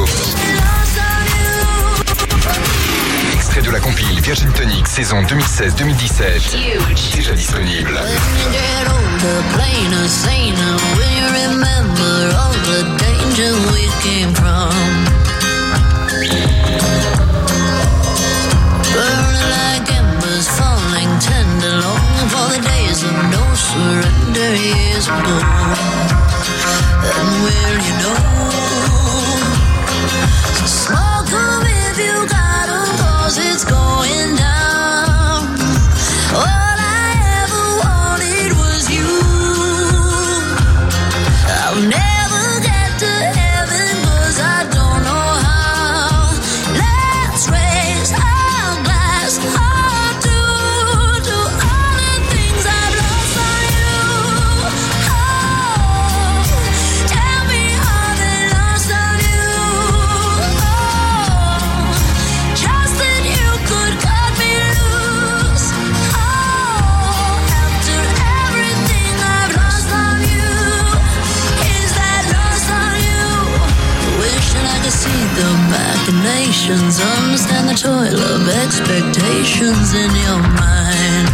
Extrait de la compile Virgin Tonic saison 2016-2017. Déjà disponible. Burning like embers, falling tender all the days of no surrender years ago. And will you know? So smoke 'em if you got 'em, 'cause it's going down. All I ever wanted was you. I'll never get to heaven 'cause I don't know how. Let's raise our glass hard to all the things I've lost on you. Oh, tell me how they lost on you. Oh, just that you could cut me loose. Oh, after everything I've lost on you, is that lost on you? Wishing I could see the machinations, understand the toil of expectations in your mind.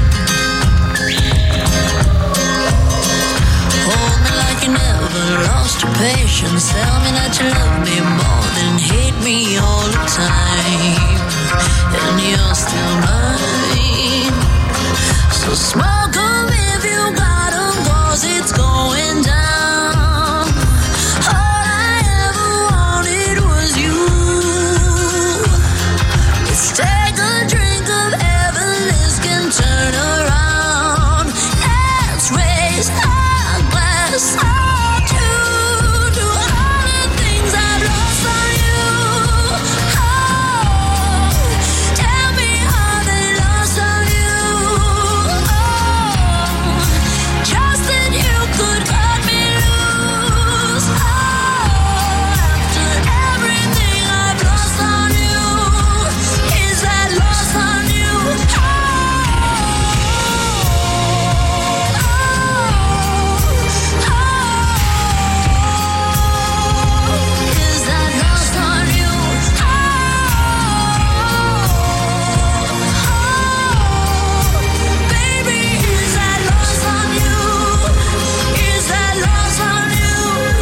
Hold me like you never lost your patience. Tell me that you love me more than hate me all the time. And you're still mine. So smoke 'em if you got 'em, 'cause it's going down. All I ever wanted was you. Let's take a drink of heaven, this can turn around. Let's raise our glass hard to all the things I've lost on you. Oh, tell me how they lost on you. Oh, just that you could cut me loose. Oh, after everything I've lost on you, is that lost on you? Is that lost on you? Baby, is that lost on you? Is that lost on you?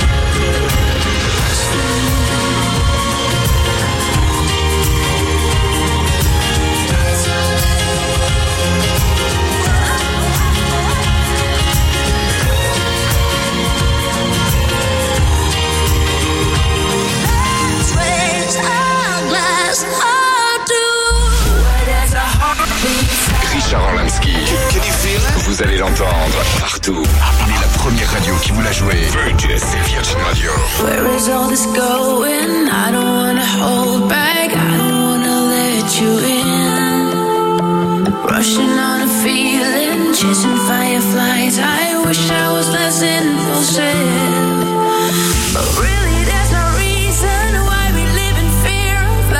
Let's raise our glass hard to where there's a heartbeat. Richard Orlinski. Vous allez l'entendre partout. Il est la première radio qui vous l'a joué. Virgin, c'est Virgin Radio. Where is all this going? I don't wanna hold back. I don't wanna let you in. Rushing on a feeling, chasing fireflies. I wish I was less impulsive. But really, there's no reason why we live in fear of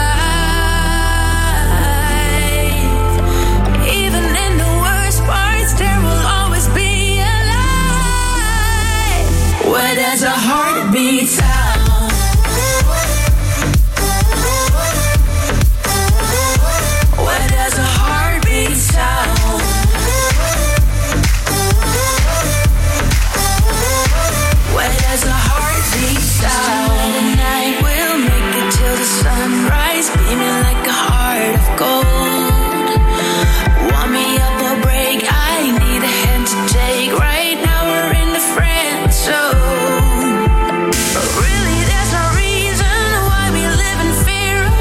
life. Even in the worst parts, there will always be a light. Where there's a heartbeat sound. Where there's a heartbeat sound. Where there's a heartbeat sound. The night will make it till the sunrise, beaming like a heart of gold. Want me up or break, I need a hand to take. Right now we're in the friend zone. But really there's no reason why we live in fear of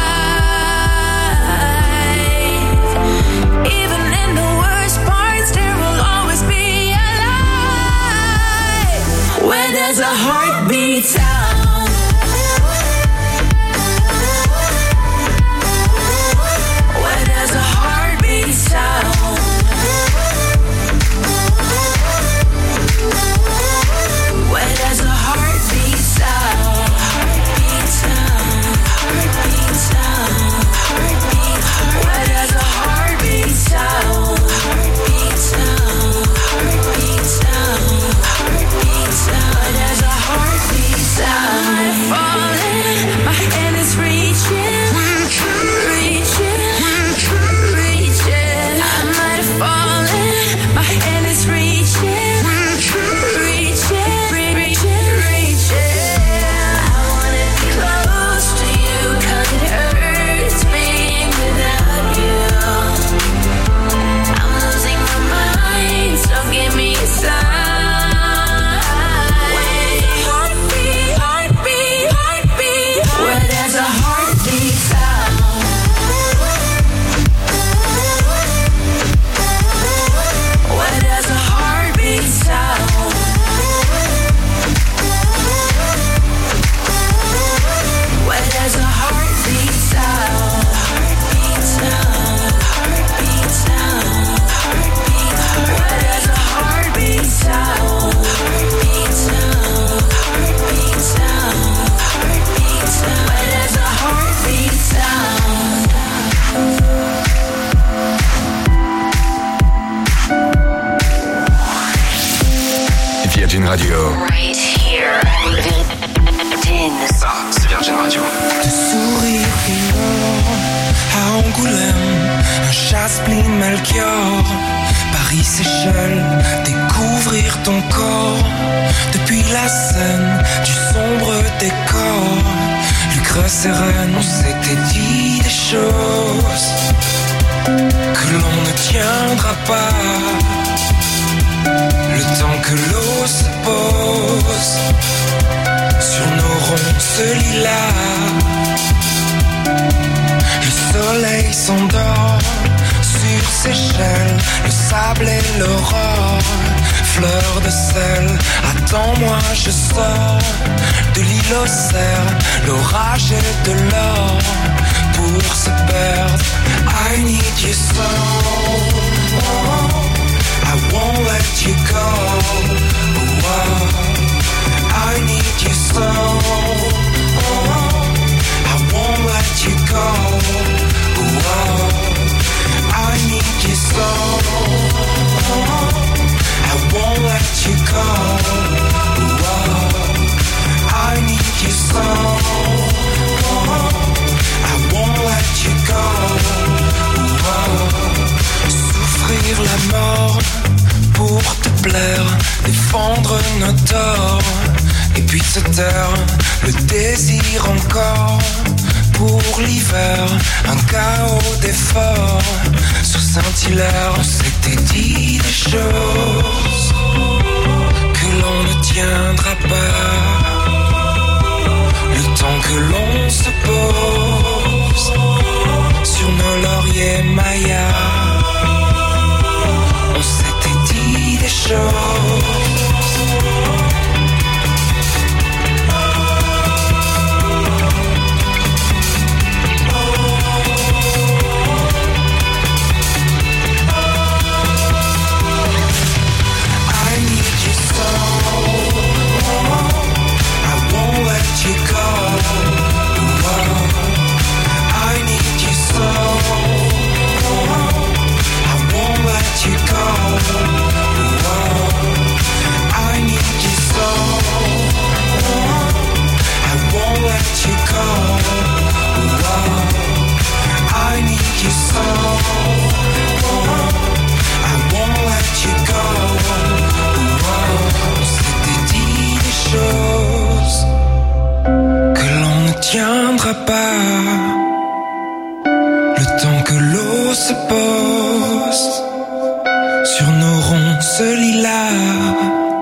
life. Even in the worst parts, there will always be a light. Where there's a heartbeat sound. Where there's a heartbeat sound. Where there's a heartbeat sound. Heartbeat sound. Heartbeat sound. Heartbeat. Where there's a heartbeat sound. Heartbeat sound. Heartbeat sound. Heartbeat sound. Where there's a heartbeat sound. Virgin Radio. Right here. Ça, c'est Virgin Radio. De sourire brillant à Angoulême, un chasse-pline Melchior, Paris-Seychelles, découvrir ton corps. Depuis la scène du sombre décor, Lucre sereine, on s'était dit des choses que l'on ne tiendra pas. Le temps que l'eau se pose sur nos ronces lilas, le soleil s'endort sur Seychelles, le sable et l'aurore, fleur de sel. Attends-moi, je sors de l'île aux cerfs, l'orage et de l'or pour se perdre. I need you so, I won't let you go. I need you so, I won't let you go. I need you so, I won't let you go. I need you so, I won't let you go. Souffrir la mort pour te plaire, défendre nos torts, et puis se taire, le désir encore. Pour l'hiver, un chaos d'efforts, sur Saint-Hilaire, on s'était dit des choses que l'on ne tiendra pas. Le temps que l'on se pose sur nos lauriers mayas, on s'était dit des choses. Tiendra pas le temps que l'eau se pose sur nos ronces lilas.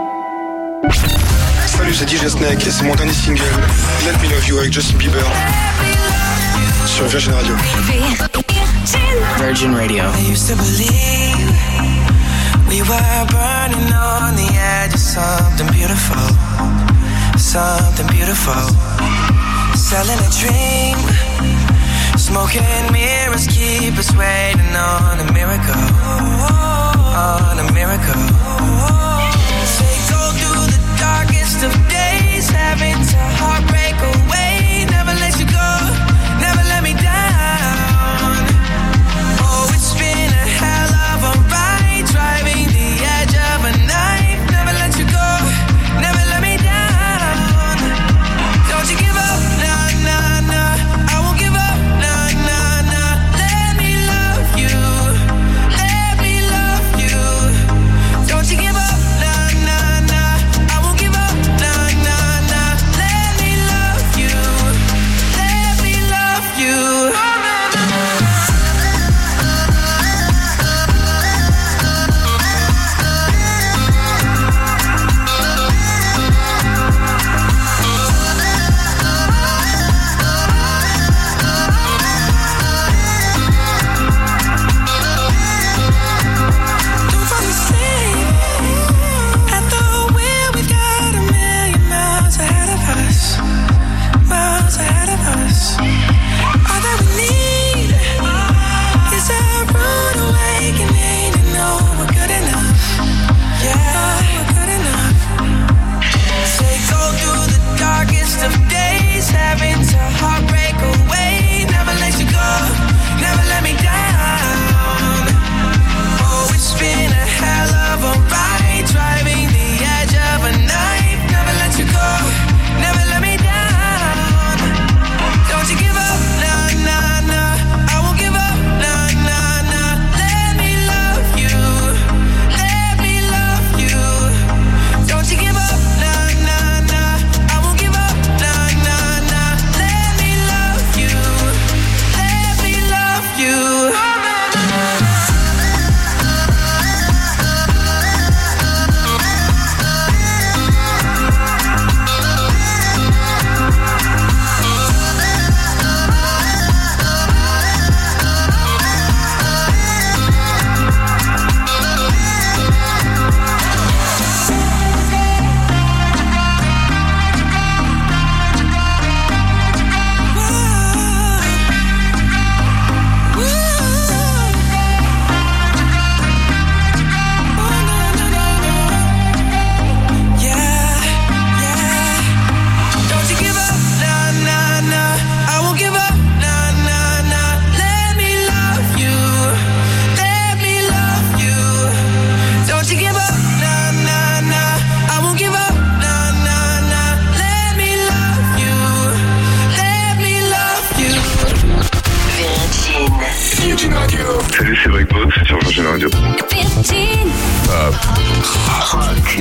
Salut, c'est DJ Snake et c'est mon dernier single Let Me Love You avec Justin Bieber sur Virgin Radio. Virgin Radio. I used to believe we were burning on the edge of something beautiful, something beautiful. Selling a dream, smoking mirrors keep us waiting on a miracle, on a miracle. They go through the darkest of days, having to heartbreak away. Never let you go, never let me down. Oh, it's been a hell of a ride, driving the edge of a knife. Never let you go, never let me down. Don't you give up.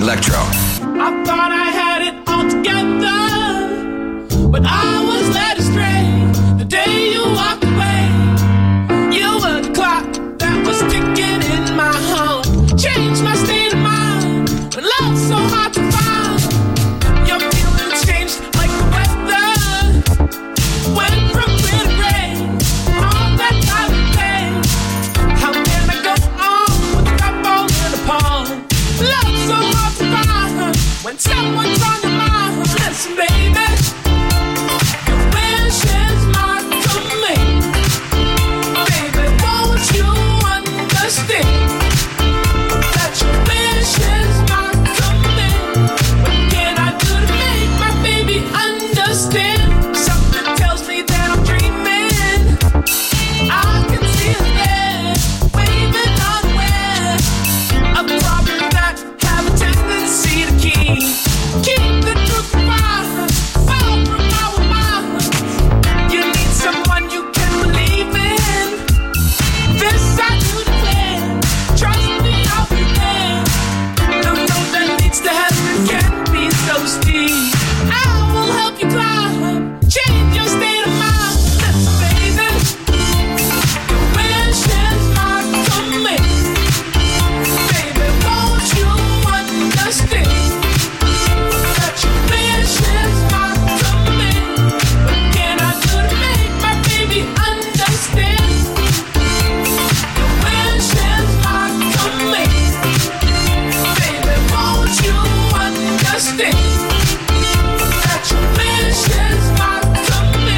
Electro. I thought I had it all together, but I was led astray the day you walked away. You were the clock that was ticking in my home. Changed my state of mind when love's so hard to find. Your feelings changed like the weather. Went from clear to gray, all that time of day. How can I go on without falling apart? Love's so hard to find when someone's on your mind. Listen, baby, your wish is mine to me. Baby, won't you understand that your wish is mine to me? What can I do to make my baby understand? Something tells me that I'm dreaming. I can see it there, waving unaware of problems that have a tendency to keep the truth far, far from our minds. You need someone you can believe in. This I do declare. Trust me, I'll be there. No road that leads to heaven can be so steep. I will help you climb, change your state of mind. Listen, baby, your wish is mine to me. Baby, won't you understand that your wish is mine to me? What can I do to make my baby understand? Your wish is mine to me. Baby, won't you understand that your wish is mine to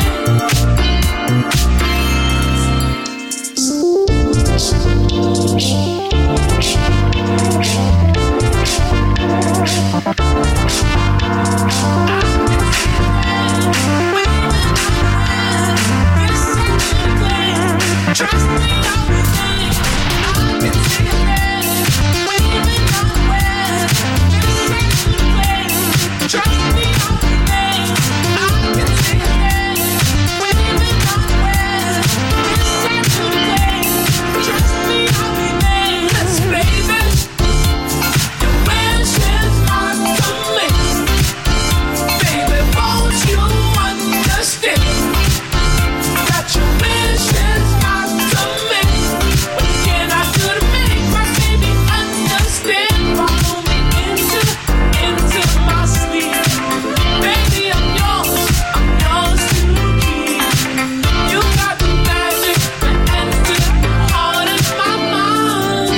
Trust me, I'll be there. I can see it there, waving unaware. Trust me, I'll be there. I can see it there, waving unaware. Trust me, I'll be there. Listen, baby, your wish is mine to me. Baby, won't you understand that your wish is mine to me? What can I do to make my baby understand? Follow me into my sleep. Baby, I'm yours to keep. You got the magic that enters the heart of my mind.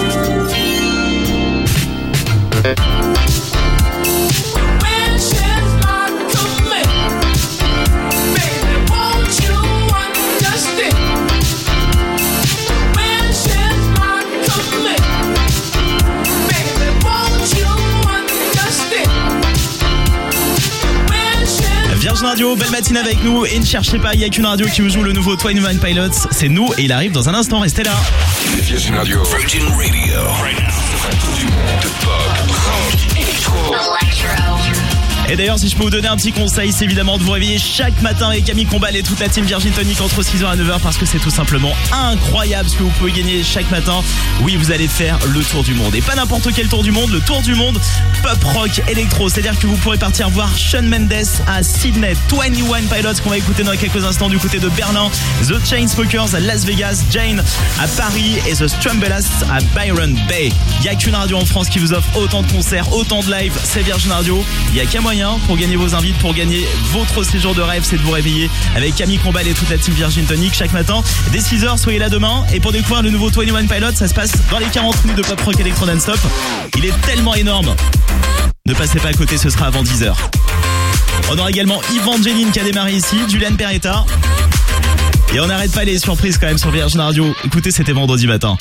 Your wish is mine to me. Baby, won't you understand? Your wish is mine to me. Baby, won't you understand? Your wish is Virgin Radio, belle matinée avec nous et ne cherchez pas, il n'y a qu'une radio qui vous joue le nouveau 21 Pilots, c'est nous et il arrive dans un instant, restez là. Virgin Radio. Virgin Radio. Du monde de pop, rock, électro. Et d'ailleurs, si je peux vous donner un petit conseil, c'est évidemment de vous réveiller chaque matin avec Camille Combal et toute la team Virgin Tonic entre 6h et 9h parce que c'est tout simplement incroyable ce que vous pouvez gagner chaque matin. Oui, vous allez faire le tour du monde. Et pas n'importe quel tour du monde, le tour du monde pop, rock, électro. C'est-à-dire que vous pourrez partir voir Shawn Mendes à Sydney, 21 Pilots qu'on va écouter dans quelques instants du côté de Berlin, The Chainsmokers à Las Vegas, Jane à Paris et The Strambelas à Byron Bay. Il n'y a qu'une radio en France qui vous offre autant de concerts, autant de live, c'est Virgin Radio. Il n'y a qu'un moyen pour gagner vos invites, pour gagner votre séjour de rêve, c'est de vous réveiller avec Camille Combal et toute la team Virgin Tonic chaque matin. Dès 6h, soyez là demain. Et pour découvrir le nouveau 21 Pilots, ça se passe dans les 40 minutes de pop rock électro non-stop. Il est tellement énorme. Ne passez pas à côté, ce sera avant 10h. On aura également Evangeline qui a démarré ici, Julian Peretta. Et on n'arrête pas les surprises quand même sur Virgin Radio. Écoutez, c'était vendredi matin.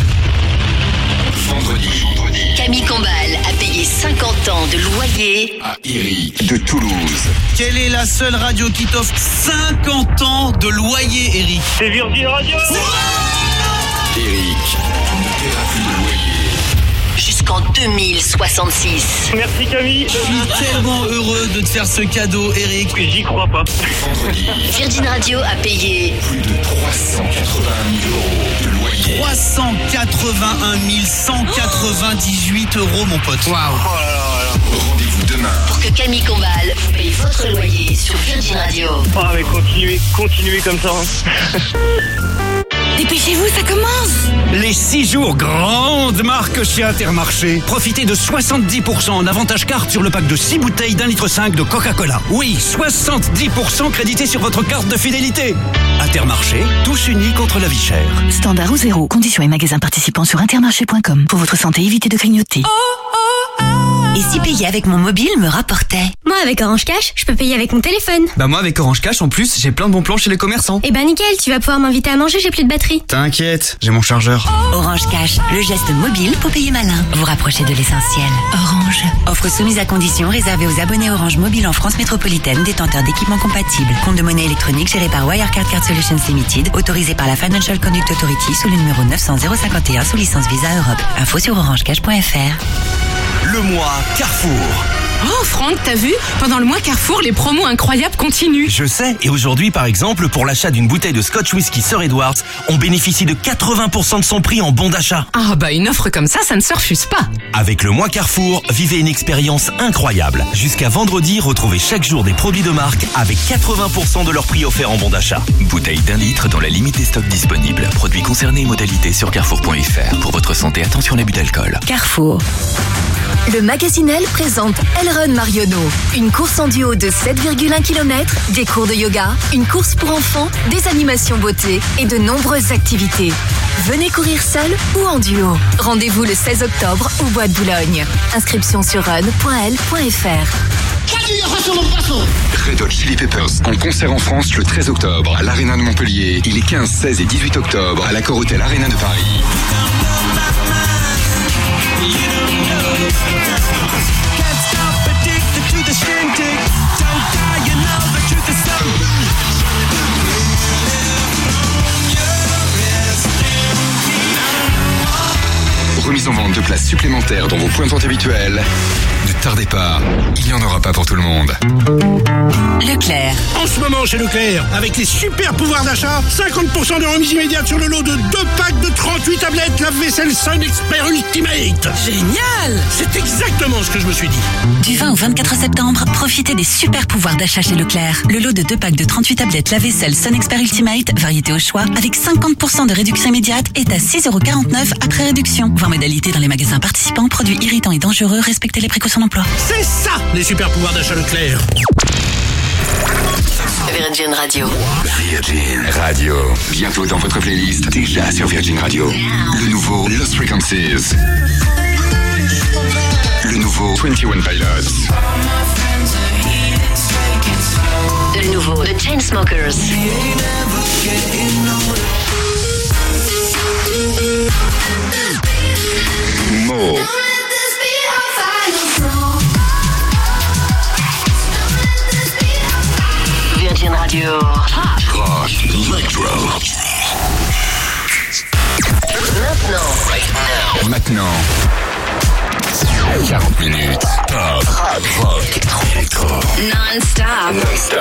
Camille Combal a payé 50 ans de loyer à Eric de Toulouse. Quelle est la seule radio qui t'offre 50 ans de loyer, Eric? C'est Virgin Radio. Eric, on ne paiera plus de loyer jusqu'en 2066. Merci Camille. Je suis tellement heureux de te faire ce cadeau, Eric. J'y crois pas. Vendredi, Virgin Radio a payé plus de 380 000 € de loyer. 381 198 euros, mon pote. Waouh. Rendez-vous demain. Pour que Camille Combal paye votre loyer sur Virgin Radio. Oh mais continuez comme ça. Dépêchez-vous, ça commence. Les 6 jours grandes marques chez Intermarché. Profitez de 70% en avantage carte sur le pack de 6 bouteilles d'1,5 litre de Coca-Cola. Oui, 70% crédité sur votre carte de fidélité. Intermarché, tous unis contre la vie chère. Standard ou zéro. Conditions et magasins participants sur intermarché.com. Pour votre santé, évitez de grignoter. Et si payer avec mon mobile me rapportait? Moi, avec Orange Cash, je peux payer avec mon téléphone. Bah moi, avec Orange Cash, en plus, j'ai plein de bons plans chez les commerçants. Eh ben nickel, tu vas pouvoir m'inviter à manger, j'ai plus de batterie. T'inquiète, j'ai mon chargeur. Orange Cash, le geste mobile pour payer malin. Vous rapprochez de l'essentiel. Orange. Offre soumise à conditions réservée aux abonnés Orange Mobile en France métropolitaine, détenteurs d'équipements compatibles. Compte de monnaie électronique géré par Wirecard Card Solutions Limited, autorisé par la Financial Conduct Authority sous le numéro 900 051 sous licence Visa Europe. Info sur orangecash.fr. Le mois Carrefour. Oh Franck, t'as vu? Pendant le mois Carrefour, les promos incroyables continuent. Je sais, et aujourd'hui par exemple, pour l'achat d'une bouteille de Scotch Whisky Sir Edwards, on bénéficie de 80% de son prix en bon d'achat. Ah bah une offre comme ça ne se refuse pas. Avec le mois Carrefour, vivez une expérience incroyable. Jusqu'à vendredi, retrouvez chaque jour des produits de marque avec 80% de leur prix offert en bon d'achat. Bouteille d'1 litre dans la limite des stocks disponibles. Produits concernés et modalités sur carrefour.fr. Pour votre santé, attention à l'abus d'alcool. Carrefour. Le Magasinel présente Elrun Marionneau. Une course en duo de 7,1 km, des cours de yoga, une course pour enfants, des animations beauté et de nombreuses activités. Venez courir seul ou en duo. Rendez-vous le 16 octobre au Bois de Boulogne. Inscription sur run.l.fr. Red Hot Chili Peppers en concert en France le 13 octobre à l'Arena de Montpellier et les 15, 16 et 18 octobre à l'Accor Hotel Arena de Paris. Remise en vente de places supplémentaires dans vos points de vente habituels. Ne tardez pas, il n'y en aura pas pour tout le monde. Leclerc. En ce moment chez Leclerc, avec les super pouvoirs d'achat, 50% de remise immédiate sur le lot de 2 packs de 38 tablettes lave-vaisselle Sun Expert Ultimate. Génial! C'est exactement ce que je me suis dit. Du 20 au 24 septembre, profitez des super pouvoirs d'achat chez Leclerc. Le lot de 2 packs de 38 tablettes lave-vaisselle Sun Expert Ultimate, variété au choix, avec 50% de réduction immédiate, est à 6,49€ après réduction. Voir modalité dans les magasins participants, produits irritants et dangereux, respectez les précautions d'emploi. C'est ça, les super pouvoirs d'achat Leclerc. Virgin Radio. Virgin Radio. Bientôt dans votre playlist, déjà sur Virgin Radio. Le nouveau Lost Frequencies. Le nouveau 21 Pilots. Le nouveau The Chainsmokers. Mo. Virgin Radio. Rock. Electro. Maintenant. 40 minutes. Pop. Rock. Electro. Non-stop.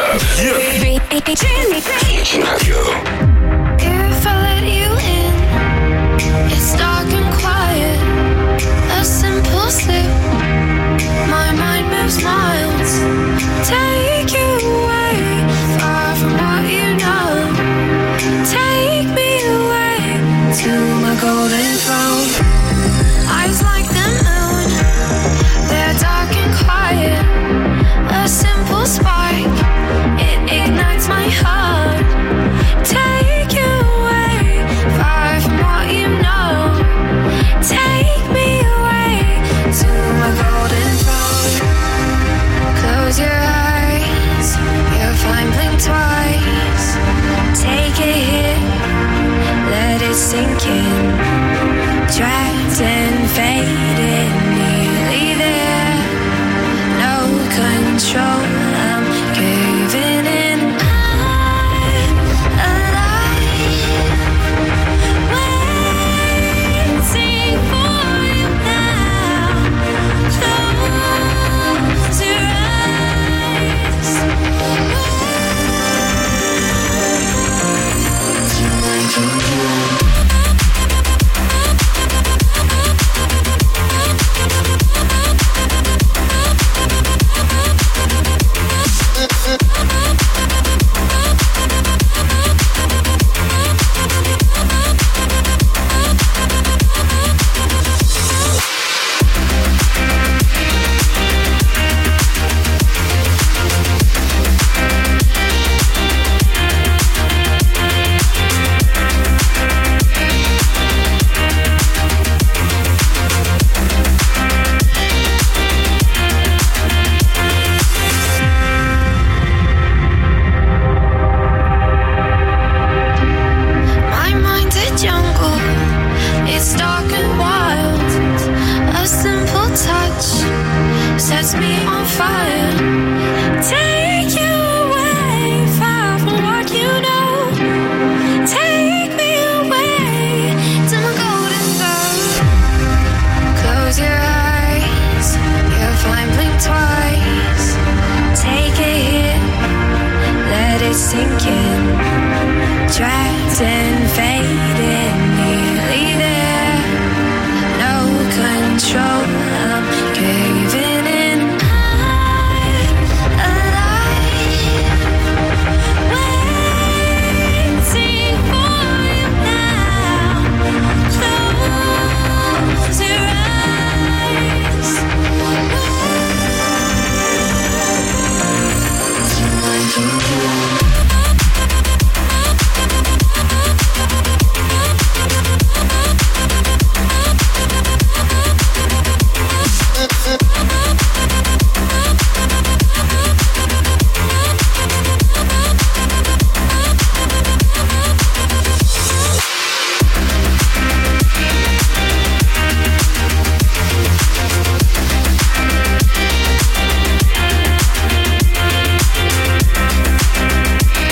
Virgin Radio. If I let you in, it's dark and quiet. A simple slip, my mind moves miles. Take you away, far from what you know. Take me away to my golden throne. Eyes like the moon, they're dark and quiet. A simple spark, it ignites my heart. Take you away, far from what you know. Take me away to my golden throne. Close your eyes, you'll find blink twice. Take a hit, let it sink in. Trapped and faded, nearly there. No control, I'm caving in. I'm alive, waiting for you now. Close your eyes. To my control. sets me on fire.